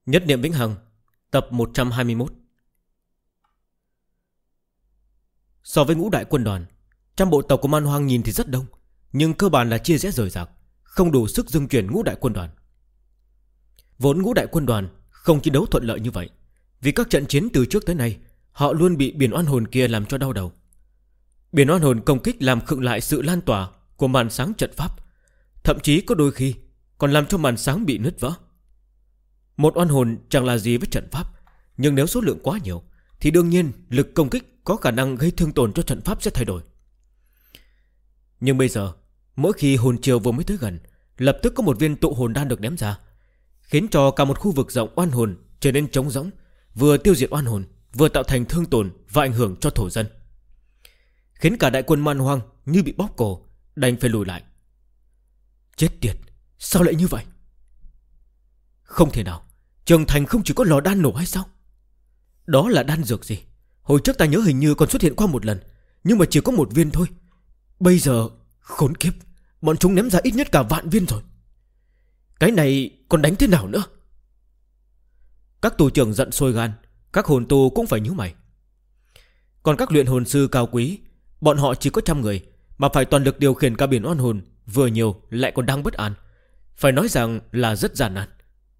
Nhất niệm vĩnh hằng. Tập 121. So với ngũ đại quân đoàn, trăm bộ tộc của Man Hoang nhìn thì rất đông, nhưng cơ bản là chia rẽ rời rạc, không đủ sức dâng chuyển ngũ đại quân đoàn. Vốn ngũ đại quân đoàn không chiến đấu thuận lợi như vậy, vì các trận chiến từ trước tới nay họ luôn bị biển oan hồn kia làm cho đau đầu. Biển oan hồn công kích làm khựng lại sự lan tỏa của màn sáng trận pháp, thậm chí có đôi khi còn làm cho màn sáng bị nứt vỡ. Một oan hồn chẳng là gì với trận pháp, nhưng nếu số lượng quá nhiều thì đương nhiên lực công kích có khả năng gây thương tổn cho trận pháp sẽ thay đổi. Nhưng bây giờ, mỗi khi hồn chiều vừa mới tới gần, lập tức có một viên tụ hồn đan được ném ra, khiến cho cả một khu vực rộng oan hồn trở nên trống rỗng, vừa tiêu diệt oan hồn, vừa tạo thành thương tổn và ảnh hưởng cho thổ dân, khiến cả đại quân Man Hoang như bị bóp cổ, đành phải lùi lại. Chết tiệt, sao lại như vậy? Không thể nào, Trường Thành không chỉ có lò đan nổ hay sao? Đó là đan dược gì? Hồi trước ta nhớ hình như còn xuất hiện qua một lần, nhưng mà chỉ có một viên thôi. Bây giờ, khốn kiếp, bọn chúng ném ra ít nhất cả vạn viên rồi. Cái này còn đánh thế nào nữa? Các tù trưởng giận sôi gan, các hồn tù cũng phải nhíu mày. Còn các luyện hồn sư cao quý, bọn họ chỉ có 100 người, mà phải toàn lực điều khiển cả biển oan hồn, vừa nhiều lại còn đang bất an. Phải nói rằng là rất gian nan.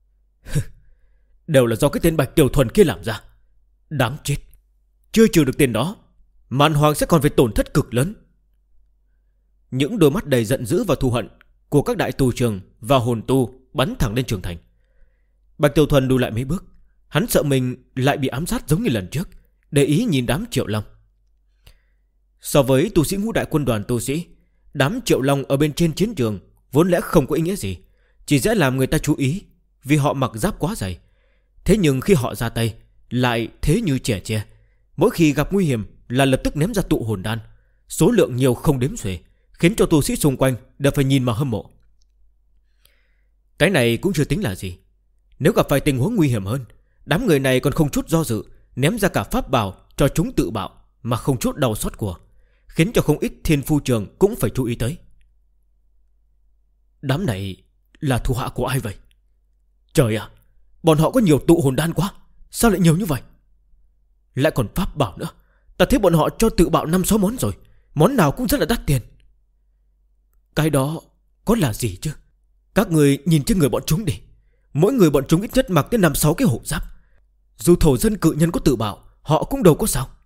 Đều là do cái tên Bạch Tiểu Thuần kia làm ra. Đáng chết. Chưa trừ được tiền đó, Man Hoang sẽ còn phải tổn thất cực lớn. Những đôi mắt đầy giận dữ và thù hận của các đại tù trưởng và hồn tu bắn thẳng lên Trường Thành. Bạch Tiểu Thuần lùi lại mấy bước, hắn sợ mình lại bị ám sát giống như lần trước, để ý nhìn đám Triệu Long. So với tu sĩ ngũ đại quân đoàn tu sĩ, đám Triệu Long ở bên trên chiến trường vốn lẽ không có ý nghĩa gì, chỉ dễ làm người ta chú ý vì họ mặc giáp quá dày. Thế nhưng khi họ ra tay lại thế như trẻ tre, mỗi khi gặp nguy hiểm là lập tức ném ra tụ hồn đan, số lượng nhiều không đếm xuể, khiến cho tu sĩ xung quanh đều phải nhìn mà hâm mộ. Cái này cũng chưa tính là gì. Nếu gặp phải tình huống nguy hiểm hơn, đám người này còn không chút do dự ném ra cả pháp bảo cho chúng tự bạo mà không chút đau xót của, khiến cho không ít thiên phu trường cũng phải chú ý tới. Đám này là thủ hạ của ai vậy? Trời ạ, bọn họ có nhiều tụ hồn đan quá, sao lại nhiều như vậy? Lại còn pháp bảo nữa. Ta thấy bọn họ cho tự bạo 5-6 món rồi, món nào cũng rất là đắt tiền. Cái đó có là gì chứ? Các người nhìn trên người bọn chúng đi, mỗi người bọn chúng ít nhất mặc đến 5-6 cái hộ giáp. Dù thổ dân cự nhân có tự bạo, họ cũng đâu có sao.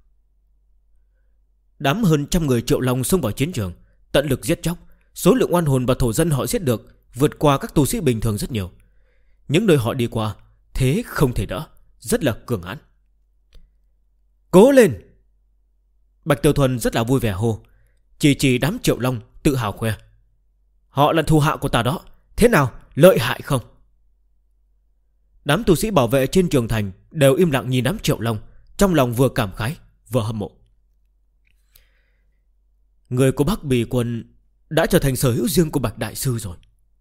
Đám hơn 100 người Triệu Long xông vào chiến trường, tận lực giết chóc. Số lượng oan hồn và thổ dân họ giết được vượt qua các tu sĩ bình thường rất nhiều. Những nơi họ đi qua thế không thể đỡ, rất là cường hãn. Cố lên! Bạch Tiểu Thuần rất là vui vẻ hô, chỉ đám Triệu Long tự hào khoe. Họ là thù hạ của ta đó, thế nào, lợi hại không? Đám tu sĩ bảo vệ trên Trường Thành đều im lặng nhìn đám Triệu Long, trong lòng vừa cảm khái vừa hâm mộ. Người của Bắc Bì Quân đã trở thành sở hữu riêng của Bạch Đại Sư rồi.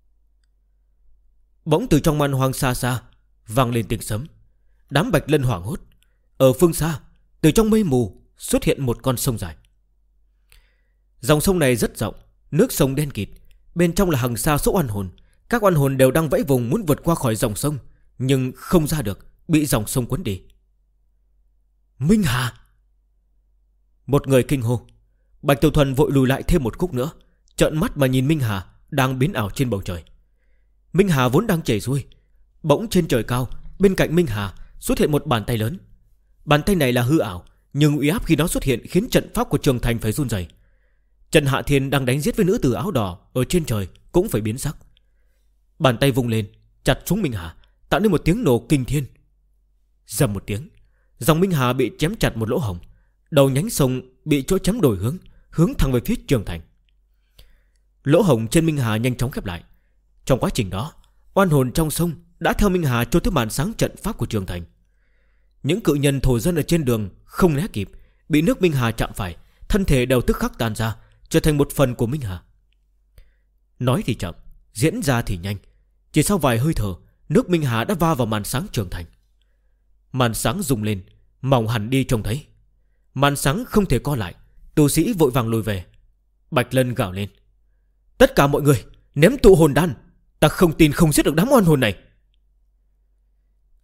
Bỗng từ trong Man Hoang xa xa vang lên tiếng sấm. Đám Bạch Lân hoảng hốt. Ở phương xa, từ trong mây mù xuất hiện một con sông dài. Dòng sông này rất rộng, nước sông đen kịt, bên trong là hàng xa số oan hồn. Các oan hồn đều đang vẫy vùng muốn vượt qua khỏi dòng sông, nhưng không ra được, bị dòng sông cuốn đi. Minh Hà! Một người kinh hô. Bạch Tiểu Thuần vội lùi lại thêm một khúc nữa, trợn mắt mà nhìn Minh Hà đang biến ảo trên bầu trời. Minh Hà vốn đang chảy xuôi, bỗng trên trời cao, bên cạnh Minh Hà xuất hiện một bàn tay lớn. Bàn tay này là hư ảo, nhưng uy áp khi nó xuất hiện khiến trận pháp của Trường Thành phải run rẩy. Trần Hạ Thiên đang đánh giết với nữ tử áo đỏ ở trên trời cũng phải biến sắc. Bàn tay vung lên, chặt xuống Minh Hà, tạo nên một tiếng nổ kinh thiên. Rầm một tiếng, dòng Minh Hà bị chém chặt một lỗ hổng, đầu nhánh sông bị chỗ chém đổi hướng thẳng về phía Trường Thành. Lỗ hổng trên Minh Hà nhanh chóng khép lại. Trong quá trình đó, oan hồn trong sông đã theo Minh Hà trôi tới màn sáng trận pháp của Trường Thành. Những cự nhân thổ dân ở trên đường không né kịp, bị nước Minh Hà chạm phải, thân thể đều tức khắc tan ra, trở thành một phần của Minh Hà. Nói thì chậm, diễn ra thì nhanh. Chỉ sau vài hơi thở, nước Minh Hà đã va vào màn sáng Trường Thành. Màn sáng rung lên, mỏng hẳn đi trông thấy. Màn sáng không thể co lại, tu sĩ vội vàng lùi về. Bạch Lân gào lên. Tất cả mọi người ném tụ hồn đan, ta không tin không giết được đám oan hồn này.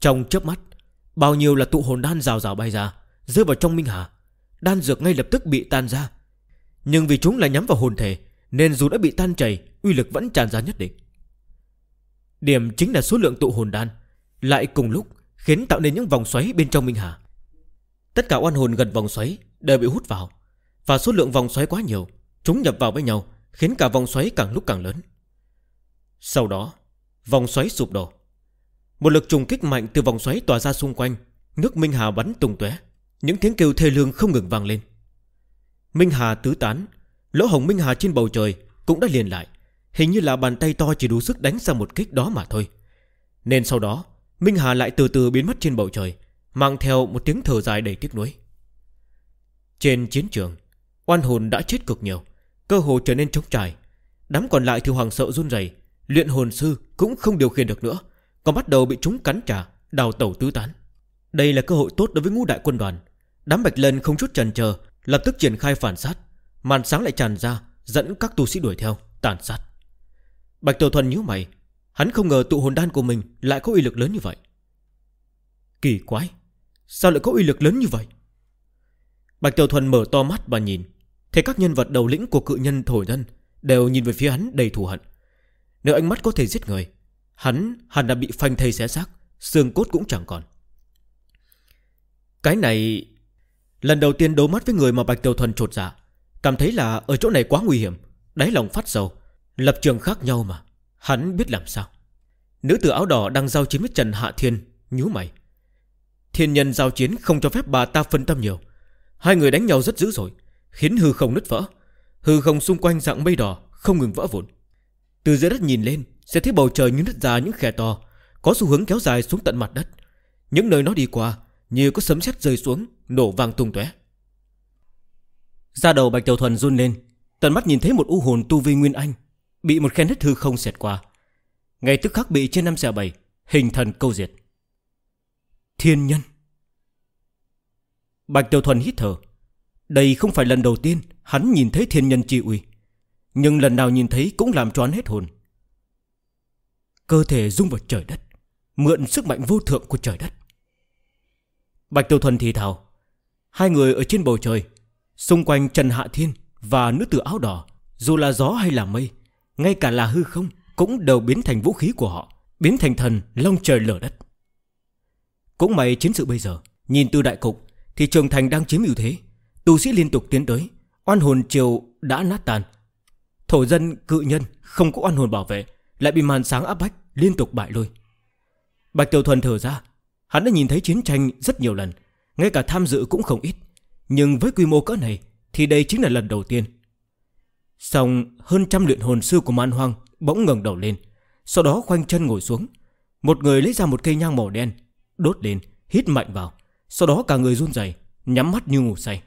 Trong chớp mắt, bao nhiêu là tụ hồn đan rào rào bay ra, rơi vào trong Minh Hà. Đan dược ngay lập tức bị tan ra. Nhưng vì chúng là nhắm vào hồn thể, nên dù đã bị tan chảy, uy lực vẫn tràn ra nhất định. Điểm chính là số lượng tụ hồn đan lại cùng lúc khiến tạo nên những vòng xoáy bên trong Minh Hà. Tất cả oan hồn gần vòng xoáy đều bị hút vào, và số lượng vòng xoáy quá nhiều, chúng nhập vào với nhau, khiến cả vòng xoáy càng lúc càng lớn. Sau đó, vòng xoáy sụp đổ. Một lực trùng kích mạnh từ vòng xoáy tỏa ra xung quanh, nước Minh Hà bắn tung tóe, những tiếng kêu thê lương không ngừng vang lên. Minh Hà tứ tán, lỗ hổng Minh Hà trên bầu trời cũng đã liền lại, hình như là bàn tay to chỉ đủ sức đánh ra một kích đó mà thôi. Nên sau đó, Minh Hà lại từ từ biến mất trên bầu trời, mang theo một tiếng thở dài đầy tiếc nuối. Trên chiến trường, oan hồn đã chết cực nhiều, cơ hồ trở nên trống trải. Đám còn lại thì hoảng sợ run rẩy, luyện hồn sư cũng không điều khiển được nữa, còn bắt đầu bị chúng cắn trả, đào tẩu tứ tán. Đây là cơ hội tốt đối với ngũ đại quân đoàn. Đám Bạch Lân không chút chần chờ, lập tức triển khai phản sát. Màn sáng lại tràn ra, dẫn các tu sĩ đuổi theo, tàn sát. Bạch Tiểu Thuần nhíu mày, hắn không ngờ tụ hồn đan của mình lại có uy lực lớn như vậy. Kỳ quái, sao lại có uy lực lớn như vậy? Bạch Tiểu Thuần mở to mắt và nhìn, thấy các nhân vật đầu lĩnh của cự nhân thổ dân đều nhìn về phía hắn đầy thù hận. Nếu ánh mắt có thể giết người, hắn đã bị phanh thây xé xác, xương cốt cũng chẳng còn. Cái này, lần đầu tiên đối mắt với người mà Bạch Tiểu Thuần chột dạ, cảm thấy là ở chỗ này quá nguy hiểm, đáy lòng phát sầu. Lập trường khác nhau mà, hắn biết làm sao. Nữ tử áo đỏ đang giao chiến với Trần Hạ Thiên nhíu mày. Thiên nhân giao chiến không cho phép bà ta phân tâm nhiều. Hai người đánh nhau rất dữ dội, khiến hư không nứt vỡ. Hư không xung quanh dạng mây đỏ không ngừng vỡ vụn. Từ dưới đất nhìn lên, sẽ thấy bầu trời như nứt ra những khe to, có xu hướng kéo dài xuống tận mặt đất. Những nơi nó đi qua như có sấm sét rơi xuống, nổ vang tung tóe. Da đầu Bạch Tiểu Thuần run lên, tận mắt nhìn thấy một u hồn tu vi nguyên anh bị một khe nứt hư không xẹt qua, ngay tức khắc bị trên 5/7 hình thần câu diệt. Thiên nhân. Bạch Tiểu Thuần hít thở. Đây không phải lần đầu tiên hắn nhìn thấy thiên nhân chi uy, nhưng lần nào nhìn thấy cũng làm cho hắn hết hồn. Cơ thể rung vào trời đất, mượn sức mạnh vô thượng của trời đất. Bạch Tiểu Thuần thì thào. Hai người ở trên bầu trời, xung quanh Trần Hạ Thiên và nữ tử áo đỏ, dù là gió hay là mây, ngay cả là hư không, cũng đều biến thành vũ khí của họ, biến thành thần long trời lở đất. Cũng may chiến sự bây giờ, nhìn từ đại cục thì Trường Thành đang chiếm ưu thế, tu sĩ liên tục tiến tới, oan hồn triều đã nát tan. Thổ dân cự nhân không có oan hồn bảo vệ, lại bị màn sáng áp bách, liên tục bại lui. Bạch Tiểu Thuần thở ra, hắn đã nhìn thấy chiến tranh rất nhiều lần, ngay cả tham dự cũng không ít, nhưng với quy mô cỡ này thì đây chính là lần đầu tiên. Xong hơn trăm luyện hồn sư của Man Hoang bỗng ngẩng đầu lên, sau đó khoanh chân ngồi xuống. Một người lấy ra một cây nhang màu đen, đốt lên, hít mạnh vào, sau đó cả người run rẩy, nhắm mắt như ngủ say.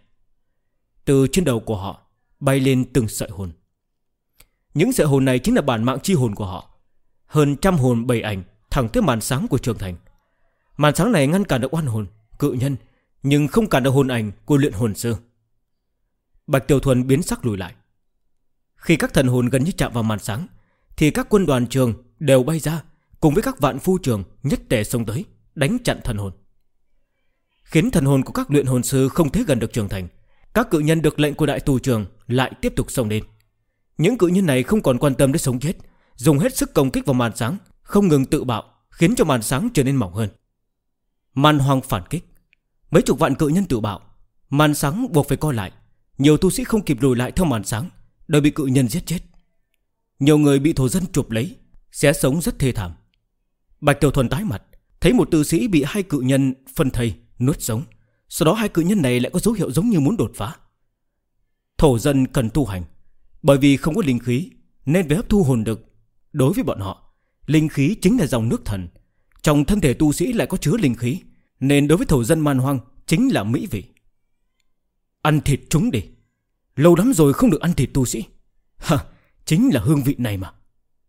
Từ trên đầu của họ bay lên từng sợi hồn. Những sợi hồn này chính là bản mạng chi hồn của họ. Hơn trăm hồn bầy ảnh thẳng tới màn sáng của Trường Thành. Màn sáng này ngăn cản được oan hồn, cự nhân, nhưng không cản được hồn ảnh của luyện hồn sư. Bạch Tiểu Thuần biến sắc lùi lại. Khi các thần hồn gần như chạm vào màn sáng, thì các quân đoàn trường đều bay ra, cùng với các vạn phu trường nhất tề xông tới, đánh chặn thần hồn, khiến thần hồn của các luyện hồn sư không thể gần được Trường Thành. Các cự nhân được lệnh của đại tù trường lại tiếp tục xông lên. Những cự nhân này không còn quan tâm đến sống chết, dùng hết sức công kích vào màn sáng, không ngừng tự bạo, khiến cho màn sáng trở nên mỏng hơn. Man Hoang phản kích, mấy chục vạn cự nhân tự bạo, màn sáng buộc phải co lại. Nhiều tu sĩ không kịp lùi lại theo màn sáng, đều bị cự nhân giết chết. Nhiều người bị thổ dân chụp lấy, xé sống rất thê thảm. Bạch Tiểu Thuần tái mặt, thấy một tu sĩ bị hai cự nhân phân thây nuốt sống. Sau đó hai cự nhân này lại có dấu hiệu giống như muốn đột phá. Thổ dân cần tu hành, bởi vì không có linh khí nên phải hấp thu hồn lực. Đối với bọn họ, linh khí chính là dòng nước thần. Trong thân thể tu sĩ lại có chứa linh khí, nên đối với thổ dân Man Hoang chính là mỹ vị. Ăn thịt chúng đi, lâu lắm rồi không được ăn thịt tu sĩ. Chính là hương vị này mà.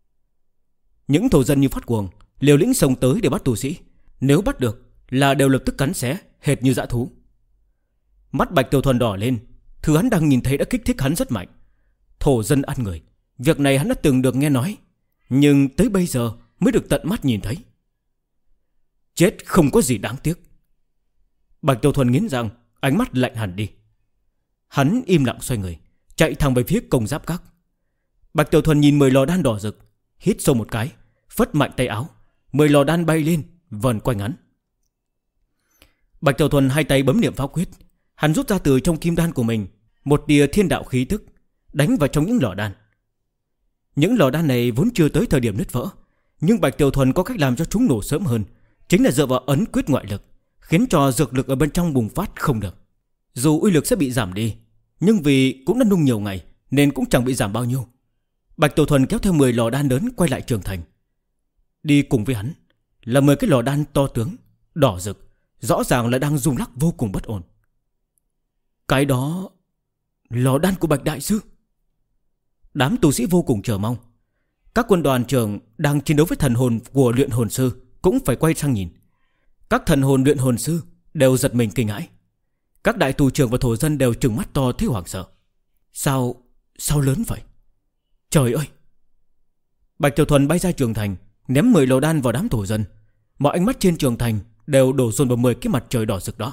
Những thổ dân như phát cuồng, liều lĩnh xông tới để bắt tu sĩ. Nếu bắt được là đều lập tức cắn xé, hệt như dã thú. Mắt Bạch Tiểu Thuần đỏ lên, thứ hắn đang nhìn thấy đã kích thích hắn rất mạnh. Thổ dân ăn người, việc này hắn đã từng được nghe nói, nhưng tới bây giờ mới được tận mắt nhìn thấy. Chết không có gì đáng tiếc. Bạch Tiểu Thuần nghiến răng, ánh mắt lạnh hẳn đi. Hắn im lặng xoay người, chạy thẳng về phía Công Giáp Các. Bạch Tiểu Thuần nhìn 10 lò đan đỏ rực, hít sâu một cái, phất mạnh tay áo, 10 lò đan bay lên vần quanh hắn. Bạch Tiểu Thuần hai tay bấm niệm pháp quyết. Hắn rút ra từ trong kim đan của mình một tia thiên đạo khí tức, đánh vào trong những lò đan. Những lò đan này vốn chưa tới thời điểm nứt vỡ, nhưng Bạch Tiểu Thuần có cách làm cho chúng nổ sớm hơn, chính là dựa vào ấn quyết ngoại lực, khiến cho dược lực ở bên trong bùng phát không được. Dù uy lực sẽ bị giảm đi, nhưng vì cũng đã nung nhiều ngày nên cũng chẳng bị giảm bao nhiêu. Bạch Tiểu Thuần kéo theo 10 lò đan lớn quay lại trường thành. Đi cùng với hắn là 10 cái lò đan to tướng, đỏ rực, rõ ràng là đang rung lắc vô cùng bất ổn. Cái đó lò đan của Bạch Đại Sư. Đám tu sĩ vô cùng chờ mong. Các quân đoàn trưởng đang chiến đấu với thần hồn của luyện hồn sư cũng phải quay sang nhìn. Các thần hồn luyện hồn sư đều giật mình kinh hãi. Các đại tù trưởng và thổ dân đều trừng mắt to thấy hoảng sợ. Sao lớn vậy? Trời ơi! Bạch Tiểu Thuần bay ra trường thành, ném 10 lò đan vào đám thổ dân. Mọi ánh mắt trên trường thành đều đổ dồn vào 10 cái mặt trời đỏ rực đó.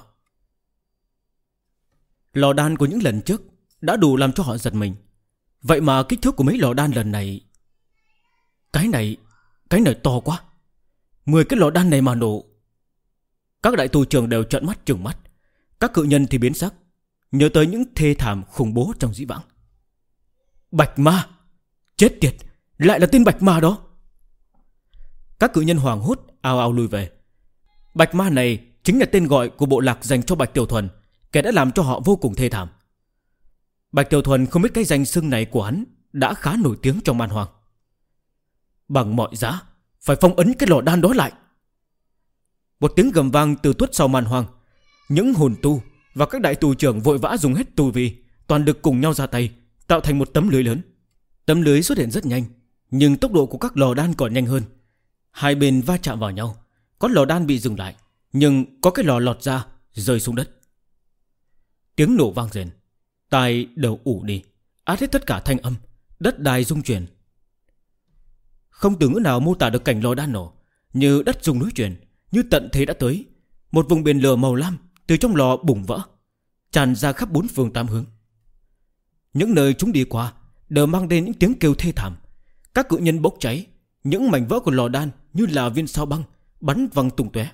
Lò đan của những lần trước đã đủ làm cho họ giật mình. Vậy mà kích thước của mấy lò đan lần này, Cái này to quá. 10 cái lò đan này mà nổ. Các đại tù trưởng đều trợn mắt trừng mắt. Các cự nhân thì biến sắc, nhớ tới những thê thảm khủng bố trong dĩ vãng. Bạch ma! Chết tiệt! Lại là tên Bạch ma đó! Các cự nhân hoảng hốt ào ào lùi về. Bạch ma này chính là tên gọi của bộ lạc dành cho Bạch Tiểu Thuần, kẻ đã làm cho họ vô cùng thê thảm. Bạch Tiểu Thuần không biết cái danh xưng này của hắn đã khá nổi tiếng trong man hoang. Bằng mọi giá phải phong ấn cái lò đan đó lại. Một tiếng gầm vang từ tuốt sau man hoang. Những hồn tu và các đại tù trưởng vội vã dùng hết tu vi, toàn lực cùng nhau ra tay, tạo thành một tấm lưới lớn. Tấm lưới xuất hiện rất nhanh, nhưng tốc độ của các lò đan còn nhanh hơn. Hai bên va chạm vào nhau. Có lò đan bị dừng lại, nhưng có cái lò lọt ra rơi xuống đất. Tiếng nổ vang rền, tai đều ủ đi, át hết tất cả thanh âm. Đất đai rung chuyển. Không từ ngữ nào mô tả được cảnh lò đan nổ, như đất rung núi chuyển, như tận thế đã tới. Một vùng biển lửa màu lam từ trong lò bùng vỡ, tràn ra khắp 4 phương 8 hướng. Những nơi chúng đi qua đều mang đến những tiếng kêu thê thảm. Các cự nhân bốc cháy, những mảnh vỡ của lò đan như là viên sao băng bắn văng tung tóe.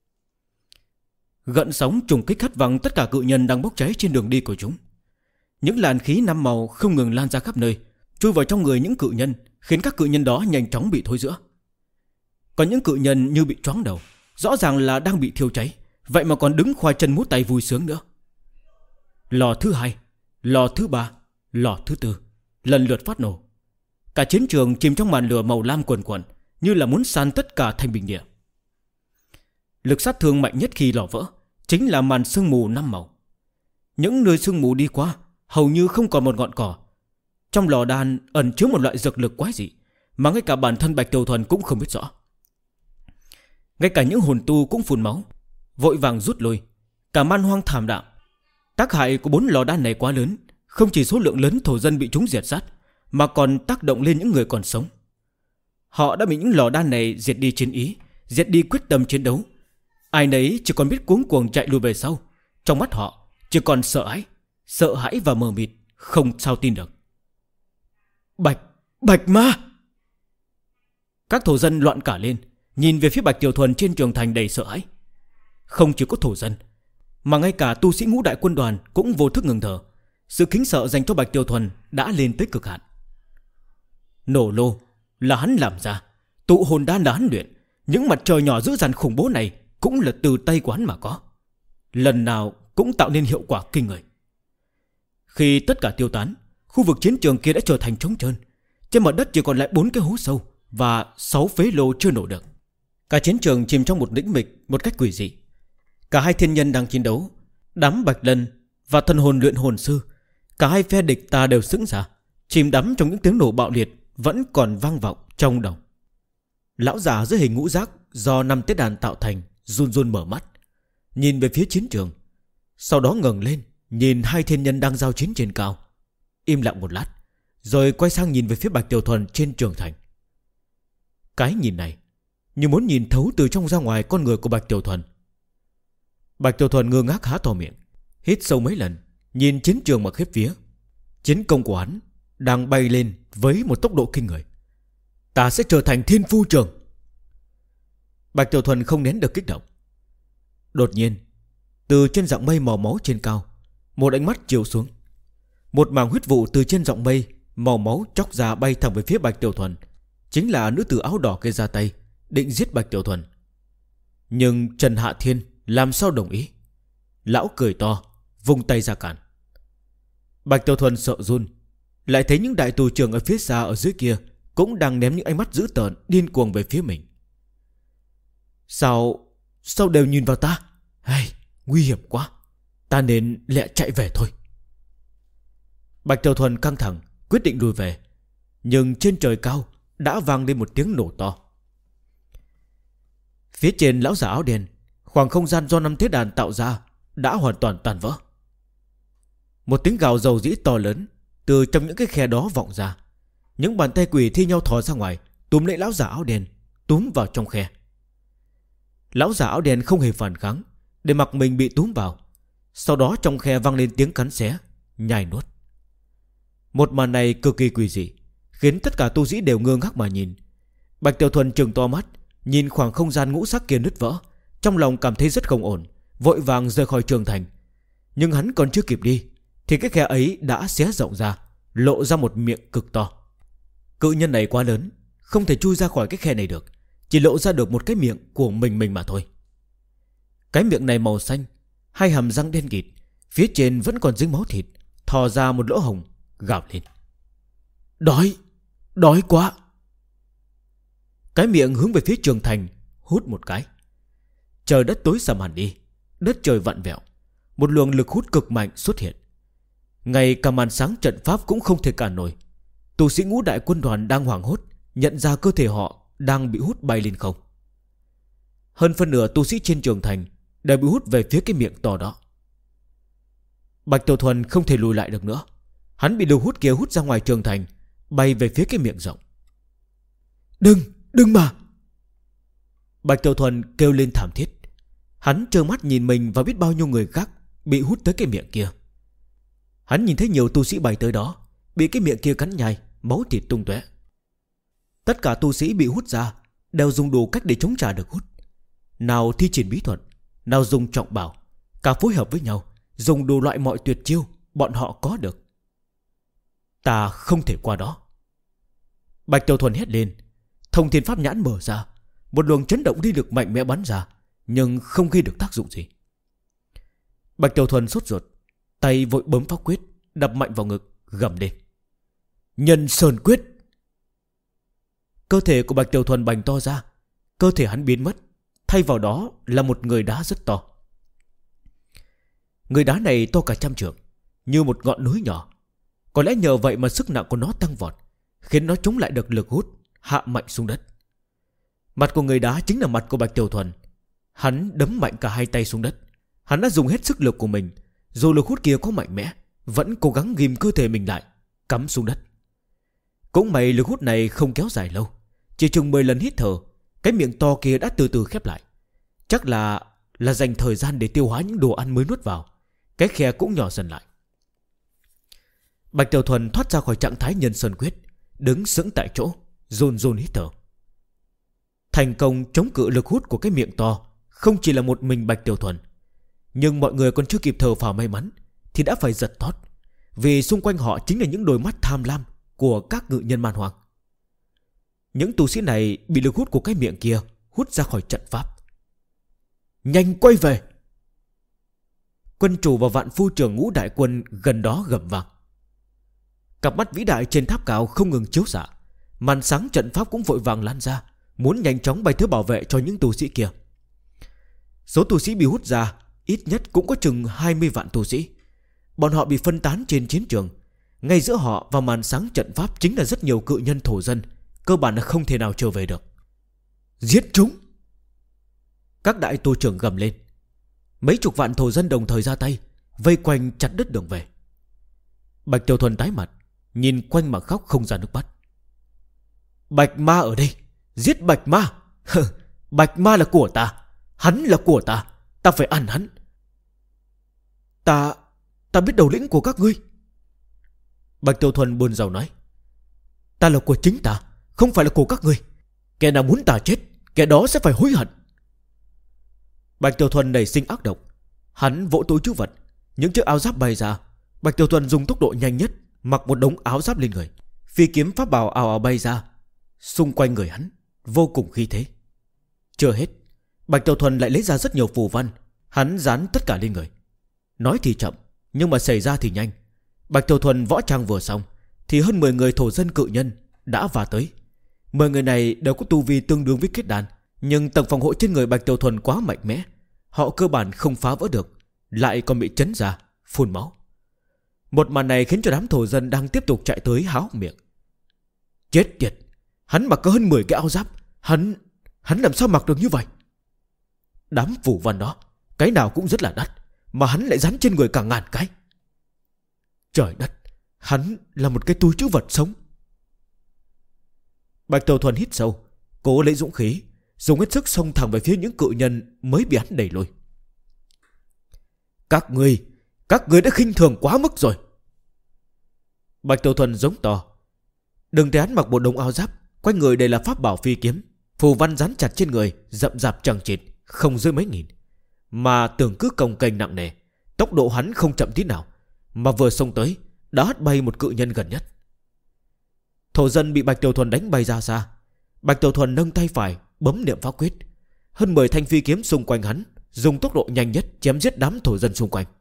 Gợn sóng trùng kích hất văng tất cả cự nhân đang bốc cháy trên đường đi của chúng. Những làn khí 5 màu không ngừng lan ra khắp nơi, chui vào trong người những cự nhân, khiến các cự nhân đó nhanh chóng bị thối rữa. Còn những cự nhân như bị choáng đầu, rõ ràng là đang bị thiêu cháy, vậy mà còn đứng khoai chân múa tay vui sướng nữa. Lò thứ 2, lò thứ 3, lò thứ 4 lần lượt phát nổ. Cả chiến trường chìm trong màn lửa màu lam quần quần, như là muốn san tất cả thành bình địa. Lực sát thương mạnh nhất khi lò vỡ chính là màn sương mù 5 màu. Những nơi sương mù đi qua hầu như không còn một ngọn cỏ. Trong lò đan ẩn chứa một loại dược lực quái dị mà ngay cả bản thân Bạch Tiểu Thuần cũng không biết rõ. Ngay cả những hồn tu cũng phun máu, vội vàng rút lui. Cả man hoang thảm đạm. Tác hại của 4 lò đan này quá lớn, không chỉ số lượng lớn thổ dân bị chúng diệt sát, mà còn tác động lên những người còn sống. Họ đã bị những lò đan này diệt đi chiến ý, diệt đi quyết tâm chiến đấu. Ai nấy chỉ còn biết cuống cuồng chạy lùi về sau. Trong mắt họ chỉ còn sợ hãi và mờ mịt, không sao tin được. Bạch ma! Các thổ dân loạn cả lên, nhìn về phía Bạch Tiểu Thuần trên trường thành đầy sợ hãi. Không chỉ có thổ dân, mà ngay cả tu sĩ ngũ đại quân đoàn cũng vô thức ngừng thở. Sự kính sợ dành cho Bạch Tiểu Thuần đã lên tới cực hạn. Nổ lô là hắn làm ra, tụ hồn đan là hắn luyện. Những mặt trời nhỏ dữ dằn khủng bố này cũng là từ tay của hắn mà có. Lần nào cũng tạo nên hiệu quả kinh người. Khi tất cả tiêu tán, khu vực chiến trường kia đã trở thành trống trơn. Trên mặt đất chỉ còn lại 4 cái hố sâu và 6 phế lô chưa nổ được. Cả chiến trường chìm trong một tĩnh mịch một cách quỷ dị. Cả hai thiên nhân đang chiến đấu, đám Bạch Lân và thần hồn luyện hồn sư, cả hai phe địch ta đều sững sờ, chìm đắm trong những tiếng nổ bạo liệt vẫn còn vang vọng trong đầu. Lão già dưới hình ngũ giác do 5 tế đàn tạo thành run run mở mắt, nhìn về phía chiến trường, sau đó ngẩng lên nhìn hai thiên nhân đang giao chiến trên cao, im lặng một lát, rồi quay sang nhìn về phía Bạch Tiểu Thuần trên trường thành. Cái nhìn này như muốn nhìn thấu từ trong ra ngoài con người của Bạch Tiểu Thuần. Bạch Tiểu Thuần ngơ ngác há to miệng, hít sâu mấy lần, nhìn chiến trường mà khiếp vía. Chiến công của hắn đang bay lên với một tốc độ kinh người. Ta sẽ trở thành thiên phu trưởng. Bạch Tiểu Thuần không nén được kích động. Đột nhiên, từ trên dặng mây màu máu trên cao, một ánh mắt chiếu xuống. Một mảng huyết vụ từ trên dặng mây màu máu chóc ra bay thẳng về phía Bạch Tiểu Thuần. Chính là nữ tử áo đỏ kia ra tay định giết Bạch Tiểu Thuần. Nhưng Trần Hạ Thiên làm sao đồng ý? Lão cười to, vung tay ra cản. Bạch Tiểu Thuần sợ run, lại thấy những đại tù trưởng ở phía xa ở dưới kia cũng đang ném những ánh mắt dữ tợn điên cuồng về phía mình. Sao đều nhìn vào ta? Hay, nguy hiểm quá. Ta nên lẹ chạy về thôi. Bạch Tiểu Thuần căng thẳng, quyết định lùi về. Nhưng trên trời cao đã vang lên một tiếng nổ to. Phía trên lão giả áo đen, khoảng không gian do năm thế đàn tạo ra đã hoàn toàn tan vỡ. Một tiếng gào dầu dĩ to lớn từ trong những cái khe đó vọng ra. Những bàn tay quỷ thi nhau thò ra ngoài, túm lấy lão giả áo đen, túm vào trong khe. Lão giả áo đen không hề phản kháng, để mặc mình bị túm vào. Sau đó trong khe vang lên tiếng cắn xé, nhai nuốt. Một màn này cực kỳ quỷ dị, khiến tất cả tu sĩ đều ngơ ngác mà nhìn. Bạch Tiểu Thuần trừng to mắt, nhìn khoảng không gian ngũ sắc kia nứt vỡ, trong lòng cảm thấy rất không ổn, vội vàng rời khỏi trường thành. Nhưng hắn còn chưa kịp đi thì cái khe ấy đã xé rộng ra, lộ ra một miệng cực to. Cự nhân này quá lớn, không thể chui ra khỏi cái khe này được, chỉ lộ ra được một cái miệng của mình mà thôi. Cái miệng này màu xanh, hai hàm răng đen kịt, phía trên vẫn còn dính máu thịt, thò ra một lỗ hồng, gào lên. Đói quá. Cái miệng hướng về phía trường thành, hút một cái. Trời đất tối sầm hẳn đi, đất trời vặn vẹo, một luồng lực hút cực mạnh xuất hiện. Ngay cả màn sáng trận pháp cũng không thể cản nổi. Tu sĩ ngũ đại quân đoàn đang hoảng hốt, nhận ra cơ thể họ đang bị hút bay lên không. Hơn phân nửa tu sĩ trên trường thành đều bị hút về phía cái miệng to đó. Bạch Tiểu Thuần không thể lùi lại được nữa. Hắn bị lực hút kia hút ra ngoài trường thành, bay về phía cái miệng rộng. Đừng mà. Bạch Tiểu Thuần kêu lên thảm thiết. Hắn trơ mắt nhìn mình và biết bao nhiêu người khác bị hút tới cái miệng kia. Hắn nhìn thấy nhiều tu sĩ bay tới đó, bị cái miệng kia cắn nhai, máu thịt tung tóe. Tất cả tu sĩ bị hút ra đều dùng đủ cách để chống trả được hút. Nào thi triển bí thuật, nào dùng trọng bảo, cả phối hợp với nhau, dùng đủ loại mọi tuyệt chiêu bọn họ có được. Ta không thể qua đó. Bạch Tiểu Thuần hét lên. Thông thiên pháp nhãn mở ra, một luồng chấn động đi lực mạnh mẽ bắn ra, nhưng không gây được tác dụng gì. Bạch Tiểu Thuần sốt ruột, tay vội bấm pháp quyết, đập mạnh vào ngực, gầm lên. Nhân Sơn Quyết. Cơ thể của Bạch Tiểu Thuần bành to ra, cơ thể hắn biến mất, thay vào đó là một người đá rất to. Người đá này to cả 100 trượng, như một ngọn núi nhỏ. Có lẽ nhờ vậy mà sức nặng của nó tăng vọt, khiến nó chống lại được lực hút, hạ mạnh xuống đất. Mặt của người đá chính là mặt của Bạch Tiểu Thuần. Hắn đấm mạnh cả hai tay xuống đất. Hắn đã dùng hết sức lực của mình, dù lực hút kia có mạnh mẽ, vẫn cố gắng ghim cơ thể mình lại, cắm xuống đất. Cũng may lực hút này không kéo dài lâu, chỉ chừng 10 lần hít thở, cái miệng to kia đã từ từ khép lại. Chắc là dành thời gian để tiêu hóa những đồ ăn mới nuốt vào. Cái khe cũng nhỏ dần lại. Bạch Tiểu Thuần thoát ra khỏi trạng thái Nhân Sơn Quyết, đứng sững tại chỗ, run hít thở. Thành công chống cự lực hút của cái miệng to không chỉ là một mình Bạch Tiểu Thuần, nhưng mọi người còn chưa kịp thở phào may mắn thì đã phải giật thót, vì xung quanh họ chính là những đôi mắt tham lam của các ngự nhân man hoang. Những tu sĩ này bị lực hút của cái miệng kia hút ra khỏi trận pháp. Nhanh quay về. Quân chủ và vạn phu trưởng ngũ đại quân gần đó gầm vang. Cặp mắt vĩ đại trên tháp cao không ngừng chiếu xạ, màn sáng trận pháp cũng vội vàng lan ra, muốn nhanh chóng bay tới bảo vệ cho những tu sĩ kia. Số tu sĩ bị hút ra ít nhất cũng có chừng 20 vạn tu sĩ. Bọn họ bị phân tán trên chiến trường. Ngay giữa họ và màn sáng trận pháp chính là rất nhiều cự nhân thổ dân, cơ bản là không thể nào trở về được. Giết chúng. Các đại tu trưởng gầm lên. Mấy chục vạn thổ dân đồng thời ra tay, vây quanh chặt đứt đường về. Bạch Tiểu Thuần tái mặt, nhìn quanh mà khóc không ra nước mắt. Bạch ma ở đây, giết Bạch ma. Bạch ma là của ta, hắn là của ta, ta phải ăn hắn. Ta biết đầu lĩnh của các ngươi. Bạch Tiểu Thuần buồn rầu nói. Ta là của chính ta, không phải là của các ngươi. Kẻ nào muốn ta chết, kẻ đó sẽ phải hối hận. Bạch Tiểu Thuần nảy sinh ác độc. Hắn vỗ túi trữ vật, những chiếc áo giáp bay ra. Bạch Tiểu Thuần dùng tốc độ nhanh nhất mặc một đống áo giáp lên người. Phi kiếm pháp bảo ào ào bay ra xung quanh người hắn, vô cùng khí thế. Chưa hết, Bạch Tiểu Thuần lại lấy ra rất nhiều phù văn. Hắn dán tất cả lên người. Nói thì chậm, nhưng mà xảy ra thì nhanh. Bạch Tiểu Thuần võ trang vừa xong thì hơn 10 người thổ dân cự nhân đã vào tới. 10 người này đều có tu vi tương đương với kết đan, nhưng tầng phòng hộ trên người Bạch Tiểu Thuần quá mạnh mẽ, họ cơ bản không phá vỡ được, lại còn bị chấn ra, phun máu. Một màn này khiến cho đám thổ dân đang tiếp tục chạy tới há hốc miệng. Chết tiệt, hắn mặc có hơn 10 cái áo giáp, Hắn làm sao mặc được như vậy? Đám phù văn đó, cái nào cũng rất là đắt, mà hắn lại dán trên người cả ngàn cái. Trời đất, hắn là một cái túi trữ vật sống. Bạch Tiểu Thuần hít sâu, cố lấy dũng khí, dùng hết sức xông thẳng về phía những cự nhân mới bị hắn đẩy lùi. Các ngươi đã khinh thường quá mức rồi. Bạch Tiểu Thuần giống to. Đừng thấy hắn mặc một đống áo giáp, quanh người đây là pháp bảo phi kiếm, phù văn dán chặt trên người, rậm rạp chằng chịt, không dưới mấy nghìn, mà tưởng cứ cồng kềnh nặng nề. Tốc độ hắn không chậm tí nào, mà vừa xông tới đã hất bay một cự nhân gần nhất. Thổ dân bị Bạch Tiểu Thuần đánh bay ra xa. Bạch Tiểu Thuần nâng tay phải bấm niệm pháp quyết, hơn 10 thanh phi kiếm xung quanh hắn dùng tốc độ nhanh nhất chém giết đám thổ dân xung quanh.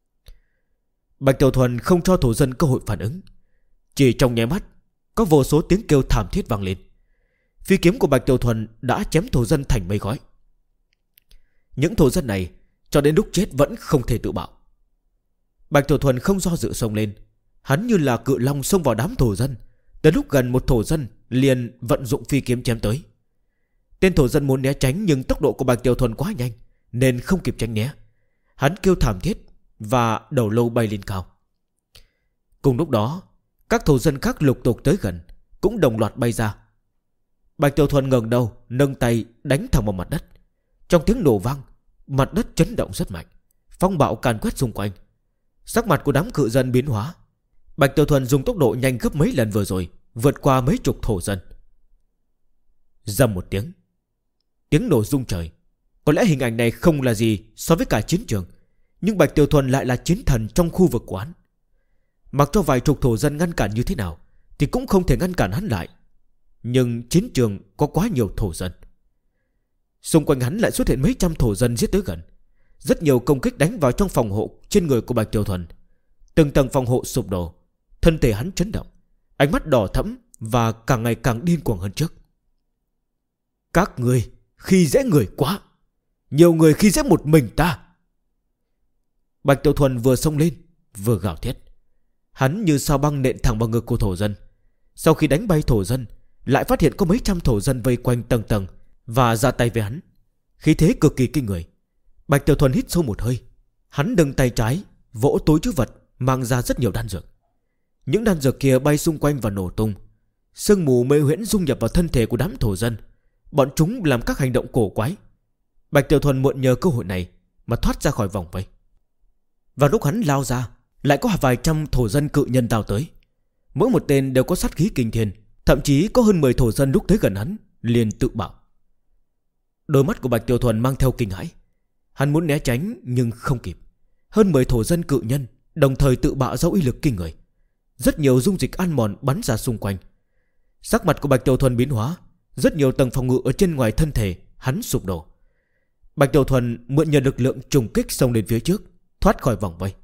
Bạch Tiểu Thuần không cho thổ dân cơ hội phản ứng. Chỉ trong nháy mắt, có vô số tiếng kêu thảm thiết vang lên. Phi kiếm của Bạch Tiểu Thuần đã chém thổ dân thành mây khói. Những thổ dân này cho đến lúc chết vẫn không thể tự bạo. Bạch Tiểu Thuần không do dự xông lên. Hắn như là cự long xông vào đám thổ dân. Tới lúc gần một thổ dân liền vận dụng phi kiếm chém tới. Tên thổ dân muốn né tránh, nhưng tốc độ của Bạch Tiểu Thuần quá nhanh nên không kịp tránh né. Hắn kêu thảm thiết và đầu lâu bay lên cao. Cùng lúc đó, các thổ dân khác lục tục tới gần, cũng đồng loạt bay ra. Bạch Tiểu Thuần ngẩng đầu, nâng tay đánh thẳng vào mặt đất. Trong tiếng nổ vang, mặt đất chấn động rất mạnh, phong bạo càn quét xung quanh. Sắc mặt của đám cự dân biến hóa. Bạch Tiểu Thuần dùng tốc độ nhanh gấp mấy lần vừa rồi, vượt qua mấy chục thổ dân. Rầm một tiếng, tiếng nổ rung trời. Có lẽ hình ảnh này không là gì so với cả chiến trường, nhưng Bạch Tiểu Thuần lại là chiến thần trong khu vực của hắn. Mặc cho vài chục thổ dân ngăn cản như thế nào thì cũng không thể ngăn cản hắn lại. Nhưng chiến trường có quá nhiều thổ dân. Xung quanh hắn lại xuất hiện mấy trăm thổ dân giết tới gần. Rất nhiều công kích đánh vào trong phòng hộ trên người của Bạch Tiểu Thuần. Từng tầng phòng hộ sụp đổ, thân thể hắn chấn động, ánh mắt đỏ thẫm và càng ngày càng điên cuồng hơn trước. Các ngươi khi dễ người quá, nhiều người khi dễ một mình ta. Bạch Tiểu Thuần vừa xông lên vừa gào thét. Hắn như sao băng nện thẳng vào ngực của thổ dân. Sau khi đánh bay thổ dân, lại phát hiện có mấy trăm thổ dân vây quanh tầng tầng và ra tay với hắn. Khí thế cực kỳ kinh người. Bạch Tiểu Thuần hít sâu một hơi. Hắn nâng tay trái vỗ túi trữ vật, mang ra rất nhiều đan dược. Những đan dược kia bay xung quanh và nổ tung. Sương mù mê huyễn dung nhập vào thân thể của đám thổ dân. Bọn chúng làm các hành động cổ quái. Bạch Tiểu Thuần mượn nhờ cơ hội này mà thoát ra khỏi vòng vây. Vào lúc hắn lao ra, lại có vài trăm thổ dân cự nhân lao tới. Mỗi một tên đều có sát khí kinh thiên. Thậm chí có hơn 10 thổ dân lúc tới gần hắn liền tự bạo. Đôi mắt của Bạch Tiểu Thuần mang theo kinh hãi. Hắn muốn né tránh nhưng không kịp. Hơn 10 thổ dân cự nhân đồng thời tự bạo ra uy lực kinh người. Rất nhiều dung dịch ăn mòn bắn ra xung quanh. Sắc mặt của Bạch Tiểu Thuần biến hóa. Rất nhiều tầng phòng ngự ở trên ngoài thân thể hắn sụp đổ. Bạch Tiểu Thuần mượn nhờ lực lượng trùng kích xông lên phía trước, thoát khỏi vòng vây.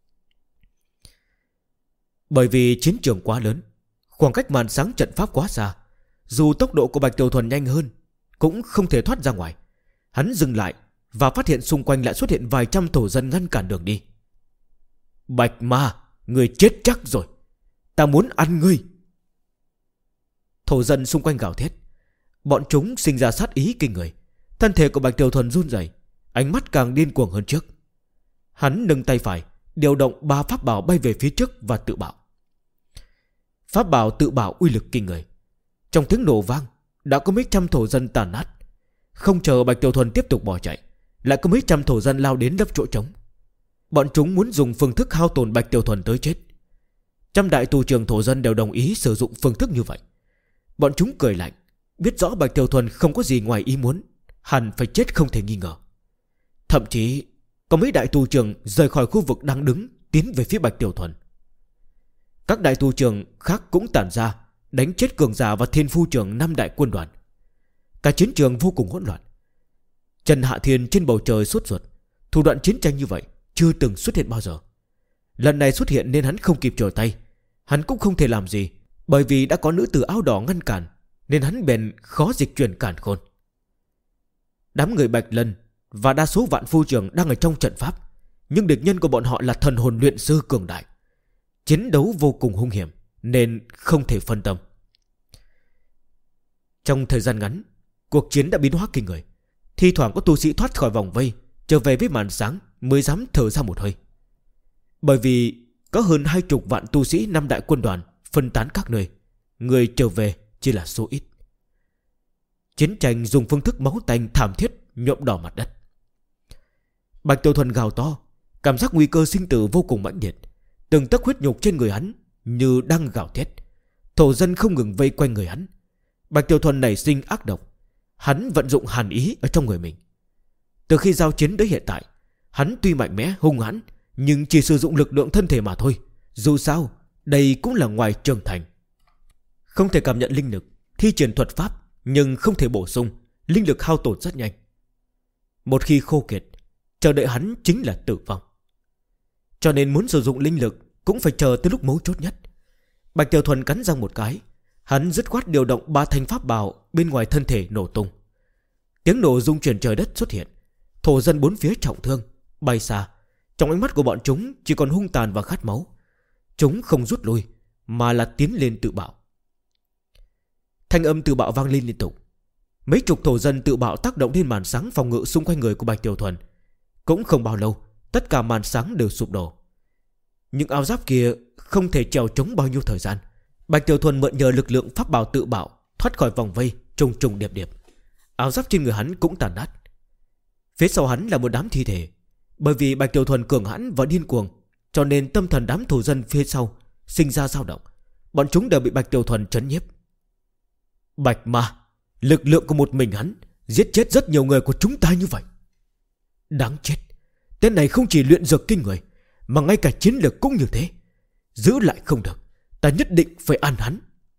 Bởi vì chiến trường quá lớn, khoảng cách màn sáng trận pháp quá xa, dù tốc độ của Bạch Tiểu Thuần nhanh hơn cũng không thể thoát ra ngoài. Hắn dừng lại và phát hiện xung quanh lại xuất hiện vài trăm thổ dân ngăn cản đường đi. Bạch ma, người chết chắc rồi, ta muốn ăn ngươi. Thổ dân xung quanh gào thét. Bọn chúng sinh ra sát ý kinh người. Thân thể của Bạch Tiểu Thuần run rẩy, ánh mắt càng điên cuồng hơn trước. Hắn nâng tay phải, điều động 3 pháp bảo bay về phía trước và tự bạo. Pháp bảo tự bạo uy lực kinh người. Trong tiếng nổ vang, đã có mấy trăm thổ dân tàn nát. Không chờ Bạch Tiểu Thuần tiếp tục bỏ chạy, lại có mấy trăm thổ dân lao đến lấp chỗ trống. Bọn chúng muốn dùng phương thức hao tổn Bạch Tiểu Thuần tới chết. Trăm đại tù trưởng thổ dân đều đồng ý sử dụng phương thức như vậy. Bọn chúng cười lạnh, biết rõ Bạch Tiểu Thuần không có gì ngoài ý muốn, hẳn phải chết không thể nghi ngờ. Thậm chí có mấy đại tù trưởng rời khỏi khu vực đang đứng, tiến về phía Bạch Tiểu Thuần. Các đại tù trưởng khác cũng tản ra, đánh chết cường giả và thiên phu trưởng 5 đại quân đoàn. Cả chiến trường vô cùng hỗn loạn. Trần Hạ Thiên trên bầu trời sốt ruột. Thủ đoạn chiến tranh như vậy chưa từng xuất hiện bao giờ. Lần này xuất hiện nên hắn không kịp trở tay. Hắn cũng không thể làm gì, bởi vì đã có nữ tử áo đỏ ngăn cản, nên hắn bèn khó dịch chuyển cản khôn. Đám người Bạch Lân và đa số vạn phu trưởng đang ở trong trận pháp, nhưng địch nhân của bọn họ là thần hồn luyện sư cường đại. Chiến đấu vô cùng hung hiểm, nên không thể phân tâm. Trong thời gian ngắn, cuộc chiến đã biến hóa kinh người. Thi thoảng có tu sĩ thoát khỏi vòng vây, trở về với màn sáng mới dám thở ra một hơi. Bởi vì có hơn 20 vạn tu sĩ 5 đại quân đoàn phân tán các nơi, người trở về chỉ là số ít. Chiến tranh dùng phương thức máu tanh thảm thiết nhuộm đỏ mặt đất. Bạch Tiểu Thuần gào to, cảm giác nguy cơ sinh tử vô cùng mãnh liệt. Từng tấc huyết nhục trên người hắn như đang gào thét. Thổ dân không ngừng vây quanh người hắn. Bạch Tiểu Thuần nảy sinh ác độc. Hắn vận dụng hàn ý ở trong người mình. Từ khi giao chiến đến hiện tại, hắn tuy mạnh mẽ hung hãn, nhưng chỉ sử dụng lực lượng thân thể mà thôi. Dù sao đây cũng là ngoài trưởng thành. Không thể cảm nhận linh lực, thi triển thuật pháp, nhưng không thể bổ sung. Linh lực hao tổn rất nhanh. Một khi khô kiệt, chờ đợi hắn chính là tử vong. Cho nên muốn sử dụng linh lực cũng phải chờ tới lúc mấu chốt nhất. Bạch Tiểu Thuần cắn răng một cái, hắn dứt khoát điều động 3 thanh pháp bảo bên ngoài thân thể nổ tung. Tiếng nổ rung chuyển trời đất xuất hiện. Thổ dân bốn phía trọng thương bay xa. Trong ánh mắt của bọn chúng chỉ còn hung tàn và khát máu. Chúng không rút lui, mà là tiến lên tự bạo. Thanh âm tự bạo vang lên liên tục. Mấy chục thổ dân tự bạo tác động lên màn sáng phòng ngự xung quanh người của Bạch Tiểu Thuần. Cũng không bao lâu, tất cả màn sáng đều sụp đổ. Những áo giáp kia không thể trèo chống bao nhiêu thời gian. Bạch Tiểu Thuần mượn nhờ lực lượng pháp bảo tự bạo thoát khỏi vòng vây trùng trùng điệp điệp. Áo giáp trên người hắn cũng tàn nát. Phía sau hắn là một đám thi thể. Bởi vì Bạch Tiểu Thuần cường hãn và điên cuồng, cho nên tâm thần đám thổ dân phía sau sinh ra dao động. Bọn chúng đều bị Bạch Tiểu Thuần trấn nhiếp. Bạch Ma, lực lượng của một mình hắn giết chết rất nhiều người của chúng ta như vậy. Đáng chết, tên này không chỉ luyện dược kinh người, mà ngay cả chiến lược cũng như thế. Giữ lại không được, ta nhất định phải ăn hắn.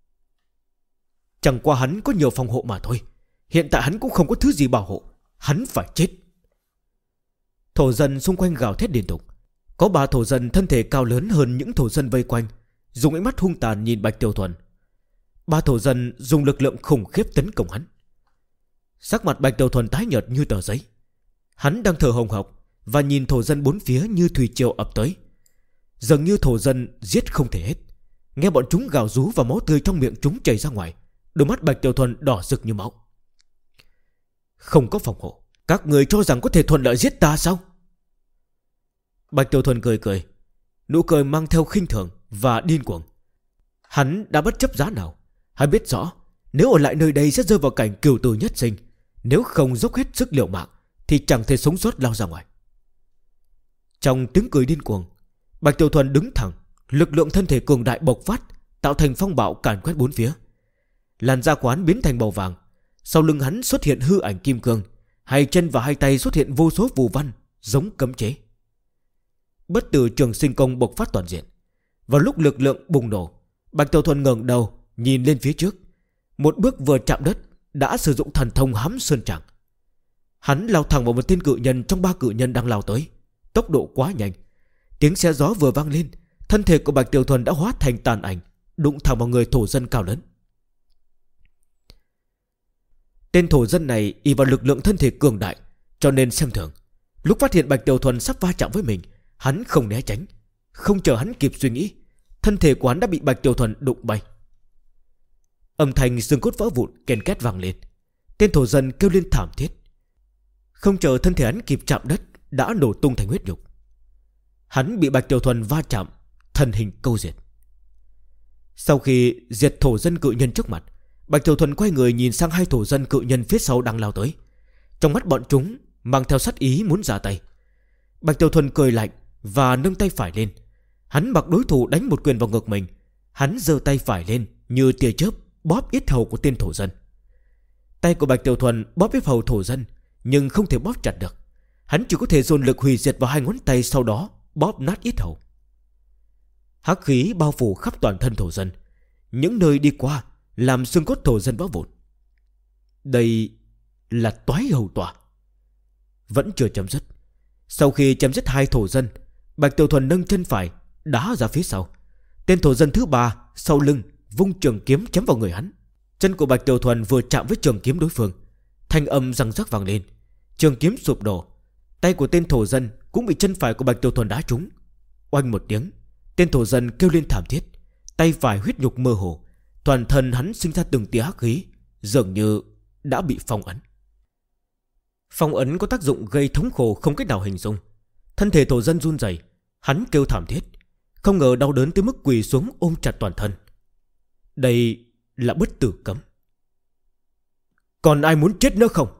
Chẳng qua hắn có nhiều phòng hộ mà thôi. Hiện tại hắn cũng không có thứ gì bảo hộ. Hắn phải chết. Thổ dân xung quanh gào thét liên tục. Có 3 thổ dân thân thể cao lớn hơn những thổ dân vây quanh, dùng ánh mắt hung tàn nhìn Bạch Tiểu Thuần. 3 thổ dân dùng lực lượng khủng khiếp tấn công hắn. Sắc mặt Bạch Tiểu Thuần tái nhợt như tờ giấy. Hắn đang thở hồng hộc và nhìn thổ dân bốn phía như thủy triều ập tới. Dường như thổ dân giết không thể hết. Nghe bọn chúng gào rú và máu tươi trong miệng chúng chảy ra ngoài. Đôi mắt Bạch Tiểu Thuần đỏ rực như máu. Không có phòng hộ, các người cho rằng có thể thuận lợi giết ta sao? Bạch Tiểu Thuần cười cười, nụ cười mang theo khinh thường và điên cuồng. Hắn đã bất chấp giá nào. Hắn biết rõ nếu ở lại nơi đây sẽ rơi vào cảnh cửu tử nhất sinh. Nếu không dốc hết sức liều mạng thì chẳng thể sống sót lao ra ngoài. Trong tiếng cười điên cuồng, Bạch Tiểu Thuần đứng thẳng, lực lượng thân thể cường đại bộc phát, tạo thành phong bạo càn quét bốn phía. Làn da của hắn biến thành màu vàng. Sau lưng hắn xuất hiện hư ảnh kim cương. Hai chân và hai tay xuất hiện vô số phù văn giống cấm chế. Bất tử trường sinh công bộc phát toàn diện. Vào lúc lực lượng bùng nổ, Bạch Tiểu Thuần ngẩng đầu nhìn lên phía trước. Một bước vừa chạm đất đã sử dụng thần thông hám sơn tràng. Hắn lao thẳng vào một tên cự nhân trong 3 cự nhân đang lao tới. Tốc độ quá nhanh. Tiếng xe gió vừa vang lên, thân thể của Bạch Tiểu Thuần đã hóa thành tàn ảnh, đụng thẳng vào người thổ dân cao lớn. Tên thổ dân này ỷ vào lực lượng thân thể cường đại, cho nên xem thường. Lúc phát hiện Bạch Tiểu Thuần sắp va chạm với mình, hắn không né tránh. Không chờ hắn kịp suy nghĩ, thân thể của hắn đã bị Bạch Tiểu Thuần đụng bay. Âm thanh xương cốt vỡ vụn ken két vang lên. Tên thổ dân kêu lên thảm thiết. Không chờ thân thể hắn kịp chạm đất, đã nổ tung thành huyết nhục. Hắn bị Bạch Tiểu Thuần va chạm, thân hình câu diệt. Sau khi diệt thổ dân cự nhân trước mặt, Bạch Tiểu Thuần quay người nhìn sang 2 thổ dân cự nhân phía sau đang lao tới. Trong mắt bọn chúng mang theo sát ý muốn ra tay. Bạch Tiểu Thuần cười lạnh và nâng tay phải lên. Hắn mặc đối thủ đánh một quyền vào ngực mình. Hắn giơ tay phải lên như tia chớp bóp yết hầu của tên thổ dân. Tay của Bạch Tiểu Thuần bóp yết hầu thổ dân, nhưng không thể bóp chặt được. Hắn chỉ có thể dồn lực hủy diệt vào hai ngón tay, sau đó bóp nát yết hầu. Hắc khí bao phủ khắp toàn thân thổ dân. Những nơi đi qua làm xương cốt thổ dân vỡ vụn. Đây là toái hầu tỏa. Vẫn chưa chấm dứt. Sau khi chấm dứt hai thổ dân, Bạch Tiểu Thuần nâng chân phải đá ra phía sau. Tên thổ dân thứ ba sau lưng vung trường kiếm chém vào người hắn. Chân của Bạch Tiểu Thuần vừa chạm với trường kiếm đối phương, thanh âm răng rắc vang lên. Trường kiếm sụp đổ. Tay của tên thổ dân cũng bị chân phải của Bạch Tiểu Thuần đá trúng. Oanh một tiếng, tên thổ dân kêu lên thảm thiết. Tay phải huyết nhục mơ hồ. Toàn thân hắn sinh ra từng tia hắc khí, dường như đã bị phong ấn. Phong ấn có tác dụng gây thống khổ không cách nào hình dung. Thân thể thổ dân run rẩy, hắn kêu thảm thiết, không ngờ đau đớn tới mức quỳ xuống ôm chặt toàn thân. Đây là bất tử cấm. Còn ai muốn chết nữa không?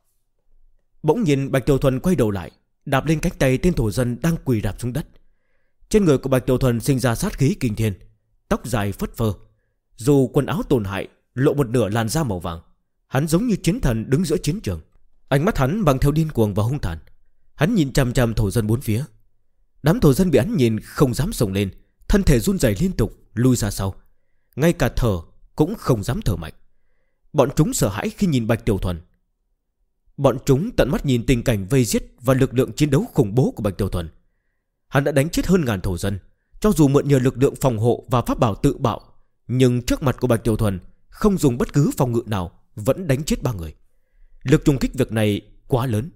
Bỗng nhiên Bạch Tiểu Thuần quay đầu lại, đạp lên cánh tay tên thổ dân đang quỳ đạp xuống đất. Trên người của Bạch Tiểu Thuần sinh ra sát khí kinh thiên, tóc dài phất phơ, dù quần áo tổn hại, lộ một nửa làn da màu vàng. Hắn giống như chiến thần đứng giữa chiến trường. Ánh mắt hắn mang theo điên cuồng và hung tàn. Hắn nhìn chằm chằm thổ dân bốn phía. Đám thổ dân bị hắn nhìn không dám xông lên, thân thể run rẩy liên tục lui ra sau. Ngay cả thở cũng không dám thở mạnh. Bọn chúng sợ hãi khi nhìn Bạch Tiểu Thuần. Bọn chúng tận mắt nhìn tình cảnh vây giết và lực lượng chiến đấu khủng bố của Bạch Tiểu Thuần. Hắn đã đánh chết hơn ngàn thổ dân. Cho dù mượn nhờ lực lượng phòng hộ và pháp bảo tự bạo, nhưng trước mặt của Bạch Tiểu Thuần không dùng bất cứ phòng ngự nào, vẫn đánh chết 3 người. Lực trùng kích việc này quá lớn.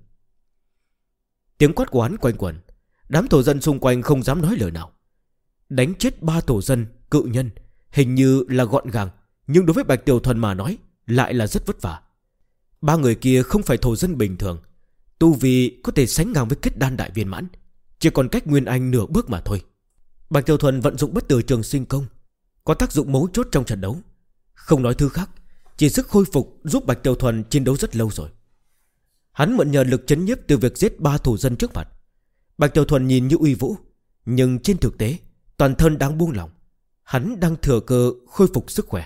Tiếng quát của hắn quanh quẩn. Đám thổ dân xung quanh không dám nói lời nào. Đánh chết 3 thổ dân cự nhân hình như là gọn gàng, nhưng đối với Bạch Tiểu Thuần mà nói lại là rất vất vả. 3 người kia không phải thổ dân bình thường. Tu vi có thể sánh ngang với kết đan đại viên mãn, chỉ còn cách Nguyên Anh nửa bước mà thôi. Bạch Tiểu Thuần vận dụng bất tử trường sinh công, có tác dụng mấu chốt trong trận đấu. Không nói thứ khác, chỉ sức khôi phục giúp Bạch Tiểu Thuần chiến đấu rất lâu rồi. Hắn mượn nhờ lực chấn nhiếp từ việc giết 3 thổ dân trước mặt. Bạch Tiểu Thuần nhìn như uy vũ, nhưng trên thực tế toàn thân đang buông lỏng. Hắn đang thừa cơ khôi phục sức khỏe.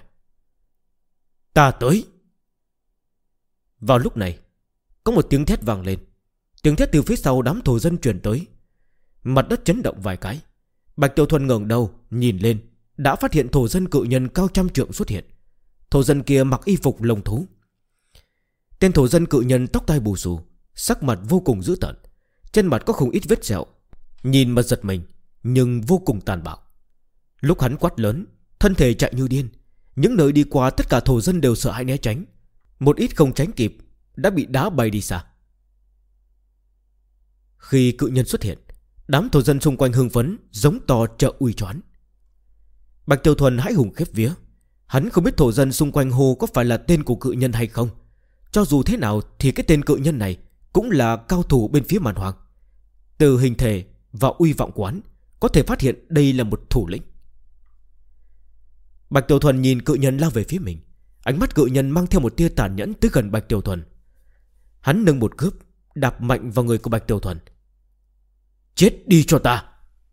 Ta tới. Vào lúc này, có một tiếng thét vang lên. Tiếng thét từ phía sau đám thổ dân truyền tới. Mặt đất chấn động vài cái. Bạch Tiểu Thuần ngẩng đầu nhìn lên, đã phát hiện thổ dân cự nhân cao trăm trượng xuất hiện. Thổ dân kia mặc y phục lông thú. Tên thổ dân cự nhân tóc tai bù xù, sắc mặt vô cùng dữ tợn, trên mặt có không ít vết sẹo, nhìn mà giật mình, nhưng vô cùng tàn bạo. Lúc hắn quát lớn, thân thể chạy như điên. Những nơi đi qua tất cả thổ dân đều sợ hãi né tránh. Một ít không tránh kịp, đã bị đá bay đi xa. Khi cự nhân xuất hiện, đám thổ dân xung quanh hưng phấn, giống to trợ uy choán. Bạch Tiểu Thuần hãi hùng khiếp vía. Hắn không biết thổ dân xung quanh hồ có phải là tên của cự nhân hay không. Cho dù thế nào thì cái tên cự nhân này cũng là cao thủ bên phía màn hoàng. Từ hình thể và uy vọng của hắn, có thể phát hiện đây là một thủ lĩnh. Bạch Tiểu Thuần nhìn cự nhân lao về phía mình. Ánh mắt cự nhân mang theo một tia tàn nhẫn tới gần Bạch Tiểu Thuần. Hắn nâng một cước đạp mạnh vào người của Bạch Tiểu Thuần. Chết đi cho ta.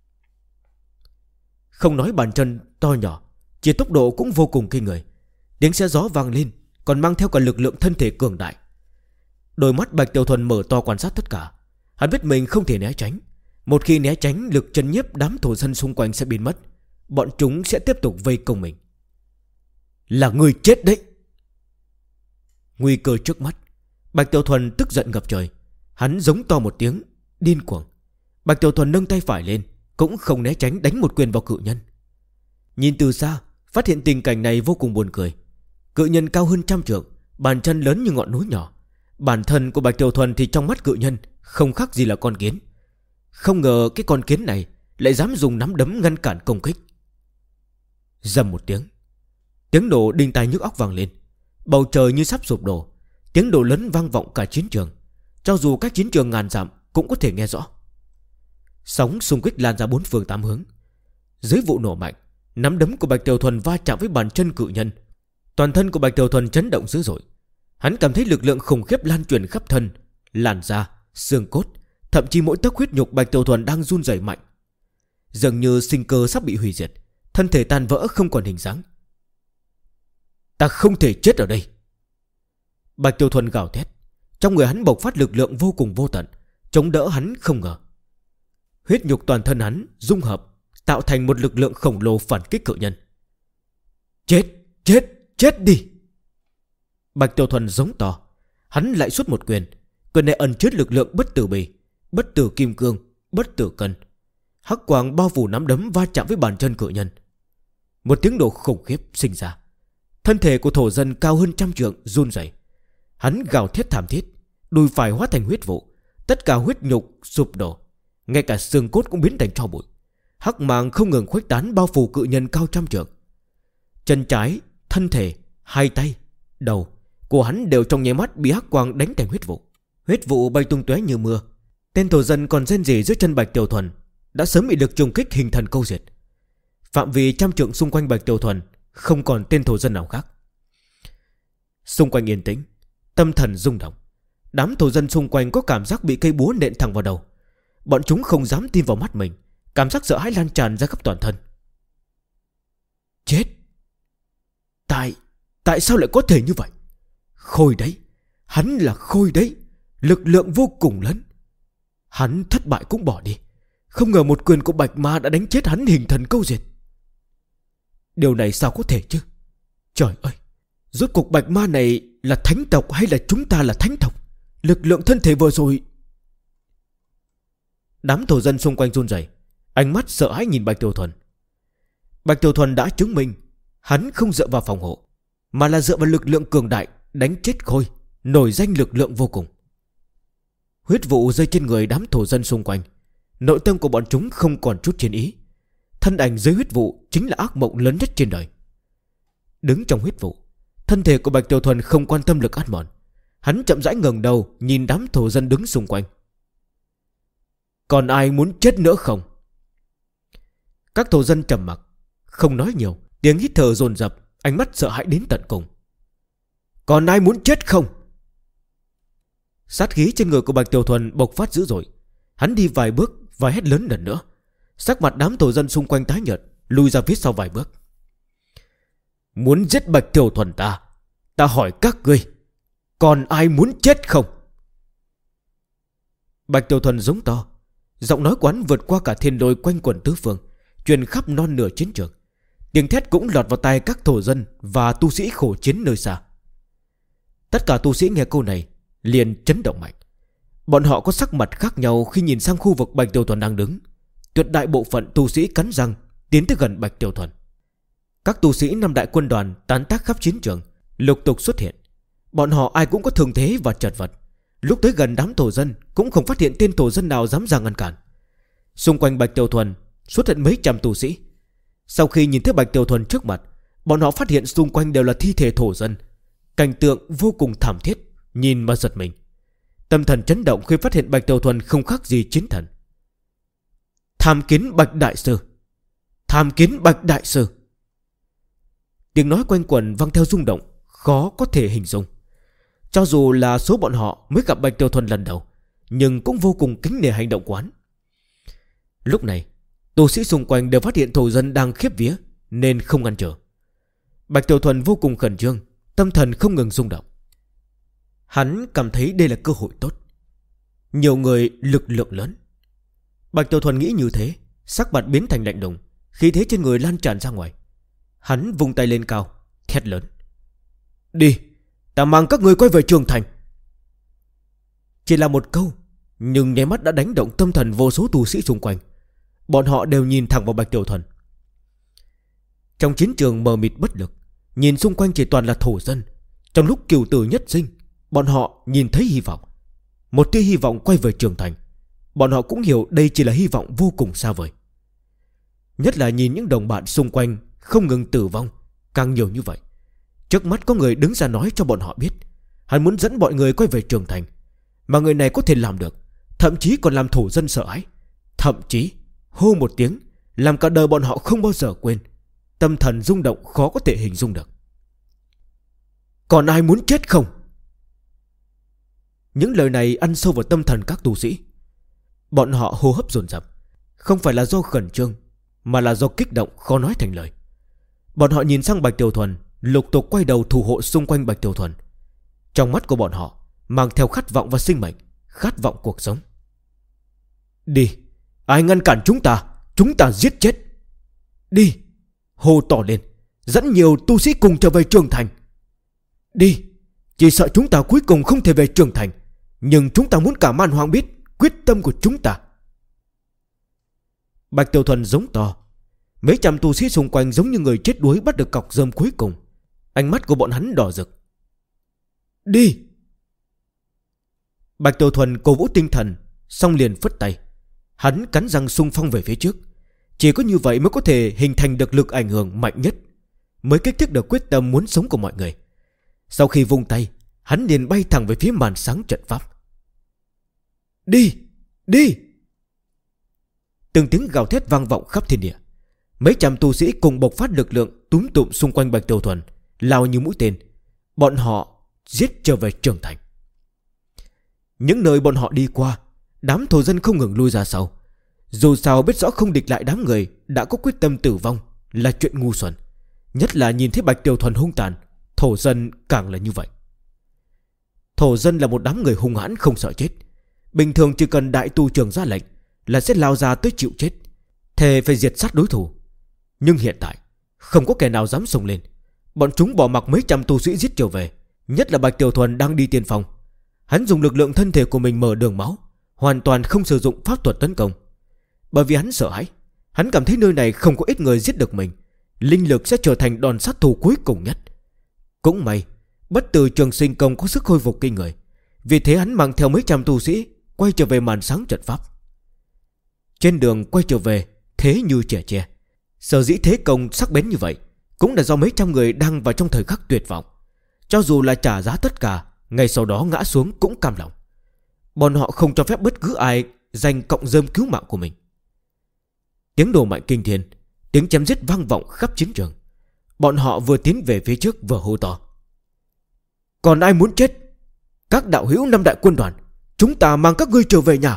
Không nói bàn chân to nhỏ, chỉ tốc độ cũng vô cùng kinh người. Tiếng xe gió vang lên, còn mang theo cả lực lượng thân thể cường đại. Đôi mắt Bạch Tiểu Thuần mở to quan sát tất cả. Hắn biết mình không thể né tránh. Một khi né tránh, lực chấn nhiếp đám thổ dân xung quanh sẽ biến mất. Bọn chúng sẽ tiếp tục vây công mình. Là người chết đấy. Nguy cơ trước mắt. Bạch Tiểu Thuần tức giận ngập trời. Hắn giống to một tiếng, điên cuồng. Bạch Tiểu Thuần nâng tay phải lên, cũng không né tránh, đánh một quyền vào cự nhân. Nhìn từ xa, phát hiện tình cảnh này vô cùng buồn cười. Cự nhân cao hơn 100 trượng, bàn chân lớn như ngọn núi nhỏ. Bản thân của Bạch Tiểu Thuần thì trong mắt cự nhân không khác gì là con kiến. Không ngờ cái con kiến này lại dám dùng nắm đấm ngăn cản công kích. Rầm một tiếng, tiếng nổ đinh tai nhức óc vang lên. Bầu trời như sắp sụp đổ. Tiếng nổ lớn vang vọng cả chiến trường. Cho dù các chiến trường ngàn dặm cũng có thể nghe rõ. Sóng xung kích lan ra 4 phương 8 hướng. Dưới vụ nổ mạnh, nắm đấm của Bạch Tiểu Thuần va chạm với bàn chân cự nhân. Toàn thân của Bạch Tiểu Thuần chấn động dữ dội. Hắn cảm thấy lực lượng khủng khiếp lan truyền khắp thân, làn da, xương cốt, thậm chí mỗi tấc huyết nhục Bạch Tiểu Thuần đang run rẩy mạnh. Dường như sinh cơ sắp bị hủy diệt, thân thể tan vỡ không còn hình dáng. Ta không thể chết ở đây. Bạch Tiểu Thuần gào thét. Trong người hắn bộc phát lực lượng vô cùng vô tận, chống đỡ hắn không ngờ. Huyết nhục toàn thân hắn dung hợp, tạo thành một lực lượng khổng lồ phản kích cự nhân. Chết, chết, chết đi. Bạch Tiểu Thuần giống to. Hắn lại xuất một quyền. Quyền này ẩn chứa lực lượng bất tử bì, bất tử kim cương, bất tử cân. Hắc quang bao phủ nắm đấm va chạm với bàn chân cự nhân. Một tiếng nổ khủng khiếp sinh ra. Thân thể của thổ dân cao hơn 100 trượng run rẩy. Hắn gào thét thảm thiết, đùi phải hóa thành huyết vụ, tất cả huyết nhục sụp đổ, ngay cả xương cốt cũng biến thành tro bụi. Hắc màng không ngừng khuếch tán bao phủ cự nhân cao 100 trượng. Chân trái, thân thể, hai tay, đầu của hắn đều trong nháy mắt bị hắc quang đánh thành huyết vụ. Huyết vụ bay tung tóe như mưa. Tên thổ dân còn rên rỉ dưới chân Bạch Tiểu Thuần đã sớm bị lực trùng kích hình thần câu diệt. Phạm vi 100 trượng xung quanh Bạch Tiểu Thuần không còn tên thổ dân nào khác. Xung quanh yên tĩnh, tâm thần rung động. Đám thổ dân xung quanh có cảm giác bị cây búa nện thẳng vào đầu. Bọn chúng không dám tin vào mắt mình, cảm giác sợ hãi lan tràn ra khắp toàn thân. Chết. Tại sao lại có thể như vậy? Khôi đấy, hắn là khôi đấy, lực lượng vô cùng lớn. Hắn thất bại cũng bỏ đi, không ngờ một quyền của Bạch Ma đã đánh chết hắn hình thần câu diệt. Điều này sao có thể chứ? Trời ơi, rốt cuộc Bạch Ma này là thánh tộc hay là chúng ta là thánh tộc? Lực lượng thân thể vừa rồi. Đám thổ dân xung quanh run rẩy, ánh mắt sợ hãi nhìn Bạch Tiểu Thuần. Bạch Tiểu Thuần đã chứng minh hắn không dựa vào phòng hộ, mà là dựa vào lực lượng cường đại đánh chết Khôi, nổi danh lực lượng vô cùng. Huyết vụ rơi trên người đám thổ dân xung quanh. Nội tâm của bọn chúng không còn chút chiến ý. Thân ảnh dưới huyết vụ chính là ác mộng lớn nhất trên đời. Đứng trong huyết vụ, thân thể của Bạch Tiểu Thuần không quan tâm lực ăn mòn. Hắn chậm rãi ngẩng đầu nhìn đám thổ dân đứng xung quanh. Còn ai muốn chết nữa không? Các thổ dân trầm mặc, không nói nhiều, tiếng hít thở dồn dập, ánh mắt sợ hãi đến tận cùng. Còn ai muốn chết không? Sát khí trên người của Bạch Tiểu Thuần bộc phát dữ dội. Hắn đi vài bước và hét lớn lần nữa. Sắc mặt đám thổ dân xung quanh tái nhợt, lùi ra phía sau vài bước. Muốn giết Bạch Tiểu Thuần ta hỏi các ngươi, còn ai muốn chết không? Bạch Tiểu Thuần giống to. Giọng nói quán vượt qua cả thiên đồi quanh quần tứ phương, truyền khắp non nửa chiến trường. Tiếng thét cũng lọt vào tai các thổ dân và tu sĩ khổ chiến nơi xa. Tất cả tu sĩ nghe câu này liền chấn động mạnh. Bọn họ có sắc mặt khác nhau khi nhìn sang khu vực Bạch Tiểu Thuần đang đứng. Tuyệt đại bộ phận tu sĩ cắn răng tiến tới gần Bạch Tiểu Thuần. Các tu sĩ năm đại quân đoàn tán tác khắp chiến trường, lục tục xuất hiện. Bọn họ ai cũng có thương thế và chật vật. Lúc tới gần đám thổ dân cũng không phát hiện tên thổ dân nào dám ra ngăn cản. Xung quanh Bạch Tiểu Thuần xuất hiện mấy trăm tu sĩ. Sau khi nhìn thấy Bạch Tiểu Thuần trước mặt, bọn họ phát hiện xung quanh đều là thi thể thổ dân. Cảnh tượng vô cùng thảm thiết, nhìn mà giật mình. Tâm thần chấn động khi phát hiện Bạch Tiểu Thuần không khác gì chiến thần. Tham kiến Bạch Đại Sư, tham kiến Bạch Đại Sư. Tiếng nói quanh quẩn vang theo rung động, khó có thể hình dung. Cho dù là số bọn họ mới gặp Bạch Tiểu Thuần lần đầu, nhưng cũng vô cùng kính nể hành động của hắn. Lúc này, tu sĩ xung quanh đều phát hiện thổ dân đang khiếp vía, nên không ngăn trở. Bạch Tiểu Thuần vô cùng khẩn trương, tâm thần không ngừng rung động. Hắn cảm thấy đây là cơ hội tốt. Nhiều người lực lượng lớn. Bạch Tiểu Thuần nghĩ như thế, sắc mặt biến thành lạnh lùng, khí thế trên người lan tràn ra ngoài. Hắn vung tay lên cao, thét lớn. Đi, ta mang các người quay về Trường Thành. Chỉ là một câu, nhưng nháy mắt đã đánh động tâm thần vô số tu sĩ xung quanh. Bọn họ đều nhìn thẳng vào Bạch Tiểu Thuần. Trong chiến trường mờ mịt bất lực, nhìn xung quanh chỉ toàn là thổ dân. Trong lúc cửu tử nhất sinh, bọn họ nhìn thấy hy vọng. Một tia hy vọng quay về Trường Thành. Bọn họ cũng hiểu đây chỉ là hy vọng vô cùng xa vời. Nhất là nhìn những đồng bạn xung quanh không ngừng tử vong càng nhiều như vậy. Trước mắt có người đứng ra nói cho bọn họ biết hắn muốn dẫn mọi người quay về Trường Thành. Mà người này có thể làm được, thậm chí còn làm thổ dân sợ hãi. Thậm chí hô một tiếng làm cả đời bọn họ không bao giờ quên. Tâm thần rung động khó có thể hình dung được. Còn ai muốn chết không? Những lời này ăn sâu vào tâm thần các tu sĩ. Bọn họ hô hấp dồn dập, không phải là do khẩn trương, mà là do kích động khó nói thành lời. Bọn họ nhìn sang Bạch Tiểu Thuần, lục tục quay đầu thủ hộ xung quanh Bạch Tiểu Thuần. Trong mắt của bọn họ mang theo khát vọng và sinh mệnh, khát vọng cuộc sống. Đi, ai ngăn cản chúng ta giết chết. Đi, hô to lên, dẫn nhiều tu sĩ cùng trở về Trường Thành. Đi, chỉ sợ chúng ta cuối cùng không thể về Trường Thành, nhưng chúng ta muốn cả Man Hoang biết quyết tâm của chúng ta. Bạch Tiểu Thuần giống to. Mấy trăm tu sĩ xung quanh giống như người chết đuối bắt được cọc rơm cuối cùng. Ánh mắt của bọn hắn đỏ rực. Đi. Bạch Tiểu Thuần cổ vũ tinh thần, xong liền phất tay. Hắn cắn răng xung phong về phía trước. Chỉ có như vậy mới có thể hình thành được lực ảnh hưởng mạnh nhất, mới kích thích được quyết tâm muốn sống của mọi người. Sau khi vung tay, hắn liền bay thẳng về phía màn sáng trận pháp. Đi, đi. Từng tiếng gào thét vang vọng khắp thiên địa. Mấy trăm tu sĩ cùng bộc phát lực lượng túm tụm xung quanh Bạch Tiểu Thuần, lao như mũi tên. Bọn họ giết trở về Trường Thành. Những nơi bọn họ đi qua, đám thổ dân không ngừng lui ra sau. Dù sao biết rõ không địch lại đám người đã có quyết tâm tử vong là chuyện ngu xuẩn. Nhất là nhìn thấy Bạch Tiểu Thuần hung tàn, thổ dân càng là như vậy. Thổ dân là một đám người hung hãn không sợ chết. Bình thường chỉ cần đại tu trưởng ra lệnh là sẽ lao ra tới chịu chết, thề phải diệt sát đối thủ. Nhưng hiện tại không có kẻ nào dám xông lên. Bọn chúng bỏ mặc mấy trăm tu sĩ giết trở về. Nhất là Bạch Tiểu Thuần đang đi tiên phong. Hắn dùng lực lượng thân thể của mình mở đường máu, hoàn toàn không sử dụng pháp thuật tấn công. Bởi vì hắn sợ hãi. Hắn cảm thấy nơi này không có ít người giết được mình, linh lực sẽ trở thành đòn sát thủ cuối cùng nhất. Cũng may Bất Tử Trường Sinh Công có sức hồi phục kinh người. Vì thế hắn mang theo mấy trăm tu sĩ quay trở về màn sáng trận pháp. Trên đường quay trở về thế như trẻ tre. Sở dĩ thế công sắc bén như vậy cũng là do mấy trăm người đang vào trong thời khắc tuyệt vọng. Cho dù là trả giá tất cả, ngày sau đó ngã xuống cũng cam lòng. Bọn họ không cho phép bất cứ ai giành cọng rơm cứu mạng của mình. Tiếng nổ mạnh kinh thiên, tiếng chém giết vang vọng khắp chiến trường. Bọn họ vừa tiến về phía trước vừa hô to. Còn ai muốn chết? Các đạo hữu năm đại quân đoàn, chúng ta mang các ngươi trở về nhà.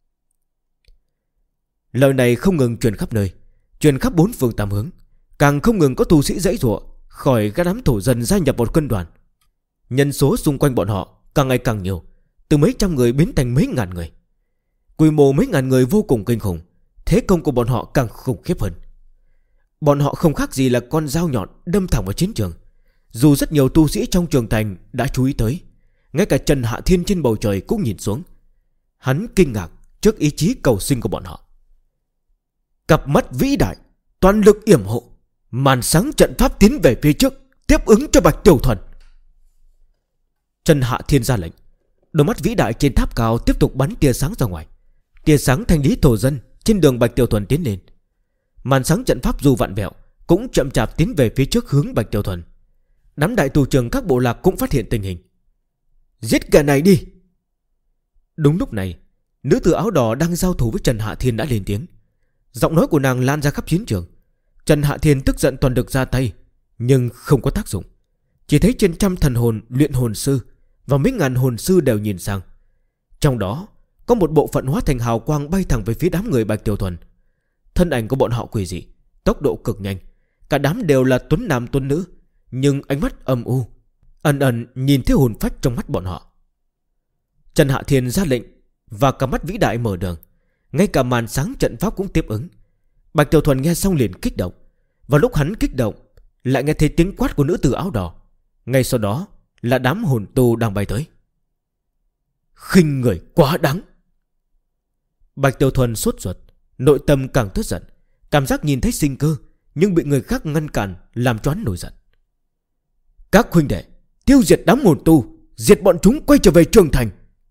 Lời này không ngừng truyền khắp nơi, truyền khắp bốn phương tám hướng. Càng không ngừng có tu sĩ giãy giụa khỏi các đám thổ dân gia nhập một quân đoàn. Nhân số xung quanh bọn họ càng ngày càng nhiều, từ mấy trăm người biến thành mấy ngàn người. Quy mô mấy ngàn người vô cùng kinh khủng. Thế công của bọn họ càng khủng khiếp hơn. Bọn họ không khác gì là con dao nhọn đâm thẳng vào chiến trường. Dù rất nhiều tu sĩ trong Trường Thành đã chú ý tới, ngay cả Trần Hạ Thiên trên bầu trời cũng nhìn xuống. Hắn kinh ngạc trước ý chí cầu sinh của bọn họ. Cặp mắt vĩ đại, toàn lực yểm hộ, màn sáng trận pháp tiến về phía trước, tiếp ứng cho Bạch Tiểu Thuần. Trần Hạ Thiên ra lệnh. Đôi mắt vĩ đại trên tháp cao tiếp tục bắn tia sáng ra ngoài. Tia sáng thanh lý thổ dân trên đường Bạch Tiểu Thuần tiến lên. Màn sáng trận pháp dù vặn vẹo cũng chậm chạp tiến về phía trước hướng Bạch Tiểu Thuần. Đám đại tù trưởng các bộ lạc cũng phát hiện tình hình. Giết kẻ này đi. Đúng lúc này, nữ tử áo đỏ đang giao thủ với Trần Hạ Thiên đã lên tiếng. Giọng nói của nàng lan ra khắp chiến trường. Trần Hạ Thiên tức giận toàn lực ra tay, nhưng không có tác dụng. Chỉ thấy trên trăm thần hồn luyện hồn sư và mấy ngàn hồn sư đều nhìn sang. Trong đó có một bộ phận hóa thành hào quang bay thẳng về phía đám người Bạch Tiểu Thuần. Thân ảnh của bọn họ quỷ dị, tốc độ cực nhanh. Cả đám đều là tuấn nam tuấn nữ, nhưng ánh mắt âm u, ẩn ẩn nhìn thấy hồn phách trong mắt bọn họ. Trần Hạ Thiên ra lệnh và cả mắt vĩ đại mở đường. Ngay cả màn sáng trận pháp cũng tiếp ứng. Bạch Tiểu Thuần nghe xong liền kích động. Và lúc hắn kích động, lại nghe thấy tiếng quát của nữ tử áo đỏ. Ngay sau đó là đám hồn tu đang bay tới. Khinh người quá đáng. Bạch Tiểu Thuần sốt ruột, nội tâm càng tức giận. Cảm giác nhìn thấy sinh cơ, nhưng bị người khác ngăn cản, làm cho hắn nổi giận. Các huynh đệ, tiêu diệt đám hồn tu, diệt bọn chúng quay trở về Trường Thành.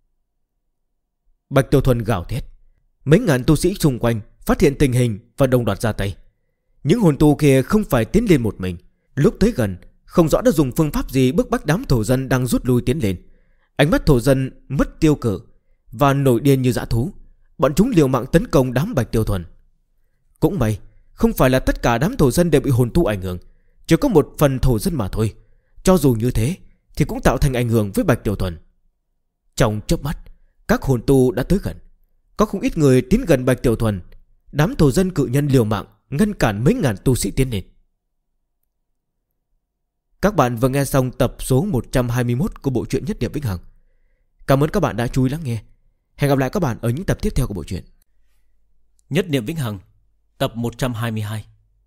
Bạch Tiểu Thuần gào thét. Mấy ngàn tu sĩ xung quanh phát hiện tình hình và đồng loạt ra tay. Những hồn tu kia không phải tiến lên một mình. Lúc tới gần, không rõ đã dùng phương pháp gì bức bách đám thổ dân đang rút lui tiến lên. Ánh mắt thổ dân mất tiêu cự và nổi điên như dã thú. Bọn chúng liều mạng tấn công đám Bạch Tiểu Thuần. Cũng may, không phải là tất cả đám thổ dân đều bị hồn tu ảnh hưởng, chỉ có một phần thổ dân mà thôi. Cho dù như thế thì cũng tạo thành ảnh hưởng với Bạch Tiểu Thuần. Trong chớp mắt, các hồn tu đã tới gần. Có không ít người tiến gần Bạch Tiểu Thuần. Đám thổ dân cự nhân liều mạng ngăn cản mấy ngàn tu sĩ tiến lên. Các bạn vừa nghe xong tập số 121 của bộ truyện Nhất Niệm Vĩnh Hằng. Cảm ơn các bạn đã chú ý lắng nghe. Hẹn gặp lại các bạn ở những tập tiếp theo của bộ truyện Nhất Niệm Vĩnh Hằng, tập 122.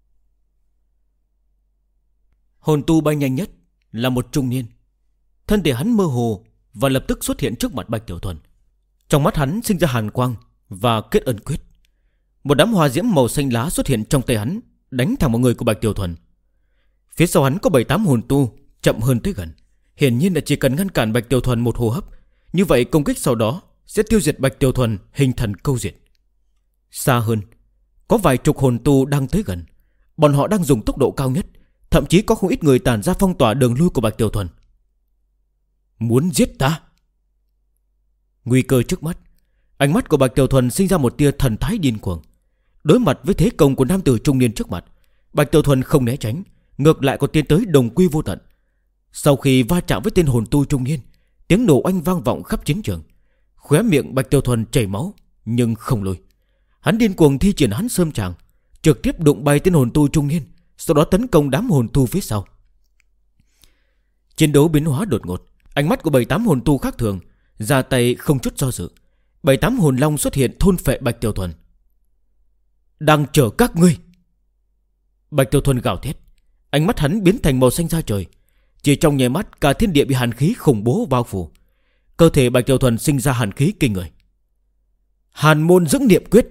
Hồn tu bay nhanh nhất là một trung niên. Thân thể hắn mơ hồ và lập tức xuất hiện trước mặt Bạch Tiểu Thuần. Trong mắt hắn sinh ra hàn quang và kết ấn quyết. Một đám hoa diễm màu xanh lá xuất hiện trong tay hắn, đánh thẳng vào người của Bạch Tiểu Thuần. Phía sau hắn có 7-8 hồn tu chậm hơn tới gần. Hiển nhiên là chỉ cần ngăn cản Bạch Tiểu Thuần một hô hấp, như vậy công kích sau đó sẽ tiêu diệt Bạch Tiểu Thuần hình thần câu diệt. Xa hơn, có vài chục hồn tu đang tới gần. Bọn họ đang dùng tốc độ cao nhất, thậm chí có không ít người tản ra phong tỏa đường lui của Bạch Tiểu Thuần. Muốn giết ta? Nguy cơ trước mắt. Ánh mắt của Bạch Tiểu Thuần sinh ra một tia thần thái điên cuồng. Đối mặt với thế công của nam tử trung niên trước mặt, Bạch Tiểu Thuần không né tránh, ngược lại còn tiến tới đồng quy vô tận. Sau khi va chạm với tên hồn tu trung niên, tiếng nổ oanh vang vọng khắp chiến trường. Khóe miệng Bạch Tiểu Thuần chảy máu, nhưng không lùi. Hắn điên cuồng thi triển Hán Sâm Tràng, trực tiếp đụng bay tên hồn tu trung niên, sau đó tấn công đám hồn tu phía sau. Chiến đấu biến hóa đột ngột. Ánh mắt của 7-8 hồn tu khác thường, ra tay không chút do dự. 7-8 hồn long xuất hiện thôn phệ Bạch Tiểu Thuần. Đang chờ các ngươi. Bạch Tiểu Thuần gào thét. Ánh mắt hắn biến thành màu xanh da trời. Chỉ trong nháy mắt, cả thiên địa bị hàn khí khủng bố bao phủ. Cơ thể Bạch Tiểu Thuần sinh ra hàn khí kinh người. Hàn môn dưỡng niệm quyết.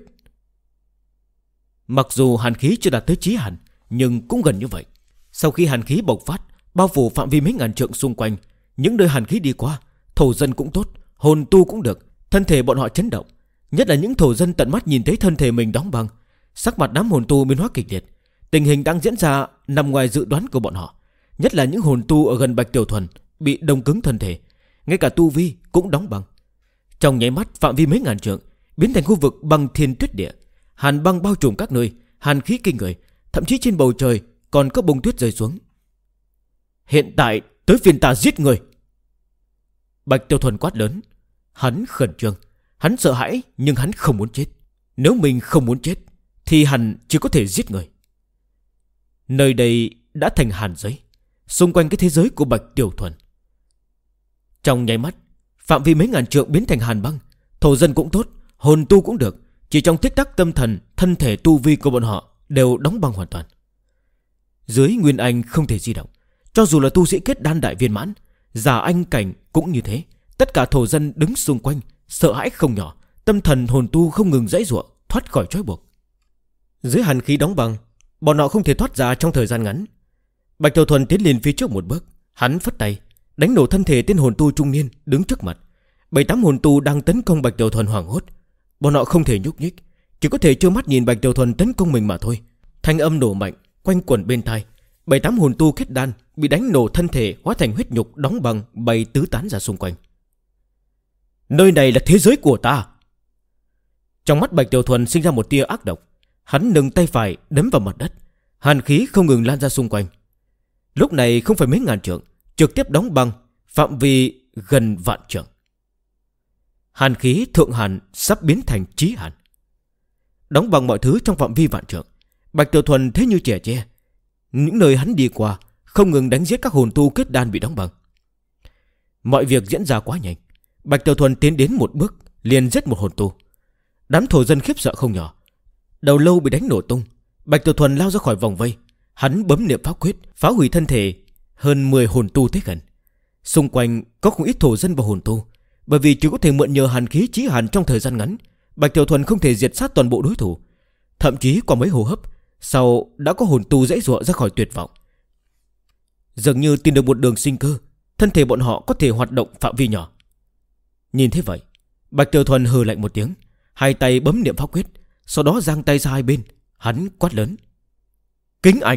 Mặc dù hàn khí chưa đạt tới chí hàn, nhưng cũng gần như vậy. Sau khi hàn khí bộc phát, bao phủ phạm vi mấy ngàn trượng xung quanh, những nơi hàn khí đi qua, thổ dân cũng tốt, hồn tu cũng được, thân thể bọn họ chấn động. Nhất là những thổ dân tận mắt nhìn thấy thân thể mình đóng băng, sắc mặt đám hồn tu biến hóa kịch liệt. Tình hình đang diễn ra nằm ngoài dự đoán của bọn họ. Nhất là những hồn tu ở gần Bạch Tiểu Thuần bị đông cứng thân thể, ngay cả tu vi cũng đóng băng. Trong nháy mắt, phạm vi mấy ngàn trượng biến thành khu vực băng thiên tuyết địa. Hàn băng bao trùm các nơi, hàn khí kinh người, thậm chí trên bầu trời còn có bông tuyết rơi xuống. Hiện tại tới phiên ta giết người. Bạch Tiểu Thuần quát lớn. Hắn khẩn trương, hắn sợ hãi, nhưng hắn không muốn chết. Nếu mình không muốn chết thì hắn chỉ có thể giết người. Nơi đây đã thành hàn giới, xung quanh cái thế giới của Bạch Tiểu Thuần. Trong nháy mắt, phạm vi mấy ngàn trượng biến thành hàn băng. Thổ dân cũng tốt, hồn tu cũng được. Chỉ trong tích tắc, tâm thần, thân thể, tu vi của bọn họ đều đóng băng hoàn toàn. Dưới nguyên anh không thể di động. Cho dù là tu sĩ kết đan đại viên mãn, giả anh cảnh cũng như thế. Tất cả thổ dân đứng xung quanh sợ hãi không nhỏ. Tâm thần hồn tu không ngừng giãy giụa thoát khỏi trói buộc. Dưới hàn khí đóng băng, bọn họ không thể thoát ra trong thời gian ngắn. Bạch Tiểu Thuần tiến lên phía trước một bước. Hắn phất tay đánh nổ thân thể tên hồn tu trung niên đứng trước mặt. 7-8 hồn tu đang tấn công Bạch Tiểu Thuần hoảng hốt. Bọn họ không thể nhúc nhích, chỉ có thể trơ mắt nhìn Bạch Tiểu Thuần tấn công mình mà thôi. Thanh âm nổ mạnh quanh quẩn bên tai. 7-8 hồn tu kết đan bị đánh nổ thân thể, hóa thành huyết nhục đóng băng bay tứ tán ra xung quanh. Nơi này là thế giới của ta. Trong mắt Bạch Tiểu Thuần sinh ra một tia ác độc. Hắn nâng tay phải đấm vào mặt đất. Hàn khí không ngừng lan ra xung quanh. Lúc này không phải mấy ngàn trượng, trực tiếp đóng băng phạm vi gần vạn trượng. Hàn khí thượng hàn sắp biến thành chí hàn, đóng băng mọi thứ trong phạm vi vạn trượng. Bạch Tiểu Thuần thế như trẻ tre. Những nơi hắn đi qua không ngừng đánh giết các hồn tu kết đan bị đóng băng. Mọi việc diễn ra quá nhanh. Bạch Tiểu Thuần tiến đến một bước liền giết một hồn tu. Đám thổ dân khiếp sợ không nhỏ. Đầu lâu bị đánh nổ tung. Bạch Tiểu Thuần lao ra khỏi vòng vây. Hắn bấm niệm pháp quyết phá hủy thân thể hơn 10 hồn tu tới gần. Xung quanh có không ít thổ dân và hồn tu. Bởi vì chỉ có thể mượn nhờ hàn khí chí hàn trong thời gian ngắn, Bạch Tiểu Thuần không thể diệt sát toàn bộ đối thủ. Thậm chí qua mấy hô hấp sau đã có hồn tu giãy giụa ra khỏi tuyệt vọng. Dường như tìm được một đường sinh cơ, thân thể bọn họ có thể hoạt động phạm vi nhỏ. Nhìn thế vậy, Bạch Tiểu Thuần hừ lạnh một tiếng, hai tay bấm niệm pháp quyết, sau đó giang tay ra hai bên. Hắn quát lớn. Kính ảnh.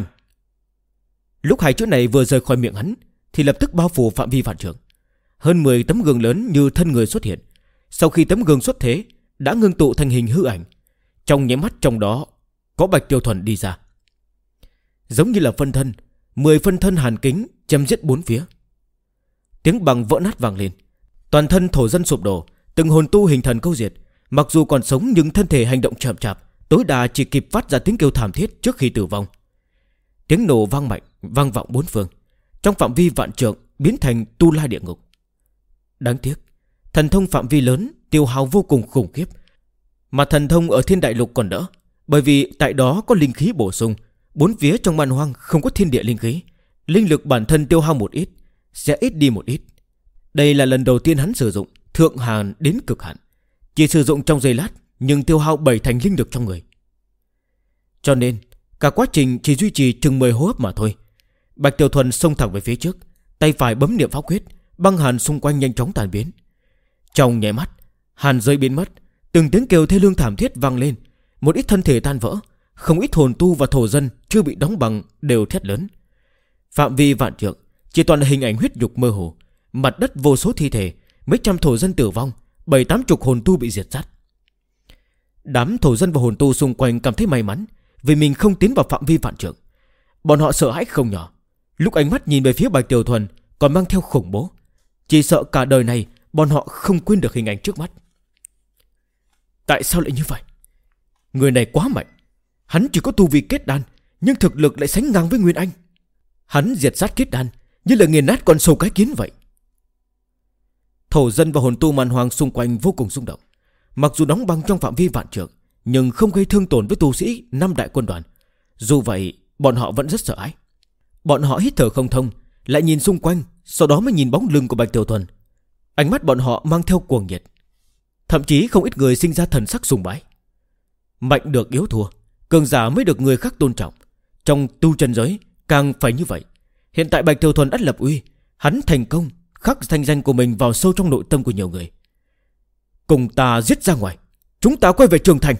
Lúc hai chữ này vừa rời khỏi miệng hắn thì lập tức bao phủ phạm vi vạn trượng. Hơn 10 tấm gương lớn như thân người xuất hiện. Sau khi tấm gương xuất thế đã ngưng tụ thành hình hư ảnh. Trong nháy mắt trong đó có Bạch Tiểu Thuần đi ra. Giống như là phân thân, 10 phân thân hàn kính chém giết bốn phía. Tiếng bằng vỡ nát vang lên. Toàn thân thổ dân sụp đổ, từng hồn tu hình thần câu diệt. Mặc dù còn sống nhưng thân thể hành động chậm chạp, tối đa chỉ kịp phát ra tiếng kêu thảm thiết trước khi tử vong. Tiếng nổ vang mạnh, vang vọng bốn phương, trong phạm vi vạn trượng biến thành tu la địa ngục. Đáng tiếc, thần thông phạm vi lớn tiêu hao vô cùng khủng khiếp. Mà thần thông ở Thiên Đại Lục còn đỡ, bởi vì tại đó có linh khí bổ sung. Bốn phía trong man hoang không có thiên địa linh khí, linh lực bản thân tiêu hao một ít, sẽ ít đi một ít. Đây là lần đầu tiên hắn sử dụng thượng hàn đến cực hạn, chỉ sử dụng trong giây lát nhưng tiêu hao 7 thành linh lực trong người. Cho nên cả quá trình chỉ duy trì chừng 10 hô hấp mà thôi. Bạch Tiểu Thuần xông thẳng về phía trước, tay phải bấm niệm pháp quyết, băng hàn xung quanh nhanh chóng tan biến. Trong nháy mắt, hàn giới biến mất, từng tiếng kêu thê lương thảm thiết vang lên, một ít thân thể tan vỡ, không ít hồn tu và thổ dân chưa bị đóng bằng đều thét lớn. Phạm vi vạn trượng chỉ toàn là hình ảnh huyết nhục mơ hồ, mặt đất vô số thi thể, mấy trăm thổ dân tử vong, 70-80 hồn tu bị diệt sát. Đám thổ dân và hồn tu xung quanh cảm thấy may mắn vì mình không tiến vào phạm vi vạn trượng. Bọn họ sợ hãi không nhỏ. Lúc ánh mắt nhìn về phía Bạch Tiểu Thuần còn mang theo khủng bố, chỉ sợ cả đời này bọn họ không quên được hình ảnh trước mắt. Tại sao lại như vậy? Người này quá mạnh. Hắn chỉ có tu vi kết đan, nhưng thực lực lại sánh ngang với Nguyên Anh. Hắn diệt sát kết đan như là nghiền nát con sâu cái kiến vậy. Thổ dân và hồn tu man hoang xung quanh vô cùng xung động. Mặc dù đóng băng trong phạm vi vạn trượng, nhưng không gây thương tổn với tu sĩ 5 đại quân đoàn. Dù vậy, bọn họ vẫn rất sợ hãi. Bọn họ hít thở không thông, lại nhìn xung quanh, sau đó mới nhìn bóng lưng của Bạch Tiểu Thuần. Ánh mắt bọn họ mang theo cuồng nhiệt. Thậm chí không ít người sinh ra thần sắc sùng bái. Mạnh được yếu thua, cường giả mới được người khác tôn trọng. Trong tu chân giới càng phải như vậy. Hiện tại Bạch Tiểu Thuần đã lập uy, hắn thành công khắc thanh danh của mình vào sâu trong nội tâm của nhiều người. Cùng ta giết ra ngoài, chúng ta quay về trường thành.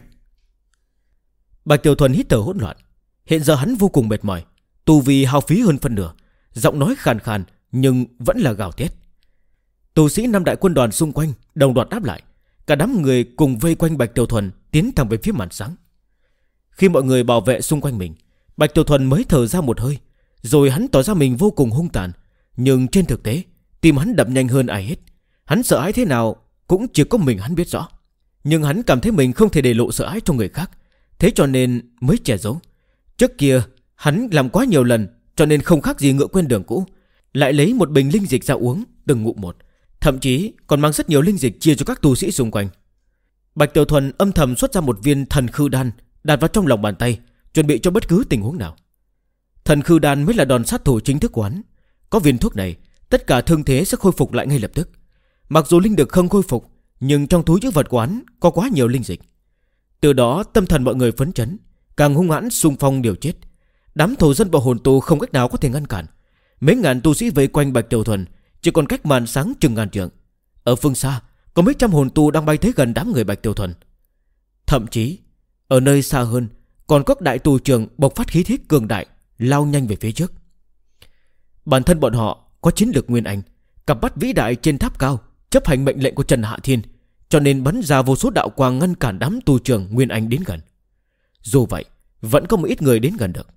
Bạch Tiểu Thuần hít thở hỗn loạn. Hiện giờ hắn vô cùng mệt mỏi, tu vi hao phí hơn phân nửa, giọng nói khàn khàn nhưng vẫn là gào thét. Tu sĩ 5 đại quân đoàn xung quanh đồng loạt đáp lại. Cả đám người cùng vây quanh Bạch Tiểu Thuần tiến thẳng về phía màn sáng. Khi mọi người bảo vệ xung quanh mình, Bạch Tiểu Thuần mới thở ra một hơi, rồi hắn tỏ ra mình vô cùng hung tàn. Nhưng trên thực tế, tim hắn đập nhanh hơn ai hết. Hắn sợ hãi thế nào cũng chỉ có mình hắn biết rõ. Nhưng hắn cảm thấy mình không thể để lộ sợ hãi cho người khác, thế cho nên mới che giấu. Trước kia hắn làm quá nhiều lần, cho nên không khác gì ngựa quen đường cũ. Lại lấy một bình linh dịch ra uống từng ngụm một, thậm chí còn mang rất nhiều linh dịch chia cho các tu sĩ xung quanh. Bạch Tiểu Thuần âm thầm xuất ra một viên thần khư đan, đặt vào trong lòng bàn tay, chuẩn bị cho bất cứ tình huống nào. Thần khư đan mới là đòn sát thủ chính thức của hắn. Có viên thuốc này, tất cả thương thế sẽ khôi phục lại ngay lập tức. Mặc dù linh lực không khôi phục, nhưng trong túi trữ vật của hắn có quá nhiều linh dịch. Từ đó tâm thần mọi người phấn chấn, càng hung hãn xung phong điều chết. Đám thổ dân và hồn tu không cách nào có thể ngăn cản. Mấy ngàn tu sĩ vây quanh Bạch Tiểu Thuần, chỉ còn cách màn sáng chừng ngàn trượng. Ở phương xa có mấy trăm hồn tu đang bay tới gần đám người Bạch Tiểu Thuần. Thậm chí ở nơi xa hơn còn có đại tù trưởng bộc phát khí thế cường đại, lao nhanh về phía trước. Bản thân bọn họ có chiến lược Nguyên Anh, cặp mắt vĩ đại trên tháp cao, chấp hành mệnh lệnh của Trần Hạ Thiên, cho nên bắn ra vô số đạo quang ngăn cản đám tù trưởng Nguyên Anh đến gần. Dù vậy vẫn có một ít người đến gần được.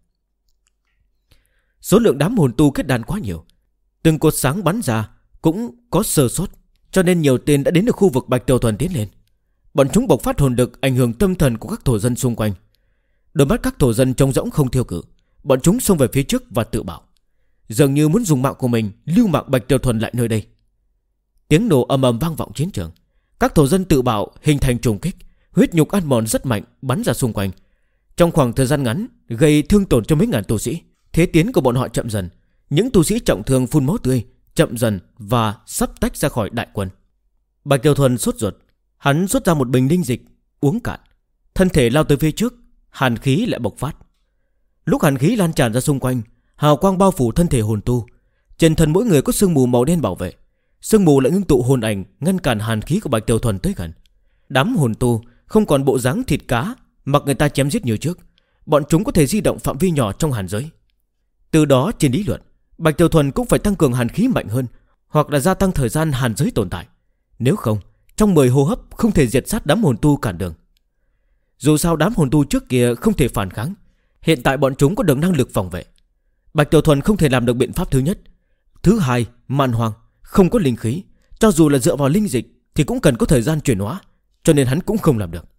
Số lượng đám hồn tu kết đan quá nhiều, từng cột sáng bắn ra cũng có sơ sót, cho nên nhiều tên đã đến được khu vực Bạch Tiểu Thuần tiến lên. Bọn chúng bộc phát hồn lực ảnh hưởng tâm thần của các thổ dân xung quanh. Đôi mắt các thổ dân trông rỗng không thiêu cự. Bọn chúng xông về phía trước và tự bảo, dường như muốn dùng mạng của mình lưu mạng Bạch Tiểu Thuần lại nơi đây. Tiếng nổ ầm ầm vang vọng chiến trường. Các thổ dân tự bảo hình thành trùng kích, huyết nhục ăn mòn rất mạnh bắn ra xung quanh. Trong khoảng thời gian ngắn gây thương tổn cho mấy ngàn tu sĩ. Thế tiến của bọn họ chậm dần. Những tu sĩ trọng thương phun máu tươi chậm dần và sắp tách ra khỏi đại quân. Bạch Tiểu Thuần sốt ruột. Hắn xuất ra một bình linh dịch uống cạn, thân thể lao tới phía trước. Hàn khí lại bộc phát. Lúc hàn khí lan tràn ra xung quanh, hào quang bao phủ thân thể hồn tu. Trên thân mỗi người có sương mù màu đen bảo vệ. Sương mù lại ngưng tụ hồn ảnh, ngăn cản hàn khí của Bạch Tiểu Thuần tới gần. Đám hồn tu không còn bộ dáng thịt cá mặc người ta chém giết như trước. Bọn chúng có thể di động phạm vi nhỏ trong hàn giới. Từ đó trên lý luận, Bạch Tiểu Thuần cũng phải tăng cường hàn khí mạnh hơn, hoặc là gia tăng thời gian hàn giới tồn tại. Nếu không, trong 10 hô hấp không thể diệt sát đám hồn tu cản đường. Dù sao đám hồn tu trước kia không thể phản kháng, hiện tại bọn chúng có được năng lực phòng vệ. Bạch Tiểu Thuần không thể làm được biện pháp thứ nhất. Thứ hai, man hoang, không có linh khí, Cho dù là dựa vào linh dịch thì cũng cần có thời gian chuyển hóa, cho nên hắn cũng không làm được.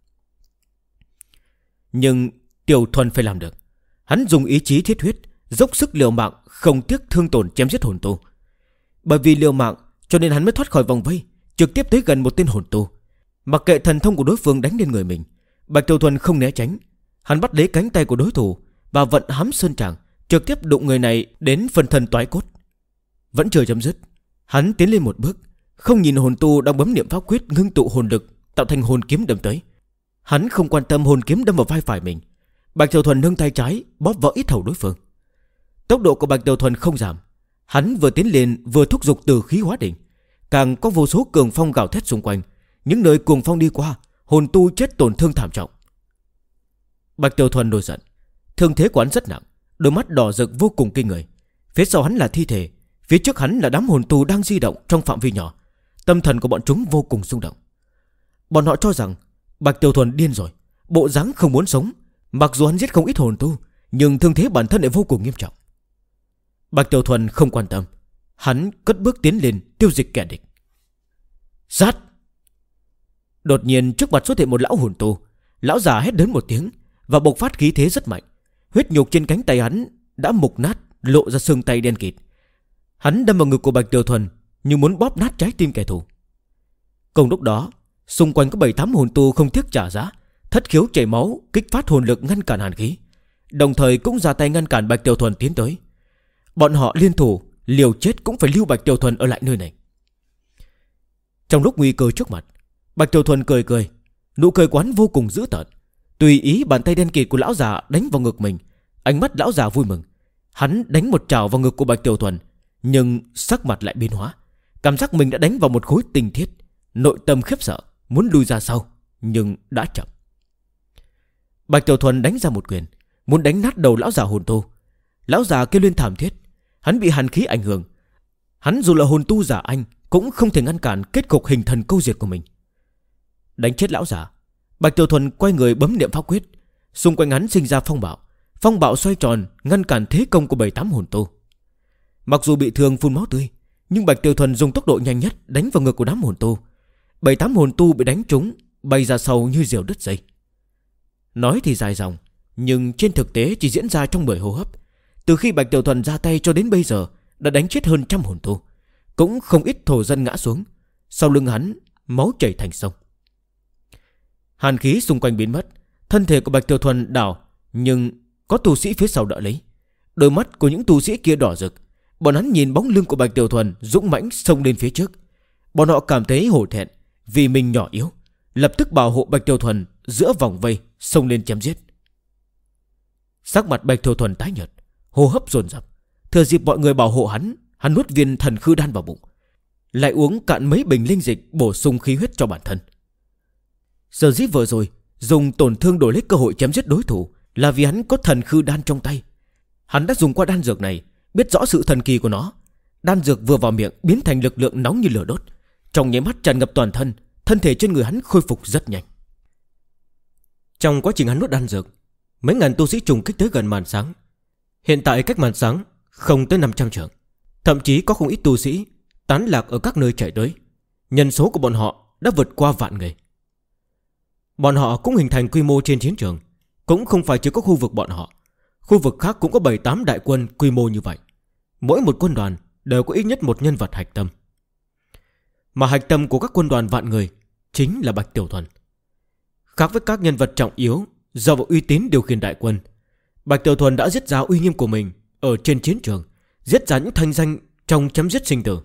Nhưng Tiểu Thuần phải làm được. Hắn dùng ý chí thiết huyết, dốc sức liều mạng, không tiếc thương tổn chém giết hồn tu. Bởi vì liều mạng cho nên hắn mới thoát khỏi vòng vây, trực tiếp tới gần một tên hồn tu. Mặc kệ thần thông của đối phương đánh lên người mình, Bạch Tiểu Thuần không né tránh. Hắn bắt lấy cánh tay của đối thủ và vận hám sơn tràng, trực tiếp đụng người này đến phần thân toái cốt. Vẫn chưa chấm dứt, hắn tiến lên một bước, không nhìn hồn tu đang bấm niệm pháp quyết ngưng tụ hồn lực tạo thành hồn kiếm đâm tới. Hắn không quan tâm hồn kiếm đâm vào vai phải mình. Bạch Tiểu Thuần nâng tay trái bóp vỡ ít hầu đối phương. Tốc độ của Bạch Tiểu Thuần không giảm. Hắn vừa tiến lên vừa thúc giục từ khí hóa đỉnh. Càng có vô số cường phong gào thét xung quanh. Những nơi cuồng phong đi qua, hồn tu chết tổn thương thảm trọng. Bạch Tiểu Thuần nổi giận. Thương thế của hắn rất nặng, đôi mắt đỏ rực vô cùng kinh người. Phía sau hắn là thi thể, phía trước hắn là đám hồn tu đang di động trong phạm vi nhỏ. Tâm thần của bọn chúng vô cùng xung động. Bọn họ cho rằng Bạch Tiểu Thuần điên rồi, bộ dáng không muốn sống. Mặc dù hắn giết không ít hồn tu, nhưng thương thế bản thân lại vô cùng nghiêm trọng. Bạch Tiểu Thuần không quan tâm. Hắn cất bước tiến lên tiêu diệt kẻ địch. Sát! Đột nhiên trước mặt xuất hiện một lão hồn tu. Lão già hét lớn một tiếng và bộc phát khí thế rất mạnh. Huyết nhục trên cánh tay hắn đã mục nát, lộ ra xương tay đen kịt. Hắn đâm vào ngực của Bạch Tiểu Thuần như muốn bóp nát trái tim kẻ thù. Cùng lúc đó, xung quanh có 7-8 hồn tu không tiếc trả giá, thất khiếu chảy máu, kích phát hồn lực ngăn cản hàn khí, đồng thời cũng ra tay ngăn cản Bạch Tiểu Thuần tiến tới. Bọn họ liên thủ, liều chết cũng phải lưu Bạch Tiểu Thuần ở lại nơi này. Trong lúc nguy cơ trước mặt, Bạch Tiểu Thuần cười cười, nụ cười quán vô cùng dữ tợn. Tùy ý bàn tay đen kịt của lão già đánh vào ngực mình. Ánh mắt lão già vui mừng. Hắn đánh một trảo vào ngực của Bạch Tiểu Thuần, nhưng sắc mặt lại biến hóa. Cảm giác mình đã đánh vào một khối tinh thiết. Nội tâm khiếp sợ, muốn lùi ra sau, nhưng đã chậm. Bạch Tiểu Thuần đánh ra một quyền, muốn đánh nát đầu lão già hồn tu. Lão già kêu lên thảm thiết. Hắn bị hàn khí ảnh hưởng. Hắn dù là hồn tu giả anh cũng không thể ngăn cản kết cục hình thần câu diệt của mình. Đánh chết lão già, Bạch Tiểu Thuần quay người bấm niệm pháp quyết. Xung quanh hắn sinh ra phong bạo. Phong bạo xoay tròn ngăn cản thế công của 7-8 hồn tu. Mặc dù bị thương phun máu tươi, nhưng Bạch Tiểu Thuần dùng tốc độ nhanh nhất đánh vào ngực của đám hồn tu. 7-8 hồn tu bị đánh trúng, bay ra sau như diều đứt dây. Nói thì dài dòng, nhưng trên thực tế chỉ diễn ra trong 10 hô hấp. Từ khi Bạch Tiểu Thuần ra tay cho đến bây giờ đã đánh chết hơn 100 hồn tu, cũng không ít thổ dân ngã xuống. Sau lưng hắn máu chảy thành sông. Hàn khí xung quanh biến mất. Thân thể của Bạch Tiểu Thuần đảo, nhưng có tu sĩ phía sau đỡ lấy. Đôi mắt của những tu sĩ kia đỏ rực. Bọn hắn nhìn bóng lưng của Bạch Tiểu Thuần dũng mãnh xông lên phía trước. Bọn họ cảm thấy hổ thẹn vì mình nhỏ yếu, lập tức bảo hộ Bạch Tiểu Thuần giữa vòng vây xông lên chém giết. Sắc mặt Bạch Tiểu Thuần tái nhợt, hô hấp dồn dập. Thừa dịp mọi người bảo hộ hắn, hắn nuốt viên thần khư đan vào bụng, lại uống cạn mấy bình linh dịch bổ sung khí huyết cho bản thân. Sở dĩ vừa rồi dùng tổn thương đổi lấy cơ hội chém giết đối thủ là vì hắn có thần khư đan trong tay. Hắn đã dùng qua đan dược này, biết rõ sự thần kỳ của nó. Đan dược vừa vào miệng biến thành lực lượng nóng như lửa đốt, trong nháy mắt tràn ngập toàn thân. Thân thể trên người hắn khôi phục rất nhanh. Trong quá trình hắn nuốt đan dược, mấy ngàn tu sĩ trùng kích tới gần màn sáng. Hiện tại cách màn sáng không tới 500 trượng. Thậm chí có không ít tu sĩ tán lạc ở các nơi chạy tới. Nhân số của bọn họ đã vượt qua vạn người. Bọn họ cũng hình thành quy mô trên chiến trường. Cũng không phải chỉ có khu vực bọn họ, khu vực khác cũng có 7-8 đại quân quy mô như vậy. Mỗi một quân đoàn đều có ít nhất một nhân vật hạch tâm. Mà hạch tâm của các quân đoàn vạn người chính là Bạch Tiểu Thuần. Khác với các nhân vật trọng yếu do vào uy tín điều khiển đại quân, Bạch Tiểu Thuần đã giết ra uy nghiêm của mình ở trên chiến trường, giết ra những thanh danh trong chấm dứt sinh tử.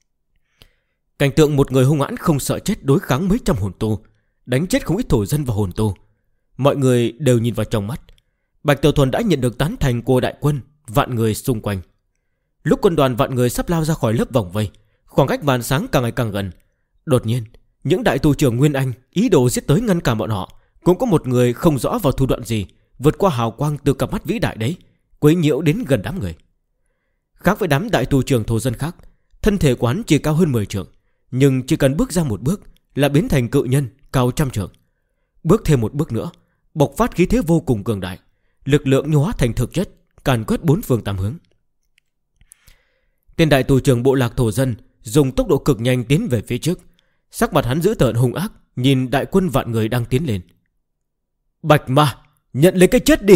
Cảnh tượng một người hung hãn không sợ chết đối kháng mấy trăm hồn tu, đánh chết không ít thổ dân và hồn tu, mọi người đều nhìn vào trong mắt. Bạch Tiểu Thuần đã nhận được tán thành của đại quân vạn người xung quanh. Lúc quân đoàn vạn người sắp lao ra khỏi lớp vòng vây, khoảng cách màn sáng càng ngày càng gần. Đột nhiên, những đại tù trưởng Nguyên Anh ý đồ giết tới ngăn cản bọn họ. Cũng có một người không rõ vào thủ đoạn gì, vượt qua hào quang từ cặp mắt vĩ đại đấy, quấy nhiễu đến gần đám người. Khác với đám đại tù trưởng thổ dân khác, thân thể của hắn chỉ cao hơn 10 trượng, nhưng chỉ cần bước ra một bước là biến thành cự nhân cao 100 trượng. Bước thêm một bước nữa, bộc phát khí thế vô cùng cường đại, lực lượng như hóa thành thực chất, càn quét bốn phương tám hướng. Tên đại tù trưởng bộ lạc thổ dân dùng tốc độ cực nhanh tiến về phía trước. Sắc mặt hắn dữ tợn hung ác, nhìn đại quân vạn người đang tiến lên. Bạch Ma, nhận lấy cái chết đi!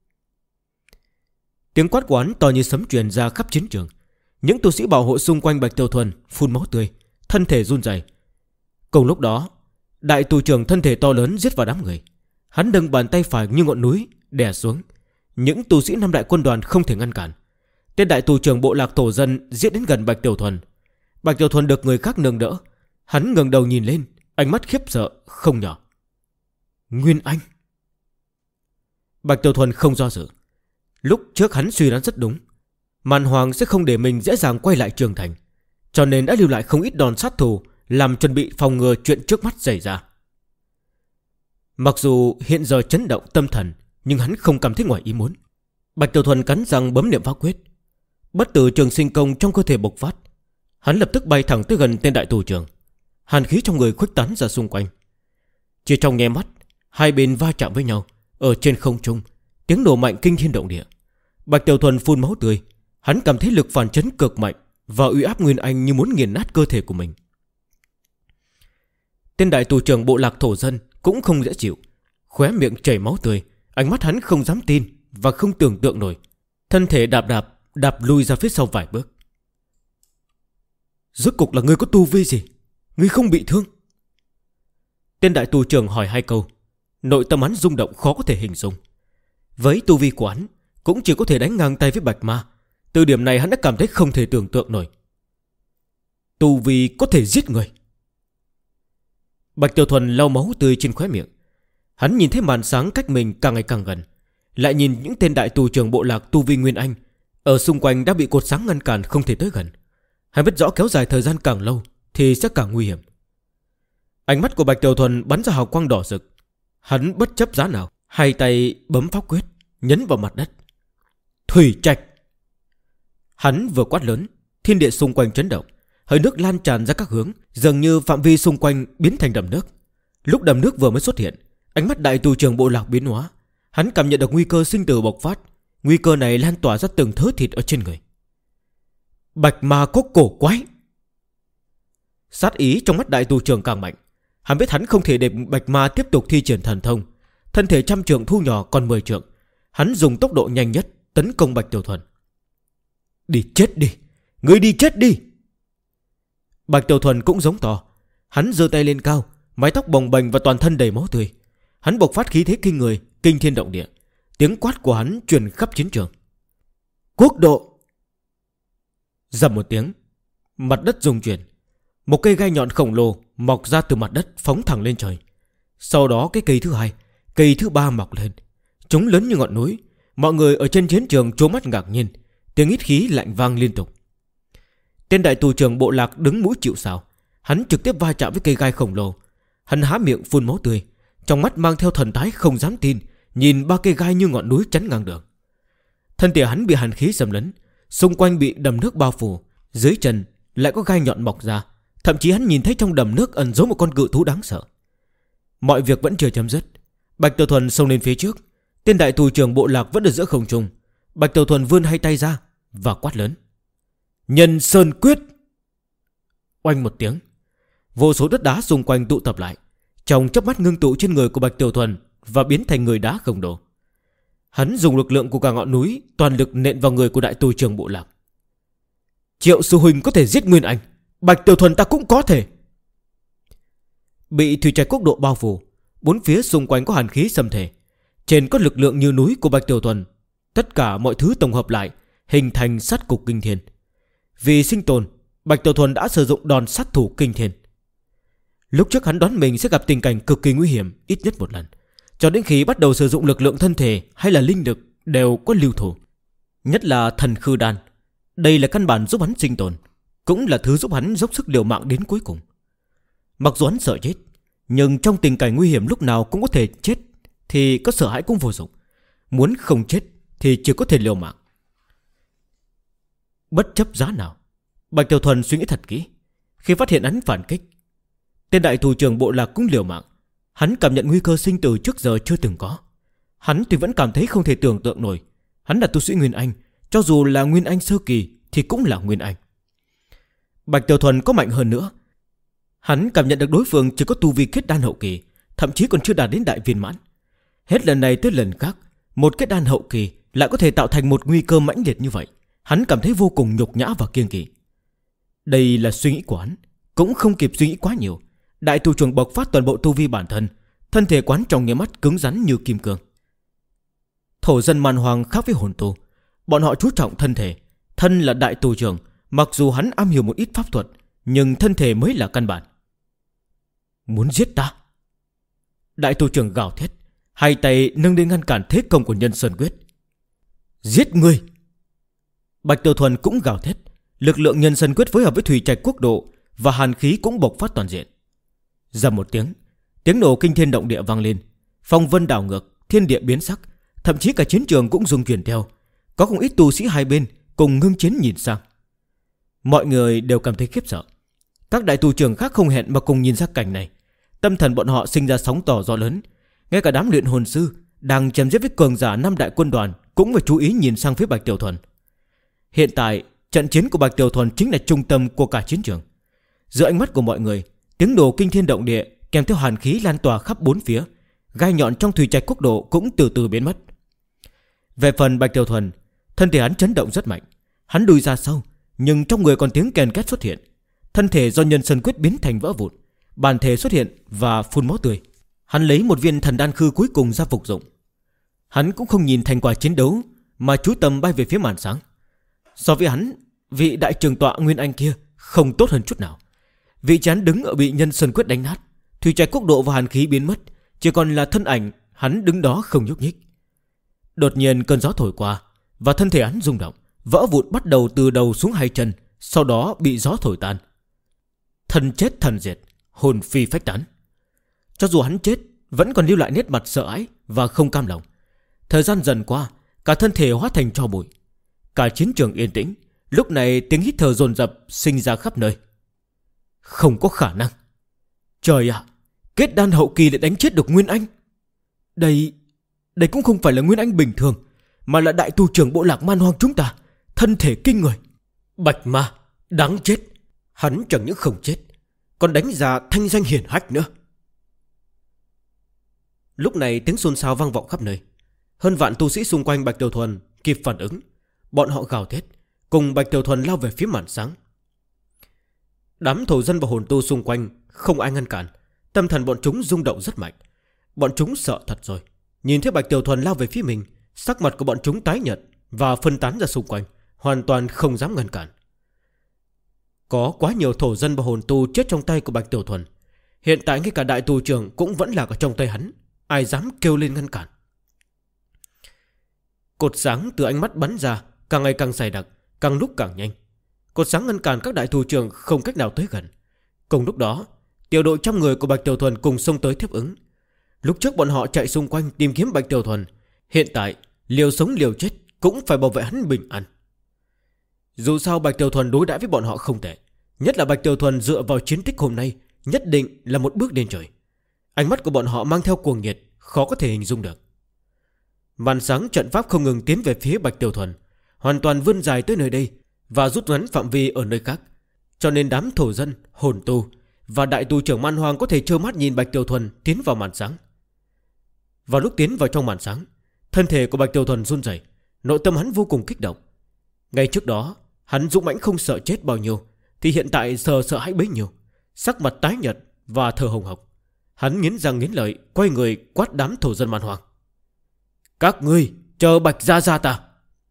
Tiếng quát của hắn to như sấm truyền ra khắp chiến trường. Những tu sĩ bảo hộ xung quanh Bạch Tiểu Thuần phun máu tươi, thân thể run rẩy. Cùng lúc đó, đại tù trưởng thân thể to lớn giết vào đám người. Hắn nâng bàn tay phải như ngọn núi đè xuống. Những tu sĩ năm đại quân đoàn không thể ngăn cản. Tên đại tù trưởng bộ lạc thổ dân giết đến gần Bạch Tiểu Thuần. Bạch Tiểu Thuần được người khác nâng đỡ. Hắn ngẩng đầu nhìn lên, ánh mắt khiếp sợ không nhỏ. Nguyên Anh. Bạch Tiểu Thuần không do dự. Lúc trước hắn suy đoán rất đúng, Màn Hoàng sẽ không để mình dễ dàng quay lại Trường Thành, cho nên đã lưu lại không ít đòn sát thủ, làm chuẩn bị phòng ngừa chuyện trước mắt xảy ra. Mặc dù hiện giờ chấn động tâm thần, nhưng hắn không cảm thấy ngoài ý muốn. Bạch Tiểu Thuần cắn răng bấm niệm pháp quyết. Bất tử trường sinh công trong cơ thể bộc phát. Hắn lập tức bay thẳng tới gần tên đại tù trưởng. Hàn khí trong người khuếch tán ra xung quanh. Chỉ trong nháy mắt, hai bên va chạm với nhau. Ở trên không trung, tiếng nổ mạnh kinh thiên động địa. Bạch Tiểu Thuần phun máu tươi. Hắn cảm thấy lực phản chấn cực mạnh và uy áp Nguyên Anh như muốn nghiền nát cơ thể của mình. Tên đại tù trưởng bộ lạc thổ dân cũng không dễ chịu, khóe miệng chảy máu tươi. Ánh mắt hắn không dám tin và không tưởng tượng nổi. Thân thể đạp lui ra phía sau vài bước. Rốt cục là ngươi có tu vi gì? Ngươi không bị thương? Tên đại tù trưởng hỏi hai câu. Nội tâm hắn rung động khó có thể hình dung. Với tu vi của hắn, cũng chỉ có thể đánh ngang tay với Bạch Ma. Từ điểm này hắn đã cảm thấy không thể tưởng tượng nổi. Tu vi có thể giết người. Bạch Tiểu Thuần lau máu tươi trên khóe miệng. Hắn nhìn thấy màn sáng cách mình càng ngày càng gần, lại nhìn những tên đại tù trưởng bộ lạc tu vi Nguyên Anh ở xung quanh đã bị cột sáng ngăn cản không thể tới gần. Hắn biết rõ kéo dài thời gian càng lâu thì sẽ càng nguy hiểm. Ánh mắt của Bạch Tiểu Thuần bắn ra hào quang đỏ rực. Hắn bất chấp giá nào, hai tay bấm pháp quyết, nhấn vào mặt đất. Thủy trạch. Hắn vừa quát lớn, thiên địa xung quanh chấn động, hơi nước lan tràn ra các hướng, dường như phạm vi xung quanh biến thành đầm nước. Lúc đầm nước vừa mới xuất hiện, ánh mắt đại tù trưởng bộ lạc biến hóa. Hắn cảm nhận được nguy cơ sinh tử bộc phát. Nguy cơ này lan tỏa ra từng thớ thịt ở trên người. Bạch Ma có cổ quái. Sát ý trong mắt đại tù trưởng càng mạnh. Hắn biết hắn không thể để Bạch Ma tiếp tục thi triển thần thông. Thân thể trăm trượng thu nhỏ còn 10 trượng. Hắn dùng tốc độ nhanh nhất tấn công Bạch Tiểu Thuần. Đi chết đi, ngươi đi chết đi. Bạch Tiểu Thuần cũng giống to. Hắn giơ tay lên cao, mái tóc bồng bềnh và toàn thân đầy máu tươi. Hắn bộc phát khí thế kinh người, kinh thiên động địa. Tiếng quát của hắn truyền khắp chiến trường. Quốc độ. Rầm một tiếng, mặt đất rung chuyển. Một cây gai nhọn khổng lồ mọc ra từ mặt đất, phóng thẳng lên trời. Sau đó cái cây thứ hai, cây thứ ba mọc lên. Chúng lớn như ngọn núi. Mọi người ở trên chiến trường trố mắt ngạc nhiên. Tiếng hít khí lạnh vang liên tục. Tên đại tù trưởng bộ lạc đứng mũi chịu sào. Hắn trực tiếp va chạm với cây gai khổng lồ. Hắn há miệng phun máu tươi, trong mắt mang theo thần thái không dám tin, nhìn ba cây gai như ngọn núi chắn ngang đường. Thân thể hắn bị hàn khí xâm lấn, xung quanh bị đầm nước bao phủ. Dưới chân lại có gai nhọn mọc ra. Thậm chí hắn nhìn thấy trong đầm nước ẩn giấu một con cự thú đáng sợ. Mọi việc vẫn chưa chấm dứt. Bạch Tiểu Thuần xông lên phía trước. Tên đại tù trưởng bộ lạc vẫn ở giữa không trung. Bạch Tiểu Thuần vươn hai tay ra và quát lớn: Nhân Sơn Quyết. Oanh một tiếng, vô số đất đá xung quanh tụ tập lại, trong chớp mắt ngưng tụ trên người của Bạch Tiểu Thuần và biến thành người đá khổng lồ. Hắn dùng lực lượng của cả ngọn núi toàn lực nện vào người của đại tù trưởng bộ lạc. Triệu sư huynh có thể giết Nguyên Anh, Bạch Tiểu Thuần ta cũng có thể. Bị thủy trạch quốc độ bao phủ, bốn phía xung quanh có hàn khí xâm thể. Trên có lực lượng như núi của Bạch Tiểu Thuần. Tất cả mọi thứ tổng hợp lại hình thành sát cục kinh thiên. Vì sinh tồn, Bạch Tiểu Thuần đã sử dụng đòn sát thủ kinh thiên. Lúc trước hắn đoán mình sẽ gặp tình cảnh cực kỳ nguy hiểm ít nhất một lần, cho đến khi bắt đầu sử dụng lực lượng thân thể hay là linh lực đều có lưu thủ. Nhất là thần khư đan. Đây là căn bản giúp hắn sinh tồn, cũng là thứ giúp hắn dốc sức liều mạng đến cuối cùng. Mặc dù hắn sợ chết, nhưng trong tình cảnh nguy hiểm lúc nào cũng có thể chết, thì có sợ hãi cũng vô dụng. Muốn không chết thì chỉ có thể liều mạng. Bất chấp giá nào, Bạch Tiểu Thuần suy nghĩ thật kỹ. Khi phát hiện hắn phản kích, tên đại tù trưởng bộ lạc cũng liều mạng. Hắn cảm nhận nguy cơ sinh tử trước giờ chưa từng có. Hắn thì vẫn cảm thấy không thể tưởng tượng nổi. Hắn là tu sĩ Nguyên Anh, cho dù là Nguyên Anh sơ kỳ thì cũng là Nguyên Anh. Bạch Tiểu Thuần có mạnh hơn nữa. Hắn cảm nhận được đối phương chỉ có tu vi kết đan hậu kỳ, thậm chí còn chưa đạt đến đại viên mãn. Hết lần này tới lần khác, một kết đan hậu kỳ lại có thể tạo thành một nguy cơ mãnh liệt như vậy. Hắn cảm thấy vô cùng nhục nhã và kiêng kỵ. Đây là suy nghĩ của hắn, cũng không kịp suy nghĩ quá nhiều. Đại tu trưởng bộc phát toàn bộ tu vi bản thân, thân thể quán trong nháy mắt cứng rắn như kim cương. Thổ dân man hoang khác với hồn tu, bọn họ chú trọng thân thể. Thân là đại tu trưởng, mặc dù hắn am hiểu một ít pháp thuật, nhưng thân thể mới là căn bản. Muốn giết ta? Đại tu trưởng gào thét, hai tay nâng lên ngăn cản thế công của Nhân Sơn Quyết. Giết ngươi! Bạch Tiểu Thuần cũng gào thét. Lực lượng Nhân Sơn Quyết phối hợp với Thủy Trạch Quốc Độ và hàn khí cũng bộc phát toàn diện. Ra một tiếng, tiếng nổ kinh thiên động địa vang lên. Phong vân đảo ngược, thiên địa biến sắc, thậm chí cả chiến trường cũng rung chuyển theo. Có không ít tu sĩ hai bên cùng ngưng chiến nhìn sang. Mọi người đều cảm thấy khiếp sợ. Các đại tu trưởng khác không hẹn mà cùng nhìn ra cảnh này. Tâm thần bọn họ sinh ra sóng to gió lớn. Ngay cả đám luyện hồn sư đang chém giết với cường giả 5 đại quân đoàn cũng phải chú ý nhìn sang phía Bạch Tiểu Thuần. Hiện tại trận chiến của Bạch Tiểu Thuần chính là trung tâm của cả chiến trường. Giữa ánh mắt của mọi người, tiếng nổ kinh thiên động địa kèm theo hàn khí lan tỏa khắp bốn phía. Gai nhọn trong Thủy Trạch Quốc Độ cũng từ từ biến mất. Về phần Bạch Tiểu Thuần, thân thể hắn chấn động rất mạnh. Hắn lùi ra sau, nhưng trong người còn tiếng kèn két xuất hiện. Thân thể do Nhân Sơn Quyết biến thành vỡ vụn, bản thể xuất hiện và phun máu tươi. Hắn lấy một viên thần đan khư cuối cùng ra phục dụng. Hắn cũng không nhìn thành quả chiến đấu, mà chú tâm bay về phía màn sáng. So với hắn, vị đại trường tọa Nguyên Anh kia không tốt hơn chút nào. Vị chán đứng ở bị Nhân Sơn Quyết đánh nát, Thủy Trạch Quốc Độ và hàn khí biến mất, chỉ còn là thân ảnh hắn đứng đó không nhúc nhích. Đột nhiên cơn gió thổi qua, và thân thể hắn rung động, vỡ vụn bắt đầu từ đầu xuống hai chân, sau đó bị gió thổi tan. Thân chết thần diệt, hồn phi phách tán. Cho dù hắn chết, vẫn còn lưu lại nét mặt sợ hãi và không cam lòng. Thời gian dần qua, cả thân thể hóa thành tro bụi. Cả chiến trường yên tĩnh. Lúc này tiếng hít thở dồn dập sinh ra khắp nơi. Không có khả năng. Trời ạ, kết đan hậu kỳ lại đánh chết được Nguyên Anh. Đây cũng không phải là Nguyên Anh bình thường, mà là đại tu trưởng bộ lạc man hoang chúng ta. Thân thể kinh người. Bạch ma, đáng chết. Hắn chẳng những không chết, còn đánh ra thanh danh hiển hách nữa. Lúc này tiếng xôn xao vang vọng khắp nơi. Hơn vạn tu sĩ xung quanh Bạch Tiểu Thuần kịp phản ứng. Bọn họ gào thét, cùng Bạch Tiểu Thuần lao về phía màn sáng. Đám thổ dân và hồn tu xung quanh không ai ngăn cản. Tâm thần bọn chúng rung động rất mạnh. Bọn chúng sợ thật rồi. Nhìn thấy Bạch Tiểu Thuần lao về phía mình, sắc mặt của bọn chúng tái nhợt và phân tán ra xung quanh, hoàn toàn không dám ngăn cản. Có quá nhiều thổ dân và hồn tu chết trong tay của Bạch Tiểu Thuần. Hiện tại ngay cả đại tu trưởng cũng vẫn là ở trong tay hắn. Ai dám kêu lên ngăn cản. Cột sáng từ ánh mắt bắn ra càng ngày càng dày đặc, càng lúc càng nhanh. Cột sáng ngăn cản các đại tu trưởng không cách nào tới gần. Cùng lúc đó, tiểu đội trăm người của Bạch Tiểu Thuần cùng xông tới tiếp ứng. Lúc trước bọn họ chạy xung quanh tìm kiếm Bạch Tiểu Thuần, hiện tại liều sống liều chết cũng phải bảo vệ hắn bình an. Dù sao Bạch Tiểu Thuần đối đãi với bọn họ không tệ, nhất là Bạch Tiểu Thuần dựa vào chiến tích hôm nay nhất định là một bước lên trời. Ánh mắt của bọn họ mang theo cuồng nhiệt, khó có thể hình dung được. Màn sáng trận pháp không ngừng tiến về phía Bạch Tiểu Thuần, hoàn toàn vươn dài tới nơi đây và rút ngắn phạm vi ở nơi khác. Cho nên đám thổ dân, hồn tu và đại tu trưởng man hoang có thể trơ mắt nhìn Bạch Tiểu Thuần tiến vào màn sáng. Vào lúc tiến vào trong màn sáng, thân thể của Bạch Tiểu Thuần run rẩy, nội tâm hắn vô cùng kích động. Ngay trước đó hắn dũng mãnh không sợ chết bao nhiêu, thì hiện tại sợ hãi bấy nhiêu. Sắc mặt tái nhợt và thở hồng hộc, hắn nghiến răng nghiến lợi, quay người quát đám thổ dân man hoang: các ngươi chờ Bạch gia gia ta.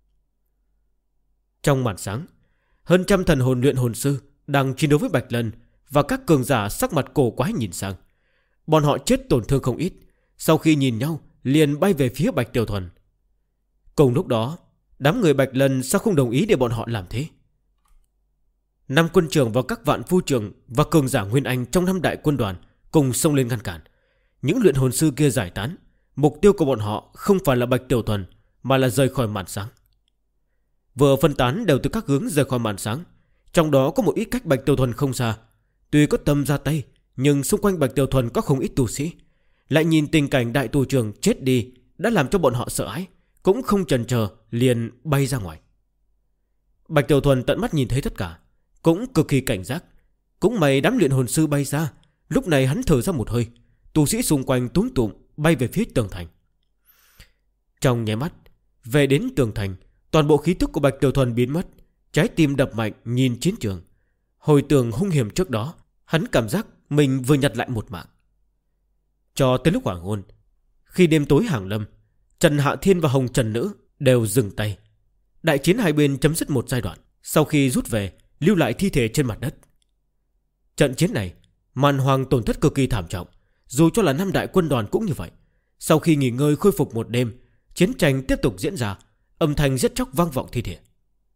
Trong màn sáng, hơn trăm thần hồn luyện hồn sư đang chiến đấu với Bạch Lân, và các cường giả sắc mặt cổ quái nhìn sang. Bọn họ chết tổn thương không ít, sau khi nhìn nhau liền bay về phía Bạch Tiểu Thuần. Cùng lúc đó, đám người Bạch Lân sao không đồng ý để bọn họ làm thế? 5 quân trưởng và các vạn phu trưởng và cường giả Nguyên Anh trong 5 đại quân đoàn cùng xông lên ngăn cản. Những luyện hồn sư kia giải tán. Mục tiêu của bọn họ không phải là Bạch Tiểu Thuần, mà là rời khỏi màn sáng. Vừa phân tán đều từ các hướng rời khỏi màn sáng. Trong đó có một ít cách Bạch Tiểu Thuần không xa. Tuy có tâm ra tay, nhưng xung quanh Bạch Tiểu Thuần có không ít tu sĩ. Lại nhìn tình cảnh đại tu trưởng chết đi đã làm cho bọn họ sợ hãi, cũng không chần chờ liền bay ra ngoài. Bạch Tiểu Thuần tận mắt nhìn thấy tất cả. cũng cực kỳ cảnh giác. Cũng may đám luyện hồn sư bay ra. Lúc này hắn thở ra một hơi. Tu sĩ xung quanh túm tụm bay về phía tường thành. Trong nháy mắt về đến tường thành, toàn bộ khí tức của Bạch Tiểu Thuần biến mất. Trái tim đập mạnh nhìn chiến trường. Hồi tưởng hung hiểm trước đó, hắn cảm giác mình vừa nhặt lại một mạng. Cho tới lúc hoàng hôn, khi đêm tối hàng lâm, Trần Hạ Thiên và Hồng Trần Nữ đều dừng tay. Đại chiến hai bên chấm dứt một giai đoạn. Sau khi rút về, lưu lại thi thể trên mặt đất. Trận chiến này, Man Hoang tổn thất cực kỳ thảm trọng. Dù cho là 5 đại quân đoàn cũng như vậy. Sau khi nghỉ ngơi khôi phục một đêm, chiến tranh tiếp tục diễn ra. Âm thanh giết chóc vang vọng thi thể.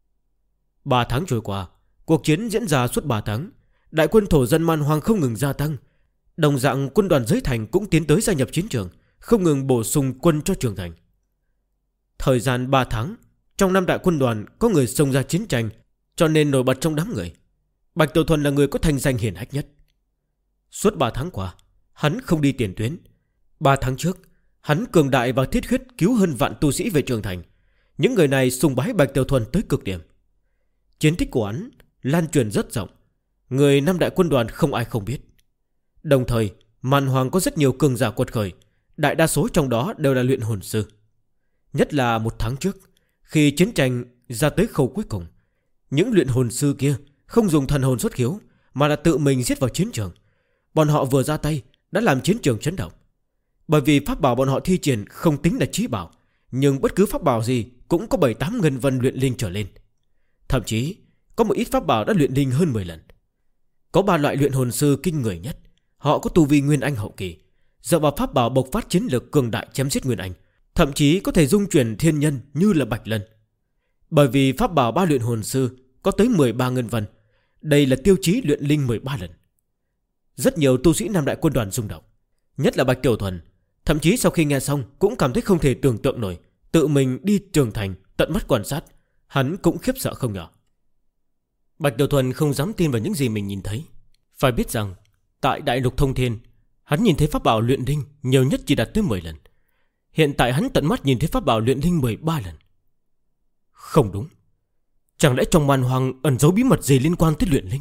3 tháng trôi qua, cuộc chiến diễn ra suốt 3 tháng. Đại quân thổ dân Man Hoang không ngừng gia tăng. Đồng dạng quân đoàn giới thành cũng tiến tới gia nhập chiến trường, không ngừng bổ sung quân cho trường thành. Thời gian 3 tháng, trong 5 đại quân đoàn có người xông ra chiến tranh, cho nên nổi bật trong đám người. Bạch Tiểu Thuần là người có thanh danh hiển hách nhất. Suốt 3 tháng qua, hắn không đi tiền tuyến. 3 tháng trước, hắn cường đại và thiết huyết cứu hơn vạn tu sĩ về trường thành. Những người này sùng bái Bạch Tiểu Thuần tới cực điểm. Chiến tích của hắn lan truyền rất rộng. Người 5 đại quân đoàn không ai không biết. Đồng thời, Man Hoang có rất nhiều cường giả quật khởi. Đại đa số trong đó đều là luyện hồn sư. Nhất là 1 tháng trước, khi chiến tranh ra tới khâu cuối cùng, những luyện hồn sư kia không dùng thần hồn xuất khiếu, mà là tự mình giết vào chiến trường. Bọn họ vừa ra tay đã làm chiến trường chấn động. Bởi vì pháp bảo bọn họ thi triển không tính là chí bảo, nhưng bất cứ pháp bảo gì cũng có 7-8 ngân vân luyện linh trở lên. Thậm chí có một ít pháp bảo đã luyện linh hơn 10 lần. Có 3 loại luyện hồn sư kinh người nhất. Họ có tu vi Nguyên Anh hậu kỳ, dựa vào pháp bảo bộc phát chiến lược cường đại chém giết Nguyên Anh, thậm chí có thể dung chuyển thiên nhân như là Bạch Lân. Bởi vì pháp bảo 3 luyện hồn sư có tới 13 ngân vân. Đây là tiêu chí luyện linh 13 lần. Rất nhiều tu sĩ 5 đại quân đoàn rung động. Nhất là Bạch Tiểu Thuần, thậm chí sau khi nghe xong cũng cảm thấy không thể tưởng tượng nổi. Tự mình đi trường thành tận mắt quan sát, hắn cũng khiếp sợ không nhỏ. Bạch Tiểu Thuần không dám tin vào những gì mình nhìn thấy. Phải biết rằng tại Đại Lục Thông Thiên, hắn nhìn thấy pháp bảo luyện linh nhiều nhất chỉ đạt tới 10 lần. Hiện tại hắn tận mắt nhìn thấy pháp bảo luyện linh 13 lần. Không đúng. Chẳng lẽ trong Man Hoang ẩn giấu bí mật gì liên quan tới luyện linh?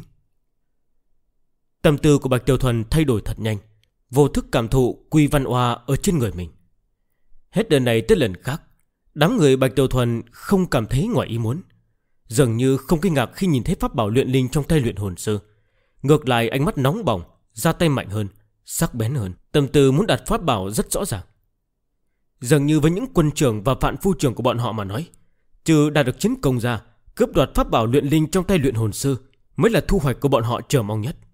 Tâm tư của Bạch Tiểu Thuần thay đổi thật nhanh, vô thức cảm thụ quy văn oa ở trên người mình. Hết lần này tới lần khác, đám người Bạch Tiểu Thuần không cảm thấy ngoài ý muốn, dường như không kinh ngạc khi nhìn thấy pháp bảo luyện linh trong tay luyện hồn sư. Ngược lại ánh mắt nóng bỏng, ra tay mạnh hơn, sắc bén hơn, tâm tư muốn đặt pháp bảo rất rõ ràng. Dường như với những quân trưởng và vạn phu trưởng của bọn họ mà nói, trừ đạt được chiến công ra, cướp đoạt pháp bảo luyện linh trong tay luyện hồn sư mới là thu hoạch của bọn họ chờ mong nhất.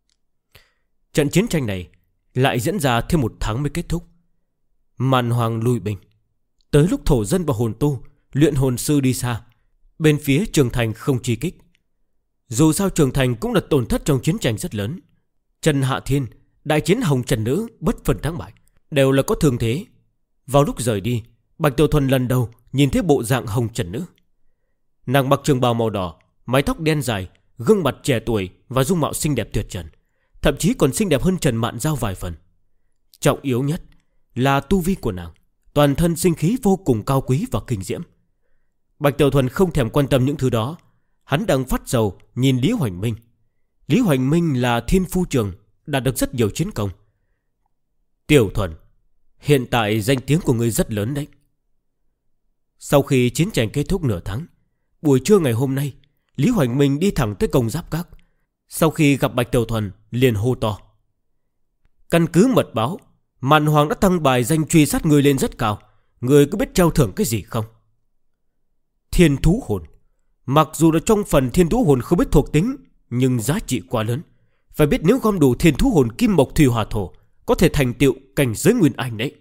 Trận chiến tranh này lại diễn ra thêm 1 tháng mới kết thúc. Man Hoang lui binh. Tới lúc thổ dân và hồn tu, luyện hồn sư đi xa, bên phía trường thành không truy kích. Dù sao trường thành cũng là tổn thất trong chiến tranh rất lớn. Trần Hạ Thiên, đại chiến Hồng Trần Nữ bất phân thắng bại, đều là có thương thế. Vào lúc rời đi, Bạch Tiểu Thuần lần đầu nhìn thấy bộ dạng Hồng Trần Nữ. Nàng mặc trường bào màu đỏ, mái tóc đen dài, gương mặt trẻ tuổi và dung mạo xinh đẹp tuyệt trần, thậm chí còn xinh đẹp hơn Trần Mạn Giao vài phần. Trọng yếu nhất là tu vi của nàng, toàn thân sinh khí vô cùng cao quý và kinh diễm. Bạch Tiểu Thuần không thèm quan tâm những thứ đó. Hắn đang phát dầu nhìn Lý Hoành Minh. Lý Hoành Minh là thiên phu trường, đạt được rất nhiều chiến công. Tiểu Thuần, hiện tại danh tiếng của ngươi rất lớn đấy. Sau khi chiến tranh kết thúc nửa tháng, buổi trưa ngày hôm nay, Lý Hoành Minh đi thẳng tới Công Giáp Các. Sau khi gặp Bạch Tiểu Thuần liền hô to: căn cứ mật báo, Man Hoang đã tăng bài danh truy sát người lên rất cao. Người có biết trao thưởng cái gì không? Thiên thú hồn. Mặc dù là trong phần thiên thú hồn không biết thuộc tính, nhưng giá trị quá lớn. Phải biết nếu gom đủ thiên thú hồn kim mộc thủy hỏa thổ, có thể thành tựu cảnh giới nguyên anh đấy.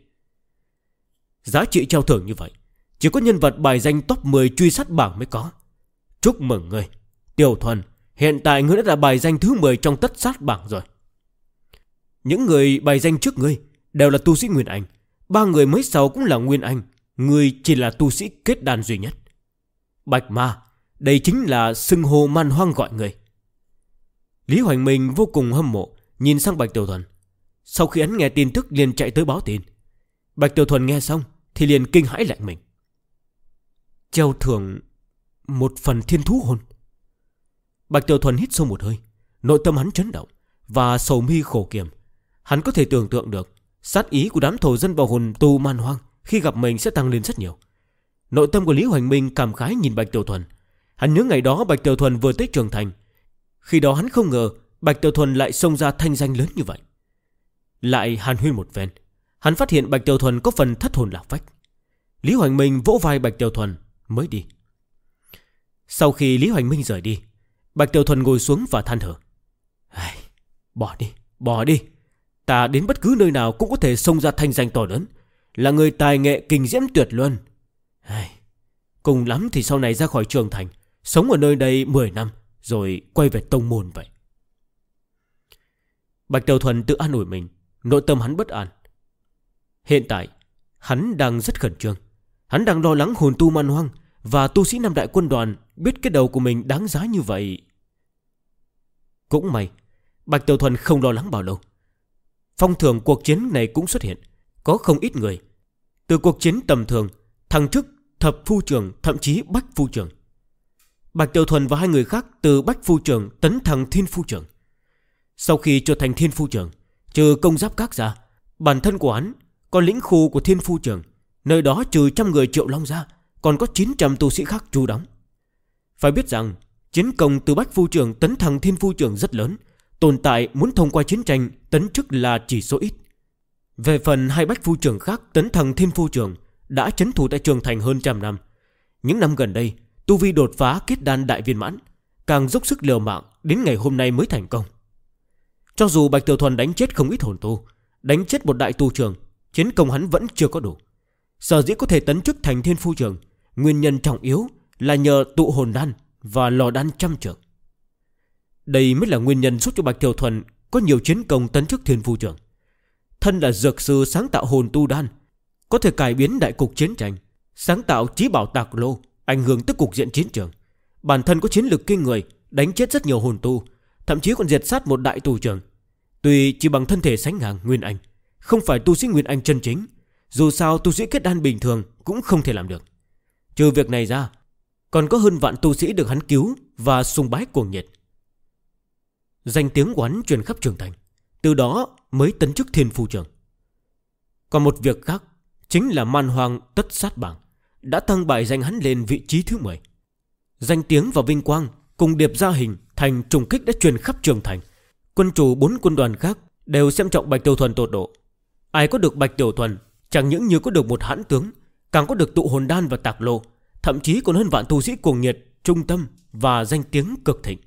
Giá trị trao thưởng như vậy, chỉ có nhân vật bài danh top 10 truy sát bảng mới có. Chúc mừng ngươi, Tiểu Thuần. Hiện tại ngươi đã là bài danh thứ 10 trong tất sát bảng rồi. Những người bài danh trước ngươi đều là tu sĩ Nguyên Anh, 3 người mới sau cũng là Nguyên Anh. Ngươi chỉ là tu sĩ kết đan duy nhất. Bạch Ma, đây chính là xưng hô Man Hoang gọi người. Lý Hoành Minh vô cùng hâm mộ, nhìn sang Bạch Tiểu Thuần. Sau khi hắn nghe tin tức liền chạy tới báo tin. Bạch Tiểu Thuần nghe xong thì liền kinh hãi lạnh mình. Treo thưởng 1 phần thiên thú hồn. Bạch Tiểu Thuần hít sâu một hơi, nội tâm hắn chấn động và sầu mi khổ kiểm. Hắn có thể tưởng tượng được sát ý của đám thổ dân vào hồn tu man hoang khi gặp mình sẽ tăng lên rất nhiều. Nội tâm của Lý Hoành Minh cảm khái nhìn Bạch Tiểu Thuần. Hắn nhớ ngày đó Bạch Tiểu Thuần vừa tới trưởng thành. Khi đó hắn không ngờ Bạch Tiểu Thuần lại xông ra thanh danh lớn như vậy. Lại hàn huyên một phen, hắn phát hiện Bạch Tiểu Thuần có phần thất hồn lạc phách. Lý Hoành Minh vỗ vai Bạch Tiểu Thuần mới đi. Sau khi Lý Hoành Minh rời đi, Bạch Tiểu Thuần ngồi xuống và than thở. Bỏ đi. Ta đến bất cứ nơi nào cũng có thể xông ra thanh danh to lớn, là người tài nghệ kinh diễm tuyệt luân. Cùng lắm thì sau này ra khỏi trường thành, sống ở nơi đây 10 năm rồi quay về tông môn vậy. Bạch Tiểu Thuần tự an ủi mình, nội tâm hắn bất an. Hiện tại hắn đang rất khẩn trương. Hắn đang lo lắng hồn tu man hoang và tu sĩ Nam Đại Quân Đoàn biết cái đầu của mình đáng giá như vậy. Cũng may Bạch Tiểu Thuần không lo lắng bao lâu. Phong thưởng cuộc chiến này cũng xuất hiện. Có không ít người từ cuộc chiến tầm thường thăng chức thập phu trưởng, thậm chí bách phu trưởng. Bạch Tiểu Thuần và hai người khác từ bách phu trưởng tấn thăng thiên phu trưởng. Sau khi trở thành thiên phu trưởng, trừ công giáp các ra, bản thân của hắn còn lĩnh khu của thiên phu trưởng. Nơi đó trừ 100 người Triệu Long ra, còn có 900 tu sĩ khác trú đóng. Phải biết rằng chiến công từ bách phu trưởng tấn thăng thiên phu trưởng rất lớn. Tồn tại muốn thông qua chiến tranh tấn chức là chỉ số ít. Về phần hai bách phu trưởng khác tấn thăng thiên phu trưởng đã trấn thủ tại trường thành hơn 100 năm. Những năm gần đây tu vi đột phá kết đan đại viên mãn, càng dốc sức liều mạng, đến ngày hôm nay mới thành công. Cho dù Bạch Tiểu Thuần đánh chết không ít hồn tu, đánh chết một đại tu trưởng, chiến công hắn vẫn chưa có đủ. Sở dĩ có thể tấn chức thành thiên phu trưởng, nguyên nhân trọng yếu là nhờ tụ hồn đan và lò đan 100 trượng. Đây mới là nguyên nhân giúp cho Bạch Tiểu Thuần có nhiều chiến công tấn chức thiên phu trưởng. Thân là dược sư sáng tạo hồn tu đan, có thể cải biến đại cục chiến tranh, sáng tạo chí bảo tạc lô, ảnh hưởng tới cục diện chiến trường. Bản thân có chiến lược kinh người, đánh chết rất nhiều hồn tu, thậm chí còn diệt sát một đại tù trưởng. Tuy chỉ bằng thân thể sánh ngang Nguyên Anh, không phải tu sĩ Nguyên Anh chân chính, dù sao tu sĩ kết đan bình thường cũng không thể làm được. Trừ việc này ra, còn có hơn vạn tu sĩ được hắn cứu và sùng bái cuồng nhiệt. Danh tiếng của hắn truyền khắp trường thành, từ đó mới tấn chức thiên phu trưởng. Còn một việc khác chính là man hoang tất sát bảng đã tăng bài danh hắn lên vị trí thứ 10. Danh tiếng và vinh quang cùng điệp ra hình thành trùng kích đã truyền khắp trường thành. Quân chủ 4 quân đoàn khác đều xem trọng Bạch Tiểu Thuần tột độ. Ai có được Bạch Tiểu Thuần chẳng những như có được một hãn tướng, càng có được tụ hồn đan và tạc lô, thậm chí còn hơn vạn tu sĩ cuồng nhiệt, trung tâm và danh tiếng cực thịnh.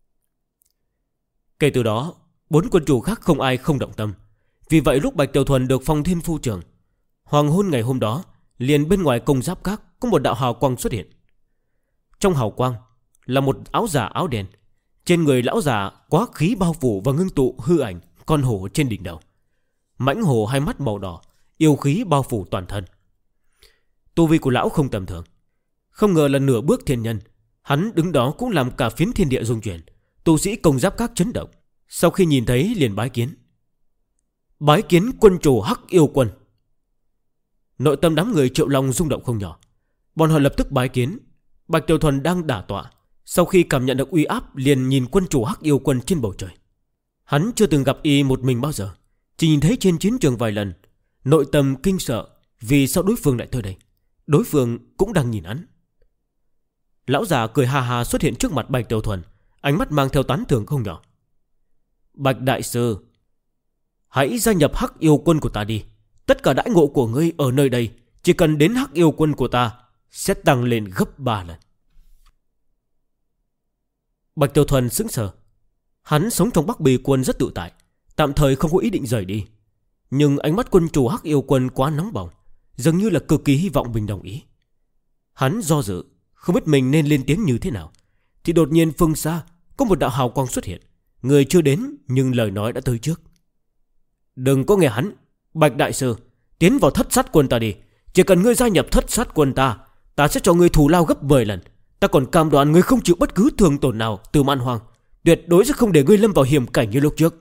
Kể từ đó 4 quân chủ khác không ai không động tâm. Vì vậy lúc Bạch Tiểu Thuần được phong thiên phu trưởng, hoàng hôn ngày hôm đó, liền bên ngoài công giáp các có một đạo hào quang xuất hiện. Trong hào quang là một áo giả áo đen. Trên người lão già quá khí bao phủ và ngưng tụ hư ảnh con hổ trên đỉnh đầu. Mãnh hổ hai mắt màu đỏ, yêu khí bao phủ toàn thân. Tu vi của lão không tầm thường, không ngờ là nửa bước thiên nhân. Hắn đứng đó cũng làm cả phiến thiên địa rung chuyển. Tu sĩ công giáp các chấn động. Sau khi nhìn thấy liền bái kiến. Bái kiến quân chủ Hắc Yêu Quân. Nội tâm đám người Triệu Long rung động không nhỏ. Bọn họ lập tức bái kiến. Bạch Tiểu Thuần đang đả tọa, sau khi cảm nhận được uy áp liền nhìn quân chủ Hắc Yêu Quân trên bầu trời. Hắn chưa từng gặp y một mình bao giờ, chỉ nhìn thấy trên chiến trường vài lần. Nội tâm kinh sợ vì sao đối phương lại tới đây. Đối phương cũng đang nhìn hắn. Lão già cười ha ha xuất hiện trước mặt Bạch Tiểu Thuần, ánh mắt mang theo tán thưởng không nhỏ. Bạch đại sư, hãy gia nhập Hắc Yêu Quân của ta đi. Tất cả đãi ngộ của ngươi ở nơi đây, chỉ cần đến Hắc Yêu Quân của ta sẽ tăng lên gấp 3 lần. Bạch Tiểu Thuần sững sờ. Hắn sống trong Bắc Bì Quân rất tự tại, tạm thời không có ý định rời đi. Nhưng ánh mắt quân chủ Hắc Yêu Quân quá nóng bỏng, dường như là cực kỳ hy vọng mình đồng ý. Hắn do dự, không biết mình nên lên tiếng như thế nào, thì đột nhiên phương xa có một đạo hào quang xuất hiện. Người chưa đến nhưng lời nói đã tới trước. Đừng có nghe hắn. Bạch đại sư, tiến vào Thất Sát Quân ta đi. Chỉ cần ngươi gia nhập Thất Sát Quân ta, ta sẽ cho ngươi thù lao gấp 10 lần. Ta còn cam đoan ngươi không chịu bất cứ thương tổn nào từ man hoang, tuyệt đối sẽ không để ngươi lâm vào hiểm cảnh như lúc trước.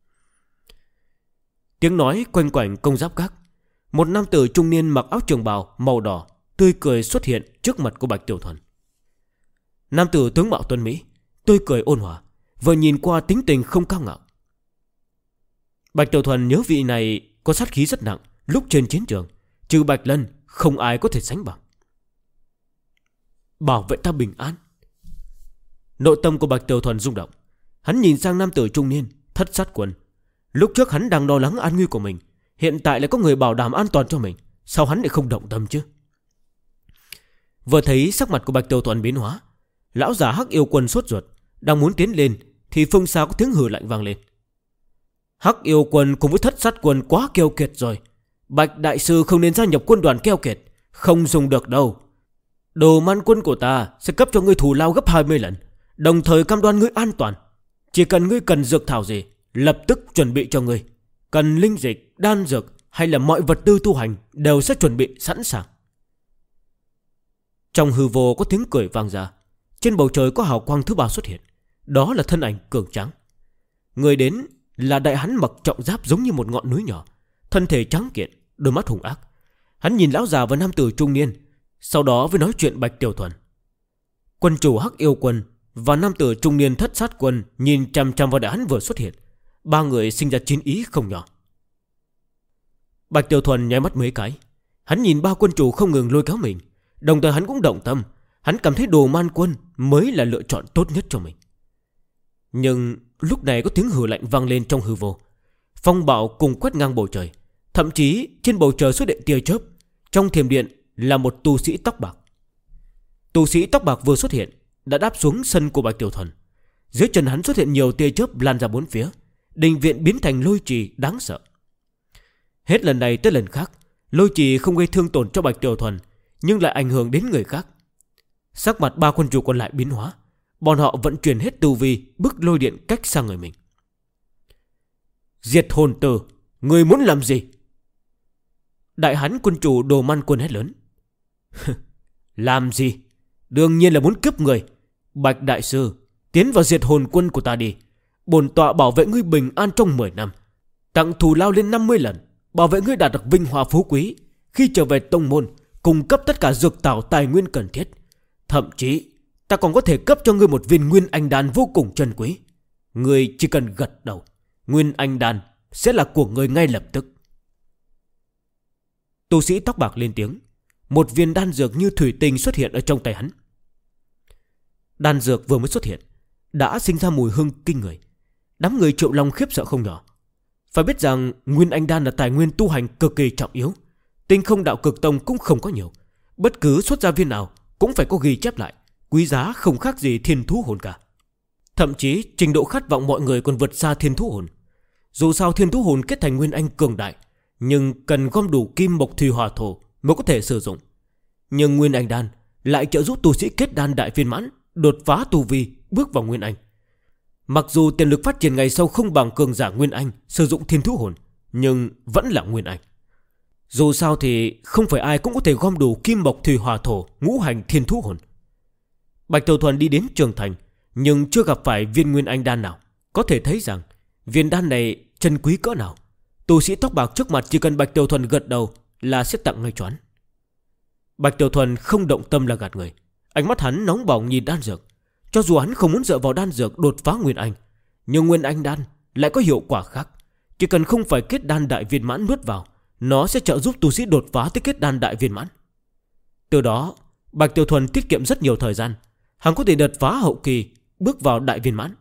Tiếng nói quanh quẩn công giáp các. Một nam tử trung niên mặc áo trường bào màu đỏ tươi cười xuất hiện trước mặt của Bạch Tiểu Thuần. Nam tử tướng mạo tuấn mỹ, tươi cười ôn hòa, vừa nhìn qua tính tình không cao ngạo. Bạch Tiểu Thuần nhớ vị này có sát khí rất nặng, lúc trên chiến trường trừ Bạch Lân không ai có thể sánh bằng. Bảo vệ ta bình an. Nội tâm của Bạch Tiểu Thuần rung động. Hắn nhìn sang nam tử trung niên Thất Sát Quân. Lúc trước hắn đang lo lắng an nguy của mình, hiện tại lại có người bảo đảm an toàn cho mình, sao hắn lại không động tâm chứ? Vừa thấy sắc mặt của Bạch Tiểu Thuần biến hóa, lão già Hắc Yêu Quân sốt ruột, đang muốn tiến lên thì phương xa có tiếng hừ lạnh vang lên. Hắc Yêu Quân cùng với Thất Sát Quân quá keo kiệt rồi. Bạch đại sư không nên gia nhập quân đoàn keo kiệt, không dùng được đâu. Đồ man quân của ta sẽ cấp cho ngươi thù lao gấp 20 lần, đồng thời cam đoan ngươi an toàn. Chỉ cần ngươi cần dược thảo gì, lập tức chuẩn bị cho ngươi. Cần linh dịch, đan dược hay là mọi vật tư tu hành đều sẽ chuẩn bị sẵn sàng. Trong hư vô có tiếng cười vang ra. Trên bầu trời có hào quang thứ ba xuất hiện. Đó là thân ảnh cường tráng. Người đến là đại hán mặc trọng giáp giống như một ngọn núi nhỏ, thân thể trắng kiện, đôi mắt hung ác. Hắn nhìn lão già và nam tử trung niên, sau đó mới nói chuyện Bạch Tiểu Thuần. Quân chủ Hắc Yêu Quân và nam tử trung niên Thất Sát Quân nhìn chằm chằm vào đại hán vừa xuất hiện. Ba người sinh ra chiến ý không nhỏ. Bạch Tiểu Thuần nháy mắt mấy cái. Hắn nhìn ba quân chủ không ngừng lôi kéo mình, đồng thời hắn cũng động tâm. Hắn cảm thấy Đồ Man Quân mới là lựa chọn tốt nhất cho mình. Nhưng lúc này có tiếng hừ lạnh vang lên trong hư vô. Phong bạo cùng quét ngang bầu trời. Thậm chí trên bầu trời xuất hiện tia chớp. Trong thiềm điện là một tu sĩ tóc bạc. Tu sĩ tóc bạc vừa xuất hiện đã đáp xuống sân của Bạch Tiểu Thuần. Dưới chân hắn xuất hiện nhiều tia chớp lan ra bốn phía. Đình viện biến thành lôi trì đáng sợ. Hết lần này tới lần khác, lôi trì không gây thương tổn cho Bạch Tiểu Thuần, nhưng lại ảnh hưởng đến người khác. Sắc mặt ba quân chủ còn lại biến hóa. Bọn họ vận chuyển hết tu vi, bức lôi điện cách sang người mình. Diệt hồn tử, người muốn làm gì? Đại hán quân chủ Đồ Man Quân hét lớn. Làm gì? Đương nhiên là muốn cướp người. Bạch đại sư, tiến vào diệt hồn quân của ta đi. Bổn tọa bảo vệ ngươi bình an trong 10 năm, tặng thù lao lên 50 lần, bảo vệ ngươi đạt được vinh hoa phú quý. Khi trở về tông môn, cung cấp tất cả dược thảo tài nguyên cần thiết. Thậm chí ta còn có thể cấp cho ngươi một viên nguyên anh đan vô cùng chân quý. Ngươi chỉ cần gật đầu, nguyên anh đan sẽ là của ngươi ngay lập tức. Tu sĩ tóc bạc lên tiếng. Một viên đan dược như thủy tinh xuất hiện ở trong tay hắn. Đan dược vừa mới xuất hiện đã sinh ra mùi hương kinh người. Đám người Triệu Long khiếp sợ không nhỏ. Phải biết rằng nguyên anh đan là tài nguyên tu hành cực kỳ trọng yếu. Tinh Không Đạo Cực Tông cũng không có nhiều. Bất cứ xuất ra viên nào cũng phải có ghi chép lại, quý giá không khác gì thiên thú hồn cả. Thậm chí trình độ khát vọng mọi người còn vượt xa thiên thú hồn. Dù sao thiên thú hồn kết thành nguyên anh cường đại, nhưng cần gom đủ kim mộc thủy hỏa thổ mới có thể sử dụng. Nhưng nguyên anh đan lại trợ giúp tu sĩ kết đan đại viên mãn đột phá tu vi, bước vào nguyên anh. Mặc dù tiềm lực phát triển ngày sau không bằng cường giả nguyên anh sử dụng thiên thú hồn, nhưng vẫn là nguyên anh. Dù sao thì không phải ai cũng có thể gom đủ kim mộc thủy hỏa thổ ngũ hành thiên thú hồn. Bạch Tiểu Thuần đi đến Trường Thành, nhưng chưa gặp phải viên nguyên anh đan nào. Có thể thấy rằng viên đan này chân quý cỡ nào. Tu sĩ tóc bạc trước mặt chỉ cần Bạch Tiểu Thuần gật đầu là sẽ tặng ngay choán. Bạch Tiểu Thuần không động tâm là gạt người. Ánh mắt hắn nóng bỏng nhìn đan dược. Cho dù hắn không muốn dựa vào đan dược đột phá nguyên anh, nhưng nguyên anh đan lại có hiệu quả khác. Chỉ cần không phải kết đan đại viên mãn nuốt vào, nó sẽ trợ giúp tu sĩ đột phá tới kết đan đại viên mãn. Từ đó Bạch Tiểu Thuần tiết kiệm rất nhiều thời gian. Hắn có thể đột phá hậu kỳ, bước vào đại viên mãn.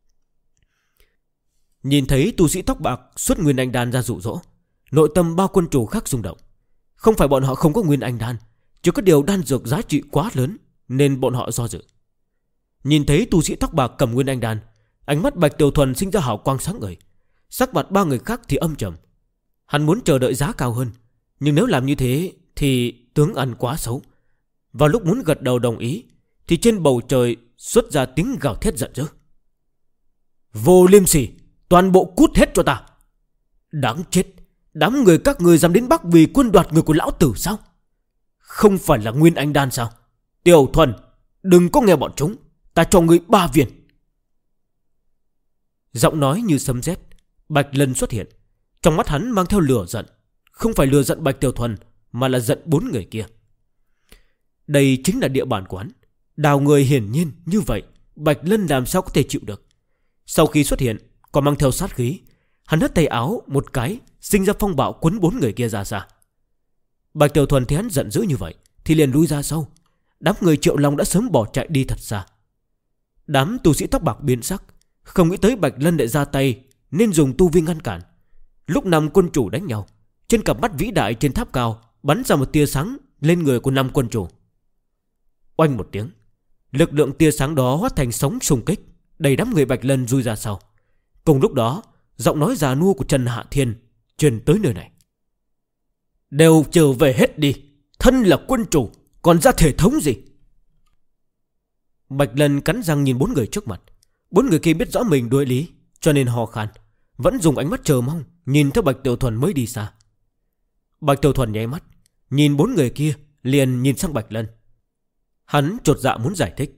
Nhìn thấy tu sĩ tóc bạc xuất nguyên anh đan ra dụ dỗ, nội tâm ba quân chủ khác rung động. Không phải bọn họ không có nguyên anh đan, chỉ có điều đan dược giá trị quá lớn nên bọn họ do dự. Nhìn thấy tu sĩ tóc bạc cầm nguyên anh đan, ánh mắt Bạch Tiểu Thuần sinh ra hào quang sáng ngời. Sắc mặt ba người khác thì âm trầm. Hắn muốn chờ đợi giá cao hơn, nhưng nếu làm như thế thì tướng ăn quá xấu. Vào lúc muốn gật đầu đồng ý thì trên bầu trời xuất ra tiếng gào thét giận dữ. Vô liêm sỉ, toàn bộ cút hết cho ta. Đáng chết, đám người các người dám đến Bắc vì quân đoạt người của lão tử sao? Không phải là nguyên anh đan sao? Tiểu Thuần, đừng có nghe bọn chúng, ta cho ngươi 3 viên. Giọng nói như sấm sét, Bạch Lân xuất hiện. Trong mắt hắn mang theo lửa giận. Không phải lửa giận Bạch Tiểu Thuần, mà là giận 4 người kia. Đây chính là địa bàn của hắn. Đào người hiển nhiên như vậy Bạch Lân làm sao có thể chịu được. Sau khi xuất hiện còn mang theo sát khí, hắn hất tay áo một cái, sinh ra phong bạo quấn 4 người kia ra xa. Bạch Tiểu Thuần thấy hắn giận dữ như vậy thì liền lui ra sau. Đám người Triệu Long đã sớm bỏ chạy đi thật xa. Đám tu sĩ tóc bạc biến sắc, không nghĩ tới Bạch Lân lại ra tay nên dùng tu vi ngăn cản. Lúc 5 quân chủ đánh nhau, trên cặp mắt vĩ đại trên tháp cao bắn ra một tia sáng lên người của 5 quân chủ. Oanh một tiếng, lực lượng tia sáng đó hóa thành sóng xung kích, đẩy đám người Bạch Lân lui ra sau. Cùng lúc đó, giọng nói già nua của Trần Hạ Thiên truyền tới nơi này: đều trở về hết đi, thân là quân chủ còn ra thể thống gì? Bạch Lân cắn răng nhìn 4 người trước mặt. 4 người kia biết rõ mình đối lý, cho nên hò khan, vẫn dùng ánh mắt chờ mong nhìn theo Bạch Tiểu Thuần mới đi xa. Bạch Tiểu Thuần nháy mắt, nhìn 4 người kia, liền nhìn sang Bạch Lân. Hắn chột dạ muốn giải thích: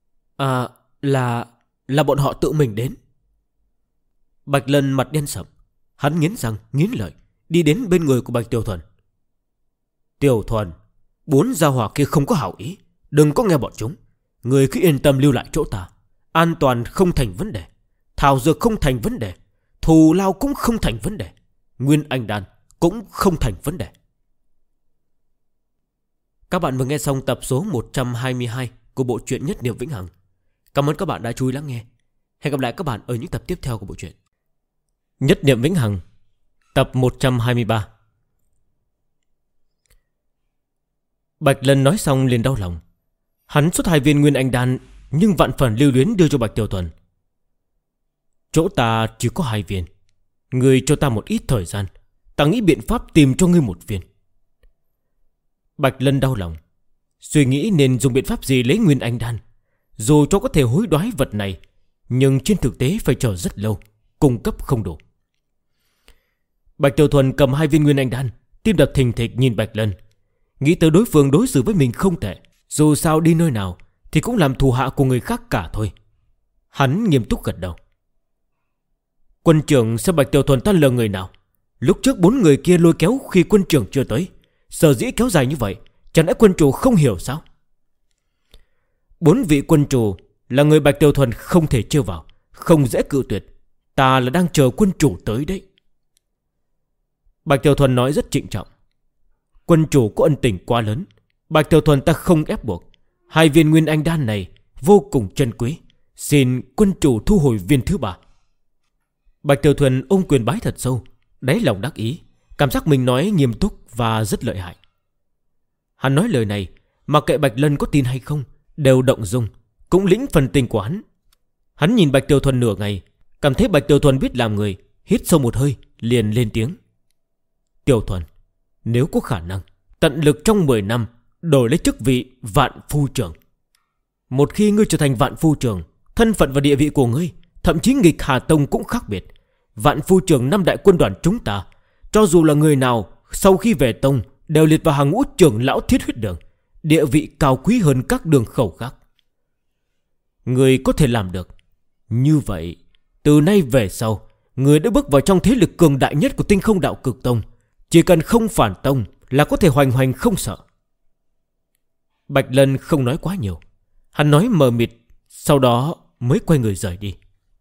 là bọn họ tự mình đến. Bạch Lân mặt đen sậm, hắn nghiến răng nghiến lợi đi đến bên người của Bạch Tiểu Thuần. Tiểu Thuần, 4 gia hỏa kia không có hảo ý, đừng có nghe bọn chúng. Người cứ yên tâm lưu lại chỗ ta. An toàn không thành vấn đề, thảo dược không thành vấn đề, thù lao cũng không thành vấn đề, Nguyên Anh đan cũng không thành vấn đề. Các bạn vừa nghe xong tập số 122 của bộ truyện Nhất Niệm Vĩnh Hằng. Cảm ơn các bạn đã chú ý lắng nghe. Hẹn gặp lại các bạn ở những tập tiếp theo của bộ truyện Nhất Niệm Vĩnh Hằng, tập 123. Bạch Lân nói xong liền đau lòng. Hắn xuất 2 viên Nguyên Anh đan, nhưng vạn phần lưu luyến đưa cho Bạch Tiểu Thuần. Chỗ ta chỉ có 2 viên, ngươi cho ta một ít thời gian, ta nghĩ biện pháp tìm cho ngươi 1 viên. Bạch Lân đau lòng, suy nghĩ nên dùng biện pháp gì lấy Nguyên Anh đan. Dù cho có thể hối đoái vật này, nhưng trên thực tế phải chờ rất lâu, cung cấp không đủ. Bạch Tiểu Thuần cầm 2 viên Nguyên Anh đan, tim đập thình thịch nhìn Bạch Lân, nghĩ tới đối phương đối xử với mình không tệ, dù sao đi nơi nào thì cũng làm thù hạ của người khác cả thôi. Hắn nghiêm túc gật đầu. Quân trưởng xem Bạch Tiểu Thuần ta lừa người nào? Lúc trước 4 người kia lôi kéo khi quân trưởng chưa tới, sở dĩ kéo dài như vậy, chẳng lẽ quân chủ không hiểu sao? 4 vị quân chủ là người Bạch Tiểu Thuần không thể trêu vào, không dễ cự tuyệt. Ta là đang chờ quân chủ tới đấy. Bạch Tiểu Thuần nói rất trịnh trọng. Quân chủ có ân tình quá lớn, Bạch Tiểu Thuần ta không ép buộc. 2 viên Nguyên Anh đan này vô cùng chân quý, xin quân chủ thu hồi viên thứ 3. Bạch Tiểu Thuần ôm quyền bái thật sâu, đáy lòng đắc ý, cảm giác mình nói nghiêm túc và rất lợi hại. Hắn nói lời này, mặc kệ Bạch Lân có tin hay không, đều động dung, cũng lĩnh phần tình của hắn. Hắn nhìn Bạch Tiểu Thuần nửa ngày, cảm thấy Bạch Tiểu Thuần biết làm người, hít sâu một hơi, liền lên tiếng: Tiểu Thuần, nếu có khả năng, tận lực trong 10 năm đổi lấy chức vị vạn phu trưởng. Một khi ngươi trở thành vạn phu trưởng, thân phận và địa vị của ngươi, thậm chí nghịch Hà Tông cũng khác biệt. Vạn phu trưởng 5 đại quân đoàn chúng ta, cho dù là người nào sau khi về tông đều liệt vào hàng ngũ trưởng lão thiết huyết đường, địa vị cao quý hơn các đường khẩu khác. Ngươi có thể làm được. Như vậy, từ nay về sau, ngươi đã bước vào trong thế lực cường đại nhất của Tinh Không Đạo Cực Tông. Chỉ cần không phản tông là có thể hoành hành không sợ. Bạch Lân không nói quá nhiều, hắn nói mờ mịt, sau đó mới quay người rời đi.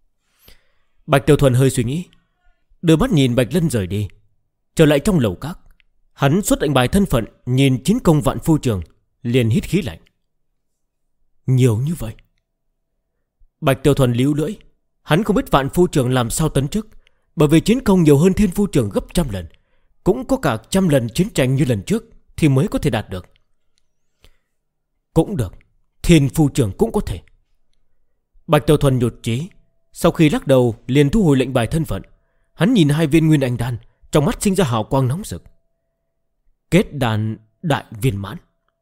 Bạch Tiểu Thuần hơi suy nghĩ, đưa mắt nhìn Bạch Lân rời đi. Trở lại trong lầu các, hắn xuất lệnh bài thân phận, nhìn chiến công vạn phu trưởng, liền hít khí lạnh. Nhiều như vậy. Bạch Tiểu Thuần líu lưỡi, hắn không biết vạn phu trưởng làm sao tấn chức, bởi vì chiến công nhiều hơn thiên phu trưởng gấp 100 lần, cũng có cả 100 lần chiến tranh như lần trước thì mới có thể đạt được. Cũng được, thiên phu trưởng cũng có thể. Bạch Tiểu Thuần nhột chí, sau khi lắc đầu liền thu hồi lệnh bài thân phận. Hắn nhìn 2 viên Nguyên Anh đan, trong mắt sinh ra hào quang nóng rực. Kết đan đại viên mãn.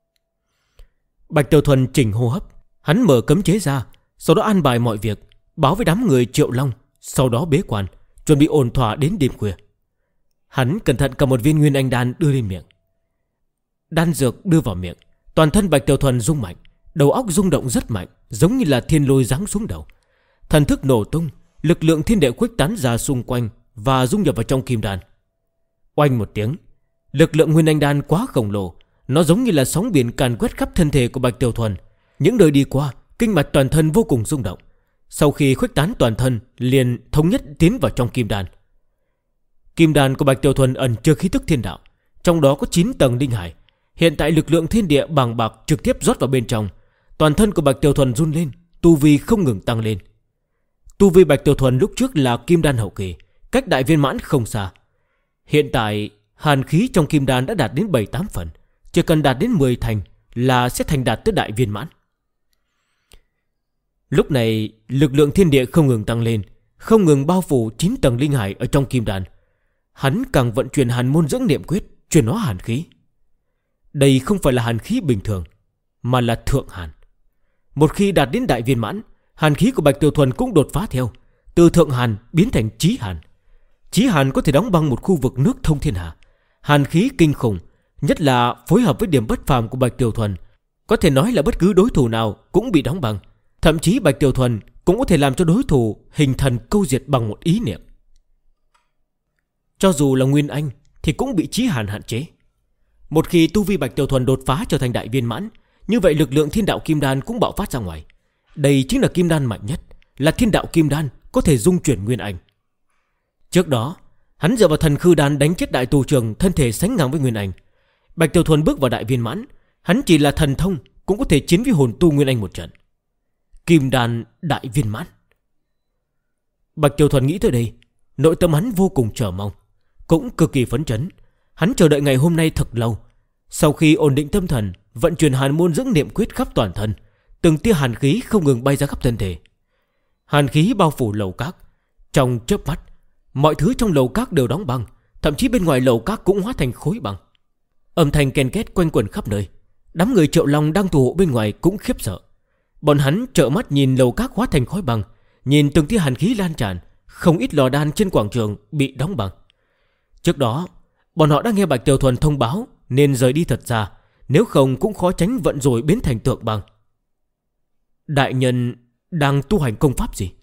Bạch Tiểu Thuần chỉnh hô hấp, hắn mở cấm chế ra, sau đó an bài mọi việc, báo với đám người Triệu Long, sau đó bế quan, chuẩn bị ổn thỏa đến đêm khuya. Hắn cẩn thận cầm một viên Nguyên Anh đan đưa lên miệng. Đan dược đưa vào miệng, toàn thân Bạch Tiểu Thuần rung mạnh, đầu óc rung động rất mạnh, giống như là thiên lôi giáng xuống đầu. Thần thức nổ tung, lực lượng thiên địa khuếch tán ra xung quanh và dung nhập vào trong kim đan. Oanh một tiếng, lực lượng Nguyên Anh đan quá khổng lồ, nó giống như là sóng biển càn quét khắp thân thể của Bạch Tiểu Thuần. Những đời đi qua kinh mạch toàn thân vô cùng rung động. Sau khi khuếch tán toàn thân, liền thống nhất tiến vào trong kim đan. Kim đan của Bạch Tiểu Thuần ẩn chứa khí tức thiên đạo, trong đó có 9 tầng linh hải. Hiện tại lực lượng thiên địa bàng bạc trực tiếp rót vào bên trong. Toàn thân của Bạch Tiểu Thuần run lên, tu vi không ngừng tăng lên. Tu vi Bạch Tiểu Thuần lúc trước là kim đan hậu kỳ, cách đại viên mãn không xa. Hiện tại hàn khí trong kim đan đã đạt đến 7-8 phần, chỉ cần đạt đến 10 thành là sẽ thành đạt tới đại viên mãn. Lúc này lực lượng thiên địa không ngừng tăng lên, không ngừng bao phủ 9 tầng linh hải ở trong kim đan. Hắn càng vận chuyển hàn môn dưỡng niệm quyết, chuyển hóa hàn khí. Đây không phải là hàn khí bình thường, mà là thượng hàn. Một khi đạt đến đại viên mãn, hàn khí của Bạch Tiểu Thuần cũng đột phá theo, từ thượng hàn biến thành chí hàn. Chí hàn có thể đóng băng một khu vực nước thông thiên hà. Hàn khí kinh khủng, nhất là phối hợp với điểm bất phàm của Bạch Tiểu Thuần, có thể nói là bất cứ đối thủ nào cũng bị đóng băng. Thậm chí Bạch Tiểu Thuần cũng có thể làm cho đối thủ hình thần câu diệt bằng một ý niệm. Cho dù là Nguyên Anh thì cũng bị chí hàn hạn chế. Một khi tu vi Bạch Tiểu Thuần đột phá trở thành đại viên mãn, như vậy lực lượng thiên đạo kim đan cũng bạo phát ra ngoài. Đây chính là kim đan mạnh nhất, là thiên đạo kim đan có thể dung chuyển Nguyên Anh. Trước đó hắn dựa vào thần khư đan đánh chết đại tù trưởng, thân thể sánh ngang với Nguyên Anh. Bạch Tiểu Thuần bước vào đại viên mãn, hắn chỉ là thần thông cũng có thể chiến với hồn tu Nguyên Anh một trận. Kim đan đại viên mãn. Bạch Tiểu Thuần nghĩ tới đây, nội tâm hắn vô cùng chờ mong, cũng cực kỳ phấn chấn. Hắn chờ đợi ngày hôm nay thật lâu. Sau khi ổn định tâm thần, vận chuyển hàn môn dưỡng niệm quyết khắp toàn thân, từng tia hàn khí không ngừng bay ra khắp thân thể. Hàn khí bao phủ lầu các. Trong chớp mắt, mọi thứ trong lầu các đều đóng băng, thậm chí bên ngoài lầu các cũng hóa thành khối băng. Âm thanh ken két quanh quẩn khắp nơi. Đám người Triệu Long đang tù hộ bên ngoài cũng khiếp sợ. Bọn hắn trợn mắt nhìn lầu các hóa thành khói băng, nhìn từng tia hàn khí lan tràn. Không ít lò đan trên quảng trường bị đóng băng. Trước đó bọn họ đã nghe Bạch Tiểu Thuần thông báo nên rời đi thật ra, nếu không cũng khó tránh vận rồi biến thành tượng băng. Đại nhân đang tu hành công pháp gì?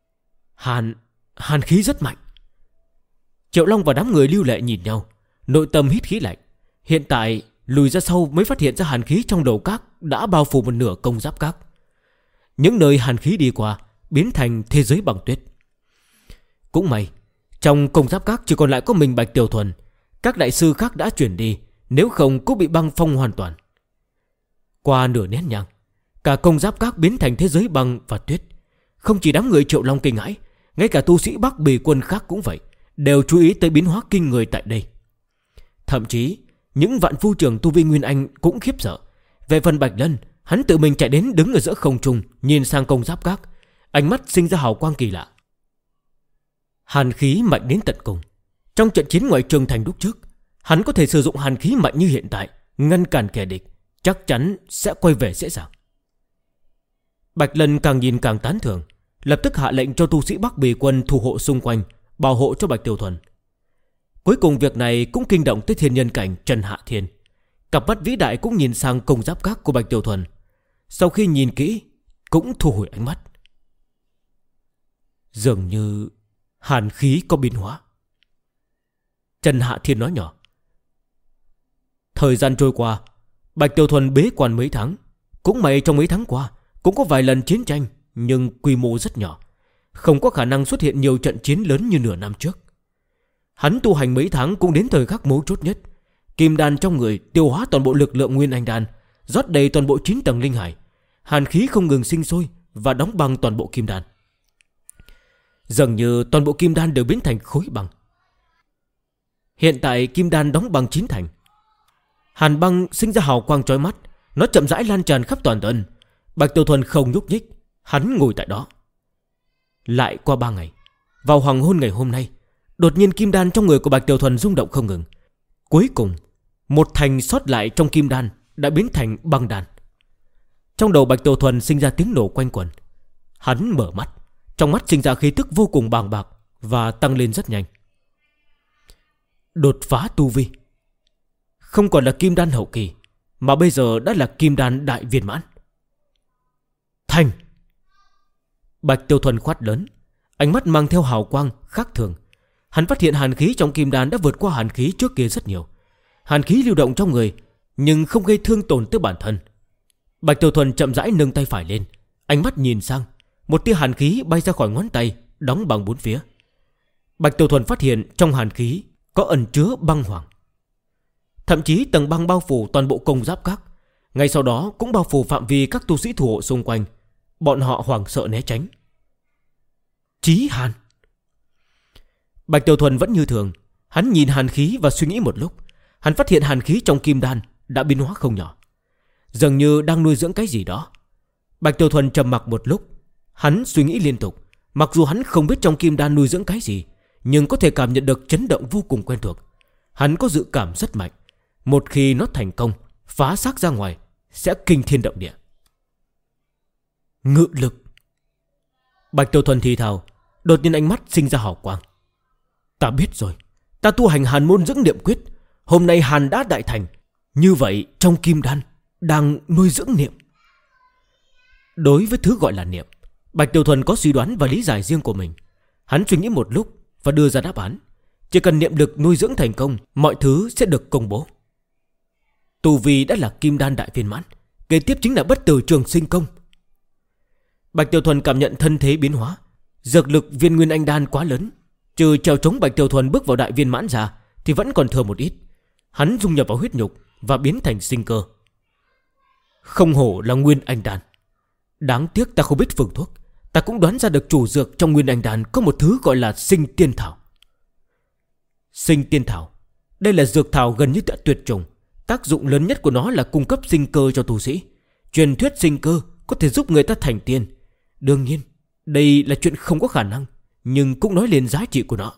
Hàn khí rất mạnh. Triệu Long và đám người Lưu Lệ nhìn nhau, nội tâm hít khí lạnh. Hiện tại lùi ra sau mới phát hiện ra hàn khí trong đầu các đã bao phủ một nửa công giáp các. Những nơi hàn khí đi qua biến thành thế giới băng tuyết. Cũng may trong công giáp các chỉ còn lại có mình Bạch Tiểu Thuần. Các đại sư khác đã chuyển đi, nếu không cũng bị băng phong hoàn toàn. Qua nửa nén nhang, cả công giáp các biến thành thế giới băng và tuyết. Không chỉ đám người Triệu Long kinh hãi, ngay cả tu sĩ Bắc Bì quân khác cũng vậy, đều chú ý tới biến hóa kinh người tại đây. Thậm chí những vạn phu trưởng tu vi Nguyên Anh cũng khiếp sợ. Về phần Bạch Lân, hắn tự mình chạy đến đứng ở giữa không trung, nhìn sang công giáp các, ánh mắt sinh ra hào quang kỳ lạ. Hàn khí mạnh đến tận cùng. Trong trận chiến ngoài trường thành lúc trước, hắn có thể sử dụng hàn khí mạnh như hiện tại, ngăn cản kẻ địch, chắc chắn sẽ quay về dễ dàng. Bạch Lân càng nhìn càng tán thưởng, lập tức hạ lệnh cho tu sĩ Bắc Bì quân thủ hộ xung quanh, bảo hộ cho Bạch Tiểu Thuần. Cuối cùng việc này cũng kinh động tới thiên nhân cảnh Trần Hạ Thiên. Cặp mắt vĩ đại cũng nhìn sang công giáp các của Bạch Tiểu Thuần. Sau khi nhìn kỹ, cũng thu hồi ánh mắt. Dường như hàn khí có biến hóa. Trần Hạ Thiên nói nhỏ. Thời gian trôi qua, Bạch Tiểu Thuần bế quan mấy tháng. Cũng may trong mấy tháng qua cũng có vài lần chiến tranh, nhưng quy mô rất nhỏ, không có khả năng xuất hiện nhiều trận chiến lớn như nửa năm trước. Hắn tu hành mấy tháng cũng đến thời khắc mấu chốt nhất. Kim đan trong người tiêu hóa toàn bộ lực lượng Nguyên Anh đan, rót đầy toàn bộ 9 tầng linh hải. Hàn khí không ngừng sinh sôi và đóng băng toàn bộ kim đan. Dường như toàn bộ kim đan đều biến thành khối băng. Hiện tại kim đan đóng băng 9 thành. Hàn băng sinh ra hào quang chói mắt, nó chậm rãi lan tràn khắp toàn thân. Bạch Tiểu Thuần không nhúc nhích, hắn ngồi tại đó. Lại qua 3 ngày, vào hoàng hôn ngày hôm nay, đột nhiên kim đan trong người của Bạch Tiểu Thuần rung động không ngừng. Cuối cùng, một thành sót lại trong kim đan đã biến thành băng đan. Trong đầu Bạch Tiểu Thuần sinh ra tiếng nổ quanh quẩn. Hắn mở mắt, trong mắt sinh ra khí tức vô cùng bàng bạc và tăng lên rất nhanh. Đột phá tu vi. Không còn là kim đan hậu kỳ, mà bây giờ đã là kim đan đại viên mãn. Thành! Bạch Tiểu Thuần quát lớn, ánh mắt mang theo hào quang khác thường. Hắn phát hiện hàn khí trong kim đan đã vượt qua hàn khí trước kia rất nhiều. Hàn khí lưu động trong người, nhưng không gây thương tổn tới bản thân. Bạch Tiểu Thuần chậm rãi nâng tay phải lên, Ánh mắt nhìn sang, một tia hàn khí bay ra khỏi ngón tay, đóng bằng bốn phía. Bạch Tiểu Thuần phát hiện trong hàn khí có ẩn chứa băng hoàng. Thậm chí tầng băng bao phủ toàn bộ công giáp các, ngay sau đó cũng bao phủ phạm vi các tu sĩ thủ hộ xung quanh. Bọn họ hoảng sợ né tránh. Chí hàn. Bạch Tiểu Thuần vẫn như thường. Hắn nhìn hàn khí và suy nghĩ một lúc. Hắn phát hiện hàn khí trong kim đan đã biến hóa không nhỏ, dường như đang nuôi dưỡng cái gì đó. Bạch Tiểu Thuần trầm mặc một lúc. Hắn suy nghĩ liên tục. Mặc dù hắn không biết trong kim đan nuôi dưỡng cái gì, nhưng có thể cảm nhận được chấn động vô cùng quen thuộc. Hắn có dự cảm rất mạnh, một khi nó thành công, phá xác ra ngoài sẽ kinh thiên động địa. Ngự lực. Bạch Tiểu Thuần thì thào. Đột nhiên ánh mắt sinh ra hào quang. Ta biết rồi, ta tu hành hàn môn dưỡng niệm quyết. Hôm nay hàn đã đại thành, như vậy trong kim đan đang nuôi dưỡng niệm. Đối với thứ gọi là niệm, Bạch Tiểu Thuần có suy đoán và lý giải riêng của mình. Hắn suy nghĩ một lúc và đưa ra đáp án. Chỉ cần niệm lực nuôi dưỡng thành công, mọi thứ sẽ được công bố. Tu vi đã là kim đan đại viên mãn, kế tiếp chính là bất tử trường sinh công. Bạch Tiểu Thuần cảm nhận thân thế biến hóa. Dược lực viên nguyên anh đan quá lớn, trừ trèo chống Bạch Tiểu Thuần bước vào đại viên mãn ra thì vẫn còn thừa một ít. Hắn dung nhập vào huyết nhục và biến thành sinh cơ. Không hổ là nguyên anh đan. Đáng tiếc ta không biết phương thuốc. Ta cũng đoán ra được chủ dược trong nguyên anh đan có một thứ gọi là sinh tiên thảo. Sinh tiên thảo, đây là dược thảo gần như tuyệt chủng. Tác dụng lớn nhất của nó là cung cấp sinh cơ cho tu sĩ. Truyền thuyết sinh cơ có thể giúp người ta thành tiên. Đương nhiên đây là chuyện không có khả năng, nhưng cũng nói lên giá trị của nó.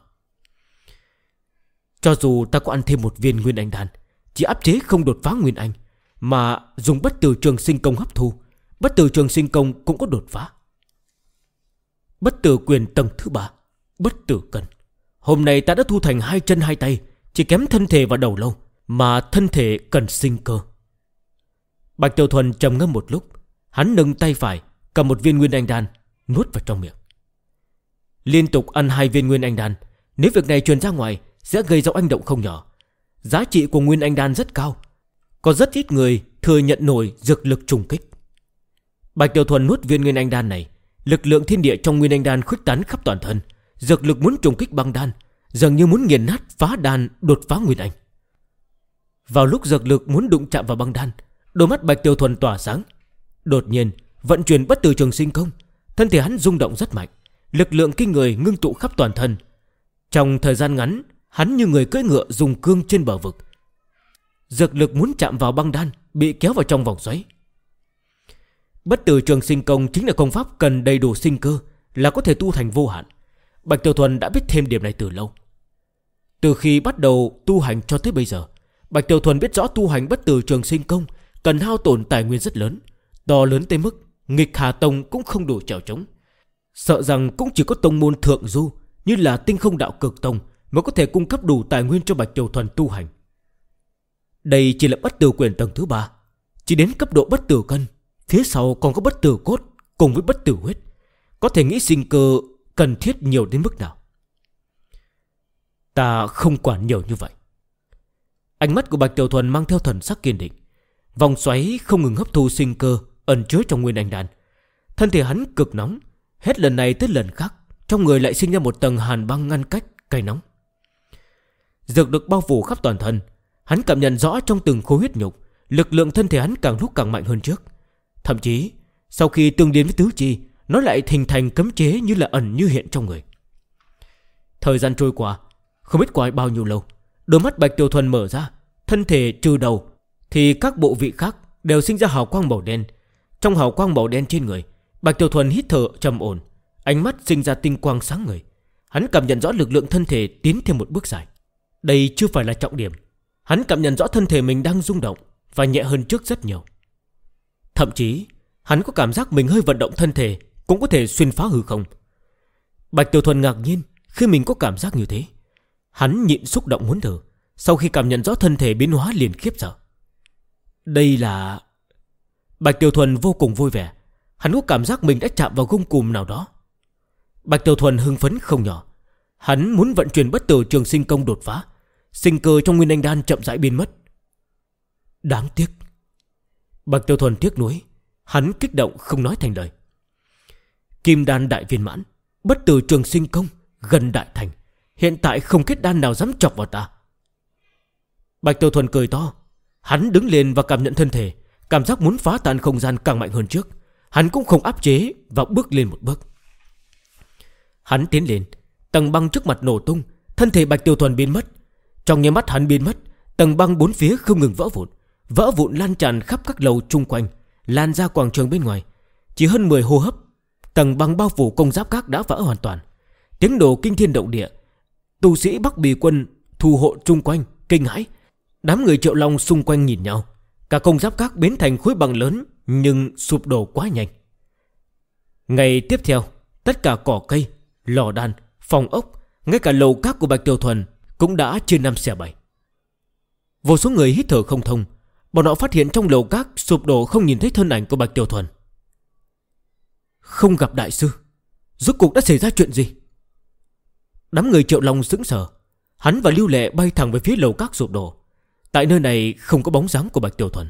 Cho dù ta có ăn thêm một viên nguyên anh đan, chỉ áp chế không đột phá nguyên anh, mà dùng bất tử trường sinh công hấp thu, bất tử trường sinh công cũng có đột phá. Bất tử quyền tầng thứ 3, bất tử cân. Hôm nay ta đã thu thành 2 chân 2 tay, chỉ kém thân thể và đầu lâu, mà thân thể cần sinh cơ. Bạch Tiểu Thuần trầm ngâm một lúc. Hắn nâng tay phải cầm một viên nguyên anh đan, nuốt vào trong miệng. Liên tục ăn 2 viên nguyên anh đan, nếu việc này truyền ra ngoài sẽ gây ra oanh động không nhỏ. Giá trị của nguyên anh đan rất cao, có rất ít người thừa nhận nổi dược lực trùng kích. Bạch Tiểu Thuần nuốt viên nguyên anh đan này, lực lượng thiên địa trong nguyên anh đan khuếch tán khắp toàn thân. Dược lực muốn trùng kích băng đan, dường như muốn nghiền nát phá đan, đột phá nguyên anh. Vào lúc dược lực muốn đụng chạm vào băng đan, đôi mắt Bạch Tiểu Thuần tỏa sáng. Đột nhiên vận chuyển bất tử trường sinh công, thân thể hắn rung động rất mạnh, lực lượng kinh người ngưng tụ khắp toàn thân. Trong thời gian ngắn, hắn như người cưỡi ngựa dùng cương trên bờ vực. Dược lực muốn chạm vào băng đan bị kéo vào trong vòng xoáy. Bất tử trường sinh công chính là công pháp cần đầy đủ sinh cơ là có thể tu thành vô hạn. Bạch Tiểu Thuần đã biết thêm điểm này từ lâu. Từ khi bắt đầu tu hành cho tới bây giờ, Bạch Tiểu Thuần biết rõ tu hành bất tử trường sinh công cần hao tổn tài nguyên rất lớn, to lớn tới mức nghịch Hà Tông cũng không đủ chèo chống. Sợ rằng cũng chỉ có tông môn thượng du như là Tinh Không Đạo Cực Tông mới có thể cung cấp đủ tài nguyên cho Bạch Tiểu Thuần tu hành. Đây chỉ là bất tử quyền tầng thứ 3, chỉ đến cấp độ bất tử cân, phía sau còn có bất tử cốt cùng với bất tử huyết. Có thể nghĩ sinh cơ cần thiết nhiều đến mức nào. Ta không quản nhiều như vậy. Ánh mắt của Bạch Tiểu Thuần mang theo thần sắc kiên định. Vòng xoáy không ngừng hấp thu sinh cơ ẩn chứa trong nguyên anh đan. Thân thể hắn cực nóng, hết lần này tới lần khác trong người lại sinh ra một tầng hàn băng ngăn cách cay nóng. Dược lực bao phủ khắp toàn thân. Hắn cảm nhận rõ trong từng khối huyết nhục, lực lượng thân thể hắn càng lúc càng mạnh hơn trước. Thậm chí sau khi tương điên với tứ chi, nó lại hình thành cấm chế như là ẩn như hiện trong người. Thời gian trôi qua, không biết qua bao nhiêu lâu, đôi mắt Bạch Tiểu Thuần mở ra, thân thể trừ đầu thì các bộ vị khác đều sinh ra hào quang màu đen. Trong hào quang màu đen trên người, Bạch Tiểu Thuần hít thở trầm ổn, ánh mắt sinh ra tinh quang sáng ngời. Hắn cảm nhận rõ lực lượng thân thể tiến thêm một bước dài. Đây chưa phải là trọng điểm. Hắn cảm nhận rõ thân thể mình đang rung động và nhẹ hơn trước rất nhiều. Thậm chí hắn có cảm giác mình hơi vận động thân thể cũng có thể xuyên phá hư không. Bạch Tiểu Thuần ngạc nhiên khi mình có cảm giác như thế. Hắn nhịn xúc động muốn thử. Sau khi cảm nhận rõ thân thể biến hóa liền khiếp sợ. Đây là... Bạch Tiểu Thuần vô cùng vui vẻ. Hắn có cảm giác mình đã chạm vào gông cùm nào đó. Bạch Tiểu Thuần hưng phấn không nhỏ. Hắn muốn vận chuyển bất tử trường sinh công đột phá. Sinh cơ trong nguyên anh đan chậm rãi biến mất. Đáng tiếc. Bạch Tiểu Thuần tiếc nuối. Hắn kích động không nói thành lời. Kim đan đại viên mãn, bất tử trường sinh công, gần đại thành. Hiện tại không kết đan nào dám chọc vào ta. Bạch Tiểu Thuần cười to. Hắn đứng lên và cảm nhận thân thể. Cảm giác muốn phá tan không gian càng mạnh hơn trước. Hắn cũng không áp chế và bước lên một bước. Hắn tiến lên, tầng băng trước mặt nổ tung. Thân thể Bạch Tiểu Thuần biến mất. Trong nháy mắt hắn biến mất, tầng băng bốn phía không ngừng vỡ vụn. Vỡ vụn lan tràn khắp các lầu chung quanh, lan ra quảng trường bên ngoài. Chỉ hơn 10 hô hấp, tầng băng bao phủ Công Giáp Các đã vỡ hoàn toàn. Tiếng nổ kinh thiên động địa. Tu sĩ Bắc Bì quân thủ hộ chung quanh kinh hãi. Đám người Triệu Long xung quanh nhìn nhau. Cả Công Giáp Các biến thành khối băng lớn, nhưng sụp đổ quá nhanh. Ngày tiếp theo, tất cả cỏ cây, lò đan, phòng ốc, ngay cả lầu các của Bạch Tiểu Thuần cũng đã chia 5 xẻ 7. Vô số người hít thở không thông. Bọn họ phát hiện trong lầu các sụp đổ không nhìn thấy thân ảnh của Bạch Tiểu Thuần. Không gặp đại sư, rốt cuộc đã xảy ra chuyện gì? Đám người Triệu Long sững sờ. Hắn và Lưu Lệ bay thẳng về phía lầu các sụp đổ. Tại nơi này không có bóng dáng của Bạch Tiểu Thuần.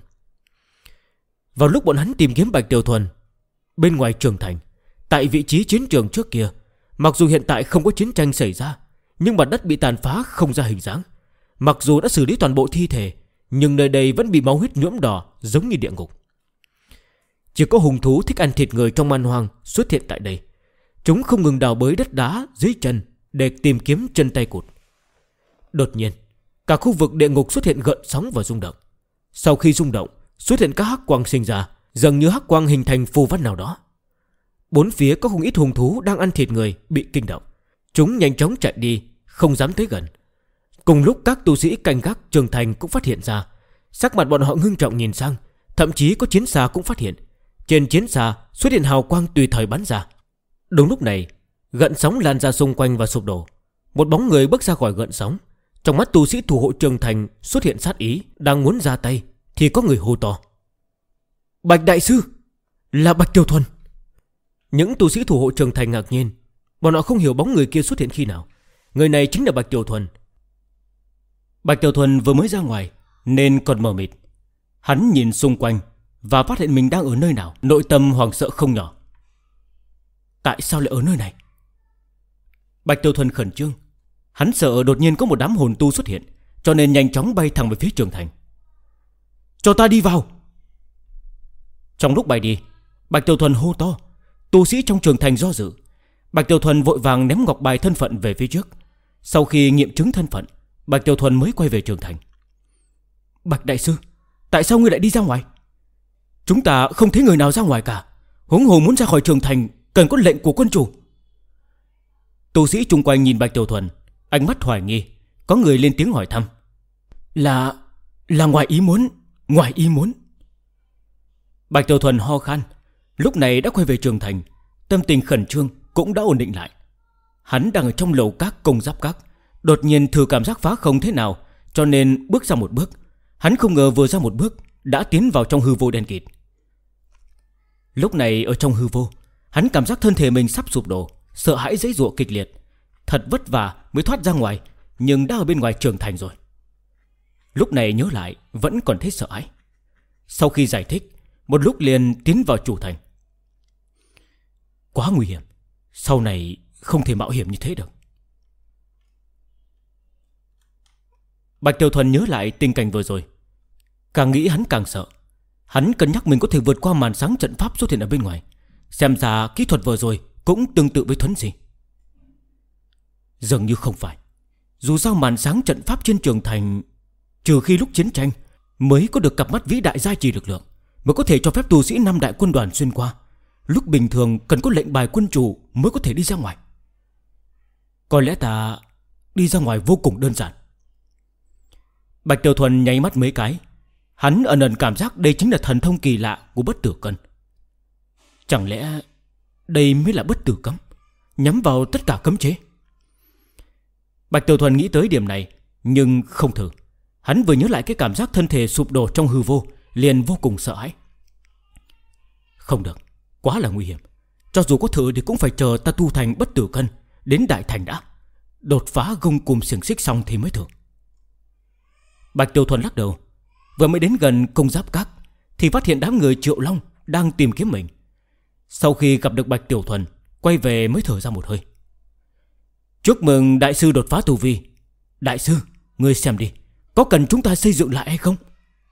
Vào lúc bọn hắn tìm kiếm Bạch Tiểu Thuần, bên ngoài trường thành, tại vị trí chiến trường trước kia, mặc dù hiện tại không có chiến tranh xảy ra, nhưng mặt đất bị tàn phá không ra hình dáng. Mặc dù đã xử lý toàn bộ thi thể, nhưng nơi đây vẫn bị máu huyết nhuộm đỏ, giống như địa ngục. Chỉ có hung thú thích ăn thịt người trong man hoang xuất hiện tại đây. Chúng không ngừng đào bới đất đá dưới chân để tìm kiếm chân tay cụt. Đột nhiên, cả khu vực địa ngục xuất hiện gợn sóng và rung động. Sau khi rung động, xuất hiện các hắc quang sinh ra, dường như hắc quang hình thành phù văn nào đó. Bốn phía có không ít hung thú đang ăn thịt người bị kinh động. Chúng nhanh chóng chạy đi, không dám tới gần. Cùng lúc các tu sĩ canh gác trường thành cũng phát hiện ra. Sắc mặt bọn họ ngưng trọng nhìn sang. Thậm chí có chiến xa cũng phát hiện. Trên chiến xa xuất hiện hào quang tùy thời bắn ra. Đúng lúc này, gợn sóng lan ra xung quanh và sụp đổ. Một bóng người bước ra khỏi gợn sóng. Trong mắt tu sĩ thủ hộ trường thành xuất hiện sát ý, đang muốn ra tay thì có người hô to: Bạch đại sư, là Bạch Tiểu Thuần. Những tu sĩ thủ hộ trường thành ngạc nhiên. Bọn họ không hiểu bóng người kia xuất hiện khi nào. Người này chính là Bạch Tiểu Thuần. Bạch Tiểu Thuần vừa mới ra ngoài nên còn mờ mịt. Hắn nhìn xung quanh và phát hiện mình đang ở nơi nào. Nội tâm hoảng sợ không nhỏ. Tại sao lại ở nơi này? Bạch Tiểu Thuần khẩn trương. Hắn sợ đột nhiên có một đám hồn tu xuất hiện, cho nên nhanh chóng bay thẳng về phía trường thành. Cho ta đi vào. Trong lúc bay đi, Bạch Tiểu Thuần hô to. Tu sĩ trong trường thành do dự. Bạch Tiểu Thuần vội vàng ném ngọc bài thân phận về phía trước. Sau khi nghiệm chứng thân phận, Bạch Tiểu Thuần mới quay về trường thành. Bạch đại sư, tại sao ngươi lại đi ra ngoài? Chúng ta không thấy người nào ra ngoài cả. Huống hồ muốn ra khỏi trường thành cần có lệnh của quân chủ. Tu sĩ chung quanh nhìn Bạch Tiểu Thuần, ánh mắt hoài nghi. Có người lên tiếng hỏi thăm. Là ngoài ý muốn. Ngoài ý muốn. Bạch Tiểu Thuần ho khan. Lúc này đã quay về trường thành. Tâm tình khẩn trương cũng đã ổn định lại. Hắn đang ở trong lầu các Công Giáp Các. Đột nhiên thử cảm giác phá không thế nào, cho nên bước ra một bước. Hắn không ngờ vừa ra một bước đã tiến vào trong hư vô đen kịt. Lúc này ở trong hư vô, hắn cảm giác thân thể mình sắp sụp đổ, sợ hãi giãy giụa kịch liệt. Thật vất vả mới thoát ra ngoài, nhưng đã ở bên ngoài trường thành rồi. Lúc này nhớ lại vẫn còn thấy sợ hãi. Sau khi giải thích, một lúc liền tiến vào chủ thành. Quá nguy hiểm, sau này không thể mạo hiểm như thế được. Bạch Tiểu Thuần nhớ lại tình cảnh vừa rồi, càng nghĩ hắn càng sợ. Hắn cân nhắc mình có thể vượt qua màn sáng trận pháp xuất hiện ở bên ngoài. Xem ra kỹ thuật vừa rồi cũng tương tự với Thuấn Di. Dường như không phải. Dù sao màn sáng trận pháp trên trường thành, trừ khi lúc chiến tranh mới có được cặp mắt vĩ đại gia trì lực lượng, mới có thể cho phép tu sĩ 5 đại quân đoàn xuyên qua. Lúc bình thường cần có lệnh bài quân chủ mới có thể đi ra ngoài. Có lẽ ta đi ra ngoài vô cùng đơn giản. Bạch Tiểu Thuần nháy mắt mấy cái. Hắn ẩn ẩn cảm giác đây chính là thần thông kỳ lạ của bất tử cân. Chẳng lẽ đây mới là bất tử cấm, nhắm vào tất cả cấm chế? Bạch Tiểu Thuần nghĩ tới điểm này, nhưng không thử. Hắn vừa nhớ lại cái cảm giác thân thể sụp đổ trong hư vô, liền vô cùng sợ hãi. Không được, quá là nguy hiểm. Cho dù có thử thì cũng phải chờ ta tu thành bất tử cân đến đại thành đã. Đột phá gông cùm xiềng xích xong thì mới thử. Bạch Tiểu Thuần lắc đầu. Vừa mới đến gần Công Giáp Các thì phát hiện đám người Triệu Long đang tìm kiếm mình. Sau khi gặp được Bạch Tiểu Thuần, quay về mới thở ra một hơi. Chúc mừng đại sư đột phá tu vi. Đại sư, ngươi xem đi, có cần chúng ta xây dựng lại hay không?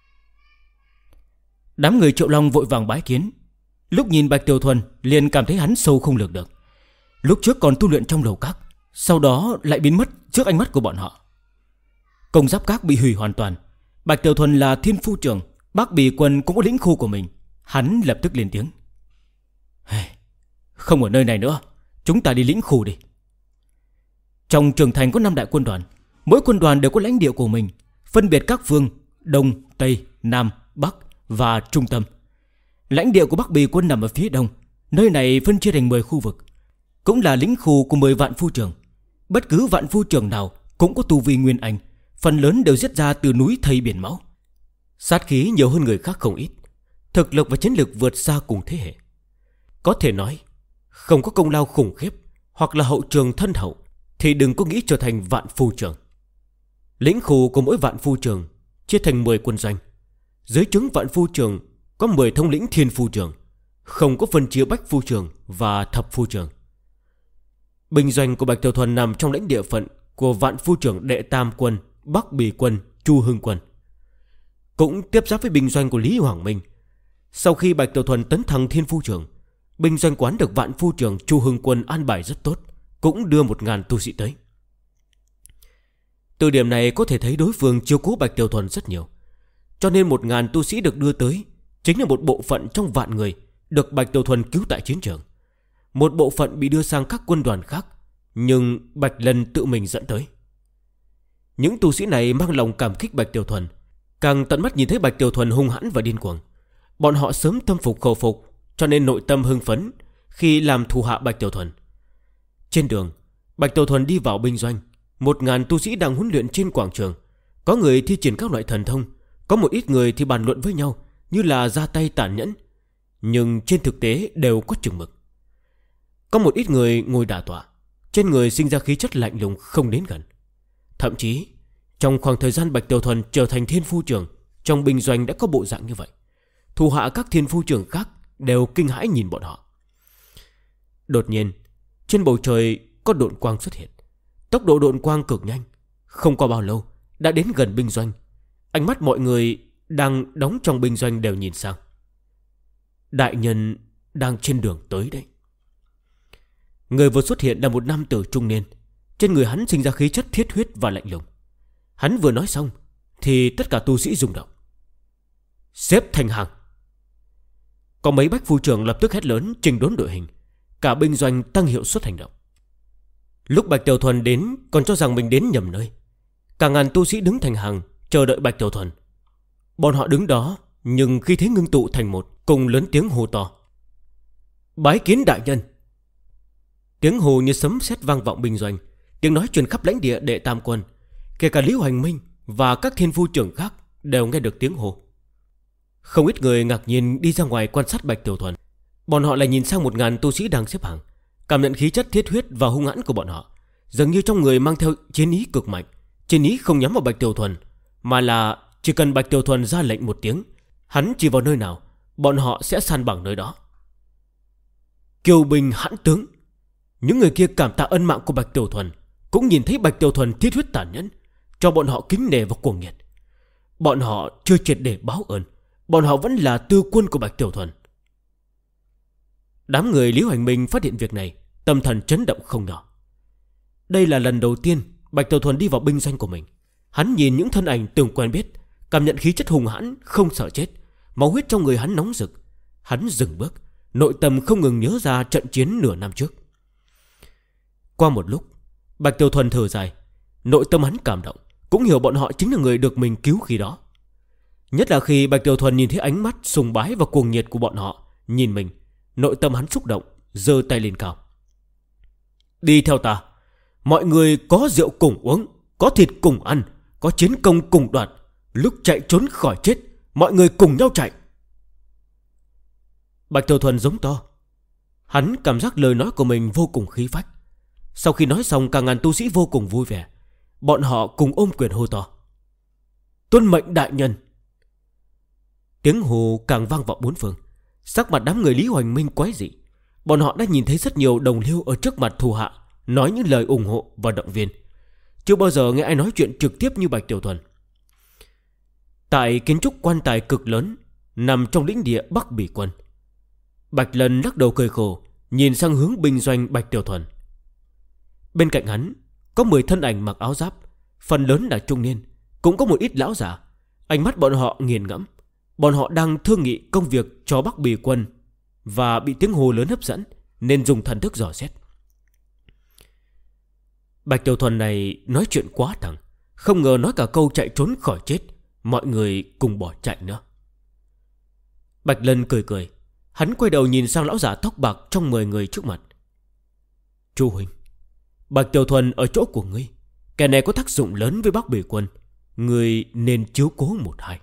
Đám người Triệu Long vội vàng bái kiến. Lúc nhìn Bạch Tiểu Thuần liền cảm thấy hắn sâu không lường được. Lúc trước còn tu luyện trong lầu các, sau đó lại biến mất trước ánh mắt của bọn họ. Công giáp các bị hủy hoàn toàn. Bạch Tiểu Thuần là thiên phu trưởng, Bắc Bì Quân cũng có lĩnh khu của mình. Hắn lập tức lên tiếng: Không ở nơi này nữa, chúng ta đi lĩnh khu đi. Trong trường thành có 5 đại quân đoàn, mỗi quân đoàn đều có lãnh địa của mình, phân biệt các phương Đông, Tây, Nam, Bắc và Trung tâm. Lãnh địa của Bắc Bì Quân nằm ở phía đông. Nơi này phân chia thành 10 khu vực, cũng là lĩnh khu của 10 vạn phu trưởng. Bất cứ vạn phu trưởng nào cũng có tu vi nguyên anh, phần lớn đều giết ra từ núi thây biển máu. Sát khí nhiều hơn người khác không ít, thực lực và chiến lược vượt xa cùng thế hệ. Có thể nói, không có công lao khủng khiếp hoặc là hậu trường thân hậu thì đừng có nghĩ trở thành vạn phu trưởng. Lĩnh khu của mỗi vạn phu trưởng chia thành 10 quân doanh. Dưới trướng vạn phu trưởng có 10 thống lĩnh thiên phu trưởng, không có phân chia bách phu trưởng và thập phu trưởng. Binh doanh của Bạch Tiểu Thuần nằm trong lãnh địa phận của vạn phu trưởng Đệ Tam Quân, Bắc Bì Quân, Chu Hưng Quân, cũng tiếp giáp với binh doanh của Lý Hoàng Minh. Sau khi Bạch Tiểu Thuần tấn thăng thiên phu trưởng, binh doanh quán được vạn phu trưởng Chu Hưng Quân an bài rất tốt, cũng đưa 1000 tu sĩ tới. Từ điểm này có thể thấy đối phương chiếu cố Bạch Tiểu Thuần rất nhiều, cho nên 1000 tu sĩ được đưa tới chính là một bộ phận trong vạn người được Bạch Tiểu Thuần cứu tại chiến trường. Một bộ phận bị đưa sang các quân đoàn khác, nhưng Bạch Lân tự mình dẫn tới. Những tu sĩ này mang lòng cảm kích Bạch Tiểu Thuần, càng tận mắt nhìn thấy Bạch Tiểu Thuần hung hãn và điên cuồng. Bọn họ sớm tâm phục khẩu phục, cho nên nội tâm hưng phấn khi làm thủ hạ Bạch Tiểu Thuần. Trên đường, Bạch Tiểu Thuần đi vào binh doanh. 1000 tu sĩ đang huấn luyện trên quảng trường. Có người thi triển các loại thần thông, có một ít người thì bàn luận với nhau như là ra tay tàn nhẫn, nhưng trên thực tế đều có chừng mực. Có một ít người ngồi đả tọa, trên người sinh ra khí chất lạnh lùng không đến gần. Thậm chí trong khoảng thời gian Bạch Tiểu Thuần trở thành thiên phu trưởng, trong binh doanh đã có bộ dạng như vậy. Thủ hạ các thiên phu trưởng khác đều kinh hãi nhìn bọn họ. Đột nhiên trên bầu trời có độn quang xuất hiện. Tốc độ độn quang cực nhanh, không qua bao lâu đã đến gần binh doanh. Ánh mắt mọi người đang đóng trong binh doanh đều nhìn sang. Đại nhân đang trên đường tới đấy. Người vừa xuất hiện là một nam tử trung niên. Trên người hắn sinh ra khí chất thiết huyết và lạnh lùng. Hắn vừa nói xong thì tất cả tu sĩ rung động. Xếp thành hàng. Có mấy bách phu trưởng lập tức hét lớn chỉnh đốn đội hình. Cả binh doanh tăng hiệu suất hành động. Lúc Bạch Tiểu Thuần đến còn cho rằng mình đến nhầm nơi. Cả ngàn tu sĩ đứng thành hàng chờ đợi Bạch Tiểu Thuần. Bọn họ đứng đó, nhưng khi thế ngưng tụ thành một, cùng lớn tiếng hô to: Bái kiến đại nhân. Tiếng hô như sấm sét vang vọng binh doanh. Tiếng nói truyền khắp lãnh địa Đệ Tam Quân. Kể cả Lý Hoành Minh và các thiên phu trưởng khác đều nghe được tiếng hô. Không ít người ngạc nhiên đi ra ngoài quan sát Bạch Tiểu Thuần. Bọn họ lại nhìn sang 1000 tu sĩ đang xếp hàng, cảm nhận khí chất thiết huyết và hung hãn của bọn họ. Dường như trong người mang theo chiến ý cực mạnh. Chiến ý không nhắm vào Bạch Tiểu Thuần, mà là chỉ cần Bạch Tiểu Thuần ra lệnh một tiếng, hắn chỉ vào nơi nào, bọn họ sẽ san bằng nơi đó. Kiêu binh hãn tướng. Những người kia cảm tạ ân mạng của Bạch Tiểu Thuần, cũng nhìn thấy Bạch Tiểu Thuần thiết huyết tàn nhẫn, cho bọn họ kính nể và cuồng nhiệt. Bọn họ chưa triệt để báo ơn, bọn họ vẫn là tư quân của Bạch Tiểu Thuần. Đám người Lý Hoành Minh phát hiện việc này, tâm thần chấn động không nhỏ. Đây là lần đầu tiên Bạch Tiểu Thuần đi vào binh doanh của mình. Hắn nhìn những thân ảnh từng quen biết, cảm nhận khí chất hùng hãn, không sợ chết. Máu huyết trong người hắn nóng rực. Hắn dừng bước, nội tâm không ngừng nhớ ra trận chiến nửa năm trước. Qua một lúc, Bạch Tiểu Thuần thở dài. Nội tâm hắn cảm động, cũng hiểu bọn họ chính là người được mình cứu khi đó. Nhất là khi Bạch Tiểu Thuần nhìn thấy ánh mắt sùng bái và cuồng nhiệt của bọn họ nhìn mình, nội tâm hắn xúc động, giơ tay lên cao. Đi theo ta. Mọi người có rượu cùng uống, có thịt cùng ăn, có chiến công cùng đoạt. Lúc chạy trốn khỏi chết, mọi người cùng nhau chạy. Bạch Tiểu Thuần giống to. Hắn cảm giác lời nói của mình vô cùng khí phách. Sau khi nói xong, cả ngàn tu sĩ vô cùng vui vẻ. Bọn họ cùng ôm quyền hô to: Tuân mệnh đại nhân. Tiếng hô càng vang vọng bốn phương. Sắc mặt đám người Lý Hoành Minh quái dị. bọn họ đã nhìn thấy rất nhiều đồng liêu ở trước mặt thủ hạ nói những lời ủng hộ và động viên. Chưa bao giờ nghe ai nói chuyện trực tiếp như Bạch Tiểu Thuần. Tại kiến trúc quan tài cực lớn nằm trong lĩnh địa Bắc Bỉ Quân, Bạch Lân lắc đầu cười khổ, nhìn sang hướng binh doanh Bạch Tiểu Thuần. Bên cạnh hắn có 10 thân ảnh mặc áo giáp, phần lớn là trung niên, cũng có một ít lão giả. Ánh mắt bọn họ nghiền ngẫm. Bọn họ đang thương nghị công việc cho Bắc Bỉ Quân và bị tiếng hô lớn hấp dẫn nên dùng thần thức dò xét. Bạch Tiểu Thuần này nói chuyện quá thẳng, không ngờ nói cả câu chạy trốn khỏi chết, mọi người cùng bỏ chạy nữa. Bạch Lân cười cười. Hắn quay đầu nhìn sang lão giả tóc bạc trong 10 người trước mặt. Chu huynh, Bạch Tiểu Thuần ở chỗ của ngươi, kẻ này có tác dụng lớn với Bắc Bỉ Quân, ngươi nên chiếu cố một hai.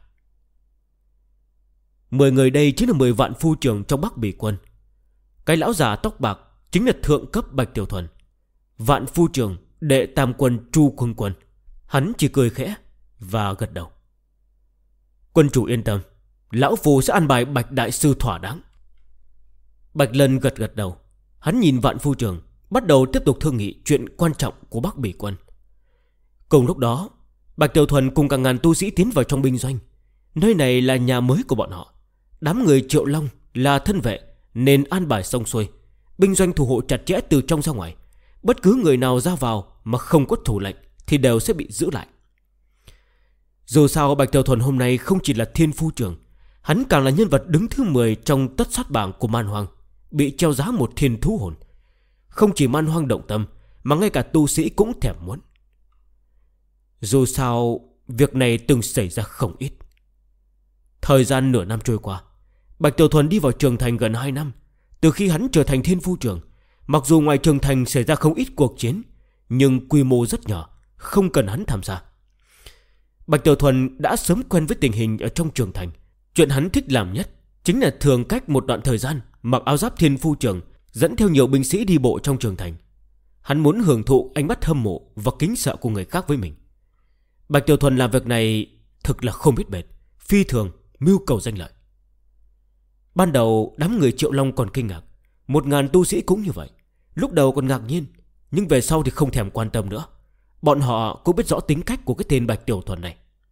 10 người đây chính là 10 vạn phu trưởng trong Bắc Bỉ Quân. Cái lão già tóc bạc chính là thượng cấp Bạch Tiểu Thuần, vạn phu trưởng đệ tam quân Chu Khương Quân. Hắn chỉ cười khẽ và gật đầu. Quân chủ yên tâm, lão phu sẽ an bài Bạch đại sư thỏa đáng. Bạch Lân gật đầu. Hắn nhìn vạn phu trưởng, bắt đầu tiếp tục thương nghị chuyện quan trọng của Bắc Bỉ Quân. Cùng lúc đó, Bạch Tiểu Thuần cùng cả ngàn tu sĩ tiến vào trong binh doanh. Nơi này là nhà mới của bọn họ. Đám người Triệu Long là thân vệ nên an bài xong xuôi. Binh doanh thủ hộ chặt chẽ từ trong ra ngoài. Bất cứ người nào ra vào mà không có thủ lệnh thì đều sẽ bị giữ lại. Dù sao Bạch Tiểu Thuần hôm nay không chỉ là thiên phu trưởng, hắn càng là nhân vật đứng thứ 10 trong tất sát bảng của Man Hoang, bị treo giá một thiên thú hồn. Không chỉ Man Hoang động tâm, mà ngay cả tu sĩ cũng thèm muốn. Dù sao việc này từng xảy ra không ít. Thời gian nửa năm trôi qua, Bạch Tiểu Thuần đi vào trường thành gần 2 năm. Từ khi hắn trở thành thiên phu trưởng, mặc dù ngoài trường thành xảy ra không ít cuộc chiến, nhưng quy mô rất nhỏ, không cần hắn tham gia. Bạch Tiểu Thuần đã sớm quen với tình hình ở trong trường thành. Chuyện hắn thích làm nhất chính là thường cách một đoạn thời gian mặc áo giáp thiên phu trưởng, dẫn theo nhiều binh sĩ đi bộ trong trường thành. Hắn muốn hưởng thụ ánh mắt hâm mộ và kính sợ của người khác với mình. Bạch Tiểu Thuần làm việc này thực là không biết mệt, phi thường mưu cầu danh lợi. Ban đầu đám người Triệu Long còn kinh ngạc, 1000 tu sĩ cũng như vậy. Lúc đầu còn ngạc nhiên, nhưng về sau thì không thèm quan tâm nữa. Bọn họ cũng biết rõ tính cách của cái tên Bạch Tiểu Thuần này.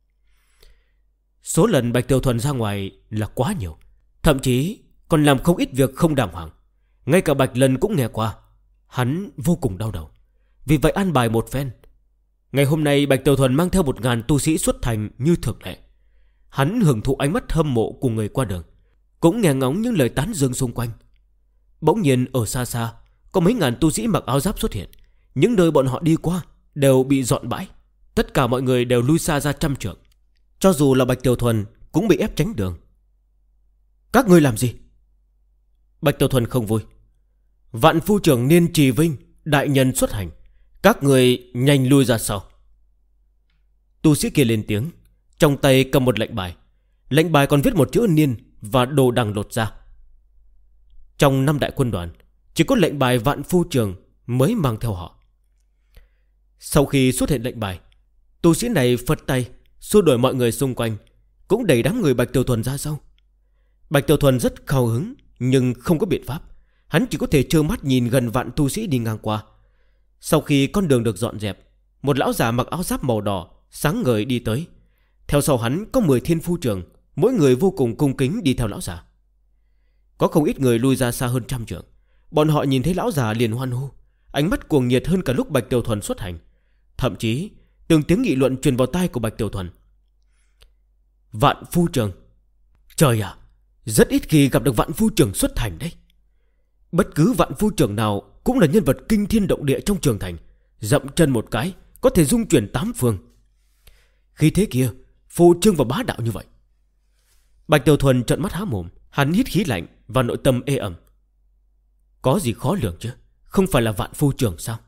Số lần Bạch Tiểu Thuần ra ngoài là quá nhiều, thậm chí còn làm không ít việc không đàng hoàng. Ngay cả Bạch Lân cũng nghe qua. Hắn vô cùng đau đầu, vì vậy an bài một phen. Ngày hôm nay Bạch Tiểu Thuần mang theo 1000 tu sĩ xuất thành như thường lệ. Hắn hưởng thụ ánh mắt hâm mộ của người qua đường, cũng nghe ngóng những lời tán dương xung quanh. Bỗng nhiên ở xa xa có mấy ngàn tu sĩ mặc áo giáp xuất hiện. Những nơi bọn họ đi qua đều bị dọn bãi. Tất cả mọi người đều lui xa ra 100 trượng. Cho dù là Bạch Tiểu Thuần cũng bị ép tránh đường. Các ngươi làm gì? Bạch Tiểu Thuần không vui. Vạn phu trưởng Niên Trì Vinh đại nhân xuất hành, các người nhanh lui ra sau. Tu sĩ kia lên tiếng, trong tay cầm một lệnh bài. Lệnh bài còn viết một chữ Niên và đồ đằng lột ra. Trong 5 đại quân đoàn, chỉ có lệnh bài vạn phu trưởng mới mang theo họ. Sau khi xuất hiện lệnh bài, tu sĩ này phất tay xua đuổi mọi người xung quanh, cũng đẩy đám người Bạch Tiểu Thuần ra sau. Bạch Tiểu Thuần rất cao hứng, nhưng không có biện pháp. Hắn chỉ có thể trơ mắt nhìn gần vạn tu sĩ đi ngang qua. Sau khi con đường được dọn dẹp, một lão già mặc áo giáp màu đỏ sáng ngời đi tới. Theo sau hắn có 10 thiên phu trưởng, mỗi người vô cùng cung kính đi theo lão già. Có không ít người lui ra xa hơn 100 trượng. Bọn họ nhìn thấy lão già liền hoan hô, ánh mắt cuồng nhiệt hơn cả lúc Bạch Tiểu Thuần xuất hành. Thậm chí từng tiếng nghị luận truyền vào tai của Bạch Tiểu Thuần. Vạn phu trưởng, trời ạ, rất ít khi gặp được vạn phu trưởng xuất thành đấy. Bất cứ vạn phu trưởng nào cũng là nhân vật kinh thiên động địa trong trường thành, dậm chân một cái có thể dung chuyển 8 phương. Khi thế kia phô trương và bá đạo như vậy. Bạch Tiểu Thuần trợn mắt há mồm. Hắn hít khí lạnh và nội tâm ê ẩm. Có gì khó lường chứ, không phải là vạn phu trưởng sao?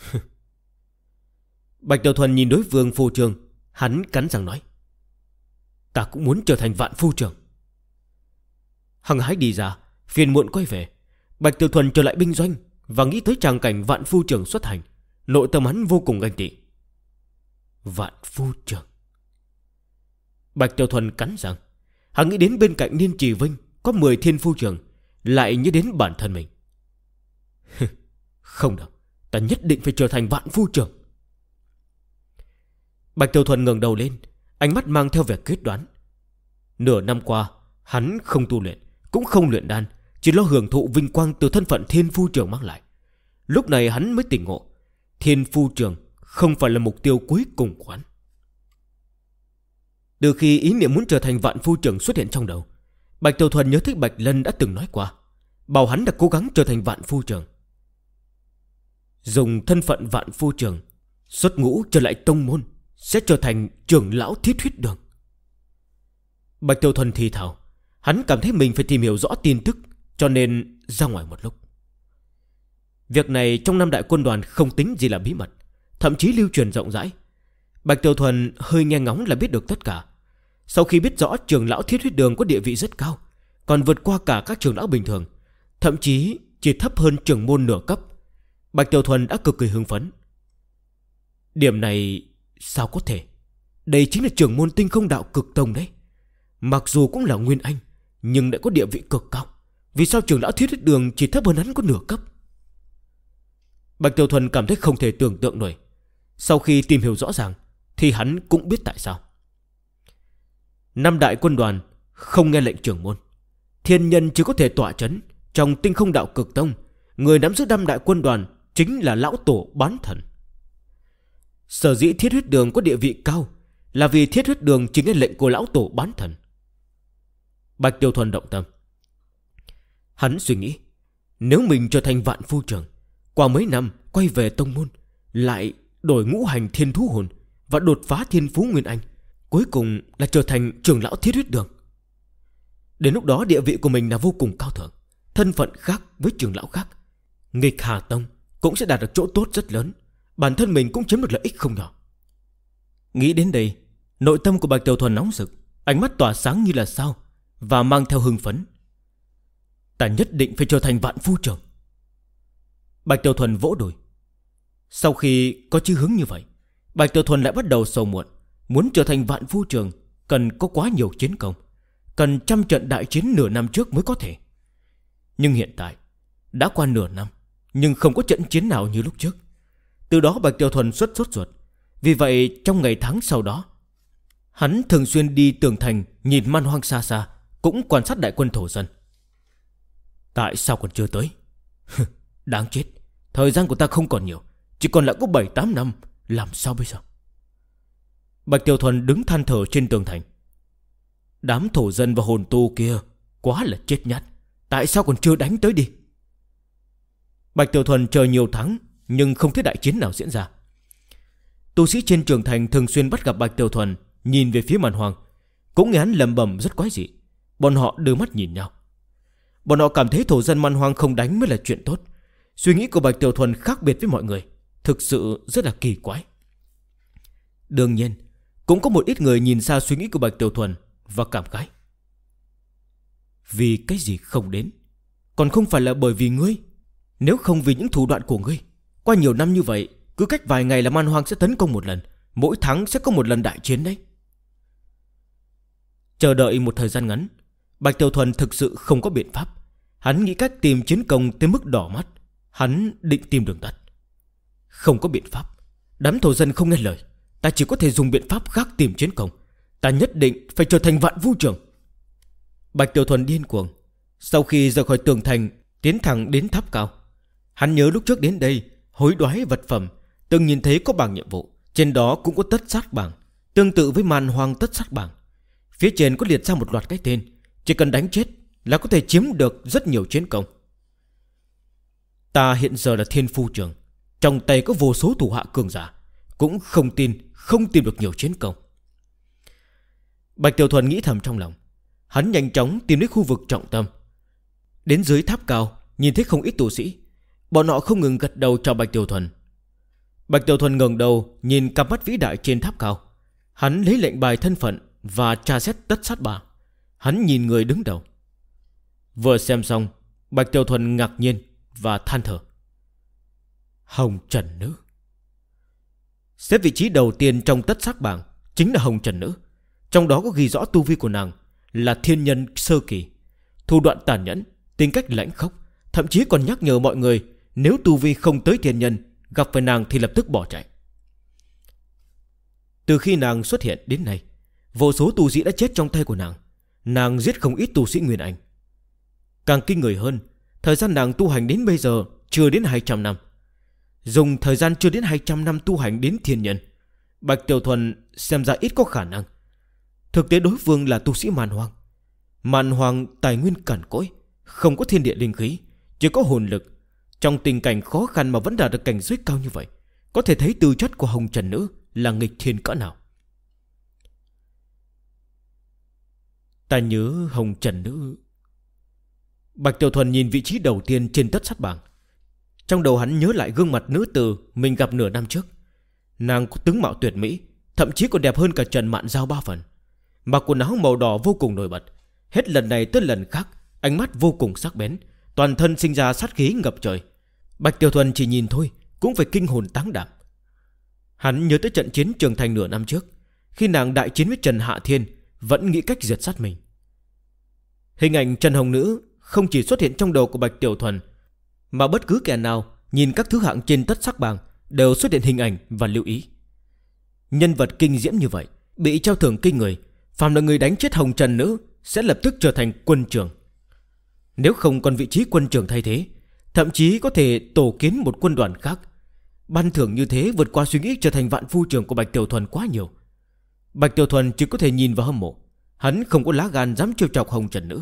Bạch Tiểu Thuần nhìn đối phương phu trưởng, hắn cắn răng nói, ta cũng muốn trở thành vạn phu trưởng. Hăng hái đi ra, phiền muộn quay về. Bạch Tiểu Thuần trở lại binh doanh và nghĩ tới tràng cảnh vạn phu trưởng xuất hành. Nội tâm hắn vô cùng ganh tị. Vạn phu trưởng. Bạch Tiểu Thuần cắn răng. Hắn nghĩ đến bên cạnh Niên Trì Vinh có 10 thiên phu trưởng, lại nhớ đến bản thân mình. Không được, ta nhất định phải trở thành vạn phu trưởng. Bạch Tiểu Thuần ngẩng đầu lên, ánh mắt mang theo vẻ quyết đoán. Nửa năm qua hắn không tu luyện, cũng không luyện đan, chỉ lo hưởng thụ vinh quang từ thân phận thiên phu trưởng mang lại. Lúc này hắn mới tỉnh ngộ, thiên phu trưởng không phải là mục tiêu cuối cùng của hắn. Từ khi ý niệm muốn trở thành vạn phu trưởng xuất hiện trong đầu, Bạch Tiểu Thuần nhớ tới Bạch Lân đã từng nói qua, bảo hắn đã cố gắng trở thành vạn phu trưởng, dùng thân phận vạn phu trưởng xuất ngũ trở lại tông môn, sẽ trở thành trưởng lão Thiết Huyết Đường. Bạch Tiểu Thuần thì thào, hắn cảm thấy mình phải tìm hiểu rõ tin tức, cho nên ra ngoài một lúc. Việc này trong năm đại quân đoàn không tính gì là bí mật, thậm chí lưu truyền rộng rãi. Bạch Tiểu Thuần hơi nghe ngóng là biết được tất cả. Sau khi biết rõ trưởng lão Thiết Huyết Đường có địa vị rất cao, còn vượt qua cả các trưởng lão bình thường, thậm chí chỉ thấp hơn trưởng môn nửa cấp, Bạch Tiểu Thuần đã cực kỳ hưng phấn. Điểm này sao có thể? Đây chính là trưởng môn Tinh Không Đạo Cực Tông đấy. Mặc dù cũng là nguyên anh, nhưng lại có địa vị cực cao. Vì sao trưởng lão Thiết Huyết Đường chỉ thấp hơn hắn có nửa cấp? Bạch Tiểu Thuần cảm thấy không thể tưởng tượng nổi. Sau khi tìm hiểu rõ ràng thì hắn cũng biết tại sao. Năm đại quân đoàn không nghe lệnh trưởng môn, thiên nhân chỉ có thể tọa chấn trong Tinh Không Đạo Cực Tông. Người nắm giữ năm đại quân đoàn chính là lão tổ Bán Thần. Sở dĩ Thiết Huyết Đường có địa vị cao là vì Thiết Huyết Đường chỉ nghe lệnh của lão tổ Bán Thần. Bạch Tiểu Thuần động tâm. Hắn suy nghĩ, nếu mình trở thành vạn phu trưởng, qua mấy năm quay về tông môn, lại đổi ngũ hành thiên thú hồn và đột phá thiên phú nguyên anh, cuối cùng là trở thành trưởng lão Thiết Huyết Đường. Đến lúc đó địa vị của mình là vô cùng cao thượng, thân phận khác với trưởng lão khác, nghịch Hà Tông cũng sẽ đạt được chỗ tốt rất lớn, bản thân mình cũng chiếm được lợi ích không nhỏ. Nghĩ đến đây, nội tâm của Bạch Tiểu Thuần nóng rực, ánh mắt tỏa sáng như là sao, và mang theo hưng phấn. Ta nhất định phải trở thành vạn phu trưởng. Bạch Tiểu Thuần vỗ đùi. Sau khi có chí hướng như vậy, Bạch Tiểu Thuần lại bắt đầu sầu muộn. Muốn trở thành vạn phu trưởng cần có quá nhiều chiến công, cần trăm trận đại chiến nửa năm trước mới có thể. Nhưng hiện tại đã qua nửa năm, nhưng không có trận chiến nào như lúc trước. Từ đó Bạch Tiểu Thuần sốt ruột. Vì vậy trong ngày tháng sau đó, hắn thường xuyên đi tường thành nhìn man hoang xa xa, cũng quan sát đại quân thổ dân. Tại sao còn chưa tới? Đáng chết, thời gian của ta không còn nhiều, chỉ còn lại có 7-8 năm, làm sao bây giờ? Bạch Tiểu Thuần đứng than thở trên tường thành. Đám thổ dân và hồn tu kia quá là chết nhát, tại sao còn chưa đánh tới đi? Bạch Tiểu Thuần chờ nhiều tháng, nhưng không thấy đại chiến nào diễn ra. Tu sĩ trên trường thành thường xuyên bắt gặp Bạch Tiểu Thuần nhìn về phía man hoang, cũng nghe hắn lẩm bẩm rất quái dị. Bọn họ đưa mắt nhìn nhau. Bọn họ cảm thấy thổ dân man hoang không đánh mới là chuyện tốt. Suy nghĩ của Bạch Tiểu Thuần khác biệt với mọi người, thực sự rất là kỳ quái. Đương nhiên cũng có một ít người nhìn xa suy nghĩ của Bạch Tiểu Thuần và cảm khái. Vì cái gì không đến? Còn không phải là bởi vì ngươi? Nếu không vì những thủ đoạn của ngươi, qua nhiều năm như vậy, cứ cách vài ngày là man hoang sẽ tấn công một lần, mỗi tháng sẽ có một lần đại chiến đấy. Chờ đợi một thời gian ngắn, Bạch Tiểu Thuần thực sự không có biện pháp. Hắn nghĩ cách tìm chiến công tới mức đỏ mắt. Hắn định tìm đường tắt. Không có biện pháp, đám thổ dân không nghe lời, ta chỉ có thể dùng biện pháp khác tìm chiến công. Ta nhất định phải trở thành vạn phu trưởng. Bạch Tiểu Thuần điên cuồng. Sau khi rời khỏi tường thành, tiến thẳng đến tháp cao. Hắn nhớ lúc trước đến đây, hối đoái vật phẩm, từng nhìn thấy có bảng nhiệm vụ, trên đó cũng có tất sát bảng, tương tự với man hoang tất sát bảng. Phía trên có liệt ra một loạt cái tên, chỉ cần đánh chết là có thể chiếm được rất nhiều chiến công. Ta hiện giờ là thiên phu trưởng, trong tay có vô số thủ hạ cường giả, cũng không tin không tìm được nhiều chiến công. Bạch Tiểu Thuần nghĩ thầm trong lòng. Hắn nhanh chóng tìm đến khu vực trọng tâm. Đến dưới tháp cao, nhìn thấy không ít tu sĩ, bọn họ không ngừng gật đầu chào Bạch Tiểu Thuần. Bạch Tiểu Thuần ngẩng đầu nhìn cặp mắt vĩ đại trên tháp cao. Hắn lấy lệnh bài thân phận và tra xét tất sát bảng. Hắn nhìn người đứng đầu. Vừa xem xong, Bạch Tiểu Thuần ngạc nhiên và than thở. Hồng Trần Nữ. Xếp vị trí đầu tiên trong tất sát bảng chính là Hồng Trần Nữ. Trong đó có ghi rõ tu vi của nàng là thiên nhân sơ kỳ, thủ đoạn tàn nhẫn, tính cách lãnh khốc, thậm chí còn nhắc nhở mọi người Nếu tu vi không tới thiên nhân, gặp phải nàng thì lập tức bỏ chạy. Từ khi nàng xuất hiện đến nay, vô số tu sĩ đã chết trong tay của nàng. Nàng giết không ít tu sĩ Nguyên Anh. Càng kinh người hơn, thời gian nàng tu hành đến bây giờ chưa đến 200 năm. Dùng thời gian chưa đến 200 năm tu hành đến thiên nhân, Bạch Tiểu Thuần xem ra ít có khả năng. Thực tế đối phương là tu sĩ man hoang. Man hoang tài nguyên cằn cỗi, không có thiên địa linh khí, chỉ có hồn lực. Trong tình cảnh khó khăn mà vẫn đạt được cảnh giới cao như vậy, có thể thấy tư chất của Hồng Trần Nữ là nghịch thiên cỡ nào. Ta nhớ Hồng Trần Nữ. Bạch Tiểu Thuần nhìn vị trí đầu tiên trên tất sắt bảng. Trong đầu hắn nhớ lại gương mặt nữ tử mình gặp nửa năm trước. Nàng có tướng mạo tuyệt mỹ, thậm chí còn đẹp hơn cả Trần Mạn Giao 3 phần. Mặc quần áo màu đỏ vô cùng nổi bật. Hết lần này tới lần khác, ánh mắt vô cùng sắc bén, toàn thân sinh ra sát khí ngập trời. Bạch Tiểu Thuần chỉ nhìn thôi cũng phải kinh hồn táng đảm. Hắn nhớ tới trận chiến Trường Thành nửa năm trước, khi nàng đại chiến với Trần Hạ Thiên, vẫn nghĩ cách diệt sát mình. Hình ảnh Trần Hồng Nữ không chỉ xuất hiện trong đầu của Bạch Tiểu Thuần, mà bất cứ kẻ nào nhìn các thứ hạng trên tất sắc bảng đều xuất hiện hình ảnh và lưu ý. Nhân vật kinh diễm như vậy, bị trao thưởng kinh người, phàm là người đánh chết Hồng Trần Nữ sẽ lập tức trở thành quân trưởng. Nếu không còn vị trí quân trưởng thay thế, thậm chí có thể tổ kiến một quân đoàn khác. Ban thưởng như thế vượt qua suy nghĩ trở thành vạn phu trưởng của Bạch Tiểu Thuần quá nhiều. Bạch Tiểu Thuần chỉ có thể nhìn vào hâm mộ. Hắn không có lá gan dám trêu chọc Hồng Trần Nữ.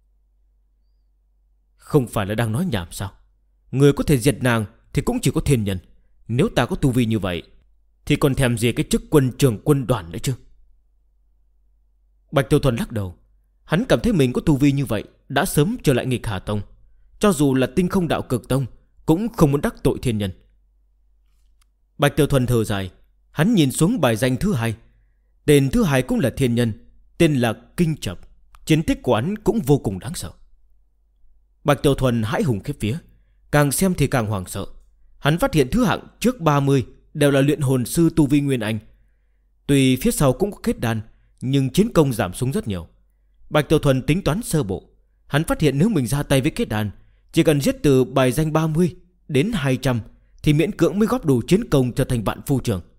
Không phải là đang nói nhảm sao? Người có thể diệt nàng thì cũng chỉ có thiên nhân. Nếu ta có tu vi như vậy thì còn thèm gì cái chức quân trưởng quân đoàn nữa chứ? Bạch Tiểu Thuần lắc đầu. Hắn cảm thấy mình có tu vi như vậy đã sớm trở lại nghịch Hà Tông. Cho dù là Tinh Không Đạo Cực Tông cũng không muốn đắc tội thiên nhân. Bạch Tiểu Thuần thở dài. Hắn nhìn xuống bài danh thứ 2. Tên thứ 2 cũng là thiên nhân, tên là Kinh Chập. Chiến tích của hắn cũng vô cùng đáng sợ. Bạch Tiểu Thuần hãi hùng khiếp vía, càng xem thì càng hoảng sợ. Hắn phát hiện thứ hạng trước 30 đều là luyện hồn sư tu vi Nguyên Anh. Tuy phía sau cũng có kết đan, nhưng chiến công giảm xuống rất nhiều. Bạch Tiểu Thuần tính toán sơ bộ. Hắn phát hiện nếu mình ra tay với kết đan, chỉ cần giết từ bài danh 30 đến 200 thì miễn cưỡng mới góp đủ chiến công trở thành vạn phu trưởng.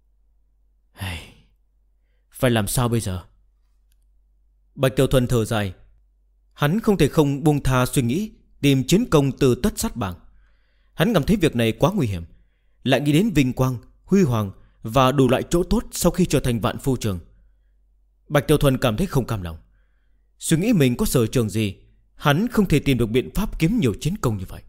Phải làm sao bây giờ? Bạch Tiểu Thuần thở dài. Hắn không thể không buông tha suy nghĩ tìm chiến công từ tất sát bảng. Hắn cảm thấy việc này quá nguy hiểm, lại nghĩ đến vinh quang, huy hoàng và đủ loại chỗ tốt sau khi trở thành vạn phu trưởng. Bạch Tiểu Thuần cảm thấy không cam lòng. Suy nghĩ mình có sở trường gì, hắn không thể tìm được biện pháp kiếm nhiều chiến công như vậy.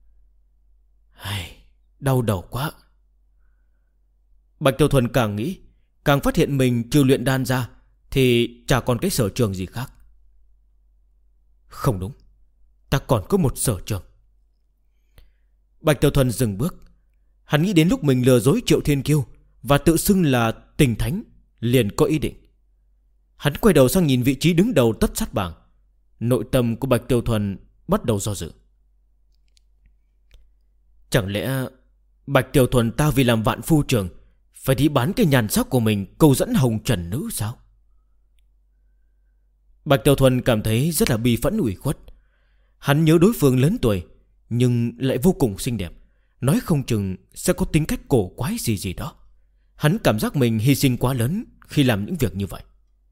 Đau đầu quá. Bạch Tiểu Thuần càng nghĩ, càng phát hiện mình trừ luyện đan ra thì chả còn cái sở trường gì khác. Không đúng, ta còn có một sở trường. Bạch Tiểu Thuần dừng bước. Hắn nghĩ đến lúc mình lừa dối Triệu Thiên Kiêu và tự xưng là Tình Thánh, liền có ý định. Hắn quay đầu sang nhìn vị trí đứng đầu tất sát bảng. Nội tâm của Bạch Tiểu Thuần bắt đầu do dự. Chẳng lẽ Bạch Tiểu Thuần ta vì làm vạn phu trưởng phải đi bán cái nhàn sắc của mình câu dẫn Hồng Trần Nữ sao? Bạch Tiểu Thuần cảm thấy rất là bi phẫn ủy khuất. Hắn nhớ đối phương lớn tuổi nhưng lại vô cùng xinh đẹp, nói không chừng sẽ có tính cách cổ quái gì đó. Hắn cảm giác mình hy sinh quá lớn khi làm những việc như vậy.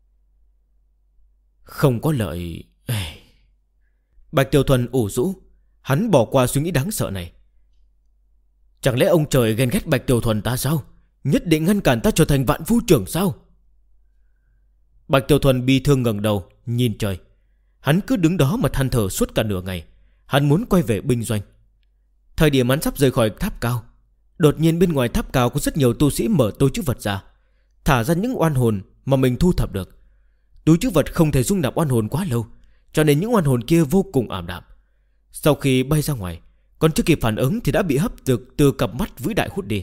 Không có lợi. Bạch Tiểu Thuần ủ rũ. Hắn bỏ qua suy nghĩ đáng sợ này. Chẳng lẽ ông trời ghen ghét Bạch Tiểu Thuần ta sao? Nhất định ngăn cản ta trở thành vạn phu trưởng sao? Bạch Tiểu Thuần bi thương ngẩng đầu nhìn trời. Hắn cứ đứng đó mà than thở suốt cả nửa ngày. Hắn muốn quay về binh doanh. Thời điểm hắn sắp rời khỏi tháp cao, đột nhiên bên ngoài tháp cao có rất nhiều tu sĩ mở túi trữ vật ra, thả ra những oan hồn mà mình thu thập được. Túi trữ vật không thể dung nạp oan hồn quá lâu, cho nên những oan hồn kia vô cùng ảm đạm. Sau khi bay ra ngoài, còn chưa kịp phản ứng thì đã bị hấp được từ cặp mắt vĩ đại hút đi.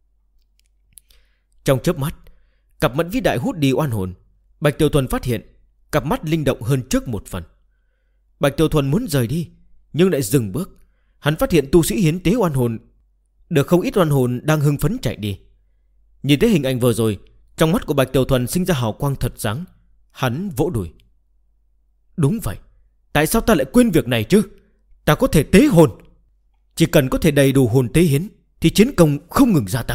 Trong chớp mắt, cặp mắt vĩ đại hút đi oan hồn. Bạch Tiểu Thuần phát hiện cặp mắt linh động hơn trước một phần. Bạch Tiểu Thuần muốn rời đi nhưng lại dừng bước. Hắn phát hiện tu sĩ hiến tế oan hồn được không ít oan hồn đang hưng phấn chạy đi. Nhìn thấy hình ảnh vừa rồi, trong mắt của Bạch Tiểu Thuần sinh ra hào quang thật sáng. Hắn vỗ đùi. Đúng vậy, tại sao ta lại quên việc này chứ? Ta có thể tế hồn. Chỉ cần có thể đầy đủ hồn tế hiến thì chiến công không ngừng gia tăng.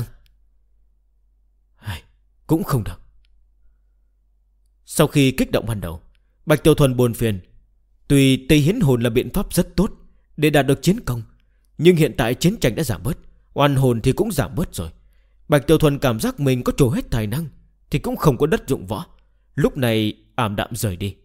Cũng không được. Sau khi kích động ban đầu, Bạch Tiểu Thuần buồn phiền. Tuy tế hiến hồn là biện pháp rất tốt để đạt được chiến công, nhưng hiện tại chiến tranh đã giảm bớt, oan hồn thì cũng giảm bớt rồi. Bạch Tiểu Thuần cảm giác mình có trổ hết tài năng thì cũng không có đất dụng võ. Lúc này ảm đạm rời đi.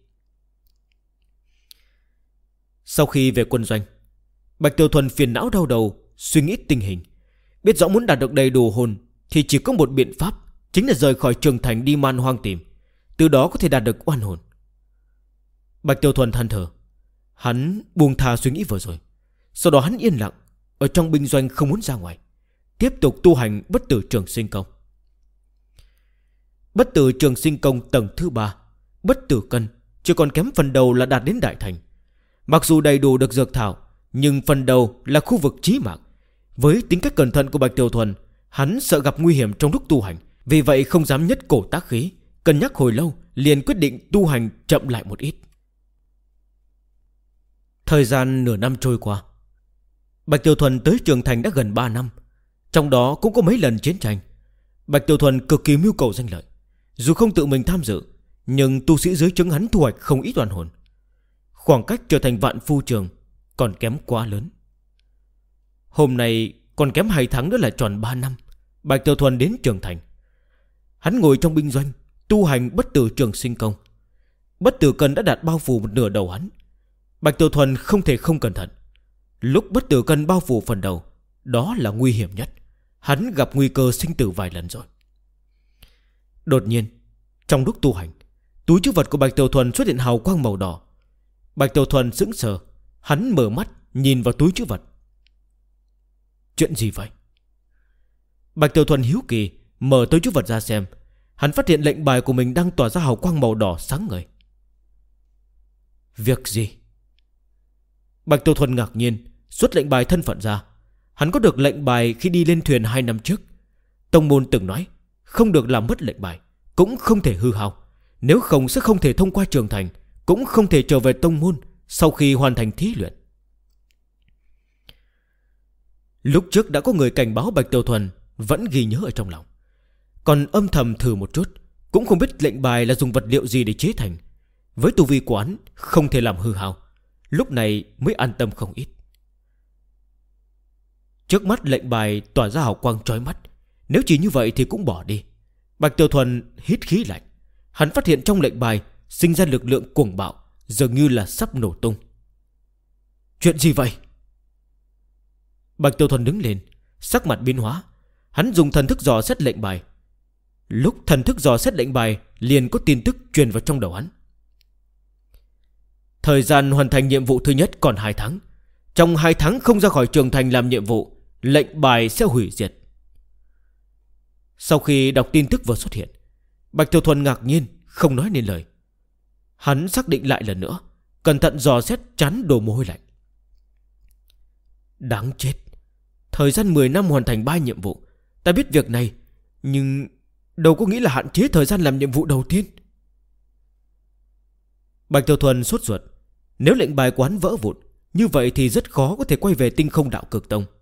Sau khi về quân doanh, Bạch Tiểu Thuần phiền não đau đầu, suy nghĩ tình hình. Biết rõ muốn đạt được đầy đủ hồn thì chỉ có một biện pháp, chính là rời khỏi Trường Thành đi man hoang tìm, từ đó có thể đạt được oan hồn. Bạch Tiểu Thuần than thở. Hắn buông tha suy nghĩ vừa rồi. Sau đó hắn yên lặng ở trong binh doanh không muốn ra ngoài, tiếp tục tu hành bất tử trường sinh công. Bất tử trường sinh công tầng thứ 3, bất tử cân, chỉ còn kém phần đầu là đạt đến đại thành. Mặc dù đầy đủ được dược thảo, nhưng phần đầu là khu vực chí mạng. Với tính cách cẩn thận của Bạch Tiểu Thuần, hắn sợ gặp nguy hiểm trong lúc tu hành, vì vậy không dám nhất cổ tác khí. Cân nhắc hồi lâu, liền quyết định tu hành chậm lại một ít. Thời gian nửa năm trôi qua, Bạch Tiểu Thuần tới Trường Thành đã gần 3 năm. Trong đó cũng có mấy lần chiến tranh. Bạch Tiểu Thuần cực kỳ mưu cầu danh lợi. Dù không tự mình tham dự, nhưng tu sĩ dưới trướng hắn thu hoạch không ít oan hồn. Khoảng cách trở thành vạn phu trường còn kém quá lớn. Hôm nay còn kém 2 tháng nữa là tròn 3 năm Bạch Tiểu Thuần đến Trường Thành. Hắn ngồi trong binh doanh tu hành bất tử trường sinh công. Bất tử cân đã đạt bao phủ một nửa đầu hắn. Bạch Tiểu Thuần không thể không cẩn thận. Lúc bất tử cân bao phủ phần đầu, đó là nguy hiểm nhất. Hắn gặp nguy cơ sinh tử vài lần rồi. Đột nhiên, trong lúc tu hành, túi trữ vật của Bạch Tiểu Thuần xuất hiện hào quang màu đỏ. Bạch Tiểu Thuần sững sờ. Hắn mở mắt nhìn vào túi trữ vật. Chuyện gì vậy? Bạch Tiểu Thuần hiếu kỳ mở túi trữ vật ra xem. Hắn phát hiện lệnh bài của mình đang tỏa ra hào quang màu đỏ sáng ngời. Việc gì? Bạch Tiểu Thuần ngạc nhiên xuất lệnh bài thân phận ra. Hắn có được lệnh bài khi đi lên thuyền 2 năm trước. Tông môn từng nói không được làm mất lệnh bài, cũng không thể hư hao. Nếu không sẽ không thể thông qua Trường Thành, cũng không thể trở về tông môn sau khi hoàn thành thí luyện. Lúc trước đã có người cảnh báo Bạch Tiểu Thuần, vẫn ghi nhớ ở trong lòng. Còn âm thầm thử một chút, cũng không biết lệnh bài là dùng vật liệu gì để chế thành. Với tu vi của hắn không thể làm hư hao. Lúc này mới an tâm không ít. Trước mắt lệnh bài tỏa ra hào quang chói mắt. Nếu chỉ như vậy thì cũng bỏ đi. Bạch Tiểu Thuần hít khí lạnh. Hắn phát hiện trong lệnh bài sinh ra lực lượng cuồng bạo, dường như là sắp nổ tung. Chuyện gì vậy? Bạch Tiểu Thuần đứng lên, sắc mặt biến hóa. Hắn dùng thần thức dò xét lệnh bài. Lúc thần thức dò xét lệnh bài, liền có tin tức truyền vào trong đầu hắn. Thời gian hoàn thành nhiệm vụ thứ nhất còn 2 tháng. Trong 2 tháng không ra khỏi Trường Thành làm nhiệm vụ, lệnh bài sẽ hủy diệt. Sau khi đọc tin tức vừa xuất hiện, Bạch Tiểu Thuần ngạc nhiên không nói nên lời. Hắn xác định lại lần nữa, cẩn thận dò xét chán đổ mồ hôi lạnh. Đáng chết. Thời gian 10 năm hoàn thành 3 nhiệm vụ. Ta biết việc này, nhưng đâu có nghĩ là hạn chế thời gian làm nhiệm vụ đầu tiên. Bạch Tiểu Thuần sốt ruột. Nếu lệnh bài của hắn vỡ vụn, như vậy thì rất khó có thể quay về Tinh Không Đạo Cực Tông.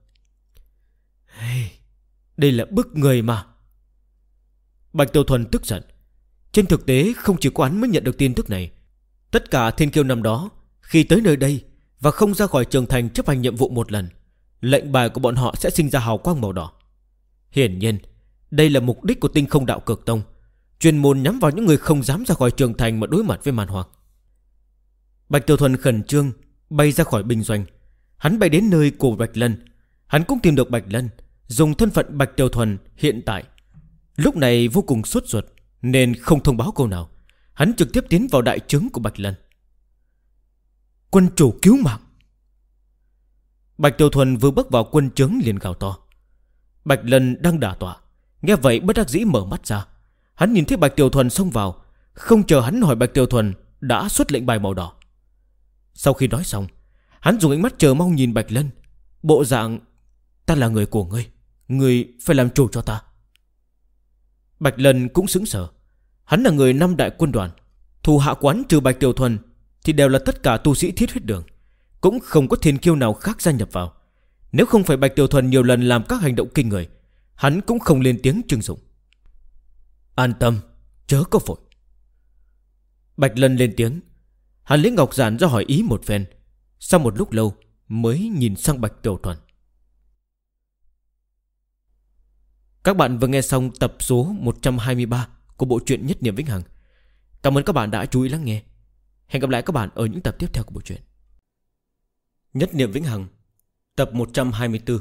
Đây là bức người mà. Bạch Tiểu Thuần tức giận. Trên thực tế không chỉ có hắn mới nhận được tin tức này. Tất cả thiên kiêu năm đó khi tới nơi đây và không ra khỏi Trường Thành chấp hành nhiệm vụ một lần, lệnh bài của bọn họ sẽ sinh ra hào quang màu đỏ. Hiển nhiên đây là mục đích của Tinh Không Đạo Cực Tông, chuyên môn nhắm vào những người không dám ra khỏi Trường Thành mà đối mặt với màn hoàng. Bạch Tiểu Thuần khẩn trương bay ra khỏi binh doanh. Hắn bay đến nơi của Bạch Lân. Hắn cũng tìm được Bạch Lân, dùng thân phận Bạch Tiểu Thuần hiện tại lúc này vô cùng sốt ruột, nên không thông báo câu nào. Hắn trực tiếp tiến vào đại trướng của Bạch Lân. Quân chủ cứu mạng. Bạch Tiểu Thuần vừa bước vào quân trướng liền gào to. Bạch Lân đang đả tọa, nghe vậy bất đắc dĩ mở mắt ra. Hắn nhìn thấy Bạch Tiểu Thuần xông vào, không chờ hắn hỏi Bạch Tiểu Thuần đã xuất lệnh bài màu đỏ. Sau khi nói xong, hắn dùng ánh mắt chờ mong nhìn Bạch Lân, bộ dạng ta là người của ngươi, ngươi phải làm chủ cho ta. Bạch Lân cũng sững sờ. Hắn là người 5 đại quân đoàn, thủ hạ quán trừ Bạch Tiểu Thuần thì đều là tất cả tu sĩ thiết huyết đường, cũng không có thiên kiêu nào khác gia nhập vào. Nếu không phải Bạch Tiểu Thuần nhiều lần làm các hành động kinh người, hắn cũng không lên tiếng trừng dụng. An tâm, chớ có vội. Bạch Lân lên tiếng. Hắn lấy ngọc giản ra hỏi ý một phen. Sau một lúc lâu mới nhìn sang Bạch Tiểu Thuần. Các bạn vừa nghe xong tập số 123 của bộ truyện Nhất Niệm Vĩnh Hằng. Cảm ơn các bạn đã chú ý lắng nghe. Hẹn gặp lại các bạn ở những tập tiếp theo của bộ truyện Nhất Niệm Vĩnh Hằng, tập 124.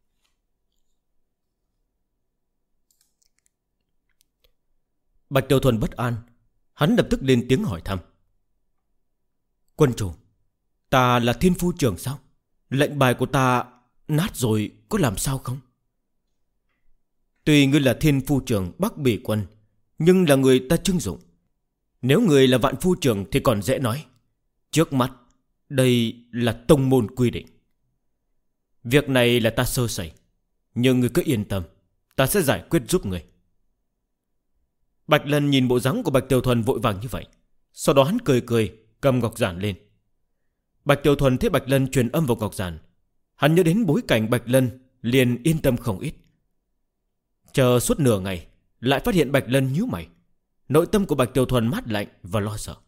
Bạch Tiểu Thuần bất an. Hắn lập tức lên tiếng hỏi thăm. Quân chủ, ta là Thiên Phu Trưởng sao? Lệnh bài của ta nát rồi, có làm sao không? Tuy ngươi là Thiên Phu Trưởng Bắc Bỉ Quân, nhưng là người ta trưng dụng. Nếu người là Vạn Phu Trưởng thì còn dễ nói. Trước mắt, đây là tông môn quy định. Việc này là ta sơ sẩy, nhưng ngươi cứ yên tâm, ta sẽ giải quyết giúp người. Bạch Lân nhìn bộ dáng của Bạch Tiểu Thuần vội vàng như vậy, sau đó hắn cười cười, cầm ngọc giản lên. Bạch Tiểu Thuần thấy Bạch Lân truyền âm vào ngọc giản, hắn nhớ đến bối cảnh Bạch Lân, liền yên tâm không ít. Chờ suốt nửa ngày, lại phát hiện Bạch Lân nhíu mày. Nội tâm của Bạch Tiểu Thuần mát lạnh và lo sợ.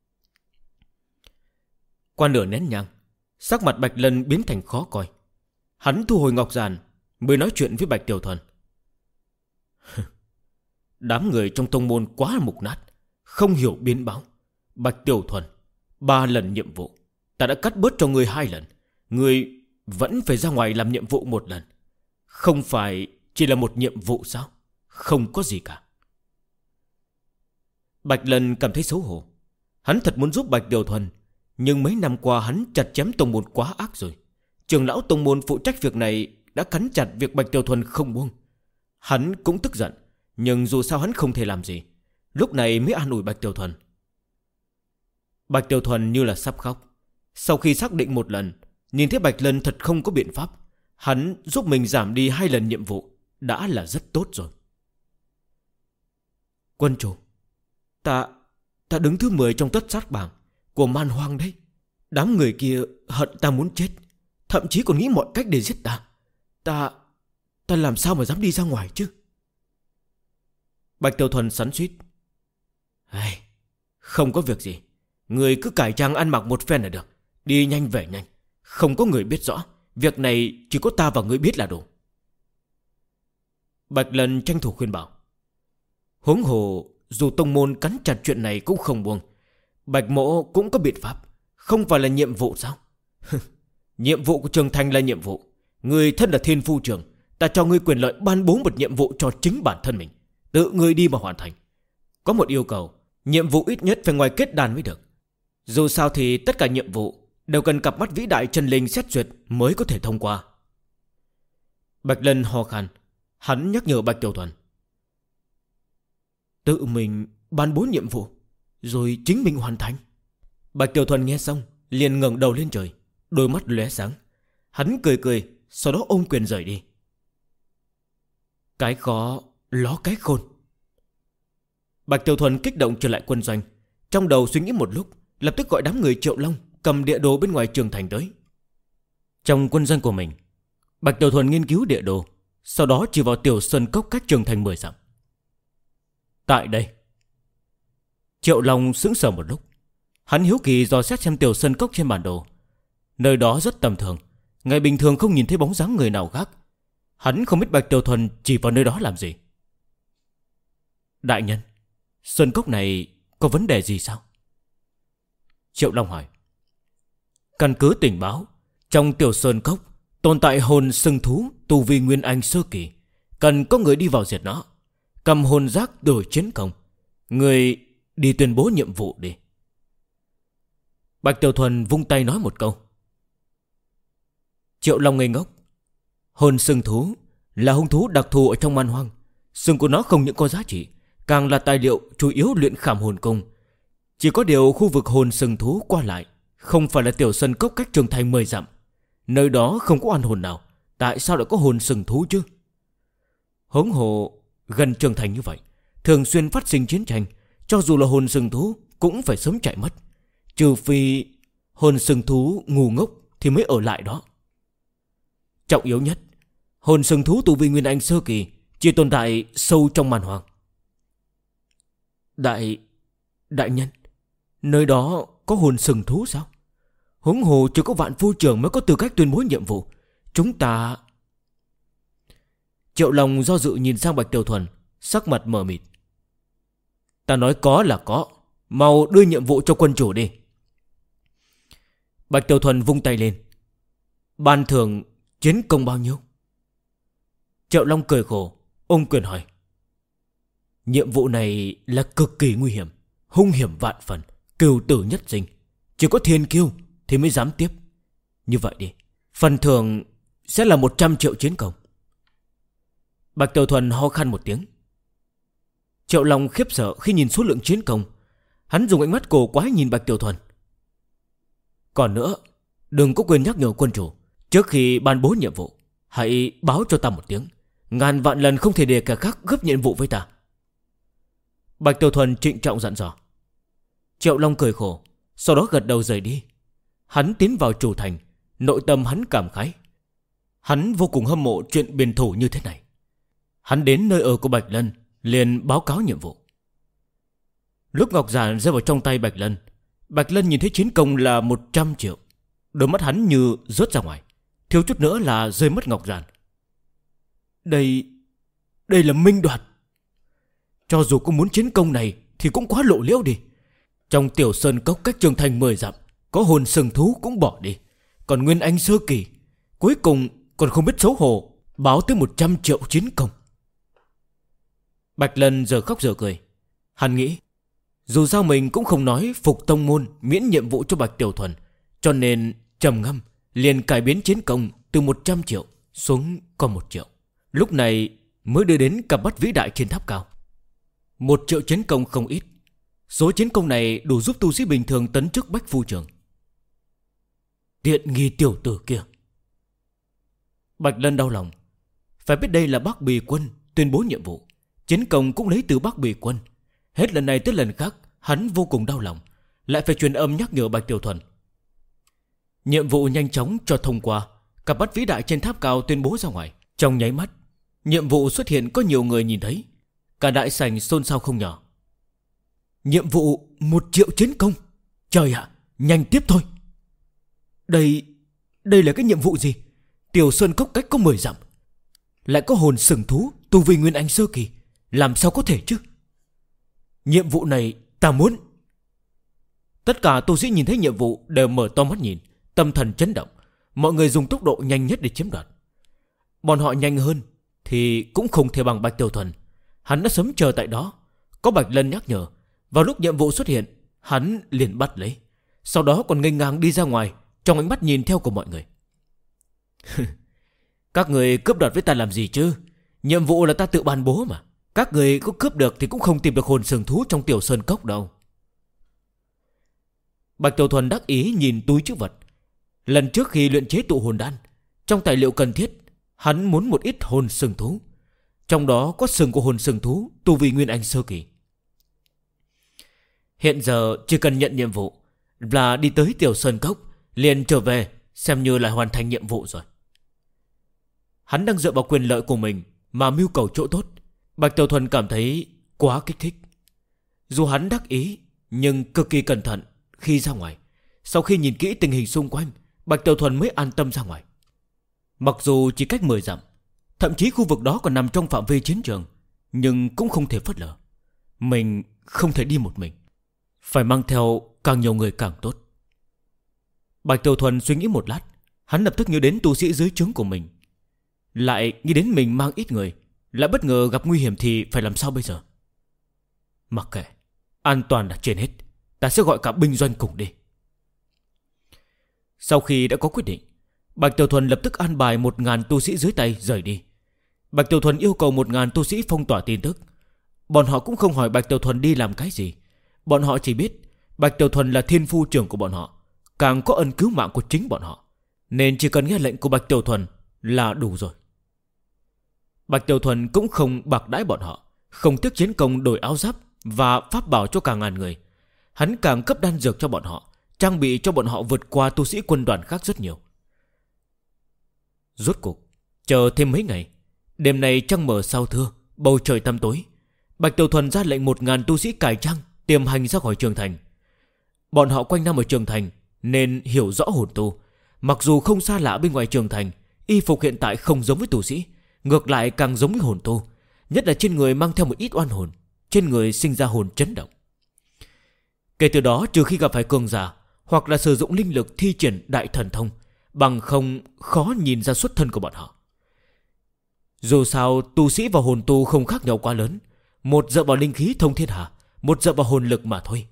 Qua nửa nén nhang, sắc mặt Bạch Lân biến thành khó coi. Hắn thu hồi ngọc giản, mới nói chuyện với Bạch Tiểu Thuần. Đám người trong tông môn quá mục nát, không hiểu biến báo. Bạch Tiểu Thuần, 3 lần nhiệm vụ, ta đã cắt bớt cho ngươi 2 lần. Ngươi vẫn phải ra ngoài làm nhiệm vụ 1 lần. Không phải chỉ là một nhiệm vụ sao? Không có gì cả. Bạch Lân cảm thấy xấu hổ. Hắn thật muốn giúp Bạch Tiểu Thuần, nhưng mấy năm qua hắn chặt chém tông môn quá ác rồi. Trưởng lão tông môn phụ trách việc này đã cắn chặt việc Bạch Tiểu Thuần không buông. Hắn cũng tức giận, nhưng dù sao hắn không thể làm gì. Lúc này mới an ủi Bạch Tiểu Thuần. Bạch Tiểu Thuần như là sắp khóc. Sau khi xác định 1 lần, nhìn thấy Bạch Lân thật không có biện pháp, hắn giúp mình giảm đi 2 lần nhiệm vụ đã là rất tốt rồi. Quân chủ, Ta đứng thứ 10 trong tất sát bảng của Man Hoang đấy. Đám người kia hận ta muốn chết, thậm chí còn nghĩ mọi cách để giết ta. Ta làm sao mà dám đi ra ngoài chứ? Bạch Tiểu Thuần xoắn xuýt. Không có việc gì, người cứ cải trang ăn mặc một phen là được. Đi nhanh về nhanh, không có người biết rõ. Việc này chỉ có ta và ngươi biết là đủ. Bạch Lân tranh thủ khuyên bảo. Huống hồ dù tông môn cắn chặt chuyện này cũng không buông, Bạch Mỗ cũng có biện pháp. Không phải là nhiệm vụ sao? Nhiệm vụ của Trường Thành là nhiệm vụ. Ngươi thân là Thiên Phu Trưởng, ta cho ngươi quyền lợi ban bố một nhiệm vụ cho chính bản thân mình. Tự ngươi đi mà hoàn thành. Có một yêu cầu, nhiệm vụ ít nhất phải ngoài kết đàn mới được. Dù sao thì tất cả nhiệm vụ đều cần cặp mắt vĩ đại chân linh xét duyệt mới có thể thông qua. Bạch Lân ho khan. Hắn nhắc nhở Bạch Tiểu Thuần. Tự mình ban bố nhiệm vụ, rồi chính mình hoàn thành. Bạch Tiểu Thuần nghe xong liền ngẩng đầu lên trời, đôi mắt lóe sáng. Hắn cười cười, sau đó ôm quyền rời đi. Cái khó ló cái khôn. Bạch Tiểu Thuần kích động trở lại quân doanh. Trong đầu suy nghĩ một lúc, lập tức gọi đám người Triệu Long cầm địa đồ bên ngoài Trường Thành tới. Trong quân doanh của mình, Bạch Tiểu Thuần nghiên cứu địa đồ, sau đó chỉ vào Tiểu Sơn Cốc cách Trường Thành 10 dặm. Tại đây. Triệu Long sững sờ một lúc. Hắn hiếu kỳ dò xét xem Tiểu Sơn Cốc trên bản đồ. Nơi đó rất tầm thường, ngày bình thường không nhìn thấy bóng dáng người nào khác. Hắn không biết Bạch Tiểu Thuần chỉ vào nơi đó làm gì. Đại nhân, Sơn Cốc này có vấn đề gì sao? Triệu Long hỏi. Căn cứ tình báo, trong Tiểu Sơn Cốc tồn tại hồn sừng thú tu vi Nguyên Anh sơ kỳ, cần có người đi vào diệt nó. Cầm hồn giác đổi chiến công. Người đi tuyên bố nhiệm vụ đi. Bạch Tiểu Thuần vung tay nói một câu. Triệu Long ngây ngốc. Hồn sừng thú là hung thú đặc thù ở trong Man Hoang. Sừng của nó không những có giá trị, càng là tài liệu chủ yếu luyện khảm hồn công. Chỉ có điều khu vực hồn sừng thú qua lại không phải là Tiểu Sơn Cốc cách Trường Thành 10 dặm. Nơi đó không có oan hồn nào, tại sao lại có hồn sừng thú chứ? Huống hồ gần Trường Thành như vậy, thường xuyên phát sinh chiến tranh, cho dù là hồn sừng thú cũng phải sớm chạy mất. Trừ phi hồn sừng thú ngu ngốc thì mới ở lại đó. Trọng yếu nhất, hồn sừng thú tu vi Nguyên Anh sơ kỳ chỉ tồn tại sâu trong màn hoàng. Đại nhân, nơi đó có hồn sừng thú sao? Huống hồ chỉ có Vạn Phu Trưởng mới có tư cách tuyên bố nhiệm vụ. Chúng ta... Triệu Long do dự nhìn sang Bạch Tiểu Thuần, sắc mặt mờ mịt. Ta nói có là có, mau đưa nhiệm vụ cho quân chủ đi. Bạch Tiểu Thuần vung tay lên. Ban thưởng chiến công bao nhiêu? Triệu Long cười khổ, ôm quyền hỏi. Nhiệm vụ này là cực kỳ nguy hiểm, hung hiểm vạn phần, cừu tử nhất sinh. Chỉ có thiên kiêu thì mới dám tiếp. Như vậy đi, phần thưởng sẽ là 100 triệu chiến công. Bạch Tiểu Thuần ho khan một tiếng. Triệu Long khiếp sợ khi nhìn số lượng chiến công. Hắn dùng ánh mắt cổ quái nhìn Bạch Tiểu Thuần. Còn nữa, đừng có quên nhắc nhở quân chủ, trước khi ban bố nhiệm vụ, hãy báo cho ta một tiếng. Ngàn vạn lần không thể để kẻ khác gấp nhiệm vụ với ta. Bạch Tiểu Thuần trịnh trọng dặn dò. Triệu Long cười khổ, sau đó gật đầu rời đi. Hắn tiến vào chủ thành, nội tâm hắn cảm khái. Hắn vô cùng hâm mộ chuyện biển thủ như thế này. Hắn đến nơi ở của Bạch Lân, liền báo cáo nhiệm vụ. Lúc ngọc giản rơi vào trong tay Bạch Lân, Bạch Lân nhìn thấy chiến công là 100 triệu. Đôi mắt hắn như rớt ra ngoài, thiếu chút nữa là rơi mất ngọc giản. Đây là minh đoạt. Cho dù có muốn chiến công này thì cũng quá lộ liễu đi. Trong Tiểu Sơn Cốc cách Trường Thành 10 dặm có hồn sừng thú cũng bỏ đi. Còn Nguyên Anh sơ kỳ, cuối cùng còn không biết xấu hổ báo tới 100 triệu chiến công. Bạch Lân giờ khóc giờ cười. Hắn nghĩ, dù sao mình cũng không nói phục tông môn miễn nhiệm vụ cho Bạch Tiểu Thuần, cho nên trầm ngâm liền cải biến chiến công từ 100 triệu xuống còn 1 triệu. Lúc này mới đưa đến cặp mắt vĩ đại trên tháp cao. 1 triệu chiến công không ít. Số chiến công này đủ giúp tu sĩ bình thường tấn chức Bách Phu Trưởng. Tiện nghi tiểu tử kia. Bạch Lân đau lòng. Phải biết đây là Bắc Bì Quân tuyên bố nhiệm vụ, chiến công cũng lấy từ Bắc Bì Quân. Hết lần này tới lần khác hắn vô cùng đau lòng, lại phải truyền âm nhắc nhở Bạch Tiểu Thuần. Nhiệm vụ nhanh chóng cho thông qua. Cặp mắt vĩ đại trên tháp cao tuyên bố ra ngoài. Trong nháy mắt, nhiệm vụ xuất hiện có nhiều người nhìn thấy. Cả đại sảnh xôn xao không nhỏ. Nhiệm vụ 1 triệu chiến công. Trời ạ, nhanh tiếp thôi. Đây là cái nhiệm vụ gì? Tiểu Sơn Cốc cách có 10 dặm, lại có hồn sừng thú tu vi Nguyên Anh sơ kỳ, làm sao có thể chứ? Nhiệm vụ này ta muốn. Tất cả tu sĩ nhìn thấy nhiệm vụ đều mở to mắt nhìn, tâm thần chấn động. Mọi người dùng tốc độ nhanh nhất để chiếm đoạt. Bọn họ nhanh hơn thì cũng không thể bằng Bạch Tiểu Thuần. Hắn đã sớm chờ tại đó. Có Bạch Lân nhắc nhở, vào lúc nhiệm vụ xuất hiện, hắn liền bắt lấy. Sau đó còn nghênh ngang đi ra ngoài, trong ánh mắt nhìn theo của mọi người. Các người cướp đoạt với ta làm gì chứ? Nhiệm vụ là ta tự ban bố mà. Các người có cướp được thì cũng không tìm được hồn sừng thú trong Tiểu Sơn Cốc đâu. Bạch Tiểu Thuần đắc ý nhìn túi trữ vật. Lần trước khi luyện chế tụ hồn đan, trong tài liệu cần thiết, hắn muốn một ít hồn sừng thú. Trong đó có sừng của hồn sừng thú tu vi Nguyên Anh sơ kỳ. Hiện giờ chỉ cần nhận nhiệm vụ là đi tới Tiểu Sơn Cốc, liền trở về, xem như là hoàn thành nhiệm vụ rồi. Hắn đang dựa vào quyền lợi của mình mà mưu cầu chỗ tốt. Bạch Tiểu Thuần cảm thấy quá kích thích. Dù hắn đắc ý, nhưng cực kỳ cẩn thận khi ra ngoài. Sau khi nhìn kỹ tình hình xung quanh, Bạch Tiểu Thuần mới an tâm ra ngoài. Mặc dù chỉ cách 10 dặm, thậm chí khu vực đó còn nằm trong phạm vi chiến trường, nhưng cũng không thể phớt lờ. Mình không thể đi một mình, phải mang theo càng nhiều người càng tốt. Bạch Tiểu Thuần suy nghĩ một lát, hắn lập tức nhớ đến tu sĩ dưới trướng của mình. Lại nghĩ đến mình mang ít người, lại bất ngờ gặp nguy hiểm thì phải làm sao bây giờ? Mặc kệ, an toàn là trên hết. Ta sẽ gọi cả binh doanh cùng đi. Sau khi đã có quyết định, Bạch Tiểu Thuần lập tức an bài 1000 tu sĩ dưới tay rời đi. Bạch Tiểu Thuần yêu cầu 1000 tu sĩ phong tỏa tin tức. Bọn họ cũng không hỏi Bạch Tiểu Thuần đi làm cái gì. Bọn họ chỉ biết Bạch Tiểu Thuần là thiên phu trưởng của bọn họ, càng có ân cứu mạng của chính bọn họ, nên chỉ cần nghe lệnh của Bạch Tiểu Thuần là đủ rồi. Bạch Tiểu Thuần cũng không bạc đãi bọn họ, không tiếc chiến công đổi áo giáp và pháp bảo cho cả ngàn người. Hắn càng cấp đan dược cho bọn họ, trang bị cho bọn họ vượt qua tu sĩ quân đoàn khác rất nhiều. Rốt cuộc chờ thêm mấy ngày, đêm nay trăng mở sao thưa, bầu trời tăm tối. Bạch Tiểu Thuần ra lệnh 1000 tu sĩ cải trang tiềm hành ra khỏi trường thành. Bọn họ quanh năm ở trường thành nên hiểu rõ hồn tu. Mặc dù không xa lạ bên ngoài trường thành, y phục hiện tại không giống với tu sĩ, ngược lại càng giống với hồn tu. Nhất là trên người mang theo một ít oan hồn, trên người sinh ra hồn chấn động. Kể từ đó, trừ khi gặp phải cường giả hoặc là sử dụng linh lực thi triển đại thần thông, bằng không khó nhìn ra xuất thân của bọn họ. Dù sao tu sĩ và hồn tu không khác nhau quá lớn, một dựa vào linh khí thông thiên hạ, một dựa vào hồn lực mà thôi.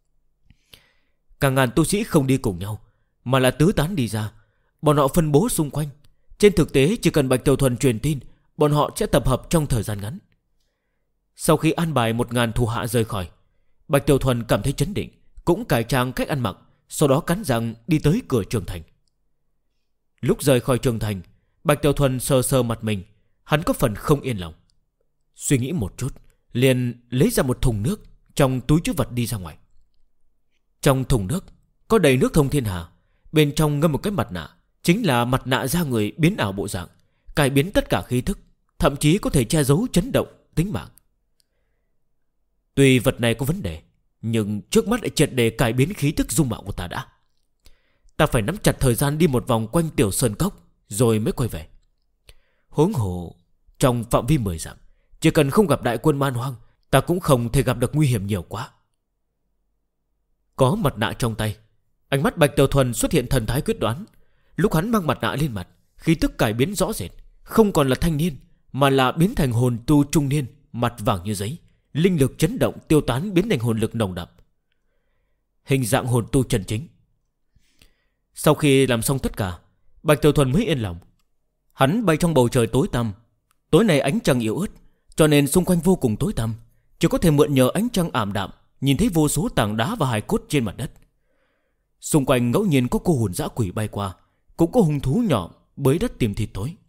Cả ngàn tu sĩ không đi cùng nhau, mà là tứ tán đi ra. Bọn họ phân bố xung quanh. Trên thực tế chỉ cần Bạch Tiểu Thuần truyền tin, bọn họ sẽ tập hợp trong thời gian ngắn. Sau khi an bài 1000 thủ hạ rời khỏi, Bạch Tiểu Thuần cảm thấy chấn định, cũng cải trang cách ăn mặc, sau đó cắn răng đi tới cửa trường thành. Lúc rời khỏi trường thành, Bạch Tiểu Thuần sờ sờ mặt mình, hắn có phần không yên lòng. Suy nghĩ một chút, liền lấy ra một thùng nước trong túi trữ vật đi ra ngoài. Trong thùng nước có đầy nước thông thiên hà, bên trong ngâm một cái mặt nạ, chính là mặt nạ da người biến ảo bộ dạng, cải biến tất cả khí thức, thậm chí có thể che giấu chấn động tính mạng. Tuy vật này có vấn đề, nhưng trước mắt lại triệt để cải biến khí thức dung mạo của ta đã. Ta phải nắm chặt thời gian đi một vòng quanh Tiểu Sơn Cốc rồi mới quay về. Huống hồ trong phạm vi 10 dặm, chỉ cần không gặp đại quân man hoang, ta cũng không thể gặp được nguy hiểm nhiều quá. Có mặt nạ trong tay, ánh mắt Bạch Tiểu Thuần xuất hiện thần thái quyết đoán. Lúc hắn mang mặt nạ lên mặt, khí tức cải biến rõ rệt, không còn là thanh niên, mà là biến thành hồn tu trung niên, mặt vàng như giấy, linh lực chấn động tiêu tán biến thành hồn lực nồng đậm, hình dạng hồn tu chân chính. Sau khi làm xong tất cả, Bạch Tiểu Thuần mới yên lòng. Hắn bay trong bầu trời tối tăm. Tối nay ánh trăng yếu ớt, cho nên xung quanh vô cùng tối tăm, chỉ có thể mượn nhờ ánh trăng ảm đạm nhìn thấy vô số tảng đá và hài cốt trên mặt đất. Xung quanh ngẫu nhiên có cô hồn dã quỷ bay qua, cũng có hung thú nhỏ bới đất tìm thịt tối.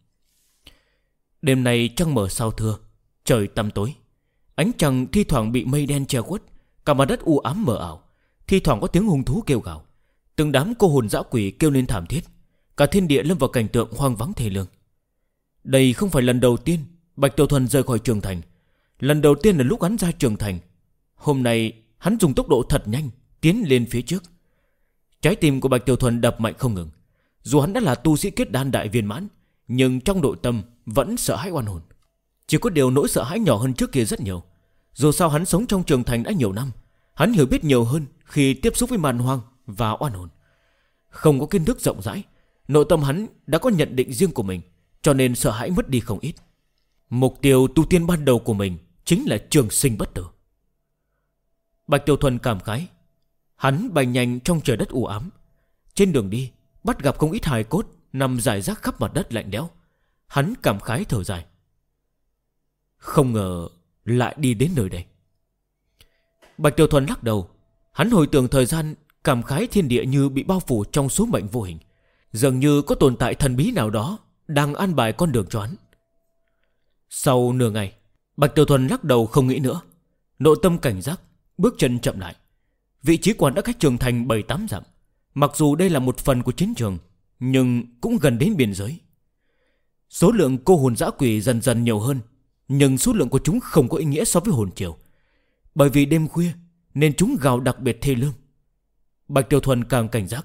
Đêm nay trăng mở sao thưa, trời tăm tối. Ánh trăng thi thoảng bị mây đen che khuất, cả mặt đất u ám mờ ảo. Thi thoảng có tiếng hung thú kêu gào, từng đám cô hồn dã quỷ kêu lên thảm thiết. Cả thiên địa lâm vào cảnh tượng hoang vắng thê lương. Đây không phải lần đầu tiên Bạch Tiểu Thuần rời khỏi trường thành. Lần đầu tiên là lúc hắn ra trường thành. Hôm nay hắn dùng tốc độ thật nhanh tiến lên phía trước. Trái tim của Bạch Tiểu Thuần đập mạnh không ngừng. Dù hắn đã là tu sĩ kết đan đại viên mãn, nhưng trong nội tâm vẫn sợ hãi oan hồn. Chỉ có điều nỗi sợ hãi nhỏ hơn trước kia rất nhiều. Dù sao hắn sống trong trường thành đã nhiều năm, hắn hiểu biết nhiều hơn khi tiếp xúc với man hoang và oan hồn. Không có kiến thức rộng rãi, nội tâm hắn đã có nhận định riêng của mình, cho nên sợ hãi mất đi không ít. Mục tiêu tu tiên ban đầu của mình chính là trường sinh bất tử. Bạch Tiểu Thuần cảm khái. Hắn bay nhanh trong trời đất u ám. Trên đường đi bắt gặp không ít hài cốt nằm rải rác khắp mặt đất lạnh lẽo. Hắn cảm khái thở dài. Không ngờ lại đi đến nơi đây. Bạch Tiểu Thuần lắc đầu. Hắn hồi tưởng thời gian, cảm khái thiên địa như bị bao phủ trong số mệnh vô hình. Dường như có tồn tại thần bí nào đó đang an bài con đường cho hắn. Sau nửa ngày, Bạch Tiểu Thuần lắc đầu không nghĩ nữa. Nội tâm cảnh giác, bước chân chậm lại. Vị trí quán đã cách trường thành 7-8 dặm. Mặc dù đây là một phần của chiến trường, nhưng cũng gần đến biên giới. Số lượng cô hồn dã quỷ dần dần nhiều hơn, nhưng số lượng của chúng không có ý nghĩa so với hồn triều. Bởi vì đêm khuya nên chúng gào đặc biệt thê lương. Bạch Tiểu Thuần càng cảnh giác.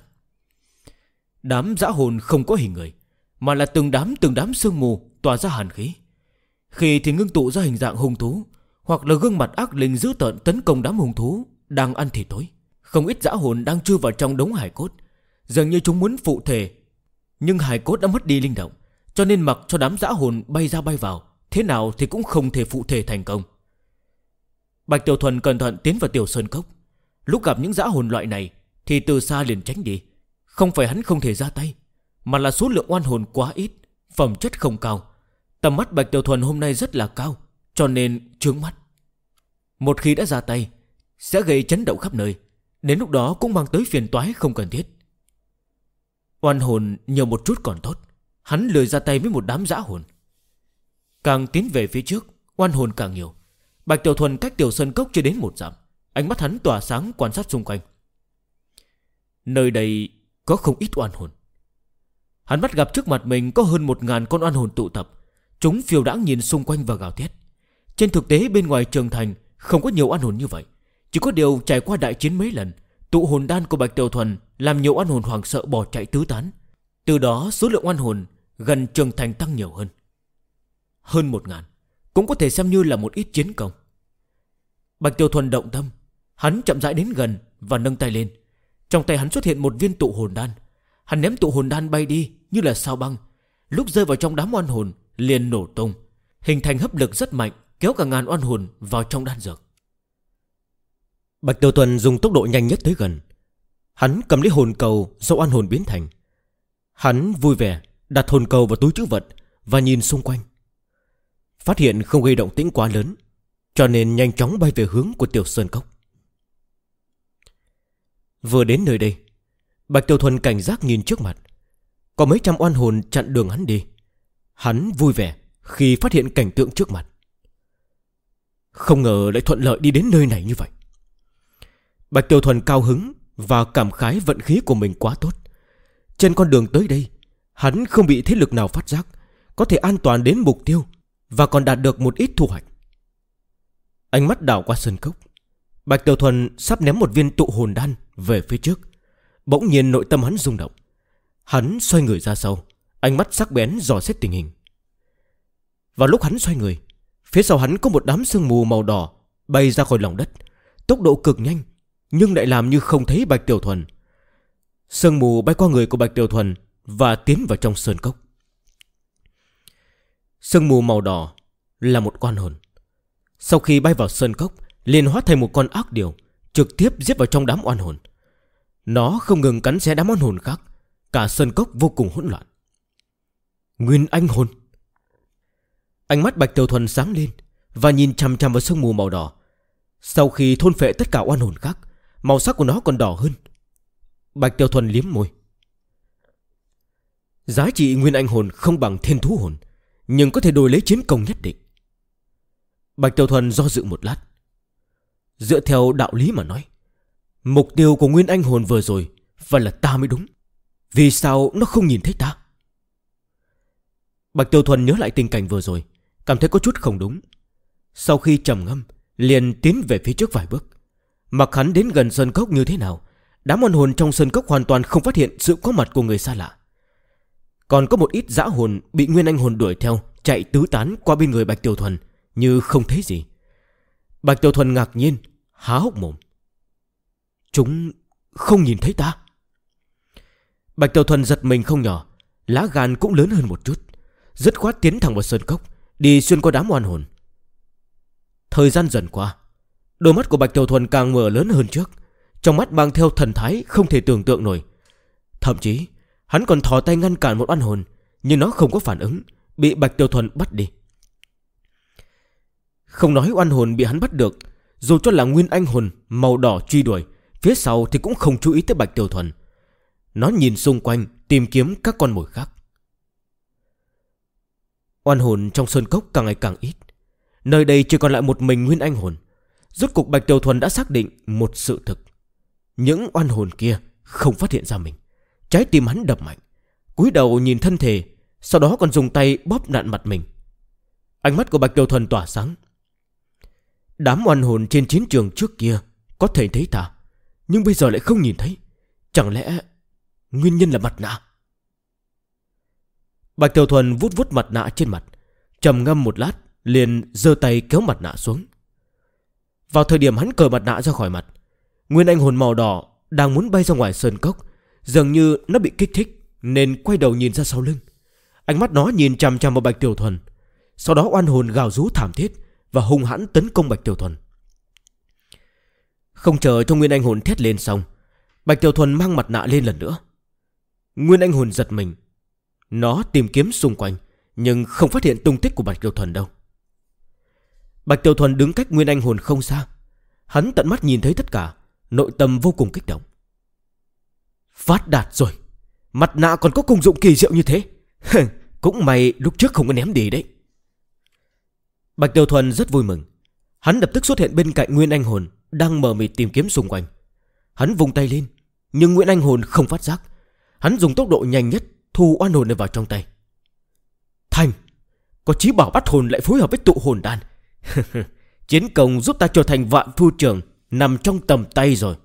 Đám dã hồn không có hình người, mà là từng đám sương mù tỏa ra hàn khí. Khi thì ngưng tụ ra hình dạng hung thú, hoặc là gương mặt ác linh dữ tợn tấn công đám hung thú đang ăn thịt tối. Không ít dã hồn đang chui vào trong đống hài cốt, dường như chúng muốn phụ thể. Nhưng hài cốt đã mất đi linh động, cho nên mặc cho đám dã hồn bay ra bay vào, thế nào thì cũng không thể phụ thể thành công. Bạch Tiểu Thuần cẩn thận tiến vào Tiểu Sơn Cốc. Lúc gặp những dã hồn loại này thì từ xa liền tránh đi. Không phải hắn không thể ra tay, mà là số lượng oan hồn quá ít, phẩm chất không cao. Tầm mắt Bạch Tiểu Thuần hôm nay rất là cao, cho nên chướng mắt. Một khi đã ra tay sẽ gây chấn động khắp nơi, đến lúc đó cũng mang tới phiền toái không cần thiết. Oan hồn nhiều một chút còn tốt, hắn lười ra tay với một đám dã hồn. Càng tiến về phía trước, oan hồn càng nhiều. Bạch Tiểu Thuần cách Tiểu Sơn Cốc chưa đến 1 dặm, ánh mắt hắn tỏa sáng quan sát xung quanh. Nơi đây có không ít oan hồn. Hắn bắt gặp trước mặt mình có hơn 1000 con oan hồn tụ tập. Chúng phiêu đãng nhìn xung quanh và gào thét. Trên thực tế bên ngoài trường thành không có nhiều oan hồn như vậy. Chỉ có điều trải qua đại chiến mấy lần, tụ hồn đan của Bạch Tiểu Thuần làm nhiều oan hồn hoảng sợ bỏ chạy tứ tán. Từ đó số lượng oan hồn gần trường thành tăng nhiều hơn. Hơn 1000 cũng có thể xem như là một ít chiến công. Bạch Tiểu Thuần động tâm. Hắn chậm rãi đến gần và nâng tay lên. Trong tay hắn xuất hiện một viên tụ hồn đan. Hắn ném tụ hồn đan bay đi như là sao băng. Lúc rơi vào trong đám oan hồn liền nổ tung, hình thành hấp lực rất mạnh, kéo cả ngàn oan hồn vào trong đan dược. Bạch Tiểu Thuần dùng tốc độ nhanh nhất tới gần. Hắn cầm lấy hồn cầu do oan hồn biến thành. Hắn vui vẻ đặt hồn cầu vào túi trữ vật và nhìn xung quanh. Phát hiện không gây động tĩnh quá lớn, cho nên nhanh chóng bay về hướng của Tiểu Sơn Cốc. Vừa đến nơi đây, Bạch Tiểu Thuần cảnh giác nhìn trước mặt. Có mấy trăm oan hồn chặn đường hắn đi. Hắn vui vẻ khi phát hiện cảnh tượng trước mặt. Không ngờ lại thuận lợi đi đến nơi này như vậy. Bạch Tiểu Thuần cao hứng và cảm khái vận khí của mình quá tốt. Trên con đường tới đây, hắn không bị thế lực nào phát giác, có thể an toàn đến mục tiêu và còn đạt được một ít thu hoạch. Ánh mắt đảo qua sơn cốc. Bạch Tiểu Thuần sắp ném một viên tụ hồn đan về phía trước. Bỗng nhiên nội tâm hắn rung động. Hắn xoay người ra sau, ánh mắt sắc bén dò xét tình hình. Vào lúc hắn xoay người, phía sau hắn có một đám sương mù màu đỏ bay ra khỏi lòng đất, tốc độ cực nhanh, nhưng lại làm như không thấy Bạch Tiểu Thuần. Sương mù bay qua người của Bạch Tiểu Thuần và tiến vào trong sơn cốc. Sương mù màu đỏ là một oan hồn. Sau khi bay vào sơn cốc, liền hóa thành một con ác điểu, trực tiếp giết vào trong đám oan hồn. Nó không ngừng cắn xé đám oan hồn khác. Cả sơn cốc vô cùng hỗn loạn. Nguyên anh hồn. Ánh mắt Bạch Tiểu Thuần sáng lên và nhìn chằm chằm vào sương mù màu đỏ. Sau khi thôn phệ tất cả oan hồn khác, màu sắc của nó còn đỏ hơn. Bạch Tiểu Thuần liếm môi. Giá trị nguyên anh hồn không bằng thiên thú hồn, nhưng có thể đổi lấy chiến công nhất định. Bạch Tiểu Thuần do dự một lát. Dựa theo đạo lý mà nói, mục tiêu của nguyên anh hồn vừa rồi phải là ta mới đúng. Vì sao nó không nhìn thấy ta? Bạch Tiểu Thuần nhớ lại tình cảnh vừa rồi, cảm thấy có chút không đúng. Sau khi trầm ngâm, liền tiến về phía trước vài bước. Mặc hắn đến gần sơn cốc như thế nào, đám oan hồn trong sơn cốc hoàn toàn không phát hiện sự có mặt của người xa lạ. Còn có một ít dã hồn bị nguyên anh hồn đuổi theo, chạy tứ tán qua bên người Bạch Tiểu Thuần như không thấy gì. Bạch Tiểu Thuần ngạc nhiên, há hốc mồm. Chúng không nhìn thấy ta. Bạch Tiểu Thuần giật mình không nhỏ, lá gan cũng lớn hơn một chút, dứt khoát tiến thẳng vào sơn cốc, đi xuyên qua đám oan hồn. Thời gian dần qua, đôi mắt của Bạch Tiểu Thuần càng mở lớn hơn trước, trong mắt mang theo thần thái không thể tưởng tượng nổi. Thậm chí hắn còn thò tay ngăn cản một oan hồn, nhưng nó không có phản ứng, bị Bạch Tiểu Thuần bắt đi. Không nói oan hồn bị hắn bắt được, dù cho là nguyên anh hồn màu đỏ truy đuổi, phía sau thì cũng không chú ý tới Bạch Tiểu Thuần. Nó nhìn xung quanh, tìm kiếm các con mồi khác. Oan hồn trong sơn cốc càng ngày càng ít. Nơi đây chỉ còn lại một mình nguyên anh hồn. Rốt cục Bạch Tiểu Thuần đã xác định một sự thực. Những oan hồn kia không phát hiện ra mình. Trái tim hắn đập mạnh, cúi đầu nhìn thân thể, sau đó còn dùng tay bóp nặn mặt mình. Ánh mắt của Bạch Tiểu Thuần tỏa sáng. Đám oan hồn trên chiến trường trước kia có thể thấy ta, nhưng bây giờ lại không nhìn thấy. Chẳng lẽ nguyên nhân là mặt nạ? Bạch Tiểu Thuần vuốt vuốt mặt nạ trên mặt, trầm ngâm một lát, liền giơ tay kéo mặt nạ xuống. Vào thời điểm hắn cởi mặt nạ ra khỏi mặt, nguyên anh hồn màu đỏ đang muốn bay ra ngoài sơn cốc, dường như nó bị kích thích nên quay đầu nhìn ra sau lưng. Ánh mắt nó nhìn chằm chằm vào Bạch Tiểu Thuần. Sau đó oan hồn gào rú thảm thiết và hung hãn tấn công Bạch Tiểu Thuần. Không chờ cho nguyên anh hồn thét lên xong, Bạch Tiểu Thuần mang mặt nạ lên lần nữa. Nguyên anh hồn giật mình. Nó tìm kiếm xung quanh, nhưng không phát hiện tung tích của Bạch Tiểu Thuần đâu. Bạch Tiểu Thuần đứng cách nguyên anh hồn không xa. Hắn tận mắt nhìn thấy tất cả, nội tâm vô cùng kích động. Phát đạt rồi, mặt nạ còn có công dụng kỳ diệu như thế. Cũng may lúc trước không có ném đi đấy. Bạch Tiểu Thuần rất vui mừng. Hắn lập tức xuất hiện bên cạnh nguyên anh hồn đang mờ mịt tìm kiếm xung quanh. Hắn vung tay lên, nhưng nguyên anh hồn không phát giác. Hắn dùng tốc độ nhanh nhất thu oan hồn này vào trong tay. Thành, có chí bảo bắt hồn lại phối hợp với tụ hồn đan. Chiến công giúp ta trở thành vạn phu trưởng nằm trong tầm tay rồi.